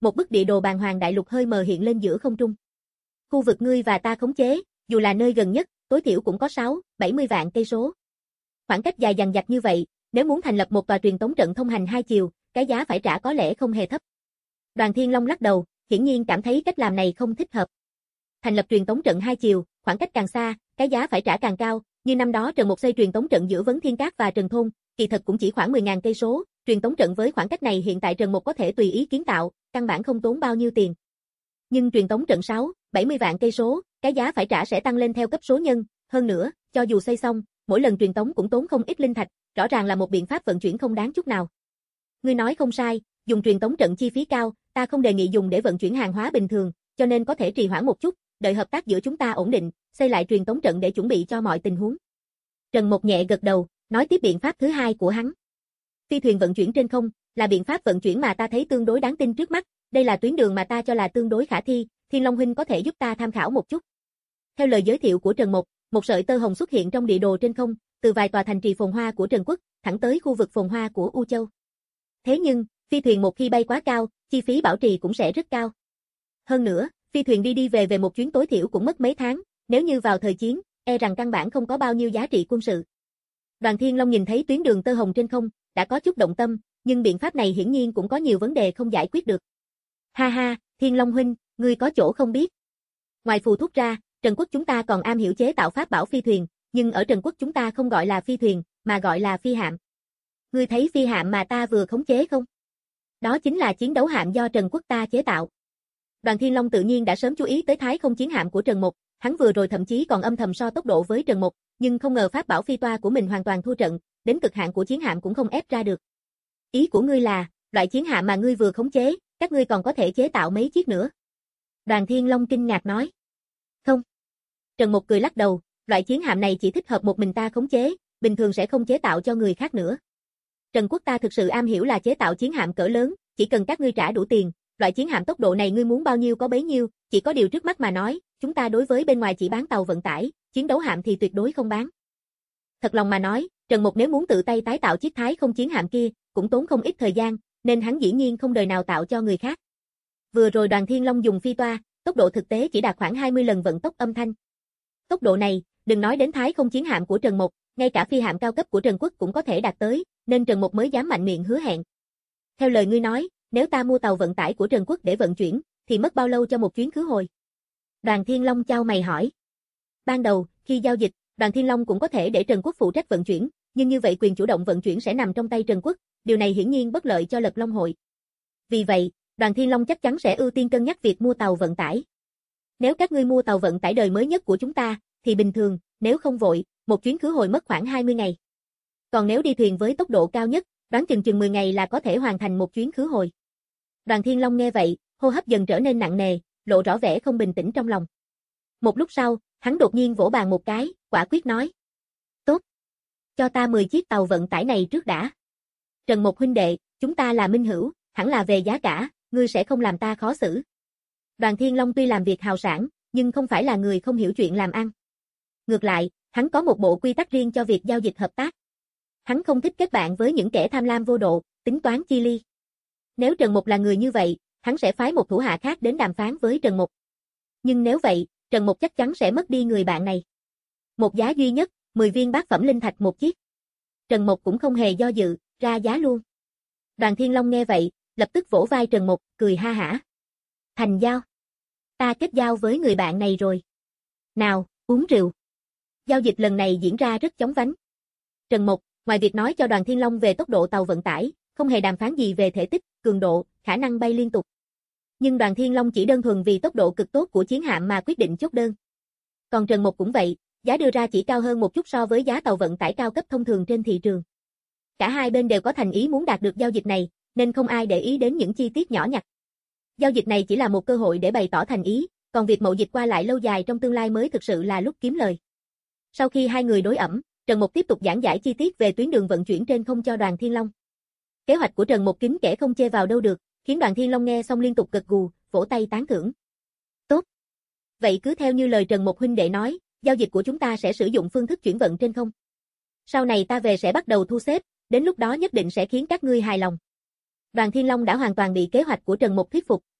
một bức địa đồ bàng hoàng đại lục hơi mờ hiện lên giữa không trung. Khu vực ngươi và ta khống chế, dù là nơi gần nhất, tối thiểu cũng có sáu, bảy mươi vạn cây số. Khoảng cách dài dằng dặc như vậy, nếu muốn thành lập một tòa truyền tống trận thông hành hai chiều, cái giá phải trả có lẽ không hề thấp. Đoàn Thiên Long lắc đầu, hiển nhiên cảm thấy cách làm này không thích hợp. Thành lập truyền tống trận hai chiều, khoảng cách càng xa, cái giá phải trả càng cao, như năm đó Trần Mục xây truyền tống trận giữa Vấn Thiên Các và Trần Thôn, kỳ thật cũng chỉ khoảng mười nghìn cây số, truyền tống trận với khoảng cách này hiện tại Trần Mục có thể tùy ý kiến tạo, căn bản không tốn bao nhiêu tiền. Nhưng truyền tống trận sáu, bảy mươi vạn cây số, cái giá phải trả sẽ tăng lên theo cấp số nhân, hơn nữa, cho dù xây xong, mỗi lần truyền tống cũng tốn không ít linh thạch, rõ ràng là một biện pháp vận chuyển không đáng chút nào. Ngươi nói không sai, dùng truyền tống trận chi phí cao, ta không đề nghị dùng để vận chuyển hàng hóa bình thường, cho nên có thể trì hoãn một chút, đợi hợp tác giữa chúng ta ổn định, xây lại truyền tống trận để chuẩn bị cho mọi tình huống. Trần Mục nhẹ gật đầu, nói tiếp biện pháp thứ hai của hắn. Phi thuyền vận chuyển trên không, là biện pháp vận chuyển mà ta thấy tương đối đáng tin trước mắt, đây là tuyến đường mà ta cho là tương đối khả thi, Thiên Long huynh có thể giúp ta tham khảo một chút. Theo lời giới thiệu của Trần Mục, một sợi tơ hồng xuất hiện trong địa đồ trên không, từ vài tòa thành trì phồn hoa của Trần Quốc, thẳng tới khu vực phồn hoa của U Châu. Thế nhưng, phi thuyền một khi bay quá cao, chi phí bảo trì cũng sẽ rất cao. Hơn nữa, phi thuyền đi đi về về một chuyến tối thiểu cũng mất mấy tháng, nếu như vào thời chiến, e rằng căn bản không có bao nhiêu giá trị quân sự. Đoàn Thiên Long nhìn thấy tuyến đường tơ hồng trên không, đã có chút động tâm, nhưng biện pháp này hiển nhiên cũng có nhiều vấn đề không giải quyết được. Ha ha, Thiên Long huynh, ngươi có chỗ không biết. Ngoài phù thúc ra, Trần Quốc chúng ta còn am hiểu chế tạo pháp bảo phi thuyền, nhưng ở Trần Quốc chúng ta không gọi là phi thuyền, mà gọi là phi hạm. Ngươi thấy phi hạm mà ta vừa khống chế không? Đó chính là chiến đấu hạm do Trần Quốc ta chế tạo. Đoàn Thiên Long tự nhiên đã sớm chú ý tới thái không chiến hạm của Trần Mục, hắn vừa rồi thậm chí còn âm thầm so tốc độ với Trần Mục, nhưng không ngờ pháp bảo phi toa của mình hoàn toàn thua trận, đến cực hạn của chiến hạm cũng không ép ra được. Ý của ngươi là, loại chiến hạm mà ngươi vừa khống chế, các ngươi còn có thể chế tạo mấy chiếc nữa? Đoàn Thiên Long kinh ngạc nói. Không. Trần Mục cười lắc đầu, loại chiến hạm này chỉ thích hợp một mình ta khống chế, bình thường sẽ không chế tạo cho người khác nữa. Trần Quốc ta thực sự am hiểu là chế tạo chiến hạm cỡ lớn, chỉ cần các ngươi trả đủ tiền, loại chiến hạm tốc độ này ngươi muốn bao nhiêu có bấy nhiêu, chỉ có điều trước mắt mà nói, chúng ta đối với bên ngoài chỉ bán tàu vận tải, chiến đấu hạm thì tuyệt đối không bán. Thật lòng mà nói, Trần Mục nếu muốn tự tay tái tạo chiếc thái không chiến hạm kia, cũng tốn không ít thời gian, nên hắn dĩ nhiên không đời nào tạo cho người khác. Vừa rồi Đoàn Thiên Long dùng phi toa, tốc độ thực tế chỉ đạt khoảng hai mươi lần vận tốc âm thanh. Tốc độ này, đừng nói đến thái không chiến hạm của Trần Mục, ngay cả phi hạm cao cấp của Trần Quốc cũng có thể đạt tới, nên Trần Mục mới dám mạnh miệng hứa hẹn. Theo lời ngươi nói, nếu ta mua tàu vận tải của Trần Quốc để vận chuyển, thì mất bao lâu cho một chuyến khứ hồi? Đoàn Thiên Long chau mày hỏi. Ban đầu, khi giao dịch, Đoàn Thiên Long cũng có thể để Trần Quốc phụ trách vận chuyển, nhưng như vậy quyền chủ động vận chuyển sẽ nằm trong tay Trần Quốc, điều này hiển nhiên bất lợi cho Lật Long hội. Vì vậy, Đoàn Thiên Long chắc chắn sẽ ưu tiên cân nhắc việc mua tàu vận tải. Nếu các ngươi mua tàu vận tải đời mới nhất của chúng ta, thì bình thường, nếu không vội, một chuyến khứ hồi mất khoảng hai mươi ngày. Còn nếu đi thuyền với tốc độ cao nhất, đoán chừng chừng mười ngày là có thể hoàn thành một chuyến khứ hồi. Đoàn Thiên Long nghe vậy, hô hấp dần trở nên nặng nề, lộ rõ vẻ không bình tĩnh trong lòng. Một lúc sau, hắn đột nhiên vỗ bàn một cái, quả quyết nói. Tốt. Cho ta mười chiếc tàu vận tải này trước đã. Trần Mục huynh đệ, chúng ta là minh hữu, hẳn là về giá cả, ngươi sẽ không làm ta khó xử. Đoàn Thiên Long tuy làm việc hào sảng, nhưng không phải là người không hiểu chuyện làm ăn. Ngược lại, hắn có một bộ quy tắc riêng cho việc giao dịch hợp tác. Hắn không thích kết bạn với những kẻ tham lam vô độ, tính toán chi ly. Nếu Trần Mục là người như vậy, hắn sẽ phái một thủ hạ khác đến đàm phán với Trần Mục. Nhưng nếu vậy, Trần Mục chắc chắn sẽ mất đi người bạn này. Một giá duy nhất, mười viên bát phẩm linh thạch một chiếc. Trần Mục cũng không hề do dự, ra giá luôn. Đoàn Thiên Long nghe vậy, lập tức vỗ vai Trần Mục, cười ha hả. Thành giao. Ta kết giao với người bạn này rồi. Nào, uống rượu. Giao dịch lần này diễn ra rất chóng vánh. Trần Mục, ngoài việc nói cho Đoàn Thiên Long về tốc độ tàu vận tải, không hề đàm phán gì về thể tích, cường độ, khả năng bay liên tục. Nhưng Đoàn Thiên Long chỉ đơn thuần vì tốc độ cực tốt của chiến hạm mà quyết định chốt đơn. Còn Trần Mục cũng vậy, giá đưa ra chỉ cao hơn một chút so với giá tàu vận tải cao cấp thông thường trên thị trường. Cả hai bên đều có thành ý muốn đạt được giao dịch này, nên không ai để ý đến những chi tiết nhỏ nhặt. Giao dịch này chỉ là một cơ hội để bày tỏ thành ý, còn việc mậu dịch qua lại lâu dài trong tương lai mới thực sự là lúc kiếm lời. Sau khi hai người đối ẩm, Trần Mục tiếp tục giảng giải chi tiết về tuyến đường vận chuyển trên không cho Đoàn Thiên Long. Kế hoạch của Trần Mục kín kẻ không chê vào đâu được, khiến Đoàn Thiên Long nghe xong liên tục gật gù, vỗ tay tán thưởng. Tốt. Vậy cứ theo như lời Trần Mục huynh đệ nói, giao dịch của chúng ta sẽ sử dụng phương thức chuyển vận trên không. Sau này ta về sẽ bắt đầu thu xếp, đến lúc đó nhất định sẽ khiến các ngươi hài lòng. Đoàn Thiên Long đã hoàn toàn bị kế hoạch của Trần Mục thuyết phục,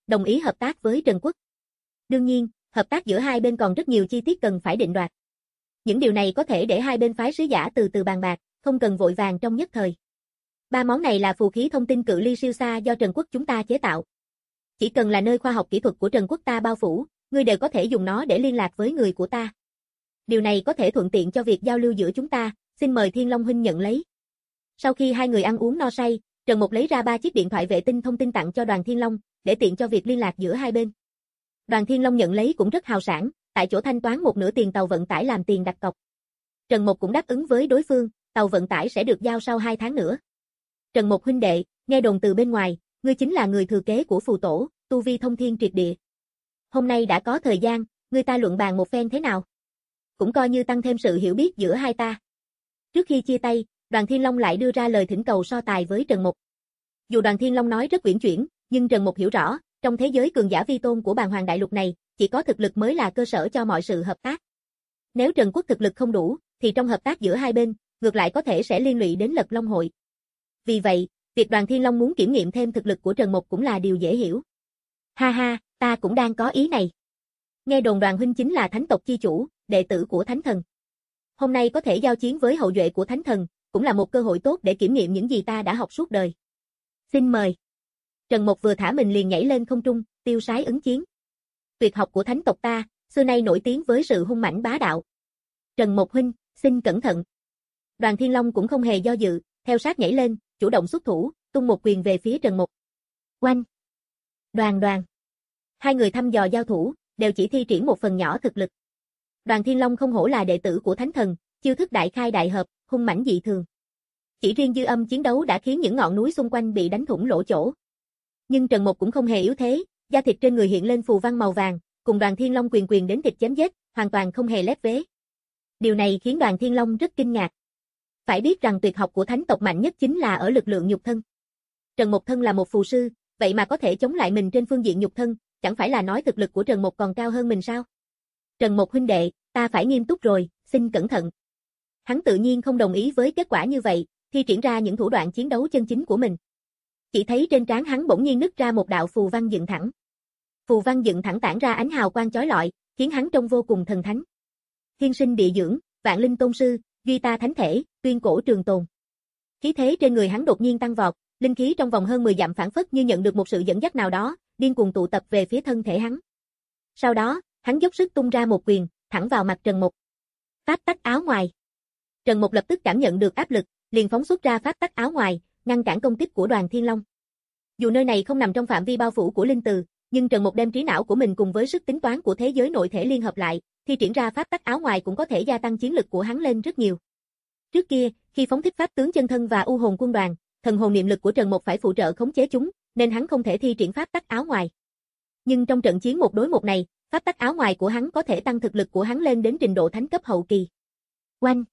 đồng ý hợp tác với Trần Quốc. Đương nhiên, hợp tác giữa hai bên còn rất nhiều chi tiết cần phải định đoạt. Những điều này có thể để hai bên phái sứ giả từ từ bàn bạc, không cần vội vàng trong nhất thời. Ba món này là phù khí thông tin cự ly siêu xa do Trần Quốc chúng ta chế tạo. Chỉ cần là nơi khoa học kỹ thuật của Trần Quốc ta bao phủ, ngươi đều có thể dùng nó để liên lạc với người của ta. Điều này có thể thuận tiện cho việc giao lưu giữa chúng ta, xin mời Thiên Long huynh nhận lấy. Sau khi hai người ăn uống no say, Trần Mục lấy ra ba chiếc điện thoại vệ tinh thông tin tặng cho Đoàn Thiên Long, để tiện cho việc liên lạc giữa hai bên. Đoàn Thiên Long nhận lấy cũng rất hào sảng, tại chỗ thanh toán một nửa tiền tàu vận tải làm tiền đặt cọc. Trần Mục cũng đáp ứng với đối phương, tàu vận tải sẽ được giao sau hai tháng nữa. Trần Mục huynh đệ, nghe đồn từ bên ngoài, ngươi chính là người thừa kế của phù tổ, tu vi thông thiên triệt địa. Hôm nay đã có thời gian, ngươi ta luận bàn một phen thế nào? Cũng coi như tăng thêm sự hiểu biết giữa hai ta. Trước khi chia tay, Đoàn Thiên Long lại đưa ra lời thỉnh cầu so tài với Trần Mục. Dù Đoàn Thiên Long nói rất uyển chuyển, nhưng Trần Mục hiểu rõ, trong thế giới cường giả vi tôn của Bàn Hoàng Đại Lục này, chỉ có thực lực mới là cơ sở cho mọi sự hợp tác. Nếu Trần Quốc thực lực không đủ, thì trong hợp tác giữa hai bên, ngược lại có thể sẽ liên lụy đến Lật Long Hội. Vì vậy, việc Đoàn Thiên Long muốn kiểm nghiệm thêm thực lực của Trần Mục cũng là điều dễ hiểu. Ha ha, ta cũng đang có ý này. Nghe đồn Đoàn huynh chính là thánh tộc chi chủ, đệ tử của Thánh Thần. Hôm nay có thể giao chiến với hậu duệ của Thánh Thần, cũng là một cơ hội tốt để kiểm nghiệm những gì ta đã học suốt đời. Xin mời. Trần Mục vừa thả mình liền nhảy lên không trung, tiêu sái ứng chiến. Tuyệt học của thánh tộc ta, xưa nay nổi tiếng với sự hung mãnh bá đạo. Trần Mục huynh, xin cẩn thận. Đoàn Thiên Long cũng không hề do dự, theo sát nhảy lên, chủ động xuất thủ, tung một quyền về phía Trần Mục. Oanh! Đoàn đoàn! Hai người thăm dò giao thủ, đều chỉ thi triển một phần nhỏ thực lực. Đoàn Thiên Long không hổ là đệ tử của Thánh Thần, chiêu thức đại khai đại hợp, hung mãnh dị thường. Chỉ riêng dư âm chiến đấu đã khiến những ngọn núi xung quanh bị đánh thủng lỗ chỗ. Nhưng Trần Mục cũng không hề yếu thế, da thịt trên người hiện lên phù văn màu vàng, cùng Đoàn Thiên Long quyền quyền đến thịt chém giết, hoàn toàn không hề lép vế. Điều này khiến Đoàn Thiên Long rất kinh ngạc. Phải biết rằng tuyệt học của thánh tộc mạnh nhất chính là ở lực lượng nhục thân. Trần Mục thân là một phù sư, vậy mà có thể chống lại mình trên phương diện nhục thân, chẳng phải là nói thực lực của Trần Mục còn cao hơn mình sao? Trần Mục huynh đệ, ta phải nghiêm túc rồi, xin cẩn thận. Hắn tự nhiên không đồng ý với kết quả như vậy, thi triển ra những thủ đoạn chiến đấu chân chính của mình. Chỉ thấy trên trán hắn bỗng nhiên nứt ra một đạo phù văn dựng thẳng. Phù văn dựng thẳng tản ra ánh hào quang chói lọi, khiến hắn trông vô cùng thần thánh. Thiên sinh địa dưỡng, vạn linh tôn sư, duy ta thánh thể, tuyên cổ trường tồn. Khí thế trên người hắn đột nhiên tăng vọt, linh khí trong vòng hơn mười dặm phảng phất như nhận được một sự dẫn dắt nào đó, điên cuồng tụ tập về phía thân thể hắn. Sau đó, hắn dốc sức tung ra một quyền, thẳng vào mặt Trần Mục. Pháp tắc áo ngoài. Trần Mục lập tức cảm nhận được áp lực, liền phóng xuất ra pháp tắc áo ngoài, ngăn cản công kích của Đoàn Thiên Long. Dù nơi này không nằm trong phạm vi bao phủ của linh từ, nhưng Trần Mục đem trí não của mình cùng với sức tính toán của thế giới nội thể liên hợp lại, thi triển ra pháp tắc áo ngoài cũng có thể gia tăng chiến lực của hắn lên rất nhiều. Trước kia, khi phóng thích pháp tướng chân thân và u hồn quân đoàn, thần hồn niệm lực của Trần Mục phải phụ trợ khống chế chúng, nên hắn không thể thi triển pháp tắc áo ngoài. Nhưng trong trận chiến một đối một này, pháp tắc áo ngoài của hắn có thể tăng thực lực của hắn lên đến trình độ thánh cấp hậu kỳ. Oanh!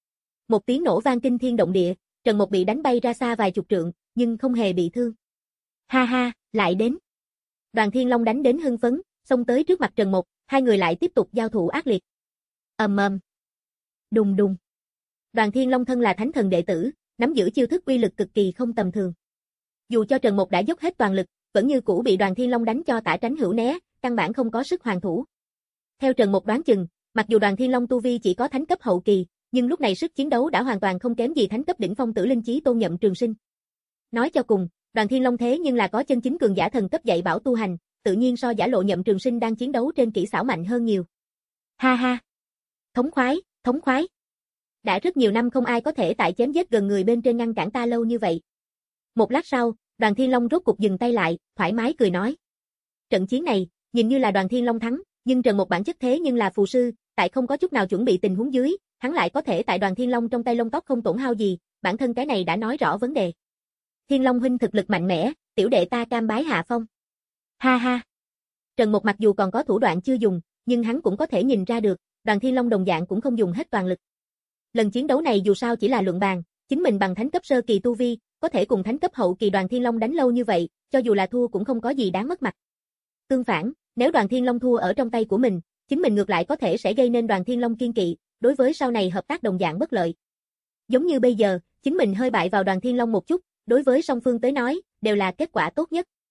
Một tiếng nổ vang kinh thiên động địa, Trần Mục bị đánh bay ra xa vài chục trượng, nhưng không hề bị thương. Ha ha, lại đến. Đoàn Thiên Long đánh đến hưng phấn, xông tới trước mặt Trần Mục, hai người lại tiếp tục giao thủ ác liệt. Ầm ầm. Đùng đùng. Đoàn Thiên Long thân là thánh thần đệ tử, nắm giữ chiêu thức uy lực cực kỳ không tầm thường. Dù cho Trần Mục đã dốc hết toàn lực, vẫn như cũ bị Đoàn Thiên Long đánh cho tả tránh hữu né, căn bản không có sức hoàn thủ. Theo Trần Mục đoán chừng, mặc dù Đoàn Thiên Long tu vi chỉ có thánh cấp hậu kỳ, nhưng lúc này sức chiến đấu đã hoàn toàn không kém gì thánh cấp đỉnh phong Tử Linh Chí Tôn Nhậm Trường Sinh. Nói cho cùng, Đoàn Thiên Long thế nhưng là có chân chính cường giả thần cấp dạy bảo tu hành, tự nhiên so giả lộ Nhậm Trường Sinh đang chiến đấu trên kỹ xảo mạnh hơn nhiều. Ha ha. Thống khoái, thống khoái. Đã rất nhiều năm không ai có thể tại chém giết gần người bên trên ngăn cản ta lâu như vậy. Một lát sau, Đoàn Thiên Long rốt cục dừng tay lại, thoải mái cười nói. Trận chiến này, nhìn như là Đoàn Thiên Long thắng, nhưng Trần Mục bản chất thế nhưng là phù sư, tại không có chút nào chuẩn bị tình huống dưới, hắn lại có thể tại Đoàn Thiên Long trong tay lông tóc không tổn hao gì, bản thân cái này đã nói rõ vấn đề. Thiên Long huynh thực lực mạnh mẽ, tiểu đệ ta cam bái hạ phong. Ha ha. Trần Mục mặc dù còn có thủ đoạn chưa dùng, nhưng hắn cũng có thể nhìn ra được, Đoàn Thiên Long đồng dạng cũng không dùng hết toàn lực. Lần chiến đấu này dù sao chỉ là luận bàn, chính mình bằng thánh cấp sơ kỳ tu vi, có thể cùng thánh cấp hậu kỳ Đoàn Thiên Long đánh lâu như vậy, cho dù là thua cũng không có gì đáng mất mặt. Tương phản, nếu Đoàn Thiên Long thua ở trong tay của mình, chính mình ngược lại có thể sẽ gây nên Đoàn Thiên Long kiên kỵ, đối với sau này hợp tác đồng dạng bất lợi. Giống như bây giờ, chính mình hơi bại vào Đoàn Thiên Long một chút, đối với song phương tới nói, đều là kết quả tốt nhất.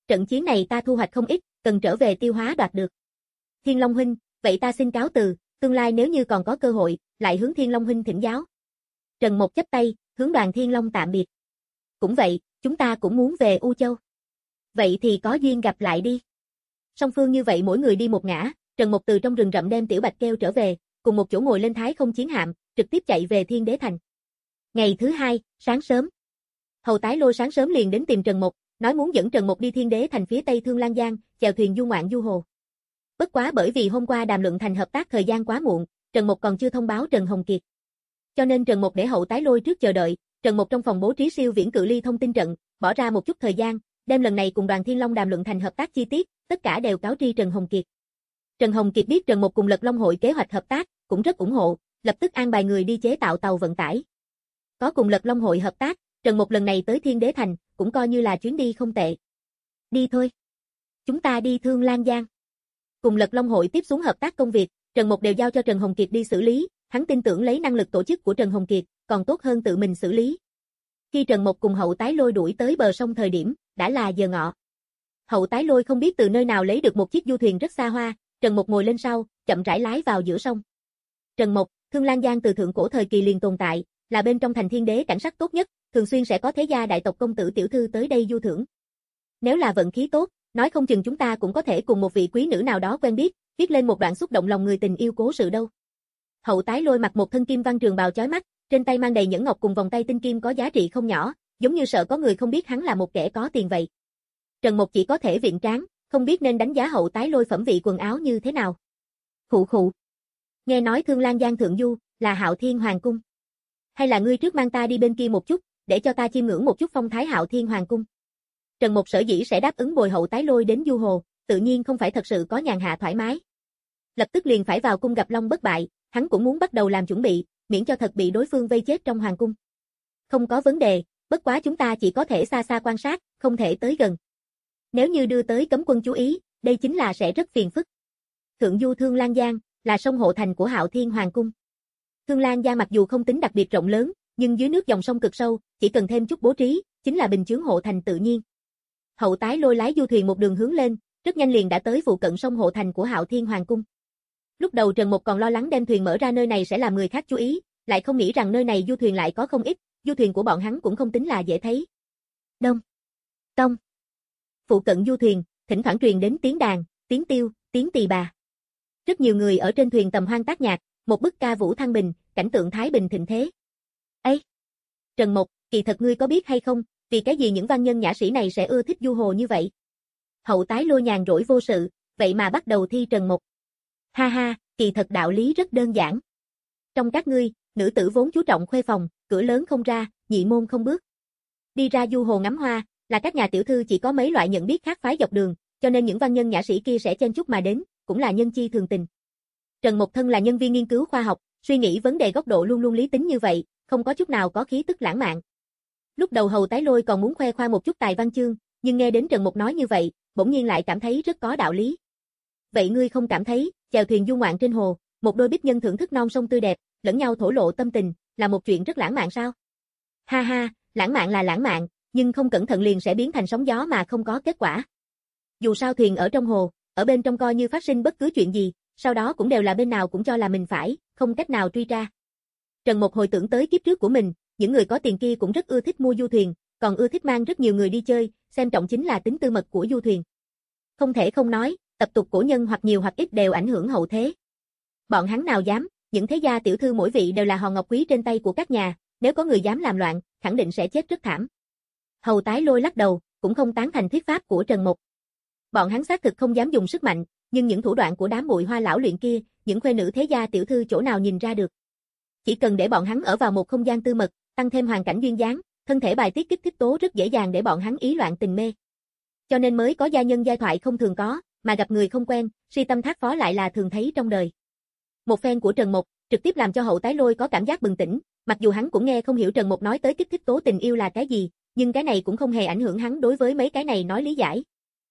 Trận chiến này ta thu hoạch không ít, cần trở về tiêu hóa đoạt được. Thiên Long huynh, vậy ta xin cáo từ, tương lai nếu như còn có cơ hội, lại hướng Thiên Long huynh thỉnh giáo. Trần Mộc chắp tay, hướng Đoàn Thiên Long tạm biệt. Cũng vậy, chúng ta cũng muốn về U Châu. Vậy thì có duyên gặp lại đi. Song phương như vậy mỗi người đi một ngã, Trần Mộc từ trong rừng rậm đem Tiểu Bạch kêu trở về, cùng một chỗ ngồi lên Thái Không chiến hạm, trực tiếp chạy về Thiên Đế Thành. Ngày thứ hai, sáng sớm. Hầu Tái Lôi sáng sớm liền đến tìm Trần Mộc, nói muốn dẫn Trần Mộc đi Thiên Đế Thành phía tây Thương Lan Giang, chèo thuyền du ngoạn du hồ. Bất quá bởi vì hôm qua đàm luận thành hợp tác thời gian quá muộn, Trần Mộc còn chưa thông báo Trần Hồng Kiệt. Cho nên Trần Mộc để Hậu Tái Lôi trước chờ đợi, Trần Mộc trong phòng bố trí siêu viễn cự ly thông tin trận, bỏ ra một chút thời gian, đem lần này cùng Đoàn Thiên Long đàm luận thành hợp tác chi tiết, tất cả đều cáo tri Trần Hồng Kiệt. Trần Hồng Kiệt biết Trần Mộc cùng Lật Long hội kế hoạch hợp tác, cũng rất ủng hộ, lập tức an bài người đi chế tạo tàu vận tải. Có cùng Lật Long hội hợp tác, Trần Mộc lần này tới Thiên Đế Thành, cũng coi như là chuyến đi không tệ. Đi thôi. Chúng ta đi Thương Lan Giang. Cùng Lật Long hội tiếp xuống hợp tác công việc, Trần Mộc đều giao cho Trần Hồng Kiệt đi xử lý, hắn tin tưởng lấy năng lực tổ chức của Trần Hồng Kiệt, còn tốt hơn tự mình xử lý. Khi Trần Mộc cùng Hậu Tái Lôi đuổi tới bờ sông thời điểm, đã là giờ ngọ. Hậu Tái Lôi không biết từ nơi nào lấy được một chiếc du thuyền rất xa hoa, Trần Mộc ngồi lên sau, chậm rãi lái vào giữa sông. Trần Mộc, Thương Lan Giang từ thượng cổ thời kỳ liền tồn tại, là bên trong thành Thiên Đế cảnh sắc tốt nhất, thường xuyên sẽ có thế gia đại tộc công tử tiểu thư tới đây du thưởng. Nếu là vận khí tốt, nói không chừng chúng ta cũng có thể cùng một vị quý nữ nào đó quen biết, viết lên một đoạn xúc động lòng người tình yêu cố sự đâu. Hậu Tái Lôi mặc một thân kim văn trường bào chói mắt, trên tay mang đầy nhẫn ngọc cùng vòng tay tinh kim có giá trị không nhỏ, giống như sợ có người không biết hắn là một kẻ có tiền vậy. Trần Mộc chỉ có thể viện tráng, không biết nên đánh giá Hậu Tái Lôi phẩm vị quần áo như thế nào. Khụ khụ. Nghe nói Thương Lan Giang thượng du là Hạo Thiên Hoàng cung. Hay là ngươi trước mang ta đi bên kia một chút, để cho ta chiêm ngưỡng một chút phong thái Hạo Thiên Hoàng cung. Trần Mộc sở dĩ sẽ đáp ứng bồi Hậu Tái Lôi đến du hồ, tự nhiên không phải thật sự có nhàn hạ thoải mái. Lập tức liền phải vào cung gặp Long Bất Bại, hắn cũng muốn bắt đầu làm chuẩn bị, miễn cho thật bị đối phương vây chết trong hoàng cung. Không có vấn đề, bất quá chúng ta chỉ có thể xa xa quan sát, không thể tới gần. Nếu như đưa tới cấm quân chú ý, đây chính là sẽ rất phiền phức. Thượng du Thương Lan Giang là sông hộ thành của Hạo Thiên Hoàng cung. Thương Lan Giang mặc dù không tính đặc biệt rộng lớn, nhưng dưới nước dòng sông cực sâu, chỉ cần thêm chút bố trí, chính là bình chướng hộ thành tự nhiên. Hậu Tái Lôi lái du thuyền một đường hướng lên, rất nhanh liền đã tới phụ cận sông hộ thành của Hạo Thiên Hoàng cung. Lúc đầu Trần Mộc còn lo lắng đem thuyền mở ra nơi này sẽ làm người khác chú ý, lại không nghĩ rằng nơi này du thuyền lại có không ít, du thuyền của bọn hắn cũng không tính là dễ thấy. Đông, tông. Phụ cận du thuyền, thỉnh thoảng truyền đến tiếng đàn, tiếng tiêu, tiếng tỳ bà. Rất nhiều người ở trên thuyền tầm hoan tác nhạc, một bức ca vũ thăng bình, cảnh tượng thái bình thịnh thế. Ấy, Trần Mộc, kỳ thật ngươi có biết hay không, vì cái gì những văn nhân nhã sĩ này sẽ ưa thích du hồ như vậy? Hậu Tái Lôi nhàn rỗi vô sự, vậy mà bắt đầu thi Trần Mộc. Ha ha, kỳ thật đạo lý rất đơn giản. Trong các ngươi, nữ tử vốn chú trọng khuê phòng, cửa lớn không ra, nhị môn không bước. Đi ra du hồ ngắm hoa, là các nhà tiểu thư chỉ có mấy loại nhận biết khác phái dọc đường, cho nên những văn nhân nhã sĩ kia sẽ chen chúc mà đến, cũng là nhân chi thường tình. Trần Mộc thân là nhân viên nghiên cứu khoa học, suy nghĩ vấn đề góc độ luôn luôn lý tính như vậy, không có chút nào có khí tức lãng mạn. Lúc đầu Hầu Tái Lôi còn muốn khoe khoang một chút tài văn chương, nhưng nghe đến Trần Mộc nói như vậy, bỗng nhiên lại cảm thấy rất có đạo lý. Vậy ngươi không cảm thấy, chèo thuyền du ngoạn trên hồ, một đôi bích nhân thưởng thức non sông tươi đẹp, lẫn nhau thổ lộ tâm tình, là một chuyện rất lãng mạn sao? Ha ha, lãng mạn là lãng mạn, nhưng không cẩn thận liền sẽ biến thành sóng gió mà không có kết quả. Dù sao thuyền ở trong hồ, ở bên trong coi như phát sinh bất cứ chuyện gì, sau đó cũng đều là bên nào cũng cho là mình phải, không cách nào truy ra. Trần Mộc hồi tưởng tới kiếp trước của mình, những người có tiền kia cũng rất ưa thích mua du thuyền, còn ưa thích mang rất nhiều người đi chơi, xem trọng chính là tính tư mật của du thuyền. Không thể không nói, tập tục cổ nhân hoặc nhiều hoặc ít đều ảnh hưởng hậu thế. Bọn hắn nào dám, những thế gia tiểu thư mỗi vị đều là hòn ngọc quý trên tay của các nhà, nếu có người dám làm loạn, khẳng định sẽ chết rất thảm. Hầu Tái Lôi lắc đầu, cũng không tán thành thuyết pháp của Trần Mộc. Bọn hắn xác thực không dám dùng sức mạnh, nhưng những thủ đoạn của đám bụi hoa lão luyện kia, những khuê nữ thế gia tiểu thư chỗ nào nhìn ra được. Chỉ cần để bọn hắn ở vào một không gian tư mật, tăng thêm hoàn cảnh duyên dáng, thân thể bài tiết kích thích tố rất dễ dàng để bọn hắn ý loạn tình mê. Cho nên mới có gia nhân giai thoại không thường có, mà gặp người không quen, si tâm thác phó lại là thường thấy trong đời. Một phen của Trần Mộc, trực tiếp làm cho Hậu Tái Lôi có cảm giác bừng tỉnh, mặc dù hắn cũng nghe không hiểu Trần Mộc nói tới kích thích tố tình yêu là cái gì, nhưng cái này cũng không hề ảnh hưởng hắn đối với mấy cái này nói lý giải.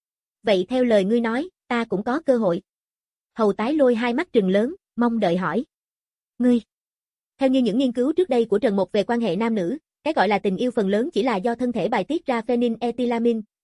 Vậy theo lời ngươi nói, ta cũng có cơ hội. Hầu Tái Lôi hai mắt trừng lớn, mong đợi hỏi. Ngươi. Theo như những nghiên cứu trước đây của Trần Mộc về quan hệ nam nữ, cái gọi là tình yêu phần lớn chỉ là do thân thể bài tiết ra phenylethylamine,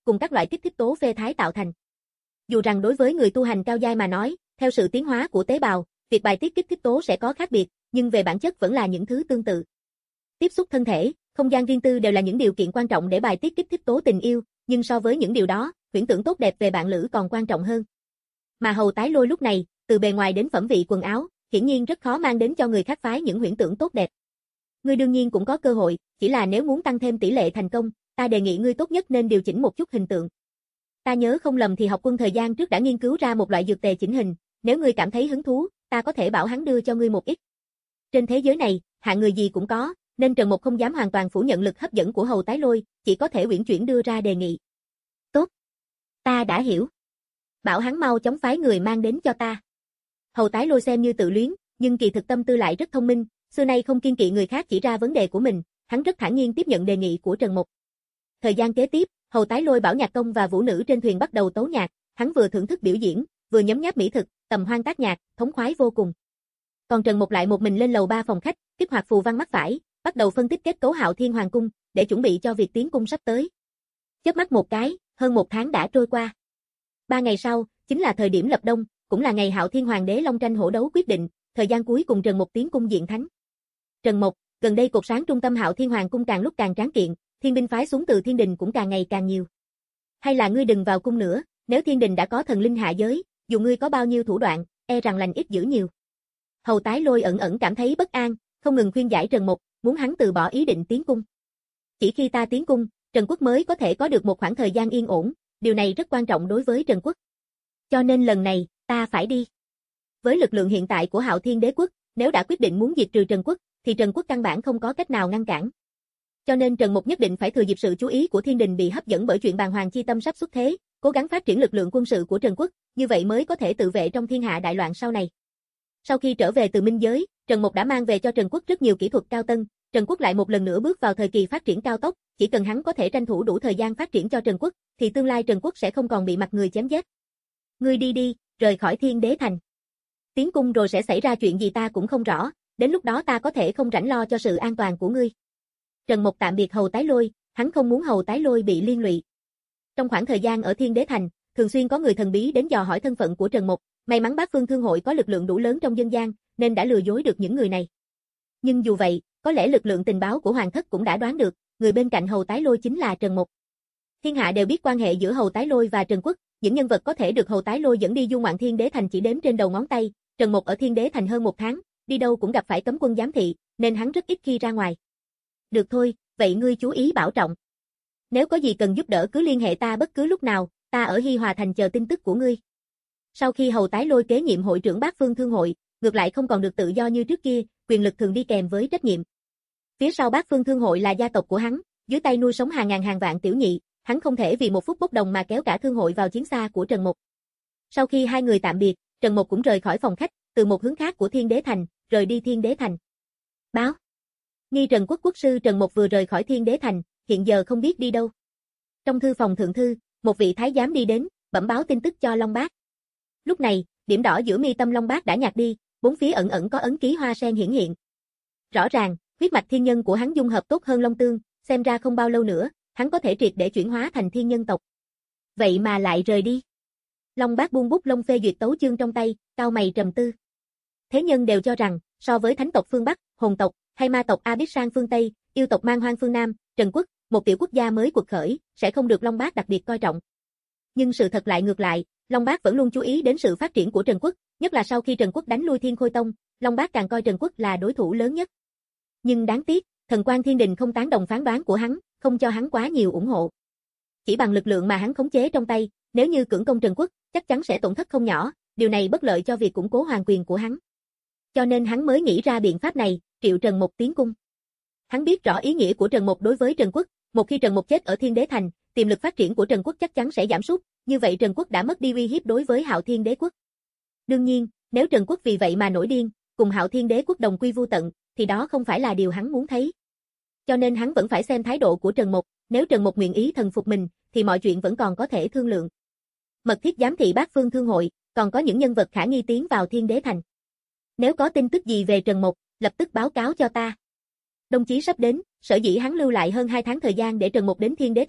cùng các loại kích thích tố phê thái tạo thành. Dù rằng đối với người tu hành cao giai mà nói, theo sự tiến hóa của tế bào, việc bài tiết kích thích tố sẽ có khác biệt, nhưng về bản chất vẫn là những thứ tương tự. Tiếp xúc thân thể, không gian riêng tư đều là những điều kiện quan trọng để bài tiết kích thích tố tình yêu, nhưng so với những điều đó, huyễn tưởng tốt đẹp về bạn lữ còn quan trọng hơn. Mà Hầu Tái Lôi lúc này, từ bề ngoài đến phẩm vị quần áo, hiển nhiên rất khó mang đến cho người khác phái những huyễn tưởng tốt đẹp. Ngươi đương nhiên cũng có cơ hội, chỉ là nếu muốn tăng thêm tỷ lệ thành công, ta đề nghị ngươi tốt nhất nên điều chỉnh một chút hình tượng. Ta nhớ không lầm thì học quân thời gian trước đã nghiên cứu ra một loại dược tề chỉnh hình, nếu ngươi cảm thấy hứng thú, ta có thể bảo hắn đưa cho ngươi một ít. Trên thế giới này, hạng người gì cũng có, nên Trần Mục không dám hoàn toàn phủ nhận lực hấp dẫn của Hầu Tái Lôi, chỉ có thể uyển chuyển đưa ra đề nghị. Tốt, ta đã hiểu. Bảo hắn mau chóng phái người mang đến cho ta. Hầu Tái Lôi xem như tự luyến, nhưng kỳ thực tâm tư lại rất thông minh, xưa nay không kiêng kỵ người khác chỉ ra vấn đề của mình, hắn rất thản nhiên tiếp nhận đề nghị của Trần Mục. Thời gian kế tiếp, Hầu Tái Lôi bảo nhạc công và vũ nữ trên thuyền bắt đầu tấu nhạc, hắn vừa thưởng thức biểu diễn, vừa nhấm nháp mỹ thực, tầm hoan tác nhạc, thống khoái vô cùng. Còn Trần Mục lại một mình lên lầu ba phòng khách, kích hoạt phù văn mắt phải, bắt đầu phân tích kết cấu Hạo Thiên Hoàng cung, để chuẩn bị cho việc tiến cung sắp tới. Chớp mắt một cái, hơn một tháng đã trôi qua. Ba ngày sau, chính là thời điểm lập đông, cũng là ngày Hạo Thiên Hoàng đế long tranh hổ đấu quyết định, thời gian cuối cùng Trần Mục tiến cung diện thánh. Trần Mục, gần đây cột sáng trung tâm Hạo Thiên Hoàng cung càng lúc càng tráng kiện, thiên binh phái xuống từ thiên đình cũng càng ngày càng nhiều. Hay là ngươi đừng vào cung nữa, nếu thiên đình đã có thần linh hạ giới, dù ngươi có bao nhiêu thủ đoạn, e rằng lành ít dữ nhiều. Hầu Tái Lôi ẩn ẩn cảm thấy bất an, không ngừng khuyên giải Trần Mục, muốn hắn từ bỏ ý định tiến cung. Chỉ khi ta tiến cung, Trần Quốc mới có thể có được một khoảng thời gian yên ổn, điều này rất quan trọng đối với Trần Quốc. Cho nên lần này, ta phải đi. Với lực lượng hiện tại của Hạo Thiên Đế quốc, nếu đã quyết định muốn diệt trừ Trần Quốc, thì Trần Quốc căn bản không có cách nào ngăn cản. Cho nên Trần Mục nhất định phải thừa dịp sự chú ý của thiên đình bị hấp dẫn bởi chuyện bàng hoàng chi tâm sắp xuất thế, cố gắng phát triển lực lượng quân sự của Trần Quốc, như vậy mới có thể tự vệ trong thiên hạ đại loạn sau này. Sau khi trở về từ minh giới, Trần Mục đã mang về cho Trần Quốc rất nhiều kỹ thuật cao tân, Trần Quốc lại một lần nữa bước vào thời kỳ phát triển cao tốc, chỉ cần hắn có thể tranh thủ đủ thời gian phát triển cho Trần Quốc, thì tương lai Trần Quốc sẽ không còn bị mặt người chém giết. Ngươi đi đi, rời khỏi Thiên Đế thành. Tiến cung rồi sẽ xảy ra chuyện gì ta cũng không rõ, đến lúc đó ta có thể không rảnh lo cho sự an toàn của ngươi. Trần Mục tạm biệt Hầu Tái Lôi, hắn không muốn Hầu Tái Lôi bị liên lụy. Trong khoảng thời gian ở Thiên Đế thành, thường xuyên có người thần bí đến dò hỏi thân phận của Trần Mục, may mắn Bát Phương Thương hội có lực lượng đủ lớn trong dân gian, nên đã lừa dối được những người này. Nhưng dù vậy, có lẽ lực lượng tình báo của Hoàng thất cũng đã đoán được, người bên cạnh Hầu Tái Lôi chính là Trần Mục. Thiên hạ đều biết quan hệ giữa Hầu Tái Lôi và Trần Quốc, những nhân vật có thể được Hầu Tái Lôi dẫn đi du ngoạn Thiên Đế thành chỉ đếm trên đầu ngón tay, Trần Mục ở Thiên Đế thành hơn một tháng, đi đâu cũng gặp phải cấm quân giám thị, nên hắn rất ít khi ra ngoài. Được thôi, vậy ngươi chú ý bảo trọng. Nếu có gì cần giúp đỡ cứ liên hệ ta bất cứ lúc nào, ta ở Hi Hòa thành chờ tin tức của ngươi. Sau khi Hầu Tái Lôi kế nhiệm hội trưởng Bát Phương Thương hội, ngược lại không còn được tự do như trước kia, quyền lực thường đi kèm với trách nhiệm. Phía sau Bát Phương Thương hội là gia tộc của hắn, dưới tay nuôi sống hàng ngàn hàng vạn tiểu nhị, hắn không thể vì một phút bốc đồng mà kéo cả thương hội vào chiến xa của Trần Mục. Sau khi hai người tạm biệt, Trần Mục cũng rời khỏi phòng khách, từ một hướng khác của Thiên Đế thành, rời đi Thiên Đế thành. Báo. Nghi Trần Quốc quốc sư Trần Mục vừa rời khỏi Thiên Đế thành, hiện giờ không biết đi đâu. Trong thư phòng thượng thư, một vị thái giám đi đến, bẩm báo tin tức cho Long Bác. Lúc này, điểm đỏ giữa mi tâm Long Bác đã nhạt đi, bốn phía ẩn ẩn có ấn ký hoa sen hiển hiện. Rõ ràng, huyết mạch thiên nhân của hắn dung hợp tốt hơn Long Tương, xem ra không bao lâu nữa, hắn có thể triệt để chuyển hóa thành thiên nhân tộc. Vậy mà lại rời đi. Long Bác buông bút lông phê duyệt tấu chương trong tay, cau mày trầm tư. Thế nhân đều cho rằng, so với thánh tộc phương Bắc, hồn tộc, hay ma tộc Abit sang phương Tây, yêu tộc Man Hoang phương Nam, Trần Quốc, một tiểu quốc gia mới quật khởi, sẽ không được Long Bác đặc biệt coi trọng. Nhưng sự thật lại ngược lại, Long Bác vẫn luôn chú ý đến sự phát triển của Trần Quốc, nhất là sau khi Trần Quốc đánh lui Thiên Khôi Tông, Long Bác càng coi Trần Quốc là đối thủ lớn nhất. Nhưng đáng tiếc, Thần Quan Thiên Đình không tán đồng phán đoán của hắn, không cho hắn quá nhiều ủng hộ. Chỉ bằng lực lượng mà hắn khống chế trong tay, nếu như cưỡng công Trần Quốc, chắc chắn sẽ tổn thất không nhỏ, điều này bất lợi cho việc củng cố hoàng quyền của hắn. Cho nên hắn mới nghĩ ra biện pháp này, triệu Trần Mục tiến cung. Hắn biết rõ ý nghĩa của Trần Mục đối với Trần Quốc, một khi Trần Mục chết ở Thiên Đế thành, tiềm lực phát triển của Trần Quốc chắc chắn sẽ giảm sút, như vậy Trần Quốc đã mất đi uy hiếp đối với Hạo Thiên Đế quốc. Đương nhiên, nếu Trần Quốc vì vậy mà nổi điên, cùng Hạo Thiên Đế quốc đồng quy vu tận, thì đó không phải là điều hắn muốn thấy. Cho nên hắn vẫn phải xem thái độ của Trần Mục, nếu Trần Mục nguyện ý thần phục mình, thì mọi chuyện vẫn còn có thể thương lượng. Mật thiết giám thị Bát Phương Thương hội, còn có những nhân vật khả nghi tiến vào Thiên Đế thành. Nếu có tin tức gì về Trần Mục, lập tức báo cáo cho ta. Đồng chí sắp đến, sở dĩ hắn lưu lại hơn hai tháng thời gian để Trần Mục đến Thiên Đế thành,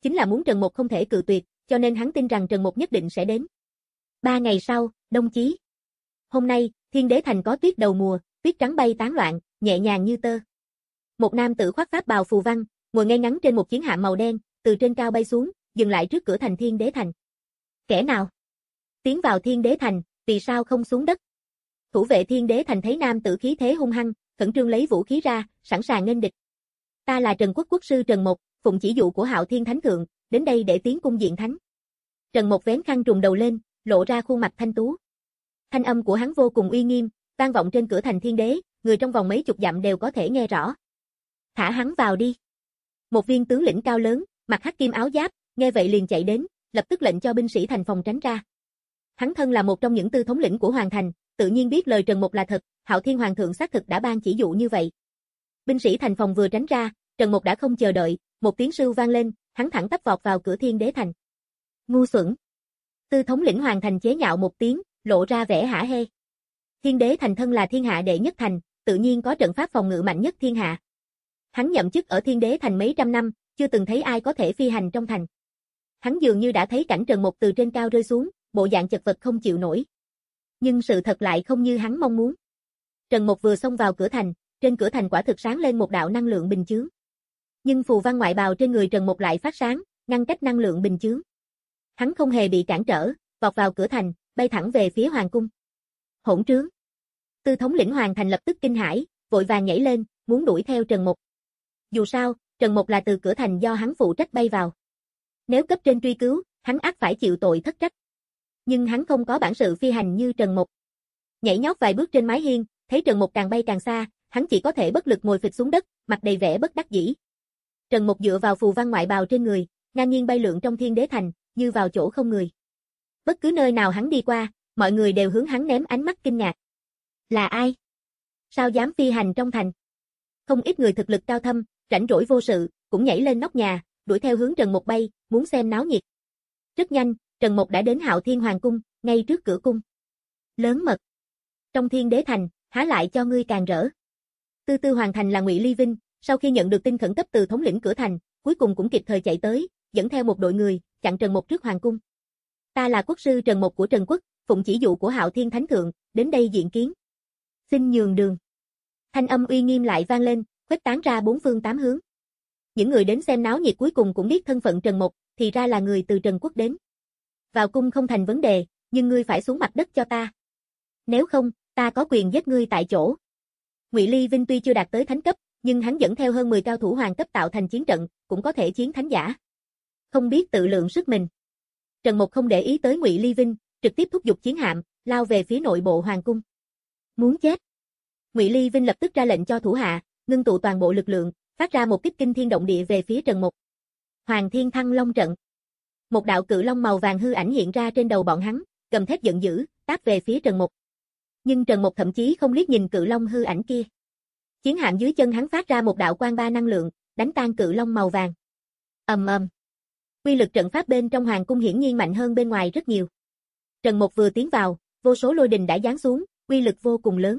chính là muốn Trần Mục không thể cự tuyệt, cho nên hắn tin rằng Trần Mục nhất định sẽ đến. Ba ngày sau, Đông Chí. Hôm nay, Thiên Đế Thành có tuyết đầu mùa, tuyết trắng bay tán loạn, nhẹ nhàng như tơ. Một nam tử khoác pháp bào phù văn, ngồi ngay ngắn trên một chiến hạm màu đen, từ trên cao bay xuống, dừng lại trước cửa thành Thiên Đế Thành. Kẻ nào tiến vào Thiên Đế Thành, vì sao không xuống đất? Thủ vệ Thiên Đế Thành thấy nam tử khí thế hung hăng, khẩn trương lấy vũ khí ra, sẵn sàng nghênh địch. Ta là Trần Quốc Quốc sư Trần Mục, phụng chỉ dụ của Hạo Thiên Thánh Thượng, đến đây để tiến cung diện thánh. Trần Mục vén khăn trùm đầu lên, lộ ra khuôn mặt thanh tú. Thanh âm của hắn vô cùng uy nghiêm, vang vọng trên cửa thành Thiên Đế, người trong vòng mấy chục dặm đều có thể nghe rõ. Thả hắn vào đi. Một viên tướng lĩnh cao lớn, mặc hắc kim áo giáp, nghe vậy liền chạy đến, lập tức lệnh cho binh sĩ thành phòng tránh ra. Hắn thân là một trong những tư thống lĩnh của hoàng thành, tự nhiên biết lời Trần Mục là thật, Hạo Thiên Hoàng thượng xác thực đã ban chỉ dụ như vậy. Binh sĩ thành phòng vừa tránh ra, Trần Mục đã không chờ đợi, một tiếng sưu vang lên, hắn thẳng tắp vọt vào cửa Thiên Đế Thành. Ngu xuẩn. Tư thống lĩnh hoàng thành chế nhạo một tiếng, lộ ra vẻ hả hê. Thiên Đế Thành thân là thiên hạ đệ nhất thành, tự nhiên có trận pháp phòng ngự mạnh nhất thiên hạ. Hắn nhậm chức ở Thiên Đế Thành mấy trăm năm, chưa từng thấy ai có thể phi hành trong thành. Hắn dường như đã thấy cảnh Trần Mục từ trên cao rơi xuống, bộ dạng chật vật không chịu nổi. Nhưng sự thật lại không như hắn mong muốn. Trần Mục vừa xông vào cửa thành, trên cửa thành quả thực sáng lên một đạo năng lượng bình chướng. Nhưng phù văn ngoại bào trên người Trần Mục lại phát sáng, ngăn cách năng lượng bình chướng. Hắn không hề bị cản trở, vọt vào cửa thành, bay thẳng về phía hoàng cung. Hỗn trướng. Tư thống lĩnh hoàng thành lập tức kinh hãi, vội vàng nhảy lên, muốn đuổi theo Trần Mục. Dù sao, Trần Mục là từ cửa thành do hắn phụ trách bay vào. Nếu cấp trên truy cứu, hắn ắt phải chịu tội thất trách. Nhưng hắn không có bản sự phi hành như Trần Mục. Nhảy nhót vài bước trên mái hiên, thấy Trần Mục càng bay càng xa, hắn chỉ có thể bất lực ngồi phịch xuống đất, mặt đầy vẻ bất đắc dĩ. Trần Mục dựa vào phù văn ngoại bào trên người, ngang nhiên bay lượn trong Thiên Đế Thành, như vào chỗ không người. Bất cứ nơi nào hắn đi qua, mọi người đều hướng hắn ném ánh mắt kinh ngạc. Là ai? Sao dám phi hành trong thành? Không ít người thực lực cao thâm, rảnh rỗi vô sự, cũng nhảy lên nóc nhà, đuổi theo hướng Trần Mục bay, muốn xem náo nhiệt. Rất nhanh, Trần Mục đã đến Hạo Thiên Hoàng cung, ngay trước cửa cung. Lớn mật. Trong Thiên Đế Thành, há lại cho ngươi càng rỡ. Tư tư hoàng thành là Ngụy Ly Vinh, sau khi nhận được tin khẩn cấp từ thống lĩnh cửa thành, cuối cùng cũng kịp thời chạy tới, dẫn theo một đội người, chặn Trần Mục trước hoàng cung. Ta là quốc sư Trần Mục của Trần Quốc, phụng chỉ dụ của Hạo Thiên Thánh Thượng, đến đây diện kiến. Xin nhường đường. Thanh âm uy nghiêm lại vang lên, khuếch tán ra bốn phương tám hướng. Những người đến xem náo nhiệt cuối cùng cũng biết thân phận Trần Mục, thì ra là người từ Trần Quốc đến. Vào cung không thành vấn đề, nhưng ngươi phải xuống mặt đất cho ta. Nếu không, ta có quyền giết ngươi tại chỗ. Ngụy Ly Vinh tuy chưa đạt tới thánh cấp, nhưng hắn dẫn theo hơn mười cao thủ hoàng cấp tạo thành chiến trận, cũng có thể chiến thánh giả. Không biết tự lượng sức mình. Trần Mục không để ý tới Ngụy Ly Vinh, trực tiếp thúc giục chiến hạm, lao về phía nội bộ hoàng cung. Muốn chết. Ngụy Ly Vinh lập tức ra lệnh cho thủ hạ, ngưng tụ toàn bộ lực lượng, phát ra một kích kinh thiên động địa về phía Trần Mục. Hoàng Thiên Thăng Long trận. Một đạo cự long màu vàng hư ảnh hiện ra trên đầu bọn hắn, gầm thét giận dữ, táp về phía Trần Mục. Nhưng Trần Mục thậm chí không liếc nhìn cự long hư ảnh kia. Chiến hạm dưới chân hắn phát ra một đạo quang ba năng lượng, đánh tan cự long màu vàng. Ầm ầm. Quy lực trận pháp bên trong hoàng cung hiển nhiên mạnh hơn bên ngoài rất nhiều. Trần Mục vừa tiến vào, vô số lôi đình đã giáng xuống, quy lực vô cùng lớn.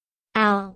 Ào.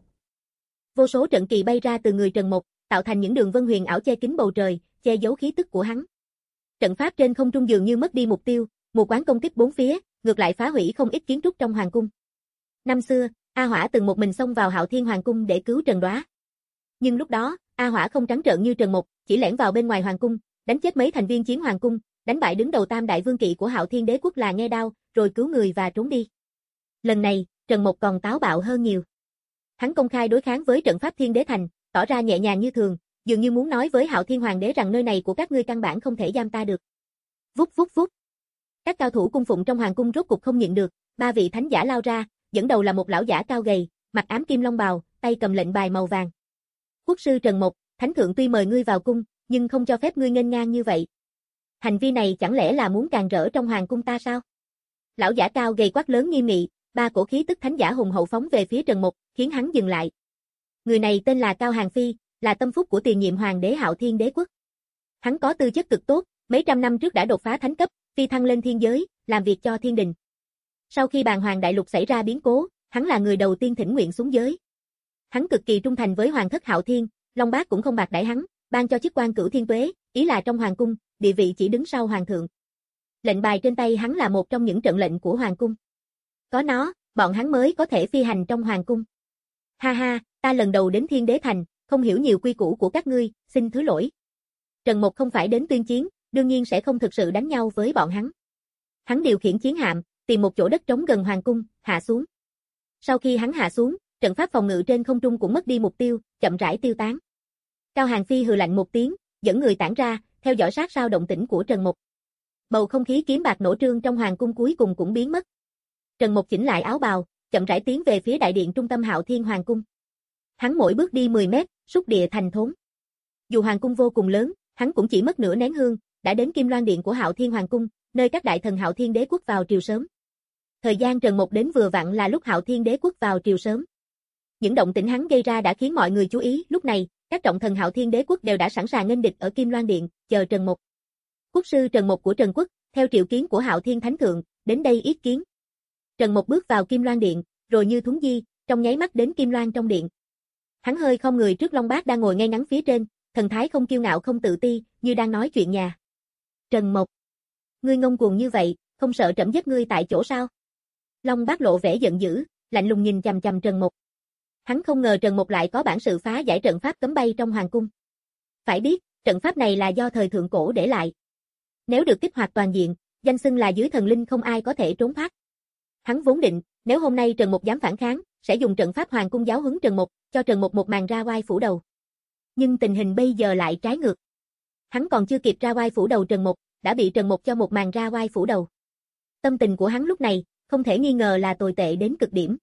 Vô số trận kỳ bay ra từ người Trần Mục, tạo thành những đường vân huyền ảo che kín bầu trời, che giấu khí tức của hắn. Trận pháp trên không trung dường như mất đi mục tiêu, mù quáng công kích bốn phía, ngược lại phá hủy không ít kiến trúc trong hoàng cung. Năm xưa, A Hỏa từng một mình xông vào Hạo Thiên Hoàng cung để cứu Trần Đoá. Nhưng lúc đó, A Hỏa không trắng trợn như Trần Mục, chỉ lẻn vào bên ngoài hoàng cung, đánh chết mấy thành viên chiến hoàng cung, đánh bại đứng đầu tam đại vương kỵ của Hạo Thiên Đế quốc là Nghe Đao, rồi cứu người và trốn đi. Lần này, Trần Mục còn táo bạo hơn nhiều. Hắn công khai đối kháng với trận pháp Thiên Đế Thành, tỏ ra nhẹ nhàng như thường, dường như muốn nói với Hạo Thiên Hoàng đế rằng nơi này của các ngươi căn bản không thể giam ta được. Vút vút vút. Các cao thủ cung phụng trong hoàng cung rốt cục không nhịn được, ba vị thánh giả lao ra, dẫn đầu là một lão giả cao gầy, mặc ám kim long bào, tay cầm lệnh bài màu vàng. Quốc sư Trần Mục, thánh thượng tuy mời ngươi vào cung, nhưng không cho phép ngươi nghênh ngang như vậy. Hành vi này chẳng lẽ là muốn càn rỡ trong hoàng cung ta sao? Lão giả cao gầy quát lớn nghiêm nghị, ba cổ khí tức thánh giả hùng hậu phóng về phía Trần Mục, khiến hắn dừng lại. Người này tên là Cao Hàng Phi, là tâm phúc của tiền nhiệm hoàng đế Hạo Thiên Đế quốc. Hắn có tư chất cực tốt, mấy trăm năm trước đã đột phá thánh cấp, phi thăng lên thiên giới, làm việc cho thiên đình. Sau khi Bàn Hoàng đại lục xảy ra biến cố, hắn là người đầu tiên thỉnh nguyện xuống giới. Hắn cực kỳ trung thành với hoàng thất Hạo Thiên, Long Bác cũng không bạc đãi hắn, ban cho chức quan Cửu Thiên Tuế, ý là trong hoàng cung, địa vị chỉ đứng sau hoàng thượng. Lệnh bài trên tay hắn là một trong những trận lệnh của hoàng cung. Có nó, bọn hắn mới có thể phi hành trong hoàng cung. Ha ha, ta lần đầu đến Thiên Đế Thành, không hiểu nhiều quy củ của các ngươi, xin thứ lỗi. Trần Mục không phải đến tuyên chiến, đương nhiên sẽ không thực sự đánh nhau với bọn hắn. Hắn điều khiển chiến hạm, tìm một chỗ đất trống gần hoàng cung, hạ xuống. Sau khi hắn hạ xuống, trận pháp phòng ngự trên không trung cũng mất đi mục tiêu, chậm rãi tiêu tán. Cao Hàng Phi hừ lạnh một tiếng, dẫn người tản ra, theo dõi sát sao động tĩnh của Trần Mục. Bầu không khí kiếm bạc nổ trương trong hoàng cung cuối cùng cũng biến mất. Trần Mục chỉnh lại áo bào, chậm rãi tiến về phía đại điện trung tâm Hạo Thiên Hoàng cung. Hắn mỗi bước đi mười mét, xúc địa thành thốn. Dù hoàng cung vô cùng lớn, hắn cũng chỉ mất nửa nén hương, đã đến Kim Loan điện của Hạo Thiên Hoàng cung, nơi các đại thần Hạo Thiên Đế quốc vào triều sớm. Thời gian Trần Mục đến vừa vặn là lúc Hạo Thiên Đế quốc vào triều sớm. Những động tĩnh hắn gây ra đã khiến mọi người chú ý, lúc này, các trọng thần Hạo Thiên Đế quốc đều đã sẵn sàng nghênh địch ở Kim Loan điện, chờ Trần Mục. Quốc sư Trần Mục của Trần Quốc, theo triệu kiến của Hạo Thiên Thánh thượng, đến đây yết kiến. Trần Mục bước vào Kim Loan điện, rồi như thuấn di, trong nháy mắt đến Kim Loan trong điện. Hắn hơi khom người trước Long Bát đang ngồi ngay ngắn phía trên, thần thái không kiêu ngạo không tự ti, như đang nói chuyện nhà. Trần Mục, ngươi ngông cuồng như vậy, không sợ trẫm giết ngươi tại chỗ sao? Long Bát lộ vẻ giận dữ, lạnh lùng nhìn chằm chằm Trần Mục. Hắn không ngờ Trần Mục lại có bản sự phá giải trận pháp cấm bay trong hoàng cung. Phải biết, trận pháp này là do thời thượng cổ để lại. Nếu được kích hoạt toàn diện, danh xưng là dưới thần linh không ai có thể trốn thoát. Hắn vốn định, nếu hôm nay Trần Mục dám phản kháng, sẽ dùng trận pháp hoàng cung giáo huấn Trần Mục, cho Trần Mục một màn ra oai phủ đầu. Nhưng tình hình bây giờ lại trái ngược. Hắn còn chưa kịp ra oai phủ đầu Trần Mục, đã bị Trần Mục cho một màn ra oai phủ đầu. Tâm tình của hắn lúc này, không thể nghi ngờ là tồi tệ đến cực điểm.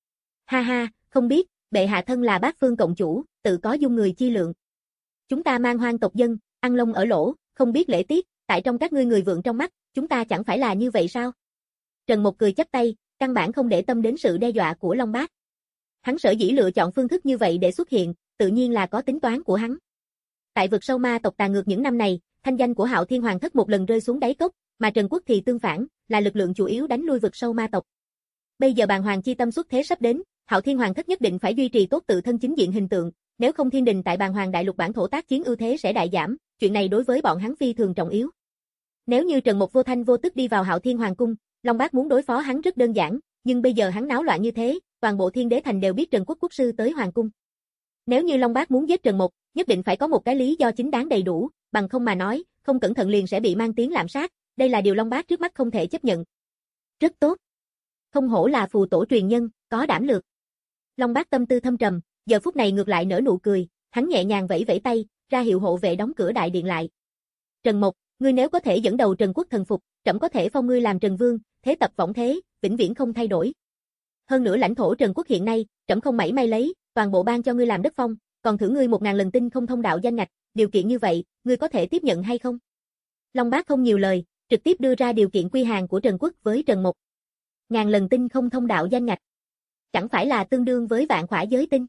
Ha ha, không biết, bệ hạ thân là bát phương cộng chủ, tự có dung người chi lượng. Chúng ta mang hoang tộc dân, ăn lông ở lỗ, không biết lễ tiết, tại trong các ngươi người vượng trong mắt, chúng ta chẳng phải là như vậy sao? Trần Mục cười chắp tay, căn bản không để tâm đến sự đe dọa của Long Bát. Hắn sở dĩ lựa chọn phương thức như vậy để xuất hiện, tự nhiên là có tính toán của hắn. Tại vực sâu ma tộc tà ngược những năm này, thanh danh của Hạo Thiên Hoàng thất một lần rơi xuống đáy cốc, mà Trần Quốc thì tương phản, là lực lượng chủ yếu đánh lui vực sâu ma tộc. Bây giờ Bàng Hoàng chi tâm xuất thế sắp đến, Hạo Thiên Hoàng thất nhất định phải duy trì tốt tự thân chính diện hình tượng, nếu không thiên đình tại Bàng Hoàng đại lục bản thổ tác chiến ưu thế sẽ đại giảm, chuyện này đối với bọn hắn phi thường trọng yếu. Nếu như Trần Mục vô thanh vô tức đi vào Hạo Thiên Hoàng cung, Long Bát muốn đối phó hắn rất đơn giản, nhưng bây giờ hắn náo loạn như thế, toàn bộ Thiên Đế Thành đều biết Trần Quốc quốc sư tới hoàng cung. Nếu như Long Bát muốn giết Trần Mục, nhất định phải có một cái lý do chính đáng đầy đủ, bằng không mà nói, không cẩn thận liền sẽ bị mang tiếng lạm sát, đây là điều Long Bát trước mắt không thể chấp nhận. Rất tốt. Không hổ là phù tổ truyền nhân, có đảm lược. Long Bát tâm tư thâm trầm, giờ phút này ngược lại nở nụ cười, hắn nhẹ nhàng vẫy vẫy tay, ra hiệu hộ vệ đóng cửa đại điện lại. Trần Mục, ngươi nếu có thể dẫn đầu Trần Quốc thần phục, trẫm có thể phong ngươi làm Trần Vương, thế tập võng thế, vĩnh viễn không thay đổi. Hơn nữa lãnh thổ Trần Quốc hiện nay, trẫm không mảy may lấy, toàn bộ ban cho ngươi làm đất phong, còn thưởng ngươi một ngàn lần tinh không thông đạo danh ngạch, điều kiện như vậy, ngươi có thể tiếp nhận hay không? Long Bát không nhiều lời, trực tiếp đưa ra điều kiện quy hàng của Trần Quốc với Trần Mục. Ngàn lần tinh không thông đạo danh ngạch, chẳng phải là tương đương với vạn khỏa giới tinh.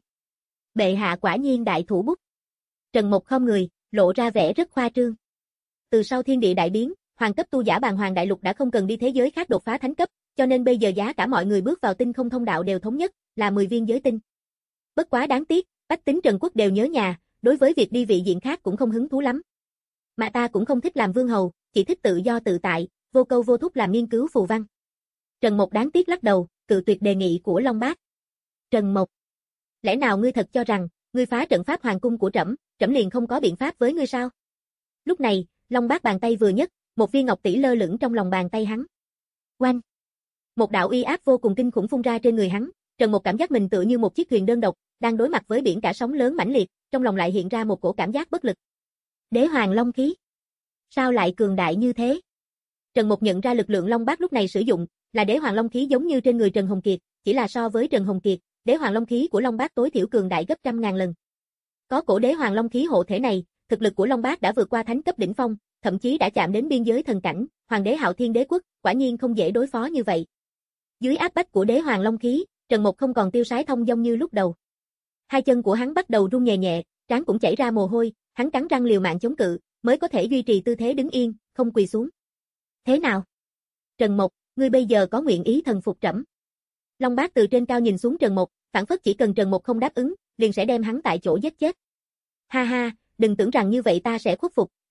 Bệ hạ quả nhiên đại thủ bút. Trần Mục không người, lộ ra vẻ rất khoa trương. Từ sau thiên địa đại biến, hoàng cấp tu giả Bàng Hoàng đại lục đã không cần đi thế giới khác đột phá thánh cấp, cho nên bây giờ giá cả mọi người bước vào tinh không thông đạo đều thống nhất, là mười viên giới tinh. Bất quá đáng tiếc, bách tính Trần Quốc đều nhớ nhà, đối với việc đi vị diện khác cũng không hứng thú lắm. Mà ta cũng không thích làm vương hầu, chỉ thích tự do tự tại, vô câu vô thúc làm nghiên cứu phù văn. Trần Mục đáng tiếc lắc đầu, cự tuyệt đề nghị của Long Bát. Trần Mục, lẽ nào ngươi thật cho rằng, ngươi phá trận pháp hoàng cung của trẫm, trẫm liền không có biện pháp với ngươi sao? Lúc này, Long Bát bàn tay vừa nhấc, một viên ngọc tỷ lơ lửng trong lòng bàn tay hắn. Oanh! Một đạo uy áp vô cùng kinh khủng phun ra trên người hắn, Trần Mục cảm giác mình tựa như một chiếc thuyền đơn độc, đang đối mặt với biển cả sóng lớn mãnh liệt, trong lòng lại hiện ra một cổ cảm giác bất lực. Đế Hoàng Long khí, sao lại cường đại như thế? Trần Mục nhận ra lực lượng Long Bát lúc này sử dụng, là Đế Hoàng Long khí giống như trên người Trần Hồng Kiệt, chỉ là so với Trần Hồng Kiệt, Đế Hoàng Long khí của Long Bát tối thiểu cường đại gấp trăm ngàn lần. Có cổ Đế Hoàng Long khí hộ thể này, thực lực của Long Bát đã vượt qua thánh cấp đỉnh phong, thậm chí đã chạm đến biên giới thần cảnh, Hoàng đế Hạo Thiên Đế quốc, quả nhiên không dễ đối phó như vậy. Dưới áp bách của Đế Hoàng Long khí, Trần Mục không còn tiêu sái thông dong như lúc đầu. Hai chân của hắn bắt đầu run nhẹ nhẹ, trán cũng chảy ra mồ hôi, hắn cắn răng liều mạng chống cự, mới có thể duy trì tư thế đứng yên, không quỳ xuống. Thế nào? Trần Mục, ngươi bây giờ có nguyện ý thần phục trẫm? Long Bát từ trên cao nhìn xuống Trần Mục, phản phất chỉ cần Trần Mục không đáp ứng, liền sẽ đem hắn tại chỗ giết chết. Ha ha, đừng tưởng rằng như vậy ta sẽ khuất phục,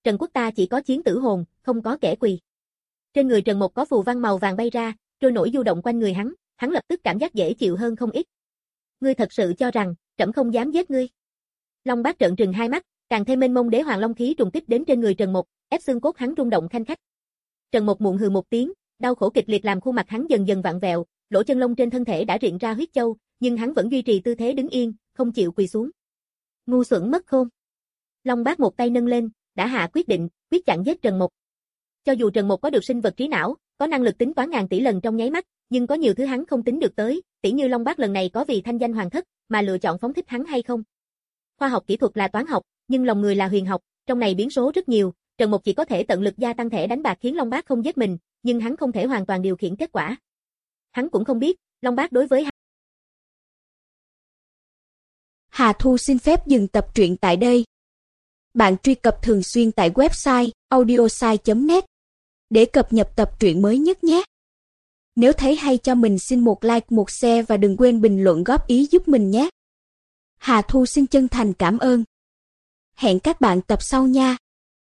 Trần Quốc ta chỉ có chiến tử hồn, không có kẻ quỳ. Trên người Trần Mộc có phù văn màu vàng bay ra, trôi nổi du động quanh người hắn, hắn lập tức cảm giác dễ chịu hơn không ít. Ngươi thật sự cho rằng, trẫm không dám giết ngươi? Long Bác trợn trừng hai mắt, càng thêm mênh mông đế hoàng long khí trùng kích đến trên người Trần Mộc, ép xương cốt hắn rung động khanh khách. Trần Mộc muộn hừ một tiếng, đau khổ kịch liệt làm khuôn mặt hắn dần dần vặn vẹo, lỗ chân lông trên thân thể đã rịn ra huyết châu, nhưng hắn vẫn duy trì tư thế đứng yên, không chịu quỳ xuống. Ngu xuẩn mất khôn. Long Bác một tay nâng lên, đã hạ quyết định, quyết chặn giết Trần Mộc. Cho dù Trần Mộc có được sinh vật trí não, có năng lực tính toán ngàn tỷ lần trong nháy mắt, nhưng có nhiều thứ hắn không tính được tới, tỉ như Long Bác lần này có vì thanh danh hoàng thất mà lựa chọn phóng thích hắn hay không. Khoa học kỹ thuật là toán học, nhưng lòng người là huyền học, trong này biến số rất nhiều, Trần Mộc chỉ có thể tận lực gia tăng thẻ đánh bạc khiến Long Bác không giết mình, nhưng hắn không thể hoàn toàn điều khiển kết quả. Hắn cũng không biết, Long Bác đối với hắn. Hà Thu xin phép dừng tập truyện tại đây. Bạn truy cập thường xuyên tại website audiosai chấm net để cập nhật tập truyện mới nhất nhé. Nếu thấy hay cho mình xin một like, một share và đừng quên bình luận góp ý giúp mình nhé. Hà Thu xin chân thành cảm ơn. Hẹn các bạn tập sau nha.